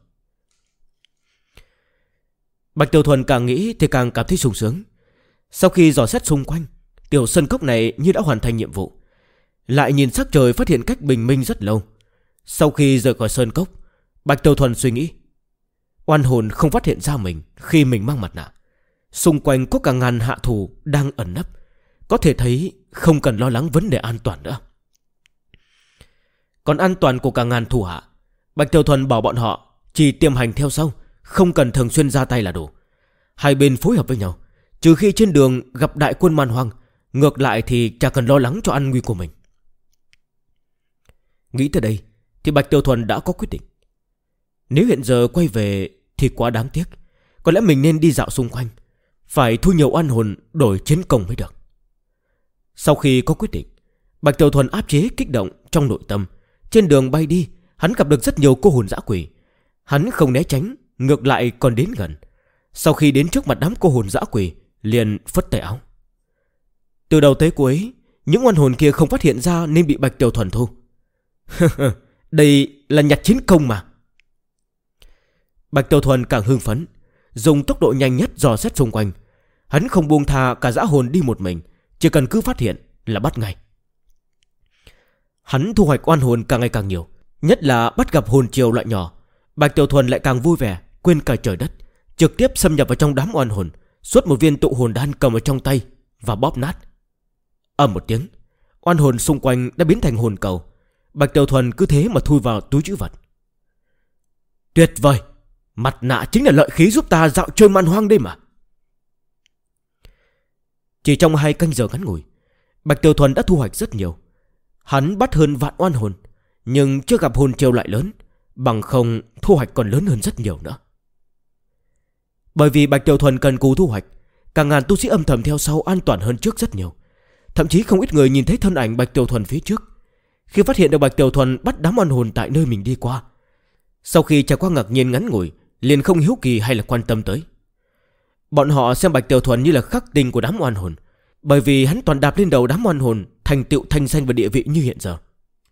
Bạch Tiểu Thuần càng nghĩ thì càng cảm thấy sung sướng. Sau khi dò xét xung quanh, tiểu sơn cốc này như đã hoàn thành nhiệm vụ. Lại nhìn sắc trời phát hiện cách bình minh rất lâu. Sau khi rời khỏi sơn cốc, Bạch Tiểu Thuần suy nghĩ, oan hồn không phát hiện ra mình khi mình mang mặt nạ. Xung quanh có cả ngàn hạ thủ đang ẩn nấp, có thể thấy không cần lo lắng vấn đề an toàn nữa. Còn an toàn của cả ngàn thủ hạ, Bạch Tiểu Thuần bảo bọn họ chỉ tiềm hành theo sau, không cần thường xuyên ra tay là đủ. Hai bên phối hợp với nhau, trừ khi trên đường gặp đại quân man hoang, ngược lại thì chả cần lo lắng cho an nguy của mình. Nghĩ tới đây thì Bạch Tiểu Thuần đã có quyết định. Nếu hiện giờ quay về thì quá đáng tiếc. Có lẽ mình nên đi dạo xung quanh, phải thu nhiều oan hồn đổi chiến công mới được. Sau khi có quyết định, Bạch Tiểu Thuần áp chế kích động trong nội tâm. Trên đường bay đi, hắn gặp được rất nhiều cô hồn dã quỷ. Hắn không né tránh, ngược lại còn đến gần. Sau khi đến trước mặt đám cô hồn dã quỷ, liền phất tay áo. Từ đầu tới cuối, những oan hồn kia không phát hiện ra nên bị Bạch Tiểu Thuần thu. Đây là nhặt chiến công mà. Bạch Tiểu Thuần càng hưng phấn, dùng tốc độ nhanh nhất dò xét xung quanh. Hắn không buông tha cả dã hồn đi một mình, chỉ cần cứ phát hiện là bắt ngay. Hắn thu hoạch oan hồn càng ngày càng nhiều, nhất là bắt gặp hồn triều loại nhỏ. Bạch Tiểu Thuần lại càng vui vẻ, quên cả trời đất, trực tiếp xâm nhập vào trong đám oan hồn, xuất một viên tụ hồn đan cầm ở trong tay và bóp nát. Ầm một tiếng, oan hồn xung quanh đã biến thành hồn cầu. Bạch Tiểu Thuần cứ thế mà thui vào túi trữ vật. Tuyệt vời, mặt nạ chính là lợi khí giúp ta dạo chơi man hoang đây mà. Chỉ trong 2 canh giờ ngắn ngủi, Bạch Tiểu Thuần đã thu hoạch rất nhiều. Hắn bắt hơn vạn oan hồn, nhưng chưa gặp hồn triều loại lớn, bằng không thu hoạch còn lớn hơn rất nhiều nữa. Bởi vì Bạch Tiểu Thuần cần cù thu hoạch, cả ngàn tu sĩ âm thầm theo sau an toàn hơn trước rất nhiều. Thậm chí không ít người nhìn thấy thân ảnh Bạch Tiểu Thuần phía trước. Khi phát hiện được Bạch Tiểu Thuần bắt đám oan hồn tại nơi mình đi qua, sau khi trải qua ngạc nhiên ngắn ngủi, liền không hiếu kỳ hay là quan tâm tới. Bọn họ xem Bạch Tiểu Thuần như là khắc tinh của đám oan hồn, bởi vì hắn toàn đạp lên đầu đám oan hồn, thành tựu thanh danh và địa vị như hiện giờ.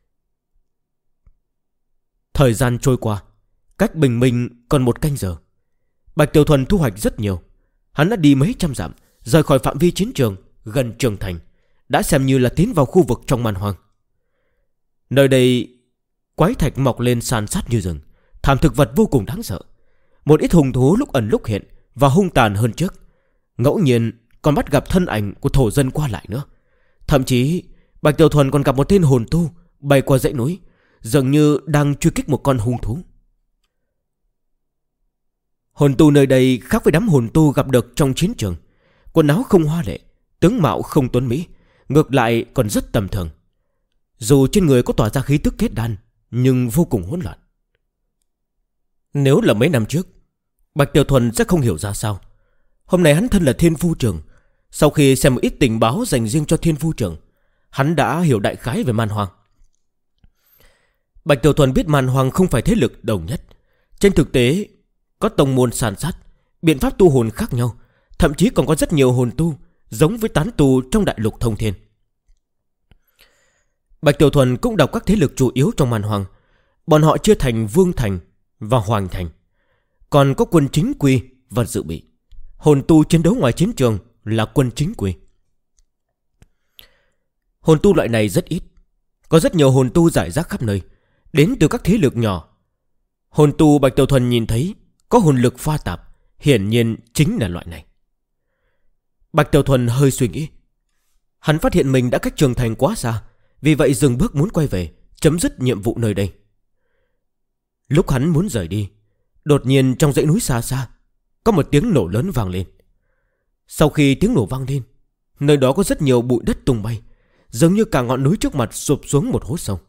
Thời gian trôi qua, cách bình minh còn 1 canh giờ. Bạch Tiểu Thuần thu hoạch rất nhiều. Hắn đã đi mấy trăm dặm, rời khỏi phạm vi chiến trường, gần trường thành, đã xem như là tiến vào khu vực trong man hoang. Nơi đây quái thạch mọc lên san sát như rừng, thảm thực vật vô cùng đáng sợ. Một ít hung thú lúc ẩn lúc hiện và hung tàn hơn trước. Ngẫu nhiên còn bắt gặp thân ảnh của thổ dân qua lại nữa. Thậm chí Bạch Tiểu Thuần còn gặp một tên hồn tu bay qua dãy núi, dường như đang truy kích một con hung thú. Hồn tu nơi đây khác với đám hồn tu gặp được trong chiến trường. Quần áo không hoa lệ, tướng mạo không tuấn mỹ, ngược lại còn rất tầm thường. Dù trên người có tỏa ra khí tức kết đan, nhưng vô cùng hỗn loạn. Nếu là mấy năm trước, Bạch Tiểu Thuần sẽ không hiểu ra sao. Hôm nay hắn thân là Thiên Phu Trưởng. Sau khi xem một ít tình báo dành riêng cho Thiên Phu Trưởng, hắn đã hiểu đại khái về man hoang. Bạch Tiểu Thuần biết man hoang không phải thế lực đồng nhất. Trên thực tế, có tông môn san sát, biện pháp tu hồn khác nhau, thậm chí còn có rất nhiều hồn tu giống với tán tu trong đại lục thông thiên. Bạch Tiểu Thuần cũng đọc các thế lực chủ yếu trong man hoang. Bọn họ chia thành Vương Thành và Hoàng Thành, còn có quân chính quy và dự bị. Hồn tu chiến đấu ngoài chiến trường là quân chính quy. Hồn tu loại này rất ít, có rất nhiều hồn tu rải rác khắp nơi, đến từ các thế lực nhỏ. Hồn tu Bạch Tiểu Thuần nhìn thấy có hồn lực pha tạp, hiển nhiên chính là loại này. Bạch Tiểu Thuần hơi suy nghĩ. Hắn phát hiện mình đã cách trường thành quá xa, vì vậy dừng bước muốn quay về, chấm dứt nhiệm vụ nơi đây. Lúc hắn muốn rời đi, đột nhiên trong dãy núi xa xa có một tiếng nổ lớn vang lên. Sau khi tiếng nổ vang lên, nơi đó có rất nhiều bụi đất tung bay, giống như cả ngọn núi trước mặt sụp xuống một hố sâu.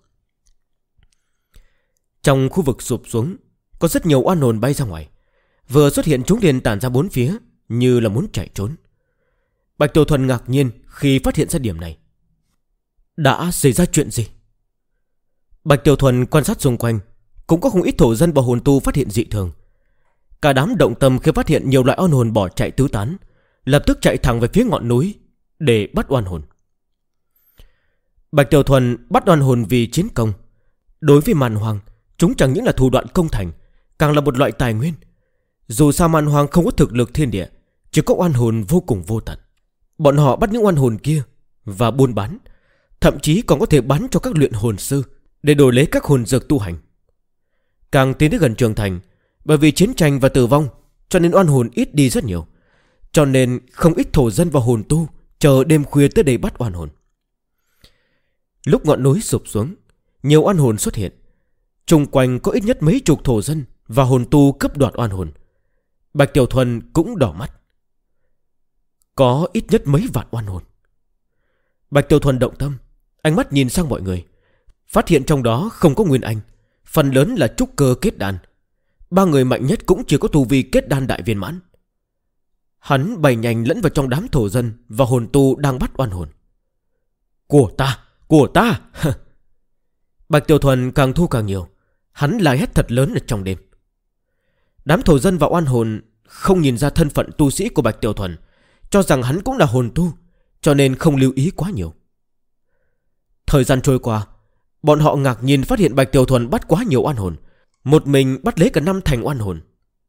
Trong khu vực sụp xuống, có rất nhiều oan hồn bay ra ngoài. Vừa xuất hiện chúng liền tản ra bốn phía, như là muốn chạy trốn. Bạch Tiểu Thuần ngạc nhiên khi phát hiện ra điểm này. Đã xảy ra chuyện gì? Bạch Tiểu Thuần quan sát xung quanh, cũng có không ít thổ dân và hồn tu phát hiện dị thường. Cả đám động tâm khi phát hiện nhiều loại oan hồn bỏ chạy tứ tán, lập tức chạy thẳng về phía ngọn núi để bắt oan hồn. Bạch Tiểu Thuần bắt oan hồn vì chiến công. Đối với man hoang, chúng chẳng những là thủ đoạn công thành, càng là một loại tài nguyên. Dù sao man hoang không có thực lực thiên địa, chỉ có oan hồn vô cùng vô tận. Bọn họ bắt những oan hồn kia và buôn bán, thậm chí còn có thể bán cho các luyện hồn sư để đổi lấy các hồn dược tu hành. Càng tiến tới gần trưởng thành, bởi vì chiến tranh và tử vong, cho nên oan hồn ít đi rất nhiều. Cho nên không ít thổ dân và hồn tu chờ đêm khuya tới đây bắt oan hồn. Lúc ngọn núi sụp xuống, nhiều oan hồn xuất hiện. Xung quanh có ít nhất mấy chục thổ dân và hồn tu cướp đoạt oan hồn. Bạch Tiểu Thuần cũng đỏ mắt. Có ít nhất mấy vạn oan hồn. Bạch Tiểu Thuần động tâm, ánh mắt nhìn sang mọi người, phát hiện trong đó không có Nguyên Anh, phần lớn là trúc cơ kết đan. 3 người mạnh nhất cũng chỉ có tu vi kết đan đại viên mãn. Hắn bay nhanh lẫn vào trong đám thổ dân và hồn tu đang bắt oan hồn. Của ta, của ta. Bạch Tiểu Thuần càng thu càng nhiều. Hắn la hét thật lớn ở trong đêm. Đám thổ dân và oan hồn không nhìn ra thân phận tu sĩ của Bạch Tiểu Thuần, cho rằng hắn cũng là hồn tu, cho nên không lưu ý quá nhiều. Thời gian trôi qua, bọn họ ngạc nhiên phát hiện Bạch Tiểu Thuần bắt quá nhiều oan hồn, một mình bắt lấy cả 5 thành oan hồn.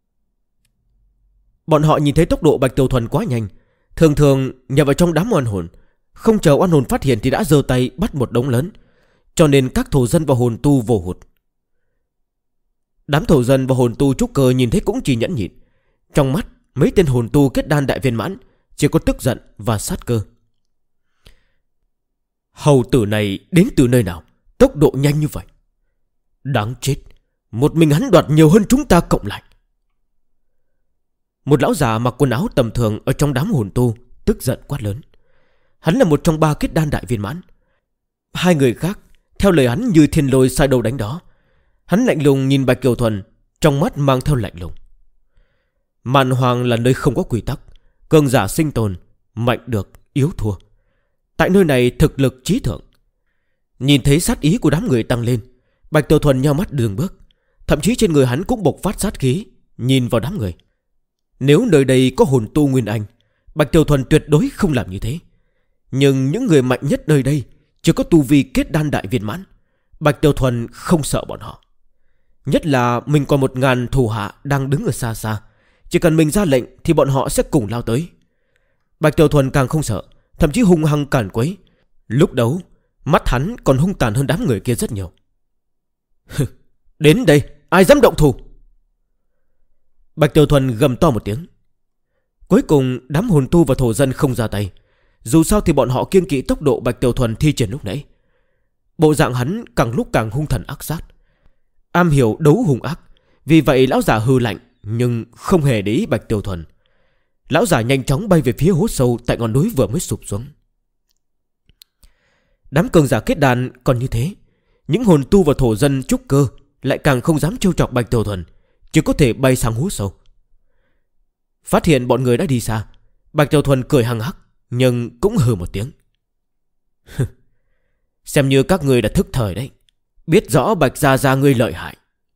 Bọn họ nhìn thấy tốc độ Bạch Tiểu Thuần quá nhanh, thường thường nhờ vào trong đám oan hồn, không chờ oan hồn phát hiện thì đã giơ tay bắt một đống lớn, cho nên các thổ dân và hồn tu vô hụt. Đám thổ dân và hồn tu trúc cơ nhìn thấy cũng chỉ nhẫn nhịn. Trong mắt mấy tên hồn tu kết đan đại viên mãn chỉ có tức giận và sát cơ. Hầu tử này đến từ nơi nào, tốc độ nhanh như vậy? Đáng chết, một mình hắn đoạt nhiều hơn chúng ta cộng lại. Một lão già mặc quần áo tầm thường ở trong đám hồn tu tức giận quát lớn. Hắn là một trong 3 kết đan đại viên mãn. 2 người khác theo lời hắn như thiên lôi sai đầu đánh đó. Hắn lạnh lùng nhìn Bạch Tiểu Thuần, trong mắt mang theo lạnh lùng. Man hoang là nơi không có quy tắc, cường giả sinh tồn, mạnh được, yếu thua. Tại nơi này thực lực trí thượng. Nhìn thấy sát ý của đám người tăng lên, Bạch Tiểu Thuần nheo mắt đường bước. Thậm chí trên người hắn cũng bộc phát sát khí, nhìn vào đám người. Nếu nơi đây có hồn tu Nguyên Anh, Bạch Tiểu Thuần tuyệt đối không làm như thế. Nhưng những người mạnh nhất nơi đây chỉ có tu vi kết đan đại viên mãn. Bạch Tiểu Thuần không sợ bọn họ. Nhất là mình còn 1000 thủ hạ đang đứng ở xa xa, chỉ cần mình ra lệnh thì bọn họ sẽ cùng lao tới. Bạch Tiểu Thuần càng không sợ, thậm chí hung hăng càn quấy. Lúc đấu, mắt hắn còn hung tàn hơn đám người kia rất nhiều. Đến đây, ai dám động thủ? Bạch Tiểu Thuần gầm to một tiếng. Cuối cùng đám hồn tu và thổ dân không ra tay. Dù sao thì bọn họ kiêng kỵ tốc độ Bạch Tiểu Thuần thi triển lúc nãy. Bộ dạng hắn càng lúc càng hung thần ác sát, am hiểu đấu hung ác. Vì vậy lão già hừ lạnh, nhưng không hề để ý Bạch Tiểu Thuần. Lão già nhanh chóng bay về phía hố sâu tại ngọn núi vừa mới sụp xuống. Đám cường giả kết đàn còn như thế, những hồn tu và thổ dân trúc cơ lại càng không dám trêu chọc Bạch Tiểu Thuần, chỉ có thể bay sang hố sâu. Phát hiện bọn người đã đi xa, Bạch Tiểu Thuần cười hăng hắc, nhưng cũng hừ một tiếng. Xem như các người đã thức thời đấy, biết rõ Bạch gia gia ngươi lợi hại.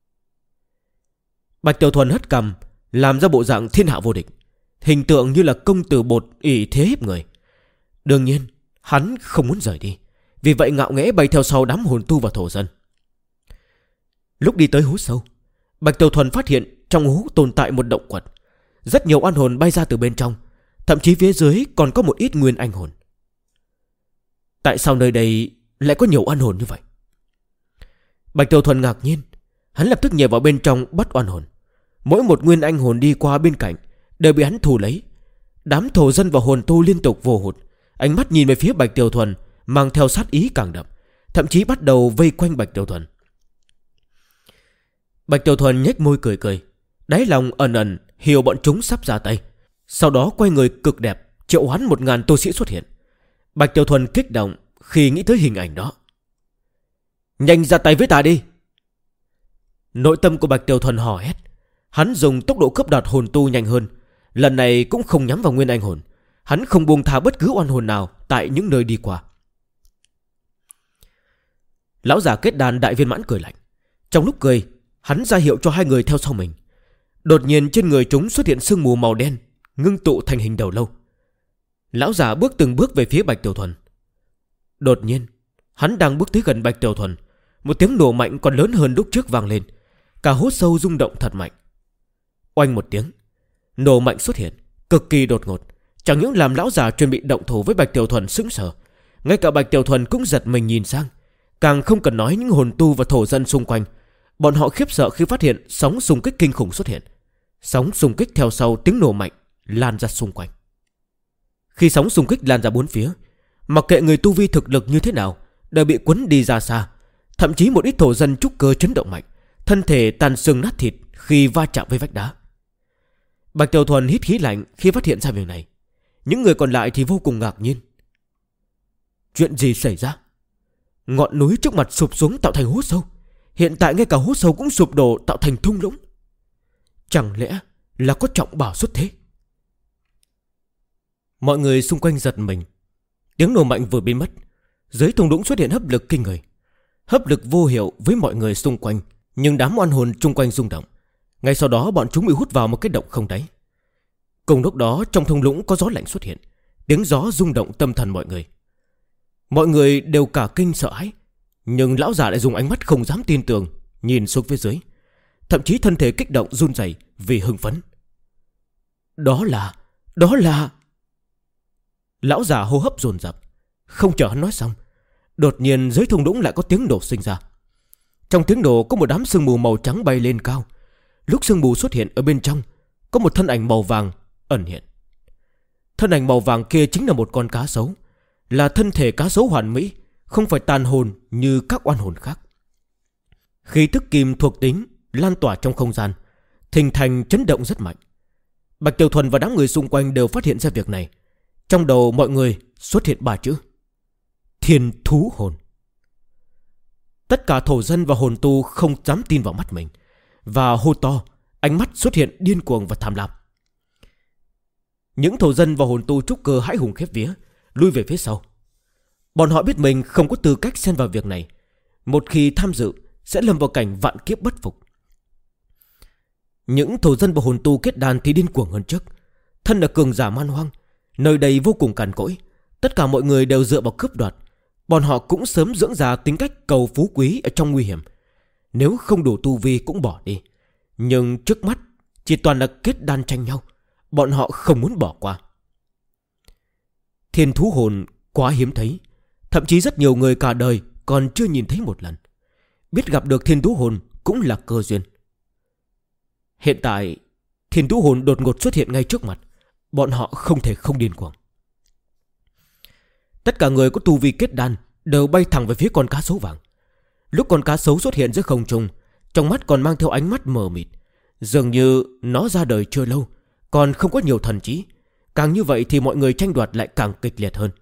Bạch Tiểu Thuần hất cằm, làm ra bộ dạng thiên hạ vô địch, hình tượng như là công tử bột ỷ thế hiếp người. Đương nhiên hắn không muốn rời đi, vì vậy ngạo nghễ bay theo sau đám hồn tu và thổ dân. Lúc đi tới hố sâu, Bạch Tiểu Thuần phát hiện trong hố tồn tại một động quật. Rất nhiều oan hồn bay ra từ bên trong, thậm chí phía dưới còn có một ít nguyên anh hồn. Tại sao nơi đây lại có nhiều oan hồn như vậy? Bạch Tiểu Thuần ngạc nhiên. Hắn lập tức nhảy vào bên trong bắt oan hồn. Mỗi một nguyên anh hồn đi qua bên cạnh đều bị hắn thu lấy. Đám thổ dân và hồn tu liên tục vô hụt, ánh mắt nhìn về phía Bạch Tiểu Thuần mang theo sát ý càng đậm, thậm chí bắt đầu vây quanh Bạch Tiểu Thuần. Bạch Tiểu Thuần nhếch môi cười cười, đáy lòng ẩn ẩn hiểu bọn chúng sắp ra tay. Sau đó quay người cực đẹp triệu hoán 1000 tu sĩ xuất hiện. Bạch Tiểu Thuần kích động khi nghĩ tới hình ảnh đó. Nhanh ra tay với ta đi! Nội tâm của Bạch Tiểu Thuần hò hét. Hắn dùng tốc độ cướp đoạt hồn tu nhanh hơn, lần này cũng không nhắm vào nguyên anh hồn. Hắn không buông tha bất cứ oan hồn nào tại những nơi đi qua. Lão già kết đàn đại viên mãn cười lạnh. Trong lúc cười, hắn ra hiệu cho 2 người theo sau mình. Đột nhiên trên người chúng xuất hiện sương mù màu đen, ngưng tụ thành hình đầu lâu. Lão già bước từng bước về phía Bạch Tiểu Thuần. Đột nhiên, hắn đang bước tới gần Bạch Tiểu Thuần, một tiếng nổ mạnh còn lớn hơn lúc trước vang lên. Cả hố sâu rung động thật mạnh. Oanh một tiếng, nổ mạnh xuất hiện, cực kỳ đột ngột, chẳng những làm lão già chuẩn bị động thủ với Bạch Tiểu Thuần sững sờ, ngay cả Bạch Tiểu Thuần cũng giật mình nhìn sang. Càng không cần nói những hồn tu và thổ dân xung quanh. Bọn họ khiếp sợ khi phát hiện sóng xung kích kinh khủng xuất hiện. Sóng xung kích theo sau tiếng nổ mạnh lan ra xung quanh. Khi sóng xung kích lan ra bốn phía, mặc kệ người tu vi thực lực như thế nào đều bị cuốn đi ra xa. Thậm chí một ít thổ dân trúc cơ chấn động mạnh, thân thể tan xương nát thịt khi va chạm với vách đá. Bạch Tiểu Thuần hít khí lạnh khi phát hiện ra việc này. Những người còn lại thì vô cùng ngạc nhiên. Chuyện gì xảy ra? Ngọn núi trước mặt sụp xuống tạo thành hố sâu. Hiện tại ngay cả hố sâu cũng sụp đổ tạo thành thung lũng. Chẳng lẽ là có trọng bảo xuất thế? Mọi người xung quanh giật mình. Tiếng nổ mạnh vừa biến mất, dưới thung lũng xuất hiện hấp lực kinh người. Hấp lực vô hiệu với mọi người xung quanh, nhưng đám oan hồn chung quanh rung động. Ngay sau đó bọn chúng bị hút vào một cái động không đáy. Cùng lúc đó trong thung lũng có gió lạnh xuất hiện. Tiếng gió rung động tâm thần mọi người. Mọi người đều cả kinh sợ hãi. Nhưng lão già lại dùng ánh mắt không dám tin tưởng nhìn xuống phía dưới, thậm chí thân thể kích động run rẩy vì hưng phấn. Đó là... Lão già hô hấp dồn dập. Không chờ hắn nói xong, đột nhiên dưới thung lũng lại có tiếng nổ sinh ra. Trong tiếng nổ có một đám sương mù màu trắng bay lên cao. Lúc sương mù xuất hiện ở bên trong, có một thân ảnh màu vàng ẩn hiện. Thân ảnh màu vàng kia chính là một con cá sấu. Là thân thể cá sấu hoàn mỹ, không phải tàn hồn như các oan hồn khác. Khí tức kim thuộc tính lan tỏa trong không gian, thình thành chấn động rất mạnh. Bạch Tiểu Thuần và đám người xung quanh đều phát hiện ra việc này. Trong đầu mọi người xuất hiện 3 chữ: Thiên thú hồn. Tất cả thổ dân và hồn tu không dám tin vào mắt mình, và hô to, ánh mắt xuất hiện điên cuồng và tham lam. Những thổ dân và hồn tu trúc cơ hãi hùng khiếp vía, lui về phía sau. Bọn họ biết mình không có tư cách xen vào việc này. Một khi tham dự sẽ lâm vào cảnh vạn kiếp bất phục. Những thổ dân và hồn tu kết đàn thì điên cuồng hơn trước. Thân là cường giả man hoang, nơi đây vô cùng cằn cỗi. Tất cả mọi người đều dựa vào cướp đoạt. Bọn họ cũng sớm dưỡng ra tính cách cầu phú quý ở trong nguy hiểm. Nếu không đủ tu vi cũng bỏ đi. Nhưng trước mắt chỉ toàn là kết đan tranh nhau. Bọn họ không muốn bỏ qua. Thiên thú hồn quá hiếm thấy. Thậm chí rất nhiều người cả đời còn chưa nhìn thấy một lần. Biết gặp được thiên thú hồn cũng là cơ duyên. Hiện tại thiên thú hồn đột ngột xuất hiện ngay trước mặt. Bọn họ không thể không điên cuồng. Tất cả người có tu vi kết đan đều bay thẳng về phía con cá sấu vàng. Lúc con cá sấu xuất hiện giữa không trung, trong mắt còn mang theo ánh mắt mờ mịt. Dường như nó ra đời chưa lâu, còn không có nhiều thần trí. Càng như vậy thì mọi người tranh đoạt lại càng kịch liệt hơn.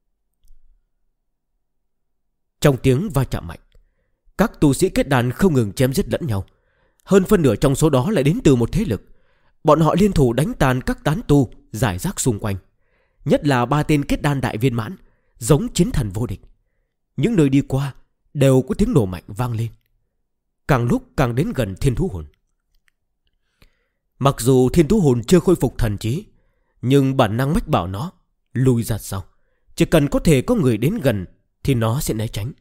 Trong tiếng va chạm mạnh, các tu sĩ kết đàn không ngừng chém giết lẫn nhau. Hơn phân nửa trong số đó lại đến từ một thế lực. Bọn họ liên thủ đánh tàn các tán tu rải rác xung quanh. Nhất là 3 tên kết đan đại viên mãn, giống chiến thần vô địch. Những nơi đi qua đều có tiếng nổ mạnh vang lên. Càng lúc càng đến gần thiên thú hồn. Mặc dù thiên thú hồn chưa khôi phục thần trí, nhưng bản năng mách bảo nó lùi ra sau. Chỉ cần có thể có người đến gần thì nó sẽ né tránh.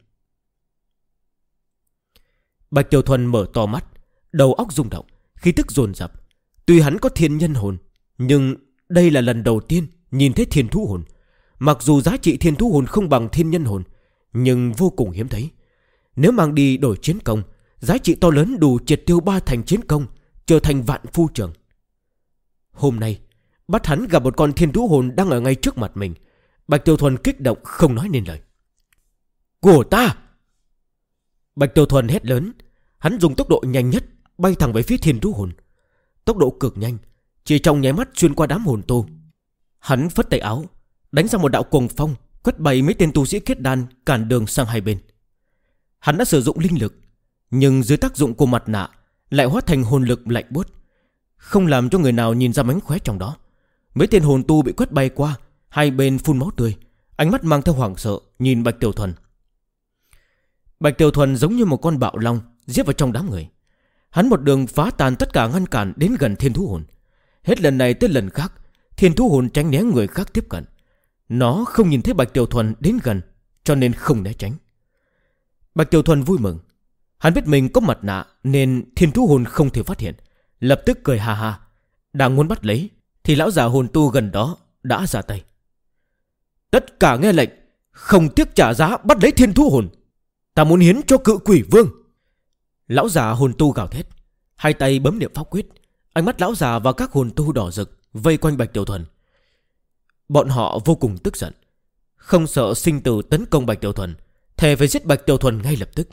Bạch Tiểu Thuần mở to mắt, đầu óc rung động, khí tức dồn dập. Tuy hắn có thiên nhân hồn, nhưng đây là lần đầu tiên nhìn thấy thiên thú hồn. Mặc dù giá trị thiên thú hồn không bằng thiên nhân hồn, nhưng vô cùng hiếm thấy. Nếu mang đi đổi chiến công, giá trị to lớn đủ triệt tiêu 3 thành chiến công, trở thành vạn phu trường. Hôm nay bắt hắn gặp một con thiên thú hồn đang ở ngay trước mặt mình. Bạch Tiểu Thuần kích động không nói nên lời. Của ta! Bạch Tiểu Thuần hét lớn. Hắn dùng tốc độ nhanh nhất bay thẳng về phía thiên thú hồn. Tốc độ cực nhanh, chỉ trong nháy mắt xuyên qua đám hồn tu. Hắn phất tay áo, đánh ra một đạo cuồng phong, quét bay mấy tên tu sĩ kết đan cản đường sang hai bên. Hắn đã sử dụng linh lực, nhưng dưới tác dụng của mặt nạ lại hóa thành hồn lực lạnh buốt, không làm cho người nào nhìn ra mánh khóe trong đó. Mấy tên hồn tu bị quét bay qua, hai bên phun máu tươi, ánh mắt mang theo hoảng sợ nhìn Bạch Tiểu Thuần. Bạch Tiểu Thuần giống như một con bạo long giết vào trong đám người. Hắn một đường phá tan tất cả ngăn cản đến gần thiên thú hồn. Hết lần này tới lần khác, thiên thú hồn tránh né người khác tiếp cận. Nó không nhìn thấy Bạch Tiểu Thuần đến gần, cho nên không né tránh. Bạch Tiểu Thuần vui mừng. Hắn biết mình có mặt nạ nên thiên thú hồn không thể phát hiện, lập tức cười ha ha. Đang muốn bắt lấy thì lão già hồn tu gần đó đã ra tay. Tất cả nghe lệnh, không tiếc trả giá bắt lấy thiên thú hồn. Ta muốn hiến cho Cự Quỷ Vương. Lão già hồn tu gào thét, hai tay bấm niệm pháp quyết. Ánh mắt lão già và các hồn tu đỏ rực vây quanh Bạch Tiểu Thuần. Bọn họ vô cùng tức giận, không sợ sinh tử tấn công Bạch Tiểu Thuần, thề phải giết Bạch Tiểu Thuần ngay lập tức.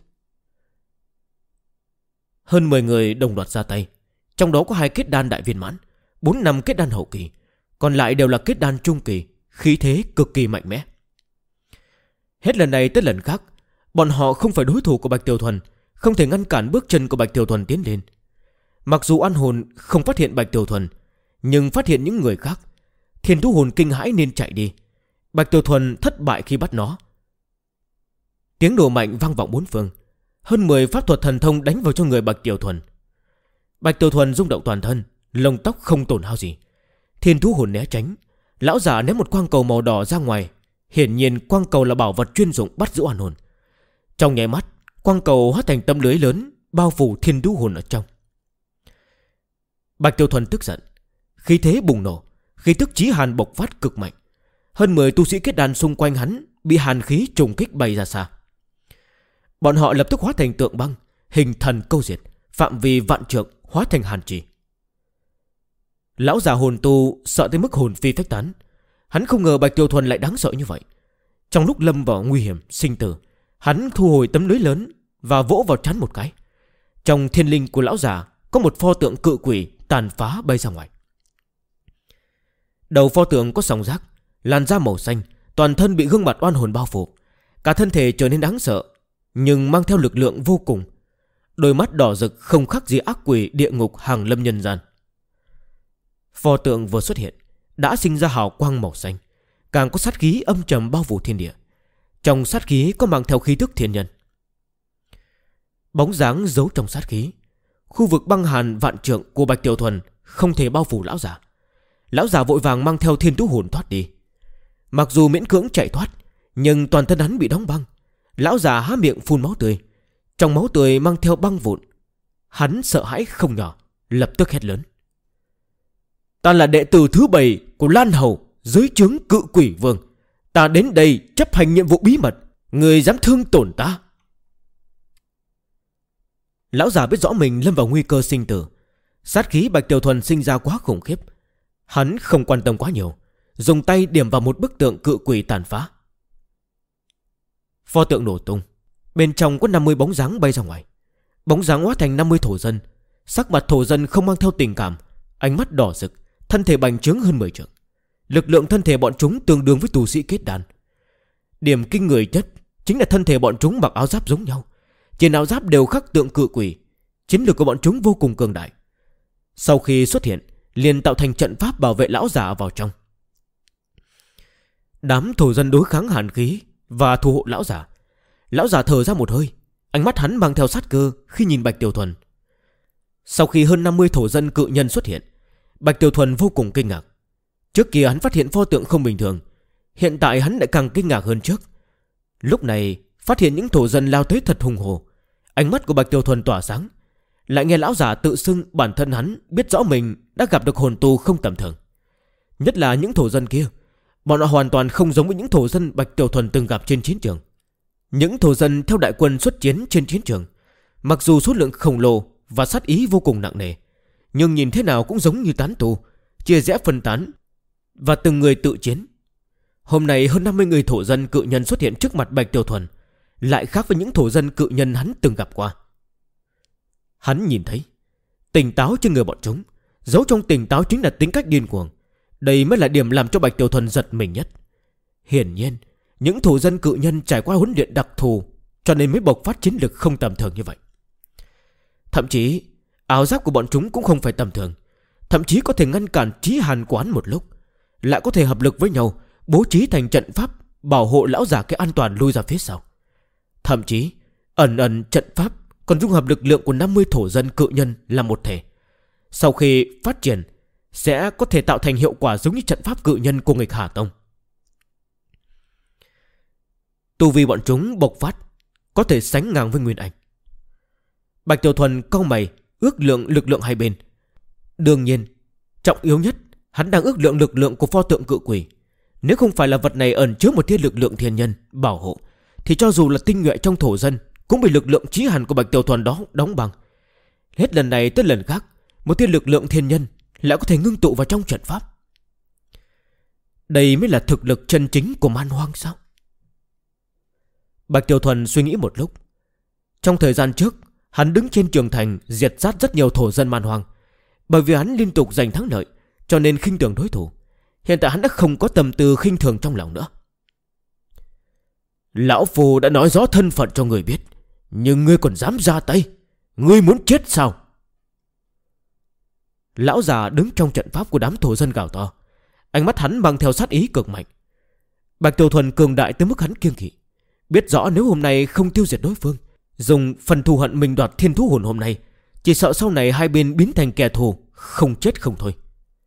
Hơn 10 người đồng loạt ra tay. Trong đó có 2 kết đan đại viên mãn, 4-5 kết đan hậu kỳ, còn lại đều là kết đan trung kỳ, khí thế cực kỳ mạnh mẽ. Hết lần này tới lần khác, bọn họ không phải đối thủ của Bạch Tiểu Thuần, không thể ngăn cản bước chân của Bạch Tiểu Thuần tiến lên. Mặc dù an hồn không phát hiện Bạch Tiểu Thuần, nhưng phát hiện những người khác. Thiên thú hồn kinh hãi nên chạy đi. Bạch Tiểu Thuần thất bại khi bắt nó. Tiếng nổ mạnh vang vọng bốn phương. Hơn 10 pháp thuật thần thông đánh vào cho người Bạch Tiểu Thuần. Bạch Tiểu Thuần rung động toàn thân, lông tóc không tổn hao gì. Thiên thú hồn né tránh. Lão giả ném một quang cầu màu đỏ ra ngoài. Hiển nhiên quang cầu là bảo vật chuyên dụng bắt giữ an hồn. Trong nháy mắt, quang cầu hóa thành tấm lưới lớn bao phủ thiên thú hồn ở trong. Bạch Tiểu Thuần tức giận, khí thế bùng nổ, khí tức chí hàn bộc phát cực mạnh. Hơn 10 tu sĩ kết đan xung quanh hắn bị hàn khí trùng kích bay ra xa. Bọn họ lập tức hóa thành tượng băng, hình thần câu diệt, phạm vi vạn trượng hóa thành hàn trì. Lão già hồn tu sợ tới mức hồn phi phách tán. Hắn không ngờ Bạch Tiểu Thuần lại đáng sợ như vậy. Trong lúc lâm vào nguy hiểm sinh tử, hắn thu hồi tấm lưới lớn và vỗ vào trán một cái. Trong thiên linh của lão già có một pho tượng cự quỷ tàn phá bay ra ngoài. Đầu pho tượng có song giác, làn da màu xanh, toàn thân bị gương mặt oan hồn bao phủ. Cả thân thể trở nên đáng sợ, nhưng mang theo lực lượng vô cùng. Đôi mắt đỏ rực không khác gì ác quỷ địa ngục hàng lâm nhân gian. Pho tượng vừa xuất hiện đã sinh ra hào quang màu xanh, càng có sát khí âm trầm bao phủ thiên địa. Trong sát khí có mang theo khí tức thiên nhân. Bóng dáng giấu trong sát khí. Khu vực băng hàn vạn trượng của Bạch Tiểu Thuần không thể bao phủ lão già. Lão già vội vàng mang theo thiên thú hồn thoát đi. Mặc dù miễn cưỡng chạy thoát, nhưng toàn thân hắn bị đóng băng. Lão già há miệng phun máu tươi. Trong máu tươi mang theo băng vụn. Hắn sợ hãi không nhỏ, lập tức hét lớn: Ta là đệ tử thứ 7 của Lan Hầu, dưới trướng Cự Quỷ Vương. Ta đến đây chấp hành nhiệm vụ bí mật. Người dám thương tổn ta? Lão già biết rõ mình lâm vào nguy cơ sinh tử. Sát khí Bạch Tiểu Thuần sinh ra quá khủng khiếp. Hắn không quan tâm quá nhiều, dùng tay điểm vào một bức tượng cự quỷ tàn phá. Pho tượng nổ tung. Bên trong có 50 bóng dáng bay ra ngoài. Bóng dáng hóa thành 50 thổ dân. Sắc mặt thổ dân không mang theo tình cảm, ánh mắt đỏ rực, thân thể bành trướng hơn 10 trượng. Lực lượng thân thể bọn chúng tương đương với tu sĩ kết đan. Điểm kinh người nhất chính là thân thể bọn chúng mặc áo giáp giống nhau. Trên áo giáp đều khắc tượng cự quỷ. Chiến lược của bọn chúng vô cùng cường đại. Sau khi xuất hiện, liền tạo thành trận pháp bảo vệ lão già vào trong. Đám thổ dân đối kháng hàn khí và thủ hộ lão già. Lão già thở ra một hơi, ánh mắt hắn mang theo sát cơ khi nhìn Bạch Tiểu Thuần. Sau khi hơn 50 thổ dân cự nhân xuất hiện, Bạch Tiểu Thuần vô cùng kinh ngạc. Trước kia hắn phát hiện pho tượng không bình thường, hiện tại hắn lại càng kinh ngạc hơn trước. Lúc này phát hiện những thổ dân lao tới thật hùng hồ. Ánh mắt của Bạch Tiểu Thuần tỏa sáng. Lại nghe lão già tự xưng bản thân hắn biết rõ mình đã gặp được hồn tu không tầm thường. Nhất là những thổ dân kia, bọn họ hoàn toàn không giống với những thổ dân Bạch Tiểu Thuần từng gặp trên chiến trường. Những thổ dân theo đại quân xuất chiến trên chiến trường, mặc dù số lượng khổng lồ và sát ý vô cùng nặng nề, nhưng nhìn thế nào cũng giống như tán tu, chia rẽ phân tán và từng người tự chiến. Hôm nay hơn 50 người thổ dân cự nhân xuất hiện trước mặt Bạch Tiểu Thuần, lại khác với những thổ dân cự nhân hắn từng gặp qua. Hắn nhìn thấy tỉnh táo trên người bọn chúng, giấu trong tỉnh táo chính là tính cách điên cuồng. Đây mới là điểm làm cho Bạch Tiểu Thuần giật mình nhất. Hiển nhiên những thổ dân cự nhân trải qua huấn luyện đặc thù, cho nên mới bộc phát chiến lực không tầm thường như vậy. Thậm chí áo giáp của bọn chúng cũng không phải tầm thường, thậm chí có thể ngăn cản chí hàn quán một lúc, lại có thể hợp lực với nhau bố trí thành trận pháp bảo hộ lão già cái an toàn lui ra phía sau. Thậm chí ẩn trận pháp còn dung hợp lực lượng của 50 thổ dân cự nhân là một thể. Sau khi phát triển sẽ có thể tạo thành hiệu quả giống như trận pháp cự nhân của nghịch Hà Tông. tu vi bọn chúng bộc phát có thể sánh ngang với Nguyên Anh. Bạch Tiểu Thuần cau mày ước lượng lực lượng hai bên. Đương nhiên, trọng yếu nhất, hắn đang ước lượng lực lượng của pho tượng cự quỷ. Nếu không phải là vật này ẩn chứa một tia lực lượng thiên nhân bảo hộ, thì cho dù là tinh nhuệ trong thổ dân cũng bị lực lượng chí hàn của Bạch Tiểu Thuần đó đóng băng. Hết lần này tới lần khác, một tia lực lượng thiên nhân lại có thể ngưng tụ vào trong trận pháp. Đây mới là thực lực chân chính của man hoang sao? Bạch Tiểu Thuần suy nghĩ một lúc. Trong thời gian trước, hắn đứng trên trường thành diệt sát rất nhiều thổ dân man hoang. Bởi vì hắn liên tục giành thắng lợi, cho nên khinh thường đối thủ. Hiện tại hắn đã không có tâm tư khinh thường trong lòng nữa. Lão Phu đã nói rõ thân phận cho người biết, nhưng ngươi còn dám ra tay? Ngươi muốn chết sao? Lão già đứng trong trận pháp của đám thổ dân gào to. Ánh mắt hắn mang theo sát ý cực mạnh. Bạch Tiểu Thuần cường đại tới mức hắn kiêng kỵ, biết rõ nếu hôm nay không tiêu diệt đối phương, dùng phần thù hận mình đoạt thiên thú hồn hôm nay, chỉ sợ sau này hai bên biến thành kẻ thù, không chết không thôi.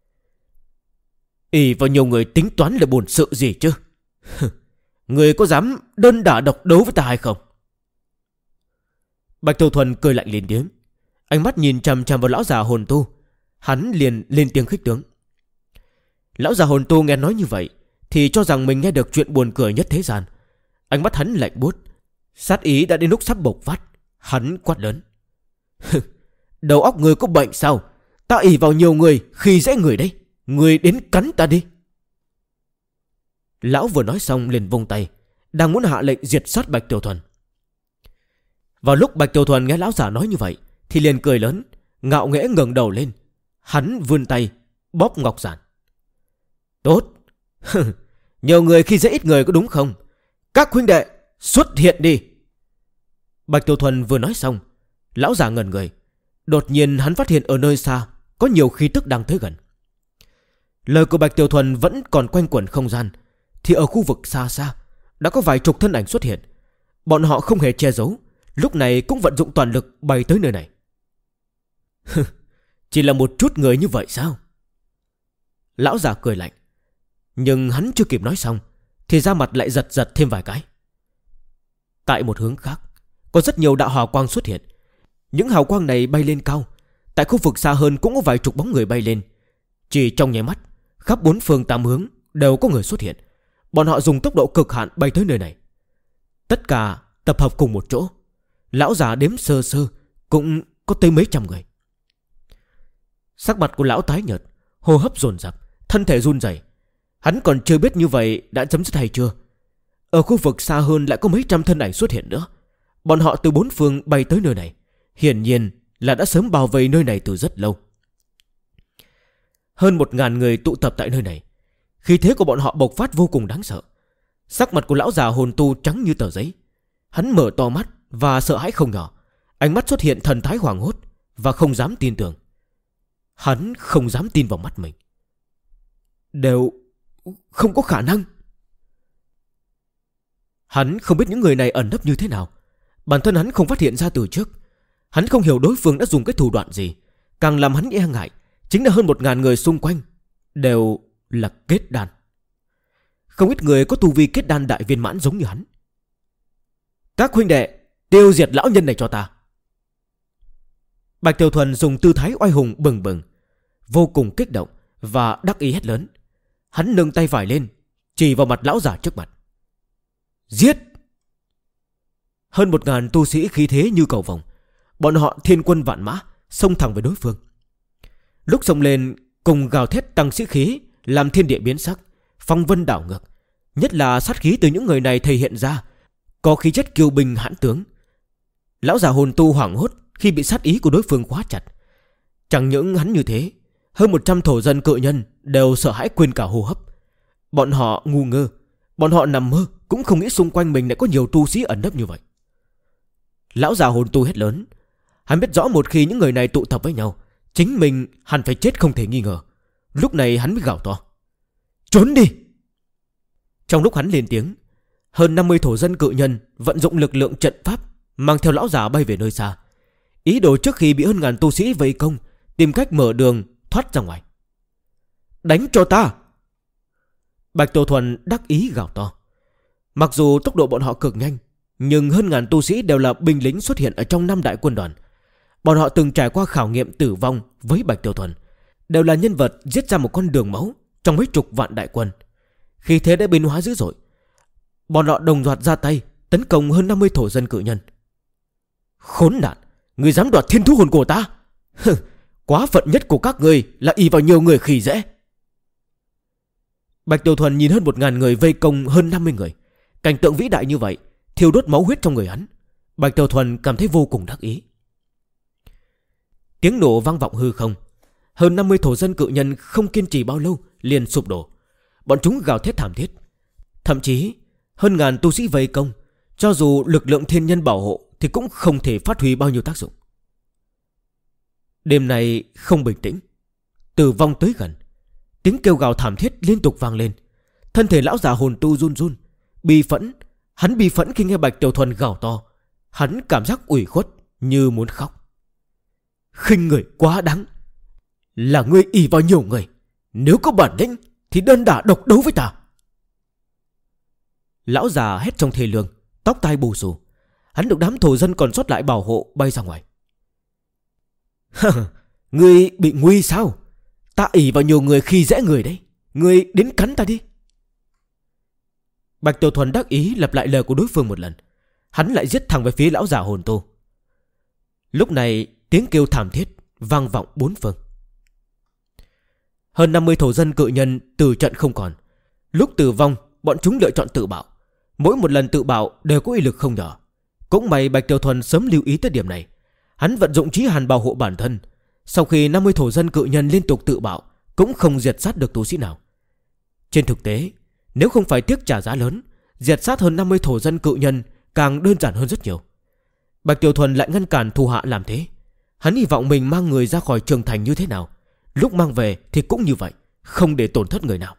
Ỷ vào nhiều người tính toán là bổn sự gì chứ? Người có dám đơn đả độc đấu với ta hay không? Bạch Tiểu Thuần cười lạnh lên tiếng, ánh mắt nhìn chằm chằm vào lão già hồn tu. Hắn liền lên tiếng khích tướng. Lão già hồn tu nghe nói như vậy thì cho rằng mình nghe được chuyện buồn cười nhất thế gian. Ánh mắt hắn lạnh buốt, sát ý đã đến lúc sắp bộc phát. Hắn quát lớn. Đầu óc người có bệnh sao? Ta ỷ vào nhiều người khi dễ người đấy, người đến cắn ta đi. Lão vừa nói xong liền vung tay, đang muốn hạ lệnh diệt sát Bạch Tiểu Thuần. Vào lúc Bạch Tiểu Thuần nghe lão giả nói như vậy thì liền cười lớn, ngạo nghễ ngẩng đầu lên. Hắn vươn tay bóp ngọc giản. Tốt. Nhiều người khi dễ ít người có đúng không? Các huynh đệ xuất hiện đi. Bạch Tiểu Thuần vừa nói xong, lão giả ngẩn người. Đột nhiên hắn phát hiện ở nơi xa có nhiều khí tức đang tới gần. Lời của Bạch Tiểu Thuần vẫn còn quanh quẩn không gian, thì ở khu vực xa xa đã có vài chục thân ảnh xuất hiện. Bọn họ không hề che giấu, lúc này cũng vận dụng toàn lực bay tới nơi này. Chỉ là một chút người như vậy sao? Lão già cười lạnh. Nhưng hắn chưa kịp nói xong thì da mặt lại giật giật thêm vài cái. Tại một hướng khác có rất nhiều đạo hào quang xuất hiện. Những hào quang này bay lên cao. Tại khu vực xa hơn cũng có vài chục bóng người bay lên. Chỉ trong nháy mắt, khắp bốn phương tám hướng đều có người xuất hiện. Bọn họ dùng tốc độ cực hạn bay tới nơi này. Tất cả tập hợp cùng một chỗ. Lão già đếm sơ sơ cũng có tới mấy trăm người. Sắc mặt của lão tái nhợt, hô hấp dồn dập, thân thể run rẩy. Hắn còn chưa biết như vậy đã chấm dứt hay chưa. Ở khu vực xa hơn lại có mấy trăm thân ảnh xuất hiện nữa. Bọn họ từ bốn phương bay tới nơi này, hiển nhiên là đã sớm bao vây nơi này từ rất lâu. Hơn 1000 người tụ tập tại nơi này. Khí thế của bọn họ bộc phát vô cùng đáng sợ. Sắc mặt của lão già hồn tu trắng như tờ giấy. Hắn mở to mắt và sợ hãi không nhỏ. Ánh mắt xuất hiện thần thái hoảng hốt và không dám tin tưởng. Hắn không dám tin vào mắt mình. Đều không có khả năng. Hắn không biết những người này ẩn nấp như thế nào. Bản thân hắn không phát hiện ra từ trước. Hắn không hiểu đối phương đã dùng cái thủ đoạn gì. Càng làm hắn e ngại chính là hơn 1000 người xung quanh đều là kết đan. Không ít người có tu vi kết đan đại viên mãn giống như hắn. Các huynh đệ, tiêu diệt lão nhân này cho ta. Bạch Tiểu Thuần dùng tư thái oai hùng bừng bừng, vô cùng kích động và đắc ý hét lớn. Hắn nâng tay phải lên, chỉ vào mặt lão giả trước mặt. Giết! Hơn 1000 tu sĩ khí thế như cầu vồng. Bọn họ thiên quân vạn mã, xông thẳng về đối phương. Lúc xông lên cùng gào thét tăng sĩ khí, làm thiên địa biến sắc, phong vân đảo ngược. Nhất là sát khí từ những người này thể hiện ra, có khí chất kiêu binh hãn tướng. Lão già hồn tu hoảng hốt khi bị sát ý của đối phương khóa chặt. Chẳng những hắn như thế, hơn 100 thổ dân cự nhân đều sợ hãi quên cả hô hấp. Bọn họ ngu ngơ, bọn họ nằm mơ cũng không nghĩ xung quanh mình lại có nhiều tu sĩ ẩn nấp như vậy. Lão già hồn tu hét lớn. Hắn biết rõ một khi những người này tụ tập với nhau, chính mình hẳn phải chết không thể nghi ngờ. Lúc này hắn mới gào to. Trốn đi! Trong lúc hắn lên tiếng, hơn 50 thổ dân cự nhân vận dụng lực lượng trận pháp, mang theo lão già bay về nơi xa. Ý đồ trước khi bị hơn 1000 tu sĩ vây công, tìm cách mở đường thoát ra ngoài. Đánh cho ta! Bạch Tiểu Thuần đắc ý gào to. Mặc dù tốc độ bọn họ cực nhanh, nhưng hơn ngàn tu sĩ đều là binh lính xuất hiện ở trong 5 đại quân đoàn. Bọn họ từng trải qua khảo nghiệm tử vong với Bạch Tiểu Thuần, đều là nhân vật giết ra một con đường máu trong mấy chục vạn đại quân. Khi thế đã biến hóa dữ dội, bọn họ đồng loạt ra tay tấn công hơn 50 thổ dân cự nhân. Khốn nạn, người dám đoạt thiên thú hồn của ta? Quá phận nhất của các người là ỷ vào nhiều người khi dễ. Bạch Tiểu Thuần nhìn hơn 1000 người vây công hơn 50 người. Cảnh tượng vĩ đại như vậy thiêu đốt máu huyết trong người hắn. Bạch Tiểu Thuần cảm thấy vô cùng đắc ý. Tiếng nổ vang vọng hư không. Hơn 50 thổ dân cự nhân không kiên trì bao lâu liền sụp đổ. Bọn chúng gào thét thảm thiết. Thậm chí hơn ngàn tu sĩ vây công, cho dù lực lượng thiên nhân bảo hộ thì cũng không thể phát huy bao nhiêu tác dụng. Đêm này không bình tĩnh. Tử vong tới gần. Tiếng kêu gào thảm thiết liên tục vang lên. Thân thể lão già hồn tu run run, bi phẫn. Hắn bi phẫn khi nghe Bạch Tiểu Thuần gào to. Hắn cảm giác ủy khuất như muốn khóc. Khinh người quá đáng. Là ngươi ỷ vào nhiều người, nếu có bản lĩnh thì đơn đả độc đấu với ta. Lão già hét trong thê lương, tóc tai bù xù. Hắn được đám thổ dân còn sót lại bảo hộ bay ra ngoài. Ngươi bị nguy sao? Ta ỷ vào nhiều người khi dễ người đấy. Ngươi đến cắn ta đi. Bạch Tiểu Thuần đắc ý lặp lại lời của đối phương một lần. Hắn lại giết thẳng về phía lão già hồn tu. Lúc này tiếng kêu thảm thiết vang vọng bốn phương. Hơn 50 thổ dân cự nhân từ trận không còn. Lúc tử vong, bọn chúng lựa chọn tự bạo. Mỗi một lần tự bạo đều có uy lực không nhỏ. Cũng may Bạch Tiểu Thuần sớm lưu ý tới điểm này. Hắn vận dụng chí hàn bảo hộ bản thân. Sau khi 50 thổ dân cự nhân liên tục tự bạo, cũng không diệt sát được tu sĩ nào. Trên thực tế, nếu không phải tiếc trả giá lớn, diệt sát hơn 50 thổ dân cự nhân càng đơn giản hơn rất nhiều. Bạch Tiểu Thuần lại ngăn cản thù hạ làm thế. Hắn hy vọng mình mang người ra khỏi trường thành như thế nào, lúc mang về thì cũng như vậy, không để tổn thất người nào.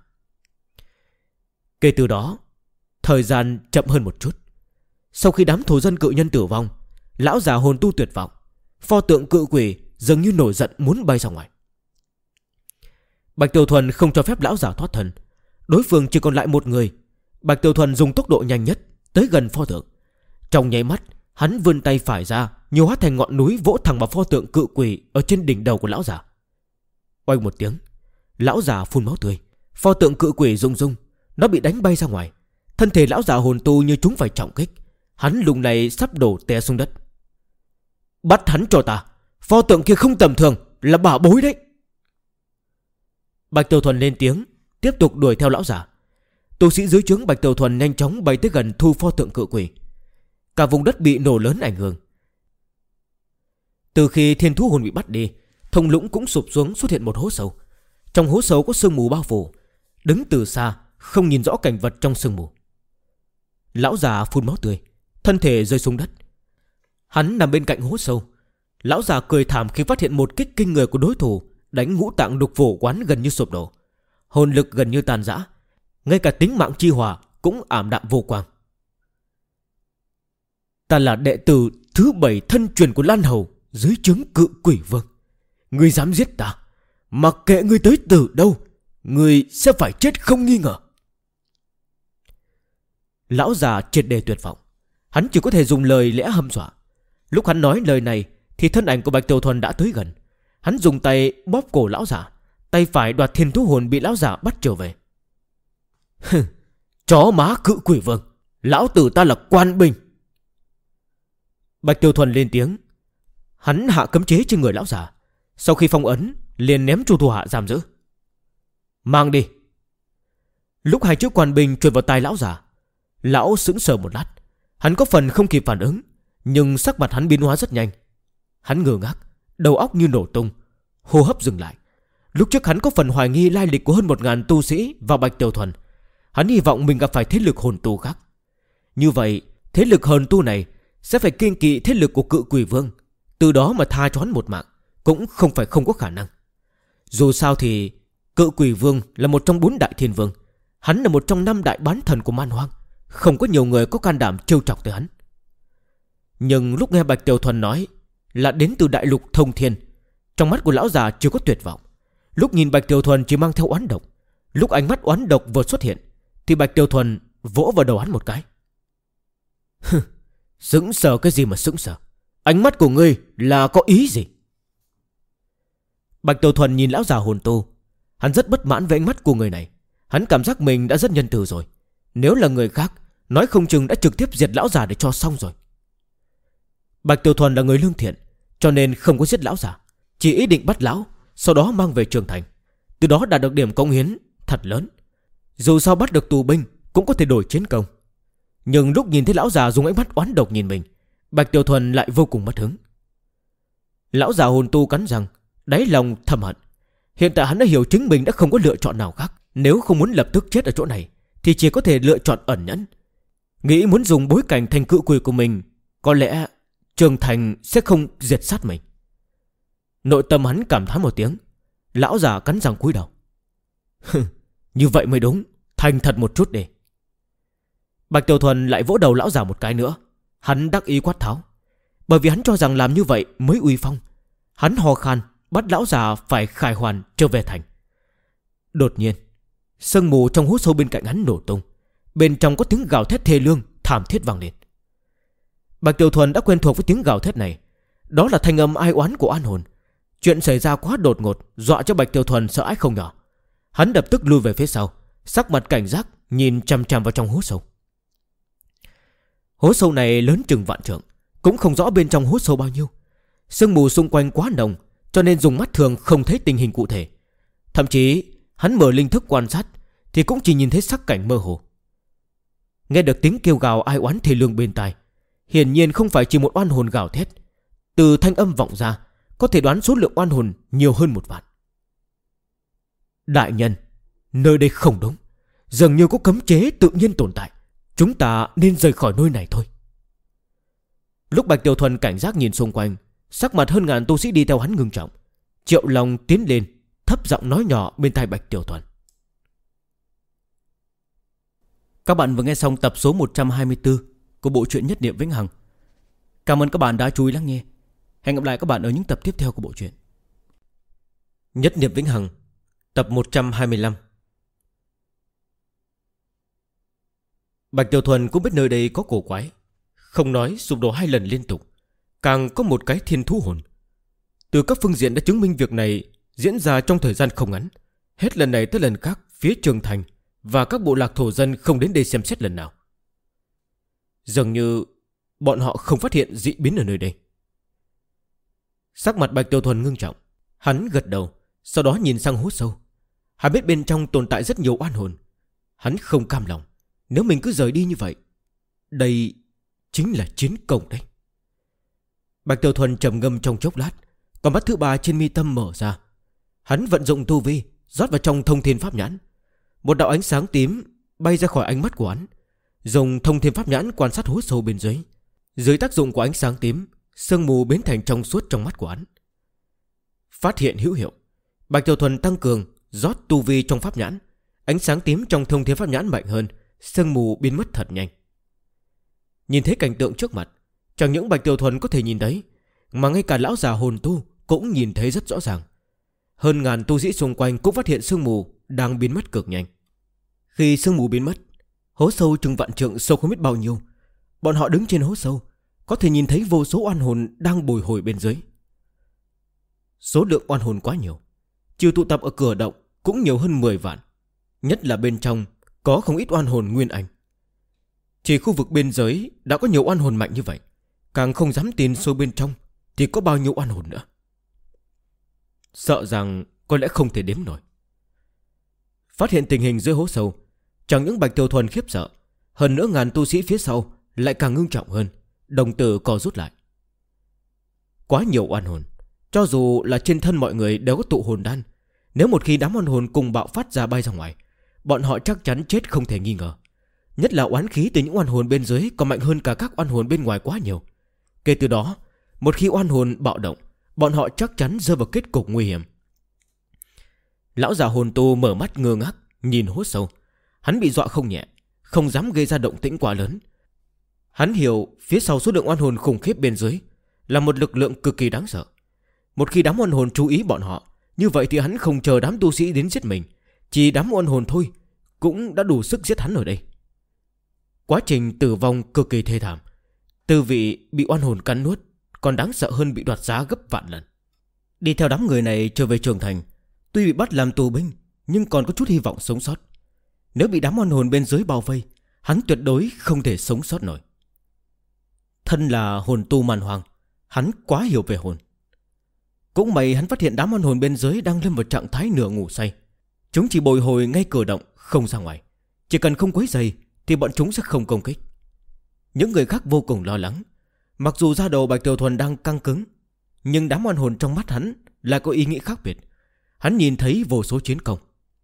Kể từ đó, thời gian chậm hơn một chút. Sau khi đám thổ dân cự nhân tử vong, lão già hồn tu tuyệt vọng. Pho tượng cự quỷ dường như nổi giận muốn bay ra ngoài. Bạch Tiểu Thuần không cho phép lão già thoát thân. Đối phương chỉ còn lại một người. Bạch Tiểu Thuần dùng tốc độ nhanh nhất tới gần pho tượng. Trong nháy mắt, hắn vươn tay phải ra, nhiều hóa thành ngọn núi vỗ thẳng vào pho tượng cự quỷ ở trên đỉnh đầu của lão già. Oanh một tiếng, lão già phun máu tươi. Pho tượng cự quỷ rung rung, nó bị đánh bay ra ngoài. Thân thể lão già hồn tu như chúng phải trọng kích. Hắn lúc này sắp đổ té xuống đất. Bắt hắn cho ta. Pho tượng kia không tầm thường, là bảo bối đấy. Bạch Tiểu Thuần lên tiếng, tiếp tục đuổi theo lão già. Tu sĩ dưới trướng Bạch Tiểu Thuần nhanh chóng bay tới gần thu pho tượng cự quỷ. Cả vùng đất bị nổ lớn ảnh hưởng. Từ khi thiên thú hồn bị bắt đi, thung lũng cũng sụp xuống, xuất hiện một hố sâu. Trong hố sâu có sương mù bao phủ. Đứng từ xa không nhìn rõ cảnh vật trong sương mù. Lão già phun máu tươi, thân thể rơi xuống đất. Hắn nằm bên cạnh hố sâu. Lão già cười thảm khi phát hiện một kích kinh người của đối thủ đánh ngũ tạng đục phổ quán gần như sụp đổ. Hồn lực gần như tan rã. Ngay cả tính mạng chi hỏa cũng ảm đạm vô quang. Ta là đệ tử thứ 7 thân truyền của Lan Hầu dưới trướng cự quỷ vương. Ngươi dám giết ta, mặc kệ ngươi tới từ đâu, ngươi sẽ phải chết không nghi ngờ. Lão già triệt để tuyệt vọng. Hắn chỉ có thể dùng lời lẽ hăm dọa. Lúc hắn nói lời này thì thân ảnh của Bạch Tiểu Thuần đã tới gần. Hắn dùng tay bóp cổ lão già, tay phải đoạt thiên thú hồn bị lão già bắt trở về. Chó má cự quỷ vương, lão tử ta là quan binh. Bạch Tiểu Thuần lên tiếng. Hắn hạ cấm chế trên người lão già. Sau khi phong ấn, liền ném Chu thủ hạ giam giữ. Mang đi. Lúc hai chữ quan binh truyền vào tai lão già, lão sững sờ một lát. Hắn có phần không kịp phản ứng, nhưng sắc mặt hắn biến hóa rất nhanh. Hắn ngơ ngác, đầu óc như nổ tung, hô hấp dừng lại. Lúc trước hắn có phần hoài nghi lai lịch của hơn 1000 tu sĩ và Bạch Tiểu Thuần. Hắn hy vọng mình gặp phải thế lực hồn tu khác. Như vậy, thế lực hồn tu này sẽ phải kiêng kỵ thế lực của cự quỷ vương, từ đó mà tha cho hắn một mạng cũng không phải không có khả năng. Dù sao thì cự quỷ vương là một trong 4 đại thiên vương. Hắn là một trong 5 đại bán thần của man hoang. Không có nhiều người có can đảm trêu chọc tới hắn. Nhưng lúc nghe Bạch Tiểu Thuần nói là đến từ đại lục thông thiên, trong mắt của lão già chưa có tuyệt vọng. Lúc nhìn Bạch Tiểu Thuần chỉ mang theo oán độc. Lúc ánh mắt oán độc vừa xuất hiện thì Bạch Tiểu Thuần vỗ vào đầu hắn một cái. Sững sờ cái gì mà sững sờ? Ánh mắt của ngươi là có ý gì? Bạch Tiểu Thuần nhìn lão già hồn tu. Hắn rất bất mãn với ánh mắt của người này. Hắn cảm giác mình đã rất nhân từ rồi. Nếu là người khác, nói không chừng đã trực tiếp diệt lão già để cho xong rồi. Bạch Tiểu Thuần là người lương thiện, cho nên không có giết lão già, chỉ ý định bắt lão, sau đó mang về Trường Thành. Từ đó đạt được điểm cống hiến thật lớn. Dù sao bắt được tù binh cũng có thể đổi chiến công. Nhưng lúc nhìn thấy lão già dùng ánh mắt oán độc nhìn mình, Bạch Tiểu Thuần lại vô cùng mất hứng. Lão già hồn tu cắn răng, đáy lòng thầm hận. Hiện tại hắn đã hiểu chính mình đã không có lựa chọn nào khác. Nếu không muốn lập tức chết ở chỗ này thì chỉ có thể lựa chọn ẩn nhẫn. Nghĩ muốn dùng bối cảnh thành cự quỷ của mình, có lẽ Trường Thành sẽ không diệt sát mình. Nội tâm hắn cảm thán một tiếng. Lão già cắn răng cúi đầu. Như vậy mới đúng, thành thật một chút đi. Bạch Tiểu Thuần lại vỗ đầu lão già một cái nữa. Hắn đắc ý quát tháo, bởi vì hắn cho rằng làm như vậy mới uy phong. Hắn hò khan bắt lão già phải khải hoàn trở về thành. Đột nhiên, sương mù trong hố sâu bên cạnh hắn nổ tung. Bên trong có tiếng gào thét thê lương thảm thiết vang lên. Bạch Tiểu Thuần đã quen thuộc với tiếng gào thét này. Đó là thanh âm ai oán của oan hồn. Chuyện xảy ra quá đột ngột, dọa cho Bạch Tiểu Thuần sợ hãi không nhỏ. Hắn lập tức lui về phía sau, sắc mặt cảnh giác nhìn chằm chằm vào trong hố sâu. Hố sâu này lớn chừng vạn trượng, cũng không rõ bên trong hố sâu bao nhiêu. Sương mù xung quanh quá nồng, cho nên dùng mắt thường không thấy tình hình cụ thể. Thậm chí hắn mở linh thức quan sát thì cũng chỉ nhìn thấy sắc cảnh mơ hồ. Nghe được tiếng kêu gào ai oán thê lương bên tai, hiển nhiên không phải chỉ một oan hồn gào thét. Từ thanh âm vọng ra, có thể đoán số lượng oan hồn nhiều hơn 1 vạn. Đại nhân, nơi đây không đúng, dường như có cấm chế tự nhiên tồn tại. Chúng ta nên rời khỏi nơi này thôi. Lúc Bạch Tiểu Thuần cảnh giác nhìn xung quanh, sắc mặt hơn ngàn tu sĩ đi theo hắn ngưng trọng. Triệu Long tiến lên, thấp giọng nói nhỏ bên tai Bạch Tiểu Thuần. Các bạn vừa nghe xong tập số 124 của bộ truyện Nhất Niệm Vĩnh Hằng. Cảm ơn các bạn đã chú ý lắng nghe. Hẹn gặp lại các bạn ở những tập tiếp theo của bộ truyện Nhất Niệm Vĩnh Hằng, tập 125. Bạch Tiểu Thuần cũng biết nơi đây có cổ quái, không nói sụp đổ 2 lần liên tục, càng có một cái thiên thú hồn. Từ các phương diện đã chứng minh việc này diễn ra trong thời gian không ngắn. Hết lần này tới lần khác, phía Trường Thành và các bộ lạc thổ dân không đến đây xem xét lần nào. Dường như bọn họ không phát hiện dị biến ở nơi đây. Sắc mặt Bạch Tiểu Thuần ngưng trọng. Hắn gật đầu, sau đó nhìn sang hố sâu. Hắn biết bên trong tồn tại rất nhiều oan hồn. Hắn không cam lòng, nếu mình cứ rời đi như vậy, đây chính là chiến công đấy. Bạch Tiểu Thuần trầm ngâm trong chốc lát, con mắt thứ 3 trên mi tâm mở ra. Hắn vận dụng tu vi rót vào trong thông thiên pháp nhãn. Một đạo ánh sáng tím bay ra khỏi ánh mắt của hắn. Dùng thông thiên pháp nhãn quan sát hố sâu bên dưới. Dưới tác dụng của ánh sáng tím, sương mù biến thành trong suốt trong mắt của hắn. Phát hiện hữu hiệu. Bạch Tiểu Thuần tăng cường rót tu vi trong pháp nhãn. Ánh sáng tím trong thông thiên pháp nhãn mạnh hơn, sương mù biến mất thật nhanh. Nhìn thấy cảnh tượng trước mặt, chẳng những Bạch Tiểu Thuần có thể nhìn thấy, mà ngay cả lão già hồn tu cũng nhìn thấy rất rõ ràng. Hơn ngàn tu sĩ xung quanh cũng phát hiện sương mù đang biến mất cực nhanh. Khi sương mù biến mất, hố sâu chừng vạn trượng sâu không biết bao nhiêu. Bọn họ đứng trên hố sâu, có thể nhìn thấy vô số oan hồn đang bồi hồi bên dưới. Số lượng oan hồn quá nhiều, trừ tụ tập ở cửa động cũng nhiều hơn 10 vạn. Nhất là bên trong có không ít oan hồn nguyên anh. Chỉ khu vực biên giới đã có nhiều oan hồn mạnh như vậy, càng không dám tin sâu bên trong thì có bao nhiêu oan hồn nữa. Sợ rằng có lẽ không thể đếm nổi. Phát hiện tình hình dưới hố sâu, chẳng những Bạch Tiểu Thuần khiếp sợ, hơn nữa ngàn tu sĩ phía sau lại càng ngưng trọng hơn, đồng tử co rút lại. Quá nhiều oan hồn, cho dù là trên thân mọi người đều có tụ hồn đan, nếu một khi đám oan hồn cùng bạo phát ra bay ra ngoài, bọn họ chắc chắn chết không thể nghi ngờ. Nhất là oán khí từ những oan hồn bên dưới còn mạnh hơn cả các oan hồn bên ngoài quá nhiều. Kể từ đó, một khi oan hồn bạo động, bọn họ chắc chắn rơi vào kết cục nguy hiểm. Lão già hồn tu mở mắt ngơ ngác nhìn hố sâu. Hắn bị dọa không nhẹ, không dám gây ra động tĩnh quá lớn. Hắn hiểu phía sau số lượng oan hồn khủng khiếp bên dưới là một lực lượng cực kỳ đáng sợ. Một khi đám oan hồn chú ý bọn họ, như vậy thì hắn không chờ đám tu sĩ đến giết mình, chỉ đám oan hồn thôi cũng đã đủ sức giết hắn ở đây. Quá trình tử vong cực kỳ thê thảm, Tư vị bị oan hồn cắn nuốt còn đáng sợ hơn bị đoạt giá gấp vạn lần. Đi theo đám người này trở về Trường Thành, tuy bị bắt làm tù binh nhưng còn có chút hy vọng sống sót. Nếu bị đám oan hồn bên dưới bao vây, hắn tuyệt đối không thể sống sót nổi. Thân là hồn tu man hoang, hắn quá hiểu về hồn. Cũng may hắn phát hiện đám oan hồn bên dưới đang lâm vào trạng thái nửa ngủ say. Chúng chỉ bồi hồi ngay cửa động, không ra ngoài. Chỉ cần không quấy rầy thì bọn chúng sẽ không công kích. Những người khác vô cùng lo lắng. Mặc dù da đầu Bạch Tiểu Thuần đang căng cứng, nhưng đám oan hồn trong mắt hắn lại có ý nghĩ khác biệt. Hắn nhìn thấy vô số chiến công.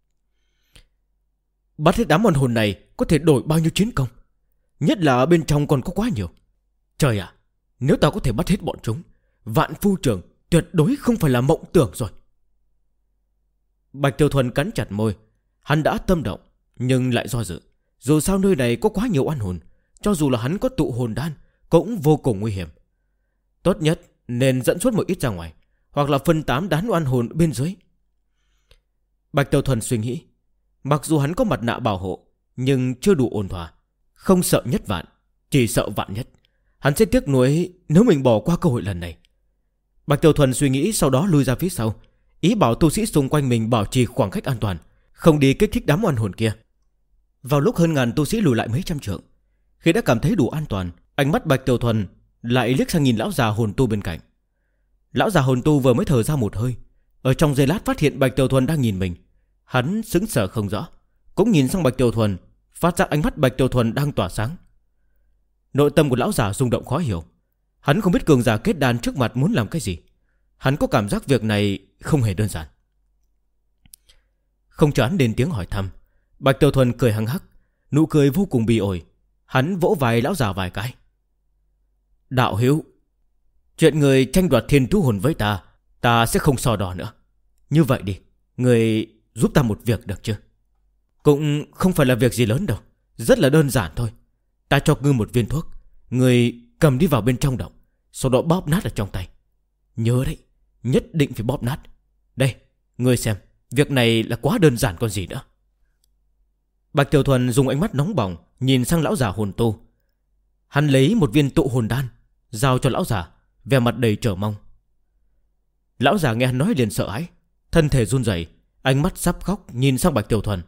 Bắt hết đám oan hồn này có thể đổi bao nhiêu chiến công? Nhất là ở bên trong còn có quá nhiều. Trời ạ, nếu ta có thể bắt hết bọn chúng, Vạn Phu Trường tuyệt đối không phải là mộng tưởng rồi. Bạch Tiểu Thuần cắn chặt môi. Hắn đã tâm động nhưng lại do dự. Dù sao nơi này có quá nhiều oan hồn, cho dù là hắn có tụ hồn đan cũng vô cùng nguy hiểm. Tốt nhất nên dẫn xuất một ít ra ngoài, hoặc là phân tán đám oan hồn bên dưới. Bạch Tiểu Thuần suy nghĩ, mặc dù hắn có mặt nạ bảo hộ nhưng chưa đủ ổn thỏa. Không sợ nhất vạn, chỉ sợ vạn nhất. Hắn sẽ tiếc nuối nếu mình bỏ qua cơ hội lần này. Bạch Tiểu Thuần suy nghĩ, sau đó lui ra phía sau, ý bảo tu sĩ xung quanh mình bảo trì khoảng cách an toàn, không đi kích thích đám oan hồn kia. Vào lúc hơn ngàn tu sĩ lùi lại mấy trăm trượng, khi đã cảm thấy đủ an toàn, ánh mắt Bạch Tiểu Thuần lại liếc sang nhìn lão già hồn tu bên cạnh. Lão già hồn tu vừa mới thở ra một hơi, ở trong giây lát phát hiện Bạch Tiểu Thuần đang nhìn mình. Hắn sững sờ không rõ, cũng nhìn sang Bạch Tiểu Thuần, phát ra ánh mắt Bạch Tiểu Thuần đang tỏa sáng. Nội tâm của lão già rung động khó hiểu. Hắn không biết cường giả kết đan trước mặt muốn làm cái gì. Hắn có cảm giác việc này không hề đơn giản. Không chờ hắn lên tiếng hỏi thăm, Bạch Tiểu Thuần cười hăng hắc, nụ cười vô cùng bi ổi. Hắn vỗ vai lão già vài cái. Đạo hữu, chuyện người tranh đoạt thiên thú hồn với ta sẽ không so đo nữa. Như vậy đi, người giúp ta một việc được chưa? Cũng không phải là việc gì lớn đâu, rất là đơn giản thôi. Ta cho ngươi một viên thuốc, người cầm đi vào bên trong động, sau đó bóp nát ở trong tay. Nhớ đấy, nhất định phải bóp nát. Đây, ngươi xem, việc này là quá đơn giản còn gì nữa. Bạch Tiểu Thuần dùng ánh mắt nóng bỏng nhìn sang lão già hồn tu. Hắn lấy một viên tụ hồn đan giao cho lão già, vẻ mặt đầy chờ mong. Lão già nghe hắn nói liền sợ hãi, thân thể run rẩy, ánh mắt sắp khóc nhìn sang Bạch Tiểu Thuần.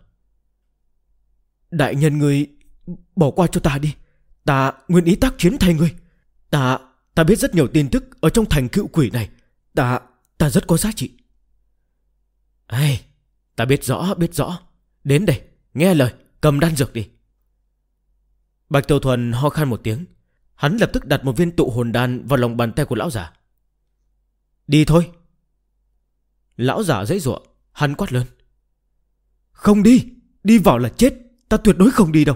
Đại nhân ngươi bỏ qua cho ta đi, ta nguyện ý tác chiến thay ngươi. Ta biết rất nhiều tin tức ở trong thành cựu quỷ này, ta rất có giá trị. Ai, ta biết rõ. Đến đây, nghe lời, cầm đan dược đi. Bạch Tiểu Thuần ho khan một tiếng. Hắn lập tức đặt một viên tụ hồn đan vào lòng bàn tay của lão già. Đi thôi. Lão già giãy giụa, hắn quát lớn. Không đi, đi vào là chết, ta tuyệt đối không đi đâu.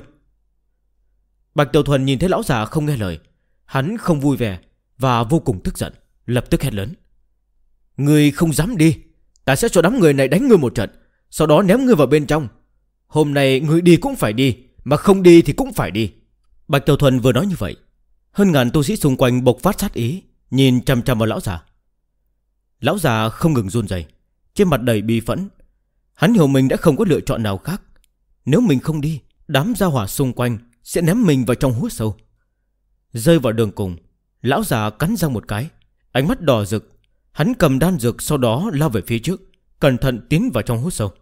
Bạch Tiểu Thuần nhìn thấy lão già không nghe lời, hắn không vui vẻ và vô cùng tức giận, lập tức hét lớn. Ngươi không dám đi, ta sẽ cho đám người này đánh ngươi một trận, sau đó ném ngươi vào bên trong. Hôm nay ngươi đi cũng phải đi, mà không đi thì cũng phải đi. Bạch Tiểu Thuần vừa nói như vậy, hơn ngàn tu sĩ xung quanh bộc phát sát ý, nhìn chằm chằm vào lão già. Lão già không ngừng run rẩy, trên mặt đầy bi phẫn. Hắn hiểu mình đã không có lựa chọn nào khác. Nếu mình không đi, đám gia hỏa xung quanh sẽ ném mình vào trong hố sâu. Rơi vào đường cùng, lão già cắn răng một cái, ánh mắt đỏ rực. Hắn cầm đan dược, sau đó lao về phía trước, cẩn thận tiến vào trong hố sâu.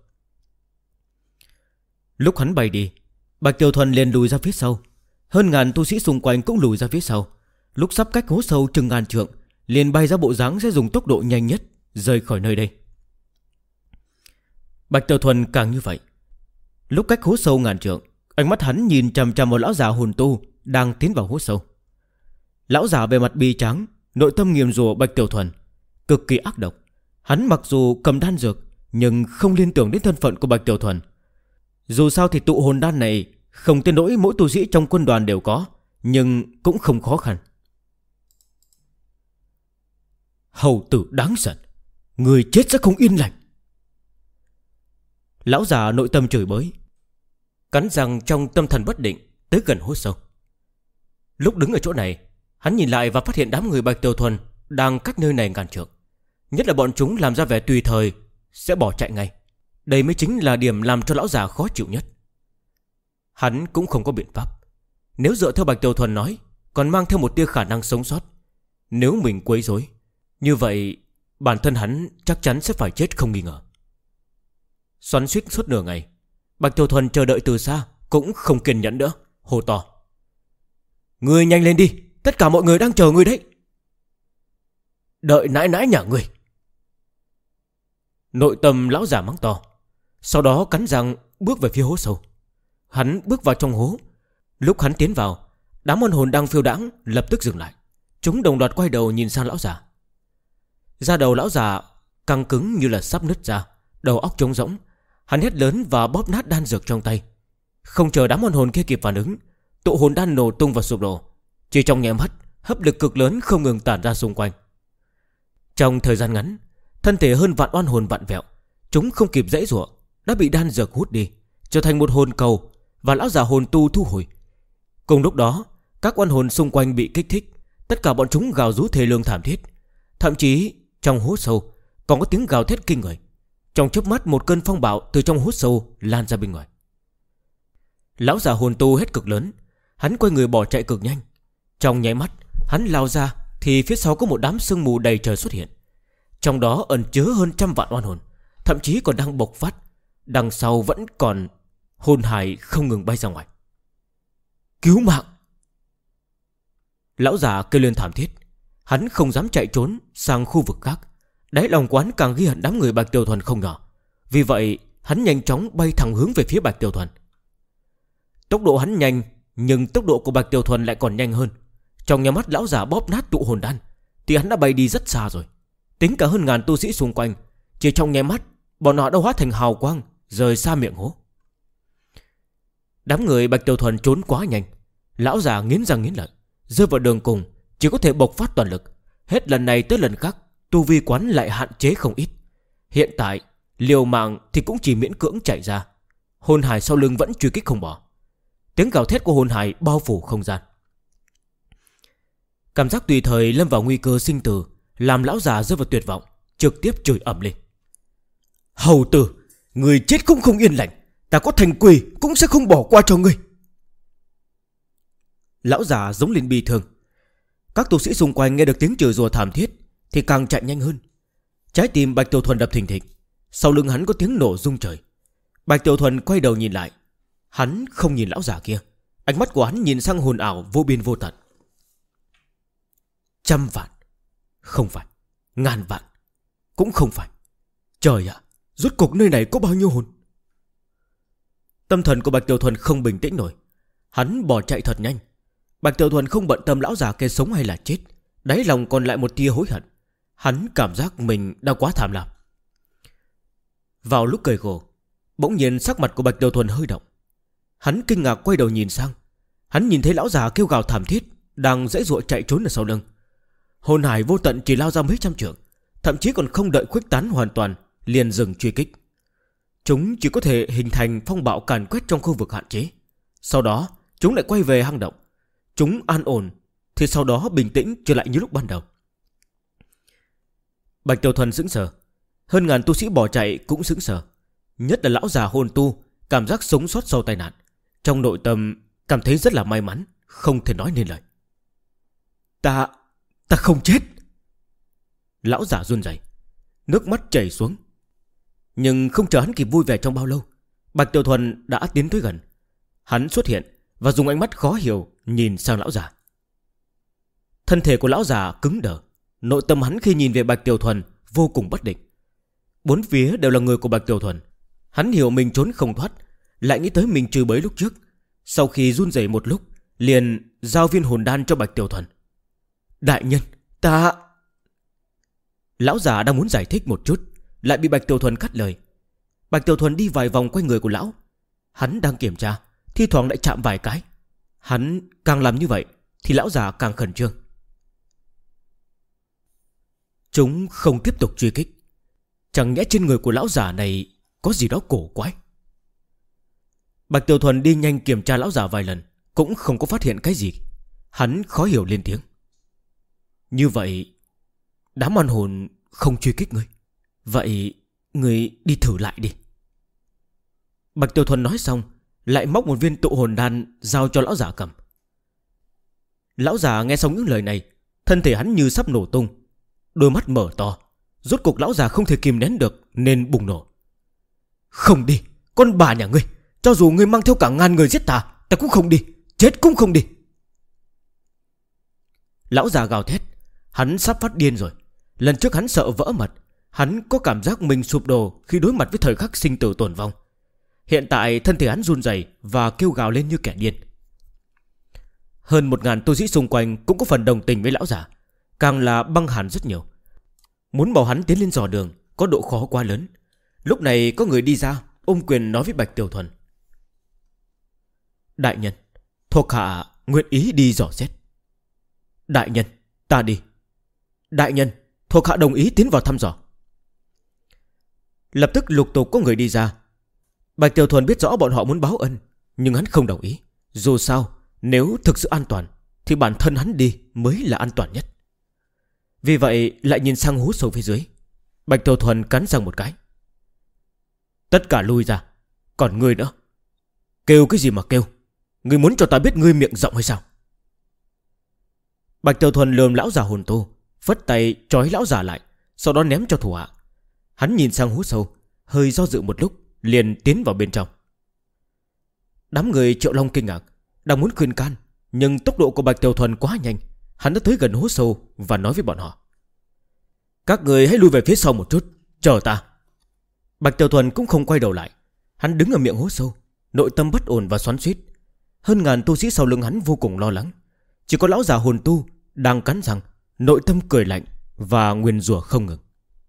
Lúc hắn bay đi, Bạch Tiểu Thuần liền lùi ra phía sau. Hơn ngàn tu sĩ xung quanh cũng lùi ra phía sau. Lúc sắp cách hố sâu chừng ngàn trượng, liền bay ra bộ dáng sẽ dùng tốc độ nhanh nhất rời khỏi nơi đây. Bạch Tiểu Thuần càng như vậy. Lúc cách hố sâu ngàn trượng, ánh mắt hắn nhìn chằm chằm vào lão già hồn tu đang tiến vào hố sâu. Lão già bề mặt bi trắng, nội tâm nguyền rủa Bạch Tiểu Thuần, cực kỳ ác độc. Hắn mặc dù cầm đan dược nhưng không liên tưởng đến thân phận của Bạch Tiểu Thuần. Dù sao thì tụ hồn đan này không tới nỗi mỗi tu sĩ trong quân đoàn đều có, nhưng cũng không khó khăn. Hầu tử đáng giận, người chết sẽ không yên lành. Lão già nội tâm chửi bới, cắn răng trong tâm thần bất định tới gần hố sâu. Lúc đứng ở chỗ này, hắn nhìn lại và phát hiện đám người Bạch Tiểu Thuần đang cách nơi này ngàn trượng. Nhất là bọn chúng làm ra vẻ tùy thời sẽ bỏ chạy ngay. Đây mới chính là điểm làm cho lão già khó chịu nhất. Hắn cũng không có biện pháp. Nếu dựa theo Bạch Tiểu Thuần nói, còn mang theo một tia khả năng sống sót. Nếu mình quấy rối, như vậy bản thân hắn chắc chắn sẽ phải chết không nghi ngờ. Xoắn xuýt suốt nửa ngày, Bạch Tiểu Thuần chờ đợi từ xa cũng không kiên nhẫn nữa, hô to: "Ngươi nhanh lên đi, tất cả mọi người đang chờ ngươi đấy." "Đợi nãi nãi nhà ngươi." Nội tâm lão già mắng to, sau đó cắn răng bước về phía hố sâu. Hắn bước vào trong hố. Lúc hắn tiến vào, đám oan hồn đang phiêu đãng lập tức dừng lại. Chúng đồng loạt quay đầu nhìn sang lão già. Da đầu lão già căng cứng như là sắp nứt ra, đầu óc trống rỗng. Hắn hét lớn và bóp nát đan dược trong tay. Không chờ đám oan hồn kia kịp phản ứng, tụ hồn đan nổ tung và sụp đổ. Chỉ trong nháy mắt, hấp lực cực lớn không ngừng tản ra xung quanh. Trong thời gian ngắn, thân thể hơn vạn oan hồn vặn vẹo. Chúng không kịp giãy giụa, đã bị đan dược hút đi, trở thành một hồn cầu, và lão già hồn tu thu hồi. Cùng lúc đó, các oan hồn xung quanh bị kích thích, tất cả bọn chúng gào rú thê lương thảm thiết. Thậm chí trong hố sâu còn có tiếng gào thét kinh người. Trong chớp mắt, một cơn phong bạo từ trong hố sâu lan ra bên ngoài. Lão già hồn tu hét cực lớn, hắn quay người bỏ chạy cực nhanh. Trong nháy mắt, hắn lao ra thì phía sau có một đám sương mù đầy trời xuất hiện. Trong đó ẩn chứa hơn 100 vạn oan hồn, thậm chí còn đang bộc phát. Đằng sau vẫn còn hồn hải không ngừng bay ra ngoài. "Cứu mạng!" Lão già kêu lên thảm thiết. Hắn không dám chạy trốn sang khu vực khác. Đáy lòng quán càng ghi hận đám người Bạch Tiểu Thuần không nhỏ. Vì vậy hắn nhanh chóng bay thẳng hướng về phía Bạch Tiểu Thuần. Tốc độ hắn nhanh, nhưng tốc độ của Bạch Tiểu Thuần lại còn nhanh hơn. Trong nháy mắt lão già bóp nát tụ hồn đan thì hắn đã bay đi rất xa rồi. Tính cả hơn ngàn tu sĩ xung quanh, chỉ trong nháy mắt bọn họ đã hóa thành hào quang rời xa miệng hố. Đám người Bạch Tiểu Thuần trốn quá nhanh. Lão già nghiến răng nghiến lợi, rơi vào đường cùng, chỉ có thể bộc phát toàn lực. Hết lần này tới lần khác, tu vi quán lại hạn chế không ít. Hiện tại liều mạng thì cũng chỉ miễn cưỡng chạy ra. Hồn hải sau lưng vẫn truy kích không bỏ. Tiếng gào thét của hồn hải bao phủ không gian. Cảm giác tùy thời lâm vào nguy cơ sinh tử làm lão già rơi vào tuyệt vọng, trực tiếp chửi ầm lên: "Hầu tử, người chết cũng không yên lành, ta có thành quỷ cũng sẽ không bỏ qua cho ngươi." Lão già giống lên bi thương. Các tu sĩ xung quanh nghe được tiếng chửi rủa thảm thiết thì càng chạy nhanh hơn. Trái tim Bạch Tiểu Thuần đập thình thịch. Sau lưng hắn có tiếng nổ rung trời. Bạch Tiểu Thuần quay đầu nhìn lại. Hắn không nhìn lão già kia, ánh mắt của hắn nhìn sang hồn ảo vô biên vô tận. 100 vạn, không phải. 1000 vạn, cũng không phải. Trời ạ, rốt cuộc nơi này có bao nhiêu hồn? Tâm thần của Bạch Tiểu Thuần không bình tĩnh nổi. Hắn bỏ chạy thật nhanh. Bạch Tiểu Thuần không bận tâm lão già kia sống hay là chết, đáy lòng còn lại một tia hối hận. Hắn cảm giác mình đã quá tham lam. Vào lúc cười khổ, bỗng nhiên sắc mặt của Bạch Tiểu Thuần hơi động. Hắn kinh ngạc quay đầu nhìn sang. Hắn nhìn thấy lão già kêu gào thảm thiết đang giãy giụa chạy trốn ở sau lưng. Hồn hải vô tận chỉ lao ra mấy trăm trượng, thậm chí còn không đợi khuếch tán hoàn toàn liền dừng truy kích. Chúng chỉ có thể hình thành phong bạo càn quét trong khu vực hạn chế. Sau đó chúng lại quay về hang động. Chúng an ổn thì sau đó bình tĩnh trở lại như lúc ban đầu. Bạch Tiểu Thuần sững sờ. Hơn ngàn tu sĩ bỏ chạy cũng sững sờ. Nhất là lão già hồn tu, cảm giác sống sót sau tai nạn, trong nội tâm cảm thấy rất là may mắn, không thể nói nên lời. Ta không chết. Lão già run rẩy, nước mắt chảy xuống. Nhưng không chờ hắn kịp vui vẻ trong bao lâu, Bạch Tiểu Thuần đã tiến tới gần. Hắn xuất hiện và dùng ánh mắt khó hiểu nhìn sang lão già. Thân thể của lão già cứng đờ. Nội tâm hắn khi nhìn về Bạch Tiểu Thuần vô cùng bất định. Bốn phía đều là người của Bạch Tiểu Thuần. Hắn hiểu mình trốn không thoát, lại nghĩ tới mình trừ bới lúc trước. Sau khi run rẩy một lúc, liền giao viên hồn đan cho Bạch Tiểu Thuần. Đại nhân, ta... Lão già đang muốn giải thích một chút, lại bị Bạch Tiểu Thuần cắt lời. Bạch Tiểu Thuần đi vài vòng quanh người của lão. Hắn đang kiểm tra, thi thoảng lại chạm vài cái. Hắn càng làm như vậy thì lão già càng khẩn trương. Chúng không tiếp tục truy kích. Chẳng nhẽ trên người của lão già này có gì đó cổ quái. Bạch Tiểu Thuần đi nhanh kiểm tra lão già vài lần, cũng không có phát hiện cái gì. Hắn khó hiểu lên tiếng. Như vậy đám oan hồn không truy kích ngươi. Vậy ngươi đi thử lại đi. Bạch Tiểu Thuần nói xong, lại móc một viên tụ hồn đan giao cho lão già cầm. Lão già nghe xong những lời này, thân thể hắn như sắp nổ tung, đôi mắt mở to. Rốt cuộc lão già không thể kìm nén được nên bùng nổ. Không đi, con bà nhà ngươi, cho dù ngươi mang theo cả ngàn người giết ta cũng không đi, chết cũng không đi. Lão già gào thét. Hắn sắp phát điên rồi. Lần trước hắn sợ vỡ mật. Hắn có cảm giác mình sụp đổ khi đối mặt với thời khắc sinh tử tồn vong. Hiện tại thân thể hắn run rẩy và kêu gào lên như kẻ điên. Hơn 1000 tu sĩ xung quanh cũng có phần đồng tình với lão già, càng là băng hàn rất nhiều. Muốn bảo hắn tiến lên dò đường có độ khó quá lớn. Lúc này có người đi ra ôm quyền nói với Bạch Tiểu Thuần. Đại nhân, thuộc hạ nguyện ý đi dò xét. Đại nhân, ta đi. Đại nhân, thuộc hạ đồng ý tiến vào thăm dò. Lập tức lục tục có người đi ra. Bạch Tiểu Thuần biết rõ bọn họ muốn báo ân, nhưng hắn không đồng ý. Dù sao, nếu thực sự an toàn thì bản thân hắn đi mới là an toàn nhất. Vì vậy lại nhìn sang hố sâu phía dưới. Bạch Tiểu Thuần cắn răng một cái. Tất cả lui ra. Còn ngươi nữa, kêu cái gì mà kêu? Ngươi muốn cho ta biết ngươi miệng rộng hay sao? Bạch Tiểu Thuần lườm lão già hồn tu, phất tay trói lão già lại, sau đó ném cho thủ hạ. Hắn nhìn sang hố sâu, hơi do dự một lúc, liền tiến vào bên trong. Đám người Triệu Long kinh ngạc, đang muốn khuyên can, nhưng tốc độ của Bạch Tiểu Thuần quá nhanh. Hắn đã tới gần hố sâu và nói với bọn họ. Các người hãy lui về phía sau một chút, chờ ta. Bạch Tiểu Thuần cũng không quay đầu lại. Hắn đứng ở miệng hố sâu, nội tâm bất ổn và xoắn xuýt. Hơn ngàn tu sĩ sau lưng hắn vô cùng lo lắng. Chỉ có lão già hồn tu đang cắn răng, nội tâm cười lạnh và nguyền rủa không ngừng.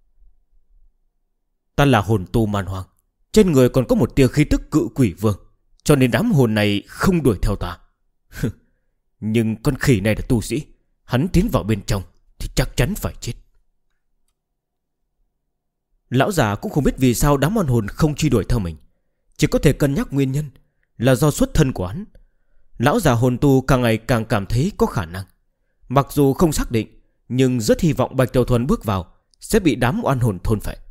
Ta là hồn tu man hoang, trên người còn có một tia khí tức cự quỷ vương, cho nên đám hồn này không đuổi theo ta. Nhưng con khỉ này là tu sĩ, hắn tiến vào bên trong thì chắc chắn phải chết. Lão già cũng không biết vì sao đám oan hồn không truy đuổi theo mình, chỉ có thể cân nhắc nguyên nhân là do xuất thân của hắn. Lão già hồn tu càng ngày càng cảm thấy có khả năng. Mặc dù không xác định, nhưng rất hy vọng Bạch Tiểu Thuần bước vào sẽ bị đám oan hồn thôn phệ.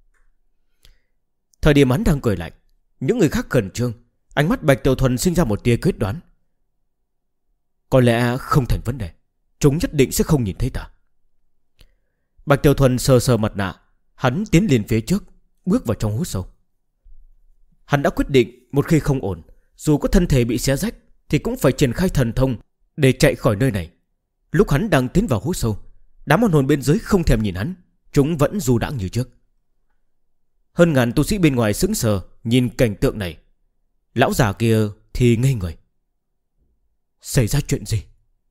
Thời điểm hắn đang cười lạnh, những người khác khẩn trương. Ánh mắt Bạch Tiểu Thuần sinh ra một tia quyết đoán. Có lẽ không thành vấn đề, chúng nhất định sẽ không nhìn thấy ta. Bạch Tiểu Thuần sờ sờ mặt nạ. Hắn tiến lên phía trước, bước vào trong hố sâu. Hắn đã quyết định một khi không ổn, dù có thân thể bị xé rách thì cũng phải triển khai thần thông để chạy khỏi nơi này. Lúc hắn đang tiến vào hố sâu, đám oan hồn bên dưới không thèm nhìn hắn, chúng vẫn du đãng như trước. Hơn ngàn tu sĩ bên ngoài sững sờ nhìn cảnh tượng này. Lão già kia thì ngây người. Xảy ra chuyện gì?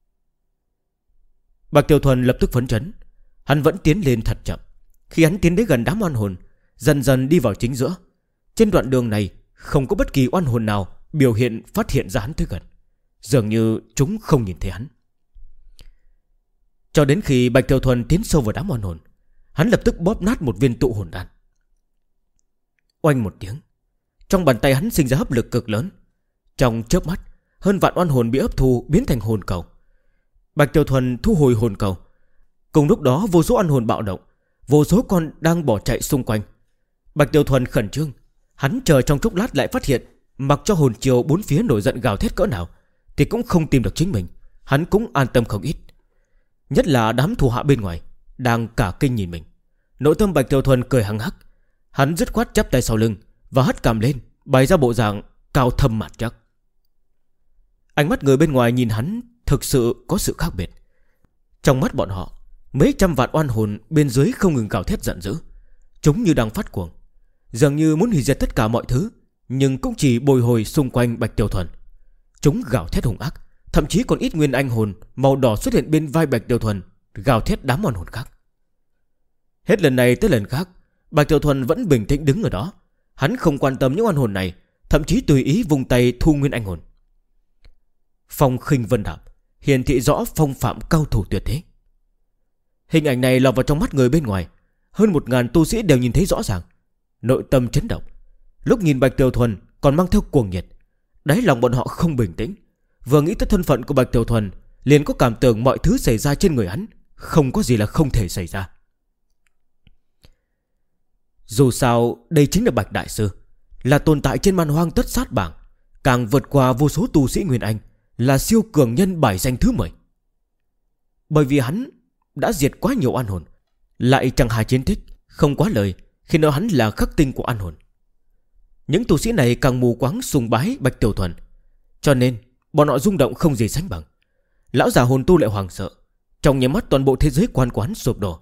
Bạch Tiểu Thuần lập tức phấn chấn. Hắn vẫn tiến lên thật chậm. Khi hắn tiến đến gần đám oan hồn, dần dần đi vào chính giữa. Trên đoạn đường này không có bất kỳ oan hồn nào biểu hiện phát hiện ra hắn tới gần, dường như chúng không nhìn thấy hắn. Cho đến khi Bạch Tiểu Thuần tiến sâu vào đám oan hồn, hắn lập tức bóp nát một viên tụ hồn đan. Oanh một tiếng, trong bàn tay hắn sinh ra hấp lực cực lớn. Trong chớp mắt, hơn vạn oan hồn bị hấp thu biến thành hồn cầu. Bạch Tiểu Thuần thu hồi hồn cầu. Cùng lúc đó vô số oan hồn bạo động, vô số con đang bỏ chạy xung quanh. Bạch Tiểu Thuần khẩn trương. Hắn chờ trong chốc lát lại phát hiện, mặc cho hồn triều bốn phía nổi giận gào thét cỡ nào thì cũng không tìm được chính mình. Hắn cũng an tâm không ít. Nhất là đám thủ hạ bên ngoài đang cả kinh nhìn mình. Nội tâm Bạch Tiểu Thuần cười hăng hắc. Hắn dứt khoát chắp tay sau lưng và hất cằm lên, bày ra bộ dạng cao thâm mặt chắc. Ánh mắt người bên ngoài nhìn hắn thực sự có sự khác biệt. Trong mắt bọn họ, mấy trăm vạn oan hồn bên dưới không ngừng gào thét giận dữ. Chúng như đang phát cuồng, dường như muốn hủy diệt tất cả mọi thứ, nhưng cũng chỉ bồi hồi xung quanh Bạch Tiểu Thuần. Chúng gào thét hung ác, thậm chí còn ít nguyên anh hồn màu đỏ xuất hiện bên vai Bạch Tiểu Thuần, gào thét đám oan hồn khác. Hết lần này tới lần khác, Bạch Tiểu Thuần vẫn bình tĩnh đứng ở đó. Hắn không quan tâm những oan hồn này, thậm chí tùy ý vùng tay thu nguyên anh hồn. Phong khinh vân đạm, hiển thị rõ phong phạm cao thủ tuyệt thế. Hình ảnh này lọt vào trong mắt người bên ngoài. Hơn 1000 tu sĩ đều nhìn thấy rõ ràng, nội tâm chấn động. Lúc nhìn Bạch Tiểu Thuần còn mang theo cuồng nhiệt, đáy lòng bọn họ không bình tĩnh. Vừa nghĩ tới thân phận của Bạch Tiểu Thuần, liền có cảm tưởng mọi thứ xảy ra trên người hắn không có gì là không thể xảy ra. Dù sao đây chính là Bạch Đại Sư, là tồn tại trên man hoang tất sát bảng, càng vượt qua vô số tu sĩ Nguyên Anh, là siêu cường nhân bài danh thứ 10. Bởi vì hắn đã diệt quá nhiều oan hồn, lại chẳng hài chiến tích, không quá lời khi nói hắn là khắc tinh của oan hồn. Những tu sĩ này càng mù quáng sùng bái Bạch Tiểu Thuần, cho nên bọn họ rung động không gì sánh bằng. Lão già hồn tu lại hoảng sợ, trong nháy mắt toàn bộ thế giới quan quán sụp đổ.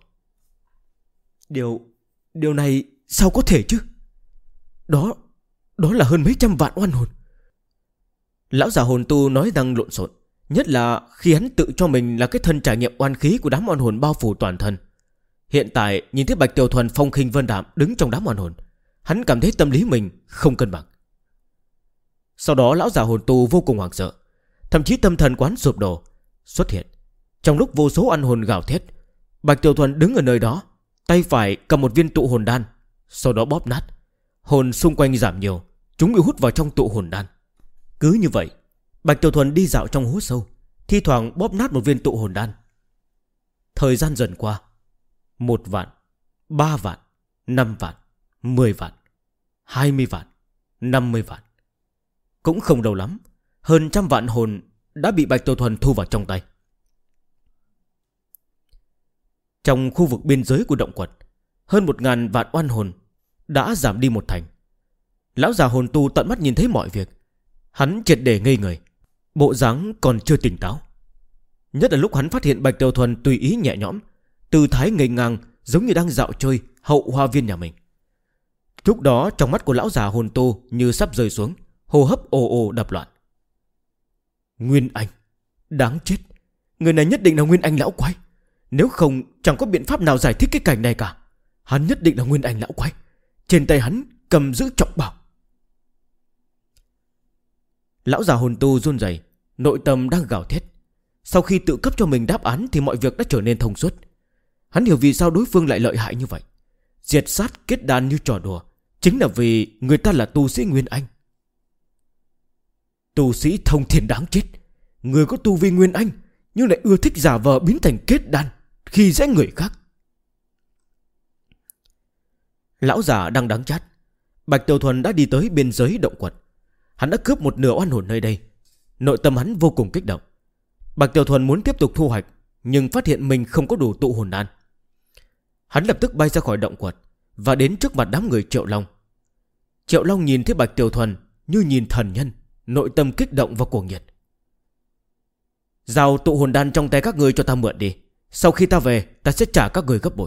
Điều này sao có thể chứ? Đó là hơn mấy trăm vạn oan hồn. Lão già hồn tu nói đang lộn xộn, nhất là khi hắn tự cho mình là cái thân trải nghiệm oan khí của đám oan hồn bao phủ toàn thân. Hiện tại nhìn thấy Bạch Tiểu Thuần phong khinh vân đạm đứng trong đám oan hồn, hắn cảm thấy tâm lý mình không cân bằng. Sau đó lão già hồn tu vô cùng hoảng sợ, thậm chí tâm thần quán sụp đổ. Xuất hiện trong lúc vô số oan hồn gào thét, Bạch Tiểu Thuần đứng ở nơi đó, tay phải cầm một viên tụ hồn đan, sau đó bóp nát. Hồn xung quanh giảm nhiều, chúng bị hút vào trong tụ hồn đan. Cứ như vậy, Bạch Tiểu Thuần đi dạo trong hố sâu, thi thoảng bóp nát một viên tụ hồn đan. Thời gian dần qua, 1 vạn, 3 vạn, 5 vạn, 10 vạn, 20 vạn, 50 vạn. Cũng không lâu lắm, hơn trăm vạn hồn đã bị Bạch Tiểu Thuần thu vào trong tay. Trong khu vực biên giới của động quật, hơn 1000 vạn oan hồn đã giảm đi 1 thành. Lão già hồn tu tận mắt nhìn thấy mọi việc, hắn triệt để ngây người, bộ dáng còn chưa tỉnh táo. Nhất là lúc hắn phát hiện Bạch Tiểu Thuần tùy ý nhẹ nhõm, tư thái ngây ngang giống như đang dạo chơi hậu hoa viên nhà mình. Lúc đó trong mắt của lão già hồn tu như sắp rơi xuống, hô hấp ồ ồ đập loạn. Nguyên Anh, đáng chết, người này nhất định là Nguyên Anh lão quái. Nếu không chẳng có biện pháp nào giải thích cái cảnh này cả. Hắn nhất định là Nguyên Anh lão quái. Trên tay hắn cầm giữ trọng bảo. Lão già hồn tu run rẩy, nội tâm đang gào thét. Sau khi tự cấp cho mình đáp án thì mọi việc đã trở nên thông suốt. Hắn hiểu vì sao đối phương lại lợi hại như vậy. Diệt sát kết đan như trò đùa, chính là vì người ta là tu sĩ Nguyên Anh. Tu sĩ thông thiên đáng chết. Người có tu vi Nguyên Anh nhưng lại ưa thích giả vờ biến thành kết đan, khi dễ người khác. Lão già đang đắng chát. Bạch Tiểu Thuần đã đi tới biên giới động quật. Hắn đã cướp một nửa oan hồn nơi đây. Nội tâm hắn vô cùng kích động. Bạch Tiểu Thuần muốn tiếp tục thu hoạch, nhưng phát hiện mình không có đủ tụ hồn đan. Hắn lập tức bay ra khỏi động quật và đến trước mặt đám người Triệu Long. Triệu Long nhìn thấy Bạch Tiểu Thuần như nhìn thần nhân, nội tâm kích động và cuồng nhiệt. Giao tụ hồn đan trong tay các người cho ta mượn đi. Sau khi ta về, ta sẽ trả các người gấp bội.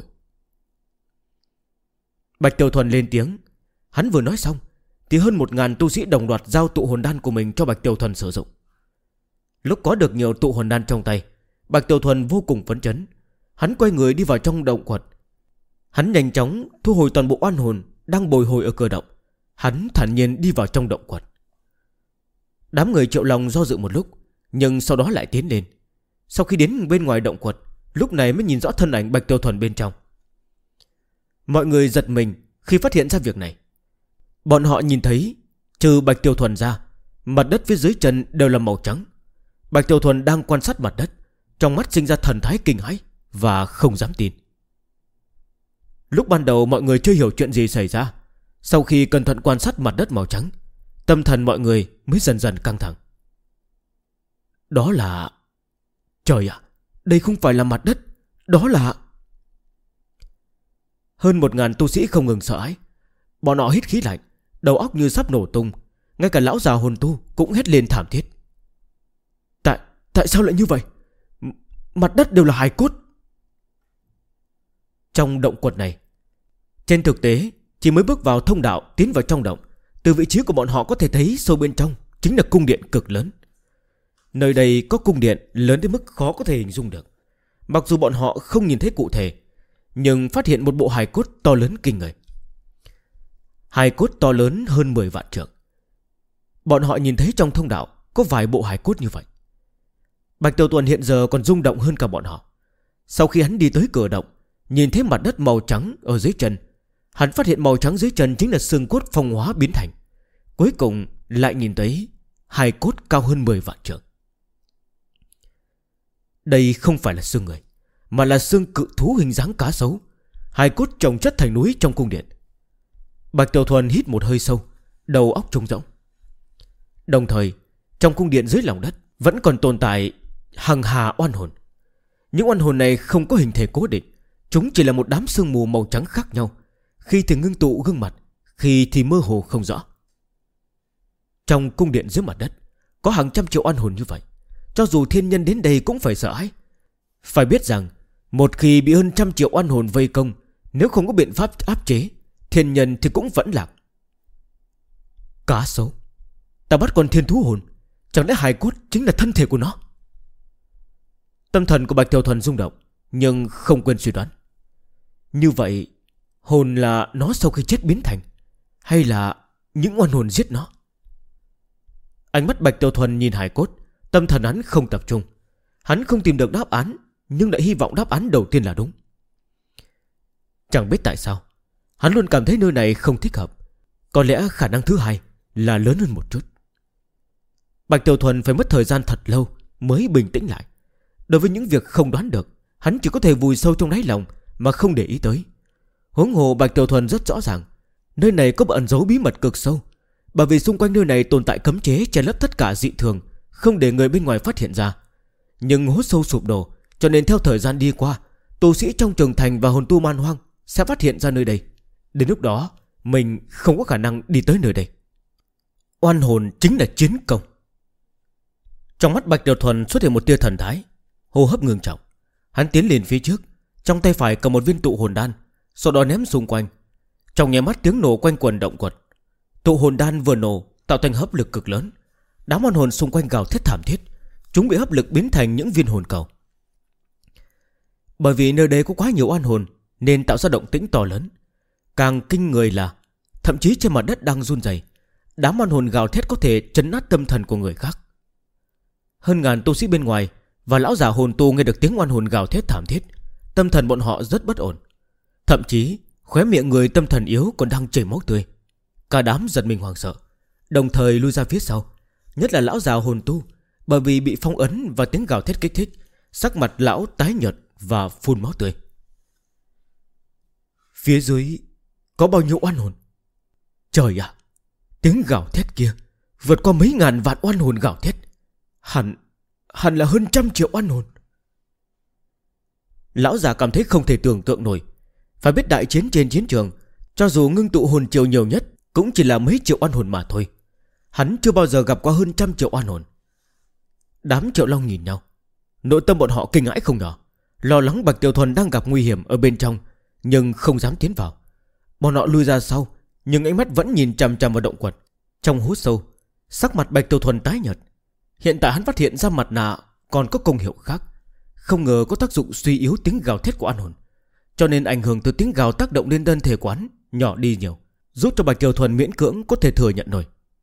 Bạch Tiểu Thuần lên tiếng. Hắn vừa nói xong thì hơn 1000 tu sĩ đồng loạt giao tụ hồn đan của mình cho Bạch Tiểu Thuần sử dụng. Lúc có được nhiều tụ hồn đan trong tay, Bạch Tiểu Thuần vô cùng phấn chấn. Hắn quay người đi vào trong động quật. Hắn nhanh chóng thu hồi toàn bộ oan hồn đang bồi hồi ở cửa động. Hắn thản nhiên đi vào trong động quật. Đám người Triệu Long do dự một lúc, nhưng sau đó lại tiến lên. Sau khi đến bên ngoài động quật, lúc này mới nhìn rõ thân ảnh Bạch Tiểu Thuần bên trong. Mọi người giật mình khi phát hiện ra việc này. Bọn họ nhìn thấy, trừ Bạch Tiểu Thuần ra, mặt đất phía dưới chân đều là màu trắng. Bạch Tiểu Thuần đang quan sát mặt đất, trong mắt sinh ra thần thái kinh hãi và không dám tin. Lúc ban đầu mọi người chưa hiểu chuyện gì xảy ra. Sau khi cẩn thận quan sát mặt đất màu trắng, tâm thần mọi người mới dần dần căng thẳng. Đó là... Trời ạ, đây không phải là mặt đất, đó là... Hơn 1000 tu sĩ không ngừng sợ hãi. Bọn họ hít khí lạnh, đầu óc như sắp nổ tung. Ngay cả lão già hồn tu cũng hét lên thảm thiết. Tại sao lại như vậy? Mặt đất đều là hài cốt. Trong động quật này, trên thực tế chỉ mới bước vào thông đạo tiến vào trong động, từ vị trí của bọn họ có thể thấy sâu bên trong chính là cung điện cực lớn. Nơi đây có cung điện lớn đến mức khó có thể hình dung được. Mặc dù bọn họ không nhìn thấy cụ thể, nhưng phát hiện một bộ hài cốt to lớn kinh người. Hài cốt to lớn hơn 10 vạn trượng. Bọn họ nhìn thấy trong thông đạo có vài bộ hài cốt như vậy. Bạch Tiểu Thuần hiện giờ còn rung động hơn cả bọn họ. Sau khi hắn đi tới cửa động, nhìn thấy mặt đất màu trắng ở dưới chân, hắn phát hiện màu trắng dưới chân chính là xương cốt phong hóa biến thành. Cuối cùng lại nhìn thấy hài cốt cao hơn 10 vạn trượng. Đây không phải là xương người, mà là xương cự thú hình dáng cá sấu. Hài cốt chồng chất thành núi trong cung điện. Bạch Tiểu Thuần hít một hơi sâu, đầu óc trống rỗng. Đồng thời trong cung điện dưới lòng đất vẫn còn tồn tại hàng hà oan hồn. Những oan hồn này không có hình thể cố định, chúng chỉ là một đám sương mù màu trắng khác nhau, khi thì ngưng tụ gương mặt, khi thì mơ hồ không rõ. Trong cung điện dưới mặt đất có hàng trăm triệu oan hồn như vậy, cho dù thiên nhân đến đây cũng phải sợ hãi. Phải biết rằng một khi bị hơn trăm triệu oan hồn vây công, nếu không có biện pháp áp chế, thiên nhân thì cũng vẫn lạc. Cá sấu, ta bắt con thiên thú hồn, chẳng lẽ hài cốt chính là thân thể của nó? Tâm thần của Bạch Tiểu Thuần rung động, nhưng không quên suy đoán. Như vậy hồn là nó sau khi chết biến thành, hay là những oan hồn giết nó? Ánh mắt Bạch Tiểu Thuần nhìn hài cốt, tâm thần hắn không tập trung. Hắn không tìm được đáp án, nhưng lại hy vọng đáp án đầu tiên là đúng. Chẳng biết tại sao hắn luôn cảm thấy nơi này không thích hợp. Có lẽ khả năng thứ hai là lớn hơn một chút. Bạch Tiểu Thuần phải mất thời gian thật lâu mới bình tĩnh lại. Đối với những việc không đoán được, hắn chỉ có thể vùi sâu trong đáy lòng mà không để ý tới. Huống hồ Bạch Tiểu Thuần rất rõ ràng nơi này có ẩn giấu bí mật cực sâu, bởi vì xung quanh nơi này tồn tại cấm chế che lấp tất cả dị thường, không để người bên ngoài phát hiện ra. Nhưng hố sâu sụp đổ, cho nên theo thời gian đi qua, tu sĩ trong trường thành và hồn tu man hoang sẽ phát hiện ra nơi đây. Đến lúc đó mình không có khả năng đi tới nơi đây. Oan hồn chính là chiến công. Trong mắt Bạch Tiểu Thuần xuất hiện một tia thần thái, hô hấp ngưng trọng. Hắn tiến lên phía trước, trong tay phải cầm một viên tụ hồn đan, sau đó ném xung quanh. Trong nháy mắt tiếng nổ quanh quần động quật. Tụ hồn đan vừa nổ tạo thành hấp lực cực lớn. Đám oan hồn xung quanh gào thét thảm thiết, chúng bị hấp lực biến thành những viên hồn cầu. Bởi vì nơi đây có quá nhiều oan hồn nên tạo ra động tĩnh to lớn. Càng kinh người là thậm chí trên mặt đất đang run rẩy, đám oan hồn gào thét có thể chấn nát tâm thần của người khác. Hơn ngàn tu sĩ bên ngoài và lão già hồn tu nghe được tiếng oan hồn gào thét thảm thiết, tâm thần bọn họ rất bất ổn. Thậm chí khóe miệng người tâm thần yếu còn đang chảy máu tươi. Cả đám giật mình hoảng sợ, đồng thời lui ra phía sau. Nhất là lão già hồn tu, bởi vì bị phong ấn và tiếng gào thét kích thích, sắc mặt lão tái nhợt và phun máu tươi. Phía dưới có bao nhiêu oan hồn? Trời ạ, tiếng gào thét kia vượt qua mấy ngàn vạn oan hồn gào thét. Hẳn là hơn trăm triệu oan hồn. Lão già cảm thấy không thể tưởng tượng nổi. Phải biết đại chiến trên chiến trường, cho dù ngưng tụ hồn triều nhiều nhất cũng chỉ là mấy triệu oan hồn mà thôi. Hắn chưa bao giờ gặp qua hơn trăm triệu oan hồn. Đám Triệu Long nhìn nhau, nội tâm bọn họ kinh hãi không nhỏ, lo lắng Bạch Tiểu Thuần đang gặp nguy hiểm ở bên trong, nhưng không dám tiến vào. Bọn họ lui ra sau, nhưng ánh mắt vẫn nhìn chằm chằm vào động quật. Trong hố sâu, sắc mặt Bạch Tiểu Thuần tái nhợt. Hiện tại hắn phát hiện ra mặt nạ còn có công hiệu khác, không ngờ có tác dụng suy yếu tiếng gào thét của oan hồn, cho nên ảnh hưởng từ tiếng gào tác động lên thân thể quán nhỏ đi nhiều, giúp cho Bạch Tiểu Thuần miễn cưỡng có thể thừa nhận nổi.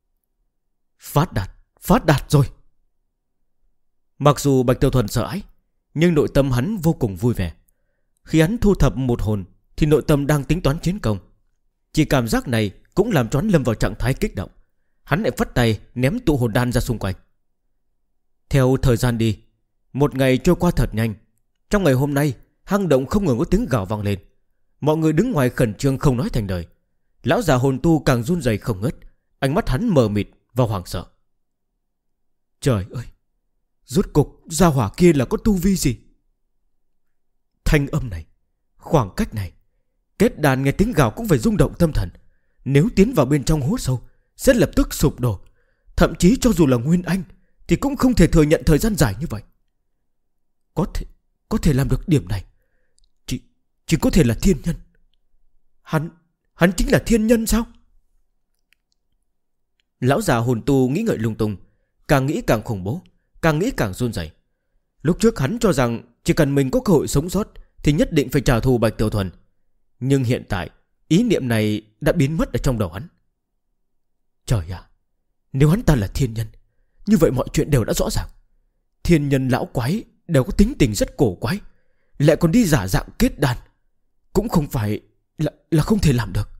Phát đạt rồi. Mặc dù Bạch Tiểu Thuần sợ hãi, nhưng nội tâm hắn vô cùng vui vẻ. Khi hắn thu thập một hồn thì nội tâm đang tính toán chiến công. Chỉ cảm giác này cũng làm cho hắn lâm vào trạng thái kích động. Hắn lại phất tay ném tụ hồn đan ra xung quanh. Theo thời gian đi, một ngày trôi qua thật nhanh. Trong ngày hôm nay, hang động không ngừng có tiếng gào vang lên. Mọi người đứng ngoài khẩn trương không nói thành lời. Lão già hồn tu càng run rẩy không ngớt, ánh mắt hắn mờ mịt và hoảng sợ. Trời ơi, rốt cục gia hỏa kia là có tu vi gì? Thanh âm này, khoảng cách này, kết đàn nghe tiếng gào cũng phải rung động tâm thần. Nếu tiến vào bên trong hố sâu sẽ lập tức sụp đổ. Thậm chí cho dù là Nguyên Anh thì cũng không thể thừa nhận thời gian dài như vậy. Có thể làm được điểm này chỉ có thể là thiên nhân. Hắn chính là thiên nhân sao? Lão già hồn tu nghĩ ngợi lung tung, càng nghĩ càng khủng bố, càng nghĩ càng run rẩy. Lúc trước hắn cho rằng chỉ cần mình có cơ hội sống sót thì nhất định phải trả thù Bạch Tiểu Thuần. Nhưng hiện tại ý niệm này đã biến mất ở trong đầu hắn. Trời ạ, nếu hắn ta là thiên nhân, như vậy mọi chuyện đều đã rõ ràng. Thiên nhân lão quái đều có tính tình rất cổ quái, lại còn đi giả dạng kết đàn, cũng không phải là không thể làm được.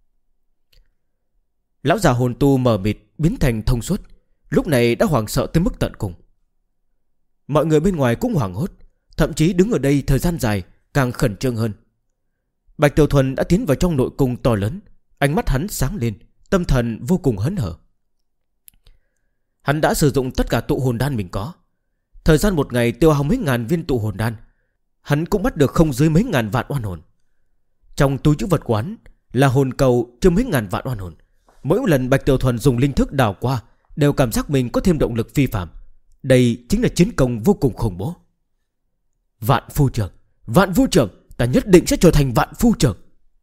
Lão già hồn tu mờ mịt biến thành thông suốt, lúc này đã hoảng sợ tới mức tận cùng. Mọi người bên ngoài cũng hoảng hốt, thậm chí đứng ở đây thời gian dài càng khẩn trương hơn. Bạch Tiểu Thuần đã tiến vào trong nội cung to lớn, ánh mắt hắn sáng lên, tâm thần vô cùng hớn hở. Hắn đã sử dụng tất cả tụ hồn đan mình có. Thời gian một ngày tiêu hao mấy ngàn viên tụ hồn đan, hắn cũng bắt được không dưới mấy ngàn vạn oan hồn. Trong túi trữ vật của hắn là hồn cầu chưa mấy ngàn vạn oan hồn. Mỗi lần Bạch Tiểu Thuần dùng linh thức đào qua đều cảm giác mình có thêm động lực phi phàm. Đây chính là chiến công vô cùng khủng bố. Vạn phu trưởng, vạn phu trưởng, ta nhất định sẽ trở thành vạn phu trưởng.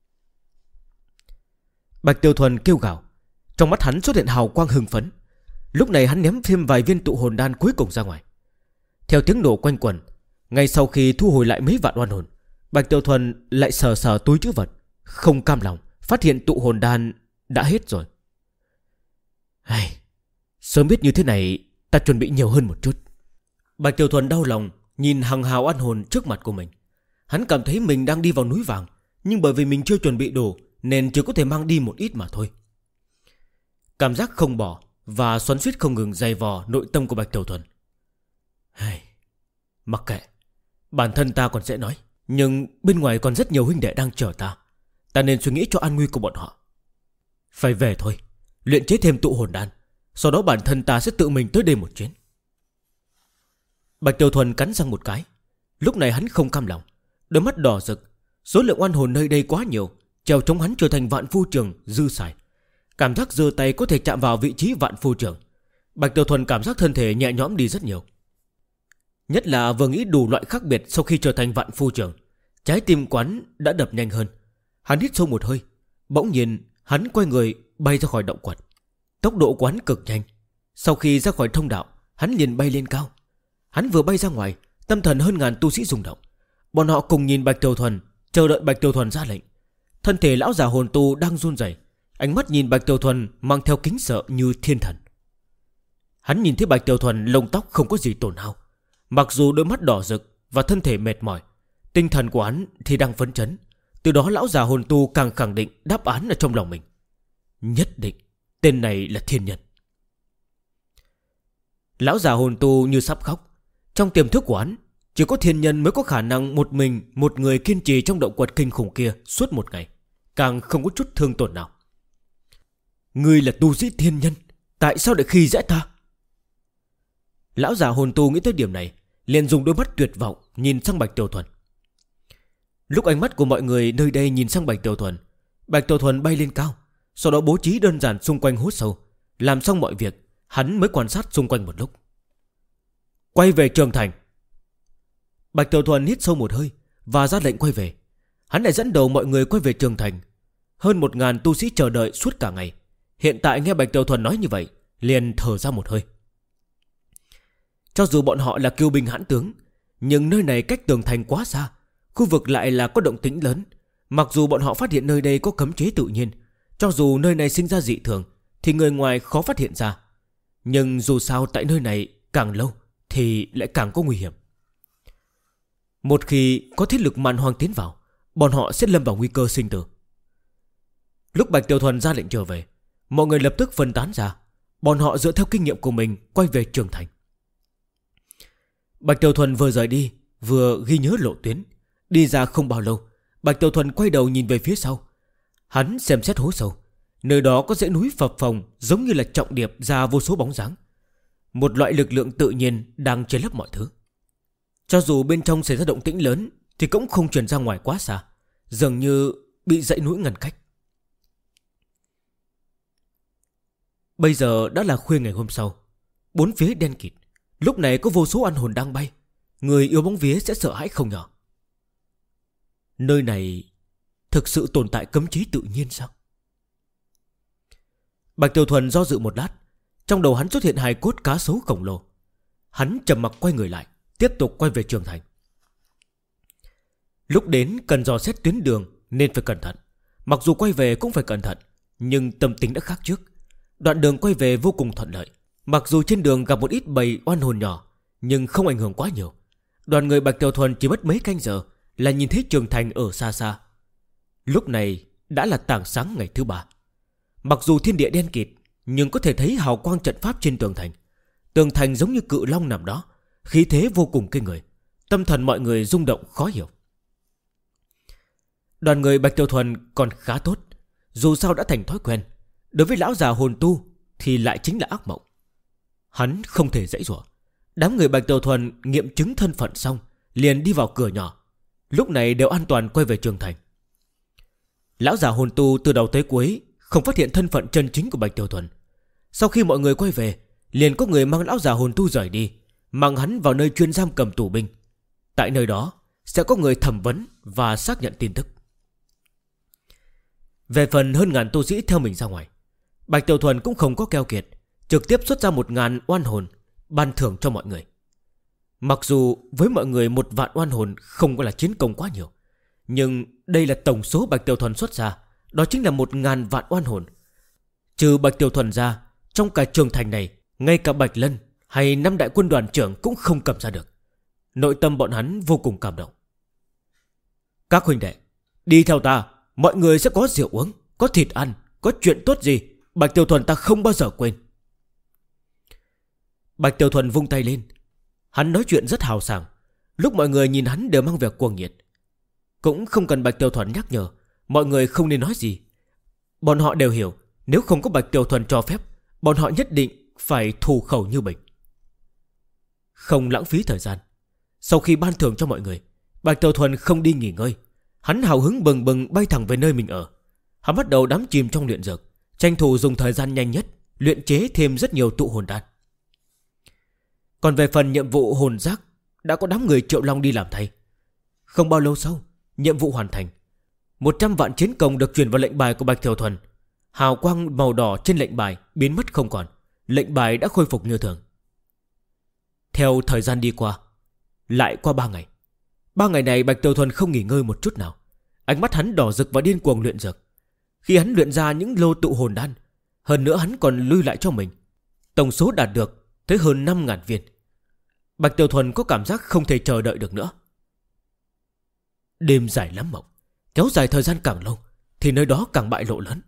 Bạch Tiểu Thuần kêu gào. Trong mắt hắn xuất hiện hào quang hưng phấn. Lúc này hắn ném thêm vài viên tụ hồn đan cuối cùng ra ngoài. Theo tiếng nổ quanh quẩn, ngay sau khi thu hồi lại mấy vạn oan hồn, Bạch Tiểu Thuần lại sờ sờ túi trữ vật, không cam lòng phát hiện tụ hồn đan đã hết rồi. Sớm biết như thế này, ta chuẩn bị nhiều hơn một chút. Bạch Tiểu Thuần đau lòng nhìn hàng hào oan hồn trước mặt của mình. Hắn cảm thấy mình đang đi vào núi vàng, nhưng bởi vì mình chưa chuẩn bị đồ nên chỉ có thể mang đi một ít mà thôi. Cảm giác không bỏ và xoắn xuýt không ngừng dày vò nội tâm của Bạch Tiểu Thuần. Mặc kệ, bản thân ta còn dễ nói, nhưng bên ngoài còn rất nhiều huynh đệ đang chờ ta. Ta nên suy nghĩ cho an nguy của bọn họ. Phải về thôi, luyện chế thêm tụ hồn đan, sau đó bản thân ta sẽ tự mình tới đây một chuyến. Bạch Tiểu Thuần cắn răng một cái. Lúc này hắn không cam lòng, đôi mắt đỏ rực. Số lượng oan hồn nơi đây quá nhiều, trèo chống hắn trở thành vạn phu trưởng dư xài. Cảm giác giơ tay có thể chạm vào vị trí vạn phu trưởng. Bạch Tiểu Thuần cảm giác thân thể nhẹ nhõm đi rất nhiều. Nhất là vừa nghĩ đủ loại khác biệt sau khi trở thành vạn phu trưởng, trái tim quán đã đập nhanh hơn. Hắn hít sâu một hơi. Bỗng nhiên hắn quay người bay ra khỏi động quật. Tốc độ quán cực nhanh. Sau khi ra khỏi thông đạo, hắn liền bay lên cao. Hắn vừa bay ra ngoài, tâm thần hơn ngàn tu sĩ rung động. Bọn họ cùng nhìn Bạch Tiểu Thuần, chờ đợi Bạch Tiểu Thuần ra lệnh. Thân thể lão già hồn tu đang run rẩy, ánh mắt nhìn Bạch Tiểu Thuần mang theo kính sợ như thiên thần. Hắn nhìn thấy Bạch Tiểu Thuần lông tóc không có gì tổn hao, mặc dù đôi mắt đỏ rực và thân thể mệt mỏi, tinh thần của hắn thì đang phấn chấn. Từ đó lão già hồn tu càng khẳng định đáp án ở trong lòng mình. Nhất định tên này là thiên nhân. Lão già hồn tu như sắp khóc. Trong tiềm thức của hắn, chỉ có thiên nhân mới có khả năng một mình, một người kiên trì trong động quật kinh khủng kia suốt một ngày, càng không có chút thương tổn nào. Ngươi là tu sĩ thiên nhân, tại sao lại khi dễ ta? Lão già hồn tu nghĩ tới điểm này, liền dùng đôi mắt tuyệt vọng nhìn sang Bạch Tiểu Thuần. Lúc ánh mắt của mọi người nơi đây nhìn sang Bạch Tiểu Thuần, Bạch Tiểu Thuần bay lên cao, sau đó bố trí đơn giản xung quanh hố sâu. Làm xong mọi việc, hắn mới quan sát xung quanh một lúc. Quay về Trường Thành. Bạch Tiểu Thuần hít sâu một hơi và ra lệnh quay về. Hắn lại dẫn đầu mọi người quay về Trường Thành. Hơn 1000 tu sĩ chờ đợi suốt cả ngày. Hiện tại nghe Bạch Tiểu Thuần nói như vậy, liền thở ra một hơi. Cho dù bọn họ là kiêu binh hãn tướng, nhưng nơi này cách tường thành quá xa, khu vực lại là có động tĩnh lớn. Mặc dù bọn họ phát hiện nơi đây có cấm chế tự nhiên, cho dù nơi này sinh ra dị thường thì người ngoài khó phát hiện ra. Nhưng dù sao tại nơi này càng lâu thì lại càng có nguy hiểm. Một khi có thiết lực man hoang tiến vào, bọn họ sẽ lâm vào nguy cơ sinh tử. Lúc Bạch Tiểu Thuần ra lệnh trở về, mọi người lập tức phân tán ra. Bọn họ dựa theo kinh nghiệm của mình quay về Trường Thành. Bạch Tiểu Thuần vừa rời đi, vừa ghi nhớ lộ tuyến. Đi ra không bao lâu, Bạch Tiểu Thuần quay đầu nhìn về phía sau. Hắn xem xét hố sâu. Nơi đó có dãy núi phập phồng, giống như là trọng điệp ra vô số bóng dáng. Một loại lực lượng tự nhiên đang che lấp mọi thứ. Cho dù bên trong xảy ra động tĩnh lớn thì cũng không truyền ra ngoài quá xa, dường như bị dãy núi ngăn cách. Bây giờ đã là khuya ngày hôm sau. Bốn phía đen kịt. Lúc này có vô số oan hồn đang bay. Người yêu bóng vía sẽ sợ hãi không nhỏ. Nơi này thực sự tồn tại cấm chế tự nhiên sao? Bạch Tiểu Thuần do dự một lát. Trong đầu hắn xuất hiện hài cốt cá sấu khổng lồ. Hắn trầm mặc quay người lại, tiếp tục quay về Trường Thành. Lúc đến cần dò xét tuyến đường nên phải cẩn thận. Mặc dù quay về cũng phải cẩn thận, nhưng tâm tính đã khác trước. Đoạn đường quay về vô cùng thuận lợi. Mặc dù trên đường gặp một ít bầy oan hồn nhỏ, nhưng không ảnh hưởng quá nhiều. Đoàn người Bạch Tiểu Thuần chỉ mất mấy canh giờ là nhìn thấy Trường Thành ở xa xa. Lúc này đã là tảng sáng ngày thứ 3. Mặc dù thiên địa đen kịt, nhưng có thể thấy hào quang trận pháp trên tường thành. Tường thành giống như cự long nằm đó, khí thế vô cùng kinh người. Tâm thần mọi người rung động khó hiểu. Đoàn người Bạch Tiểu Thuần còn khá tốt. Dù sao đã thành thói quen. Đối với lão già hồn tu thì lại chính là ác mộng. Hắn không thể giãy giụa. Đám người Bạch Tiểu Thuần nghiệm chứng thân phận xong, liền đi vào cửa nhỏ. lúc này đều an toàn quay về trường thành. Lão già hồn tu từ đầu tới cuối không phát hiện thân phận chân chính của Bạch Tiểu Thuần. Sau khi mọi người quay về, liền có người mang lão già hồn tu rời đi, mang hắn vào nơi chuyên giam cầm tù binh. Tại nơi đó sẽ có người thẩm vấn và xác nhận tin tức. Về phần hơn ngàn tu sĩ theo mình ra ngoài, Bạch Tiểu Thuần cũng không có keo kiệt, trực tiếp xuất ra 1000 oan hồn ban thưởng cho mọi người. Mặc dù với mọi người 1 vạn oan hồn không có là chiến công quá nhiều, nhưng đây là tổng số Bạch Tiểu Thuần xuất ra, đó chính là 1000 vạn oan hồn. Trừ Bạch Tiểu Thuần ra, trong cả trường thành này, ngay cả Bạch Lân hay 5 đại quân đoàn trưởng cũng không cầm ra được. Nội tâm bọn hắn vô cùng cảm động. Các huynh đệ, đi theo ta, mọi người sẽ có rượu uống, có thịt ăn, có chuyện tốt gì Bạch Tiểu Thuần ta không bao giờ quên. Bạch Tiểu Thuần vung tay lên. Hắn nói chuyện rất hào sảng, lúc mọi người nhìn hắn đều mang vẻ cuồng nhiệt. Cũng không cần Bạch Tiểu Thuần nhắc nhở, mọi người không nên nói gì. Bọn họ đều hiểu, nếu không có Bạch Tiểu Thuần cho phép, bọn họ nhất định phải thủ khẩu như mình. Không lãng phí thời gian, sau khi ban thưởng cho mọi người, Bạch Tiểu Thuần không đi nghỉ ngơi. Hắn hào hứng bừng bừng bay thẳng về nơi mình ở. Hắn bắt đầu đắm chìm trong luyện dược, tranh thủ dùng thời gian nhanh nhất luyện chế thêm rất nhiều tụ hồn đan. Còn về phần nhiệm vụ hồn giác, đã có đám người Triệu Long đi làm thay. Không bao lâu sau, nhiệm vụ hoàn thành. 100 vạn chiến công được truyền vào lệnh bài của Bạch Tiểu Thuần. Hào quang màu đỏ trên lệnh bài biến mất không còn. Lệnh bài đã khôi phục như thường. Theo thời gian đi qua, lại qua 3 ngày. 3 ngày này Bạch Tiểu Thuần không nghỉ ngơi một chút nào. Ánh mắt hắn đỏ rực và điên cuồng luyện dược. Khi hắn luyện ra những lô tụ hồn đan, hơn nữa hắn còn lưu lại cho mình, tổng số đạt được tới hơn 5.000 viên. Bạch Tiểu Thuần có cảm giác không thể chờ đợi được nữa. Đêm dài lắm mộng, kéo dài thời gian càng lâu thì nơi đó càng bại lộ lớn.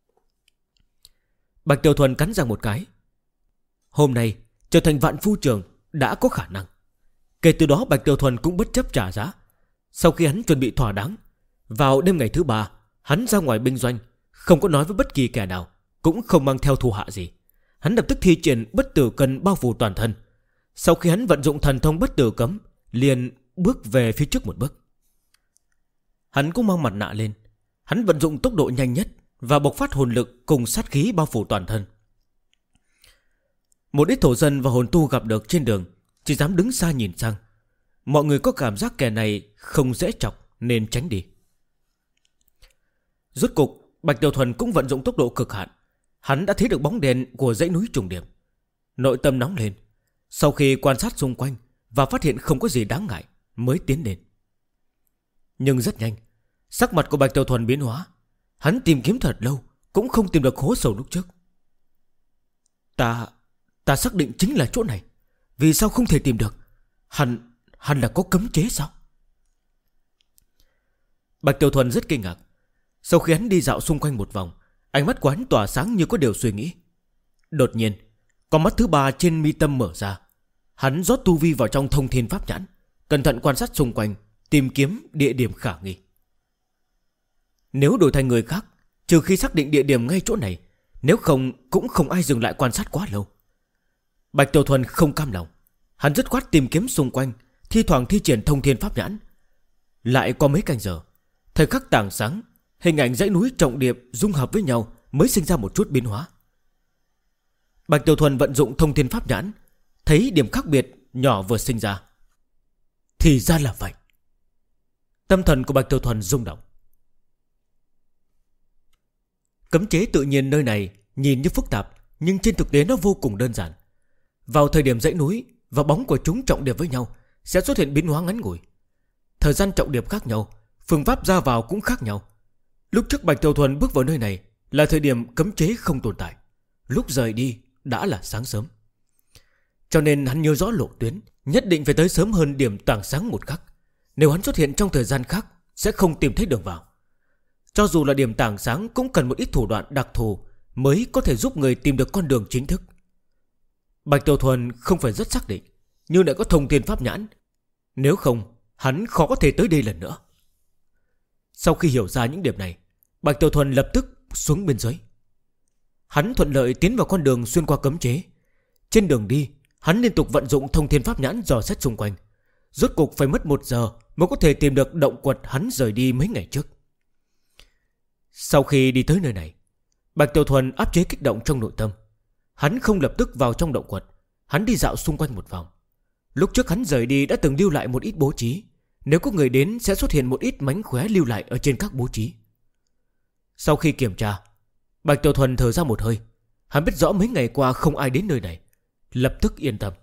Bạch Tiểu Thuần cắn răng một cái. Hôm nay trở thành vạn phu trường đã có khả năng. Kể từ đó Bạch Tiểu Thuần cũng bất chấp trả giá. Sau khi hắn chuẩn bị thỏa đáng, vào đêm ngày thứ 3, hắn ra ngoài binh doanh, không có nói với bất kỳ kẻ nào, cũng không mang theo thù hạ gì. Hắn lập tức thi triển bất tử cân bao phủ toàn thân. Sau khi hắn vận dụng thần thông bất tử cấm, liền bước về phía trước một bước. Hắn cũng mang mặt nạ lên. Hắn vận dụng tốc độ nhanh nhất và bộc phát hồn lực cùng sát khí bao phủ toàn thân. Một ít thổ dân và hồn tu gặp được trên đường chỉ dám đứng xa nhìn sang. Mọi người có cảm giác kẻ này không dễ chọc nên tránh đi. Rốt cục Bạch Tiểu Thuần cũng vận dụng tốc độ cực hạn. Hắn đã thấy được bóng đèn của dãy núi trùng điểm. Nội tâm nóng lên. Sau khi quan sát xung quanh và phát hiện không có gì đáng ngại, mới tiến đến. Nhưng rất nhanh, sắc mặt của Bạch Tiểu Thuần biến hóa. Hắn tìm kiếm thật lâu cũng không tìm được hố sâu lúc trước. Ta xác định chính là chỗ này. Vì sao không thể tìm được? Hắn là có cấm chế sao? Bạch Tiểu Thuần rất kinh ngạc. Sau khi hắn đi dạo xung quanh một vòng, ánh mắt của hắn tỏa sáng như có điều suy nghĩ. Đột nhiên, con mắt thứ 3 trên mi tâm mở ra. Hắn rót tu vi vào trong thông thiên pháp nhãn, cẩn thận quan sát xung quanh, tìm kiếm địa điểm khả nghi. Nếu đổi thành người khác, trừ khi xác định địa điểm ngay chỗ này, nếu không cũng không ai dừng lại quan sát quá lâu. Bạch Tiểu Thuần không cam lòng. Hắn dứt khoát tìm kiếm xung quanh, thi thoảng thi triển thông thiên pháp nhãn. Lại qua mấy canh giờ, thời khắc tảng sáng, hình ảnh dãy núi trọng điệp dung hợp với nhau mới sinh ra một chút biến hóa. Bạch Tiểu Thuần vận dụng thông thiên pháp nhãn, thấy điểm khác biệt nhỏ vừa sinh ra. Thì ra là vậy. Tâm thần của Bạch Tiểu Thuần rung động. Cấm chế tự nhiên nơi này nhìn như phức tạp, nhưng trên thực tế nó vô cùng đơn giản. Vào thời điểm dãy núi và bóng của chúng trọng điệp với nhau, sẽ xuất hiện biến hóa ngắn ngủi. Thời gian trọng điệp khác nhau, phương pháp ra vào cũng khác nhau. Lúc trước Bạch Tiểu Thuần bước vào nơi này là thời điểm cấm chế không tồn tại. Lúc rời đi đã là sáng sớm. Cho nên hắn nhớ rõ lộ tuyến, nhất định phải tới sớm hơn điểm tảng sáng một khắc. Nếu hắn xuất hiện trong thời gian khác, sẽ không tìm thấy đường vào. Cho dù là điểm tảng sáng cũng cần một ít thủ đoạn đặc thù mới có thể giúp người tìm được con đường chính thức. Bạch Tiểu Thuần không phải rất xác định, nhưng lại có thông thiên pháp nhãn. Nếu không, hắn khó có thể tới đây lần nữa. Sau khi hiểu ra những điểm này, Bạch Tiểu Thuần lập tức xuống bên dưới. Hắn thuận lợi tiến vào con đường xuyên qua cấm chế. Trên đường đi, hắn liên tục vận dụng thông thiên pháp nhãn dò xét xung quanh. rốt cục phải mất 1 giờ mới có thể tìm được động quật hắn rời đi mấy ngày trước. Sau khi đi tới nơi này, Bạch Tiểu Thuần áp chế kích động trong nội tâm. Hắn không lập tức vào trong động quật. Hắn đi dạo xung quanh một vòng. Lúc trước hắn rời đi đã từng lưu lại một ít bố trí. Nếu có người đến sẽ xuất hiện một ít mánh khóe lưu lại ở trên các bố trí. Sau khi kiểm tra, Bạch Tiểu Thuần thở ra một hơi. Hắn biết rõ mấy ngày qua không ai đến nơi này, lập tức yên tâm.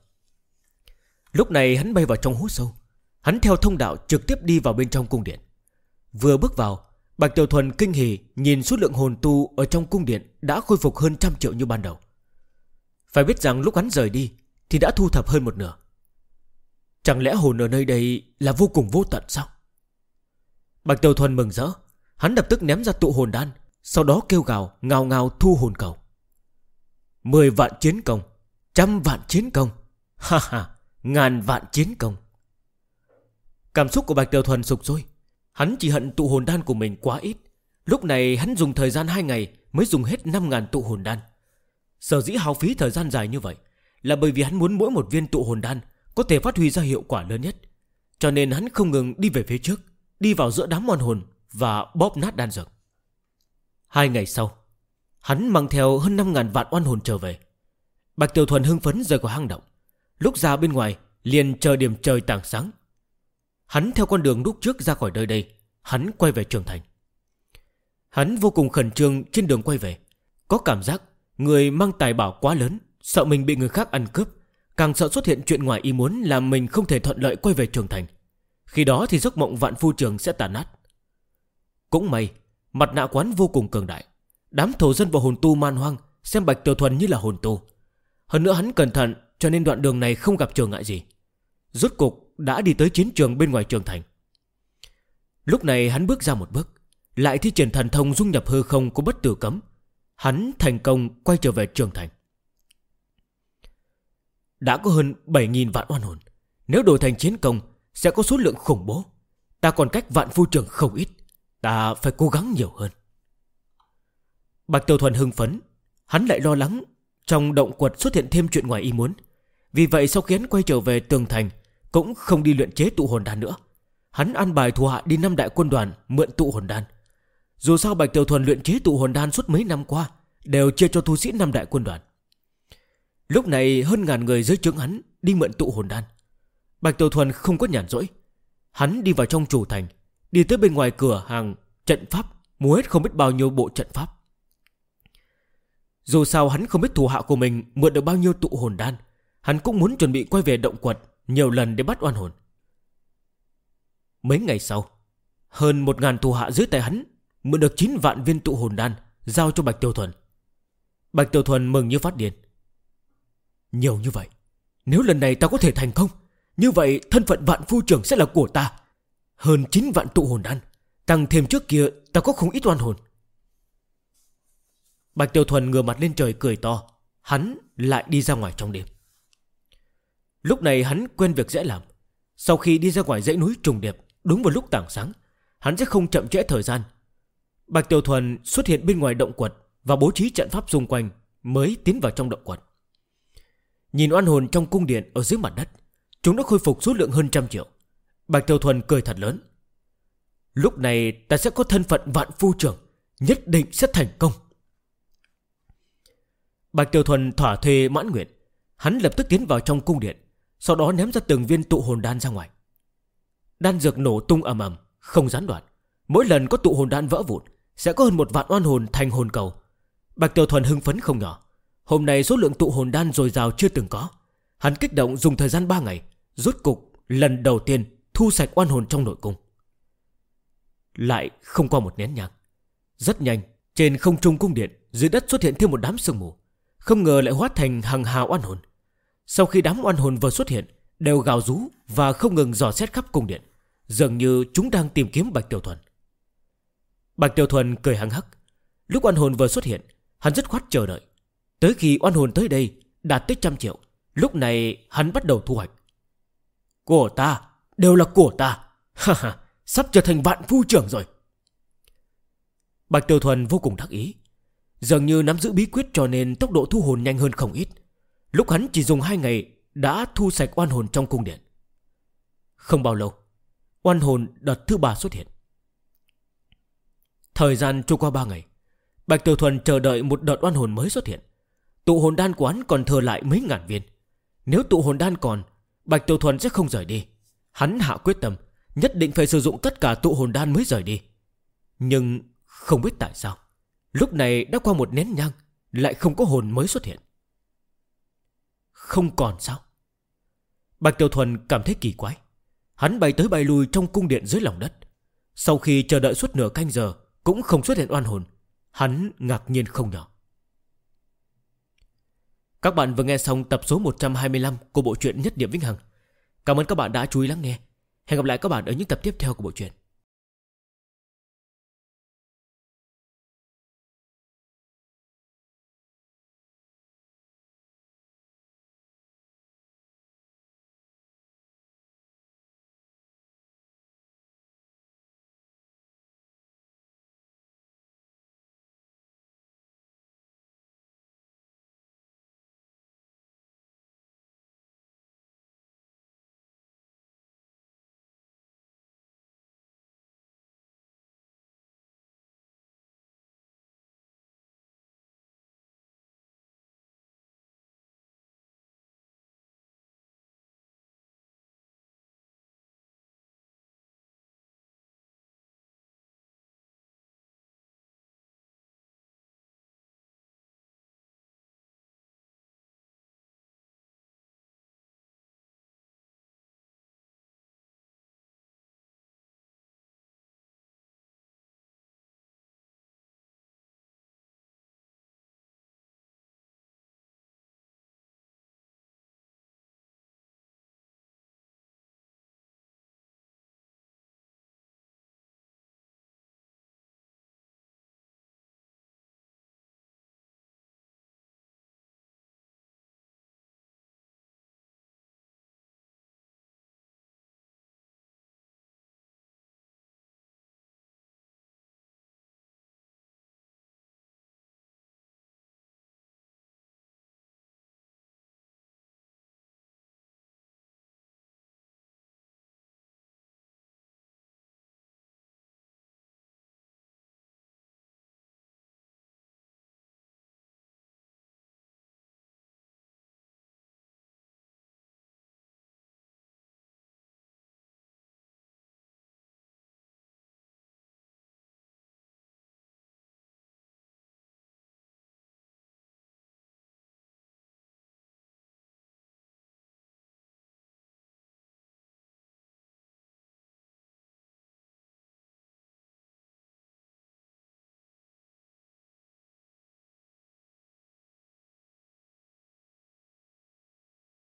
Lúc này hắn bay vào trong hố sâu. Hắn theo thông đạo trực tiếp đi vào bên trong cung điện. Vừa bước vào, Bạch Tiểu Thuần kinh hỉ nhìn số lượng hồn tu ở trong cung điện đã khôi phục hơn 100 triệu như ban đầu. Phải biết rằng lúc hắn rời đi thì đã thu thập hơn 1/2. Chẳng lẽ hồn ở nơi đây là vô cùng vô tận sao? Bạch Tiểu Thuần mừng rỡ. Hắn lập tức ném ra tụ hồn đan, sau đó kêu gào ngào ngào thu hồn cầu. 10 vạn chiến công, 100 vạn chiến công, ha ha, 1000 vạn chiến công. Cảm xúc của Bạch Tiểu Thuần sục sôi. Hắn chỉ hận tụ hồn đan của mình quá ít. Lúc này hắn dùng thời gian 2 ngày mới dùng hết 5.000 tụ hồn đan. Sở dĩ hao phí thời gian dài như vậy là bởi vì hắn muốn mỗi một viên tụ hồn đan có thể phát huy ra hiệu quả lớn nhất. Cho nên hắn không ngừng đi về phía trước, đi vào giữa đám oan hồn và bóp nát đan dược. 2 ngày sau, hắn mang theo hơn 5.000 vạn oan hồn trở về. Bạch Tiểu Thuần hưng phấn rời khỏi hang động. Lúc ra bên ngoài liền chờ điểm trời tảng sáng. Hắn theo con đường lúc trước ra khỏi nơi đây. Hắn quay về Trường Thành. Hắn vô cùng khẩn trương trên đường quay về. Có cảm giác người mang tài bảo quá lớn, sợ mình bị người khác ăn cướp, càng sợ xuất hiện chuyện ngoài ý muốn làm mình không thể thuận lợi quay về Trường Thành. Khi đó thì giấc mộng vạn phu trường sẽ tàn nát. Cũng may mặt nạ quán vô cùng cường đại. Đám thổ dân và hồn tu man hoang xem Bạch Tiểu Thuần như là hồn tu. Hơn nữa hắn cẩn thận cho nên đoạn đường này không gặp trở ngại gì. Rốt cục đã đi tới chiến trường bên ngoài Trường Thành. Lúc này hắn bước ra một bước, lại thi triển thần thông dung nhập hư không của bất tử cấm. Hắn thành công quay trở về Trường Thành. Đã có hơn 7.000 vạn oan hồn. Nếu đổi thành chiến công sẽ có số lượng khủng bố. Ta còn cách vạn phu trường không ít. Ta phải cố gắng nhiều hơn. Bạch Tiểu Thuần hưng phấn. Hắn lại lo lắng trong động quật xuất hiện thêm chuyện ngoài ý muốn. Vì vậy sau khi hắn quay trở về Tường Thành cũng không đi luyện chế tụ hồn đan nữa. Hắn an bài thủ hạ đi 5 đại quân đoàn mượn tụ hồn đan. Dù sao Bạch Tiểu Thuần luyện chế tụ hồn đan suốt mấy năm qua đều chia cho tu sĩ 5 đại quân đoàn. Lúc này hơn 1000 người dưới trướng hắn đi mượn tụ hồn đan. Bạch Tiểu Thuần không có nhàn rỗi. Hắn đi vào trong chủ thành, đi tới bên ngoài cửa hàng trận pháp, mua hết không biết bao nhiêu bộ trận pháp. Dù sao hắn không biết thủ hạ của mình mượn được bao nhiêu tụ hồn đan, hắn cũng muốn chuẩn bị quay về động quật nhiều lần để bắt oan hồn. Mấy ngày sau, hơn 1000 thủ hạ dưới tay hắn mượn được 9 vạn viên tụ hồn đan giao cho Bạch Tiểu Thuần. Bạch Tiểu Thuần mừng như phát điên. Nhiều như vậy, nếu lần này ta có thể thành công, như vậy thân phận vạn phu trưởng sẽ là của ta. Hơn 9 vạn tụ hồn đan, tăng thêm trước kia ta có không ít oan hồn. Bạch Tiểu Thuần ngửa mặt lên trời cười to. Hắn lại đi ra ngoài trong đêm. Lúc này hắn quen việc dễ làm. Sau khi đi ra ngoài dãy núi trùng điệp, đúng vào lúc tảng sáng, hắn sẽ không chậm trễ thời gian. Bạch Tiểu Thuần xuất hiện bên ngoài động quật và bố trí trận pháp xung quanh mới tiến vào trong động quật. Nhìn oan hồn trong cung điện ở dưới mặt đất, chúng đã khôi phục số lượng hơn 100 triệu. Bạch Tiểu Thuần cười thật lớn. Lúc này ta sẽ có thân phận vạn phu trưởng, nhất định sẽ thành công. Bạch Tiểu Thuần thỏa thuê mãn nguyện. Hắn lập tức tiến vào trong cung điện, sau đó ném ra từng viên tụ hồn đan ra ngoài. Đan dược nổ tung ầm ầm, không gián đoạn. Mỗi lần có tụ hồn đan vỡ vụn sẽ có hơn 1 vạn oan hồn thành hồn cầu. Bạch Tiểu Thuần hưng phấn không nhỏ. Hôm nay số lượng tụ hồn đan dồi dào chưa từng có. Hắn kích động dùng thời gian 3 ngày, rốt cục lần đầu tiên thu sạch oan hồn trong nội cung. Lại không qua một nén nhang, rất nhanh trên không trung cung điện, dưới đất xuất hiện thêm một đám sương mù. Không ngờ lại hóa thành hàng hà oan hồn. Sau khi đám oan hồn vừa xuất hiện, đều gào rú và không ngừng dò xét khắp cung điện, dường như chúng đang tìm kiếm Bạch Tiểu Thuần. Bạch Tiểu Thuần cười hăng hắc. Lúc oan hồn vừa xuất hiện, hắn rất khoát chờ đợi. Tới khi oan hồn tới đây đạt tới 100 triệu, lúc này hắn bắt đầu thu hoạch. Của ta, đều là của ta. Ha ha, sắp trở thành vạn phu trưởng rồi. Bạch Tiểu Thuần vô cùng đắc ý. Dường như nắm giữ bí quyết cho nên tốc độ thu hồn nhanh hơn không ít. Lúc hắn chỉ dùng 2 ngày đã thu sạch oan hồn trong cung điện. Không bao lâu, oan hồn đợt thứ 3 xuất hiện. Thời gian trôi qua 3 ngày, Bạch Tiểu Thuần chờ đợi một đợt oan hồn mới xuất hiện. Tụ hồn đan quán còn thừa lại mấy ngàn viên. Nếu tụ hồn đan còn, Bạch Tiểu Thuần sẽ không rời đi. Hắn hạ quyết tâm nhất định phải sử dụng tất cả tụ hồn đan mới rời đi. Nhưng không biết tại sao, lúc này đã qua một nén nhang, lại không có hồn mới xuất hiện. Không còn sao? Bạch Tiểu Thuần cảm thấy kỳ quái. Hắn bay tới bay lui trong cung điện dưới lòng đất. Sau khi chờ đợi suốt nửa canh giờ cũng không xuất hiện oan hồn, hắn ngạc nhiên không nhỏ. Các bạn vừa nghe xong tập số 125 của bộ truyện Nhất Niệm Vĩnh Hằng. Cảm ơn các bạn đã chú ý lắng nghe. Hẹn gặp lại các bạn ở những tập tiếp theo của bộ truyện.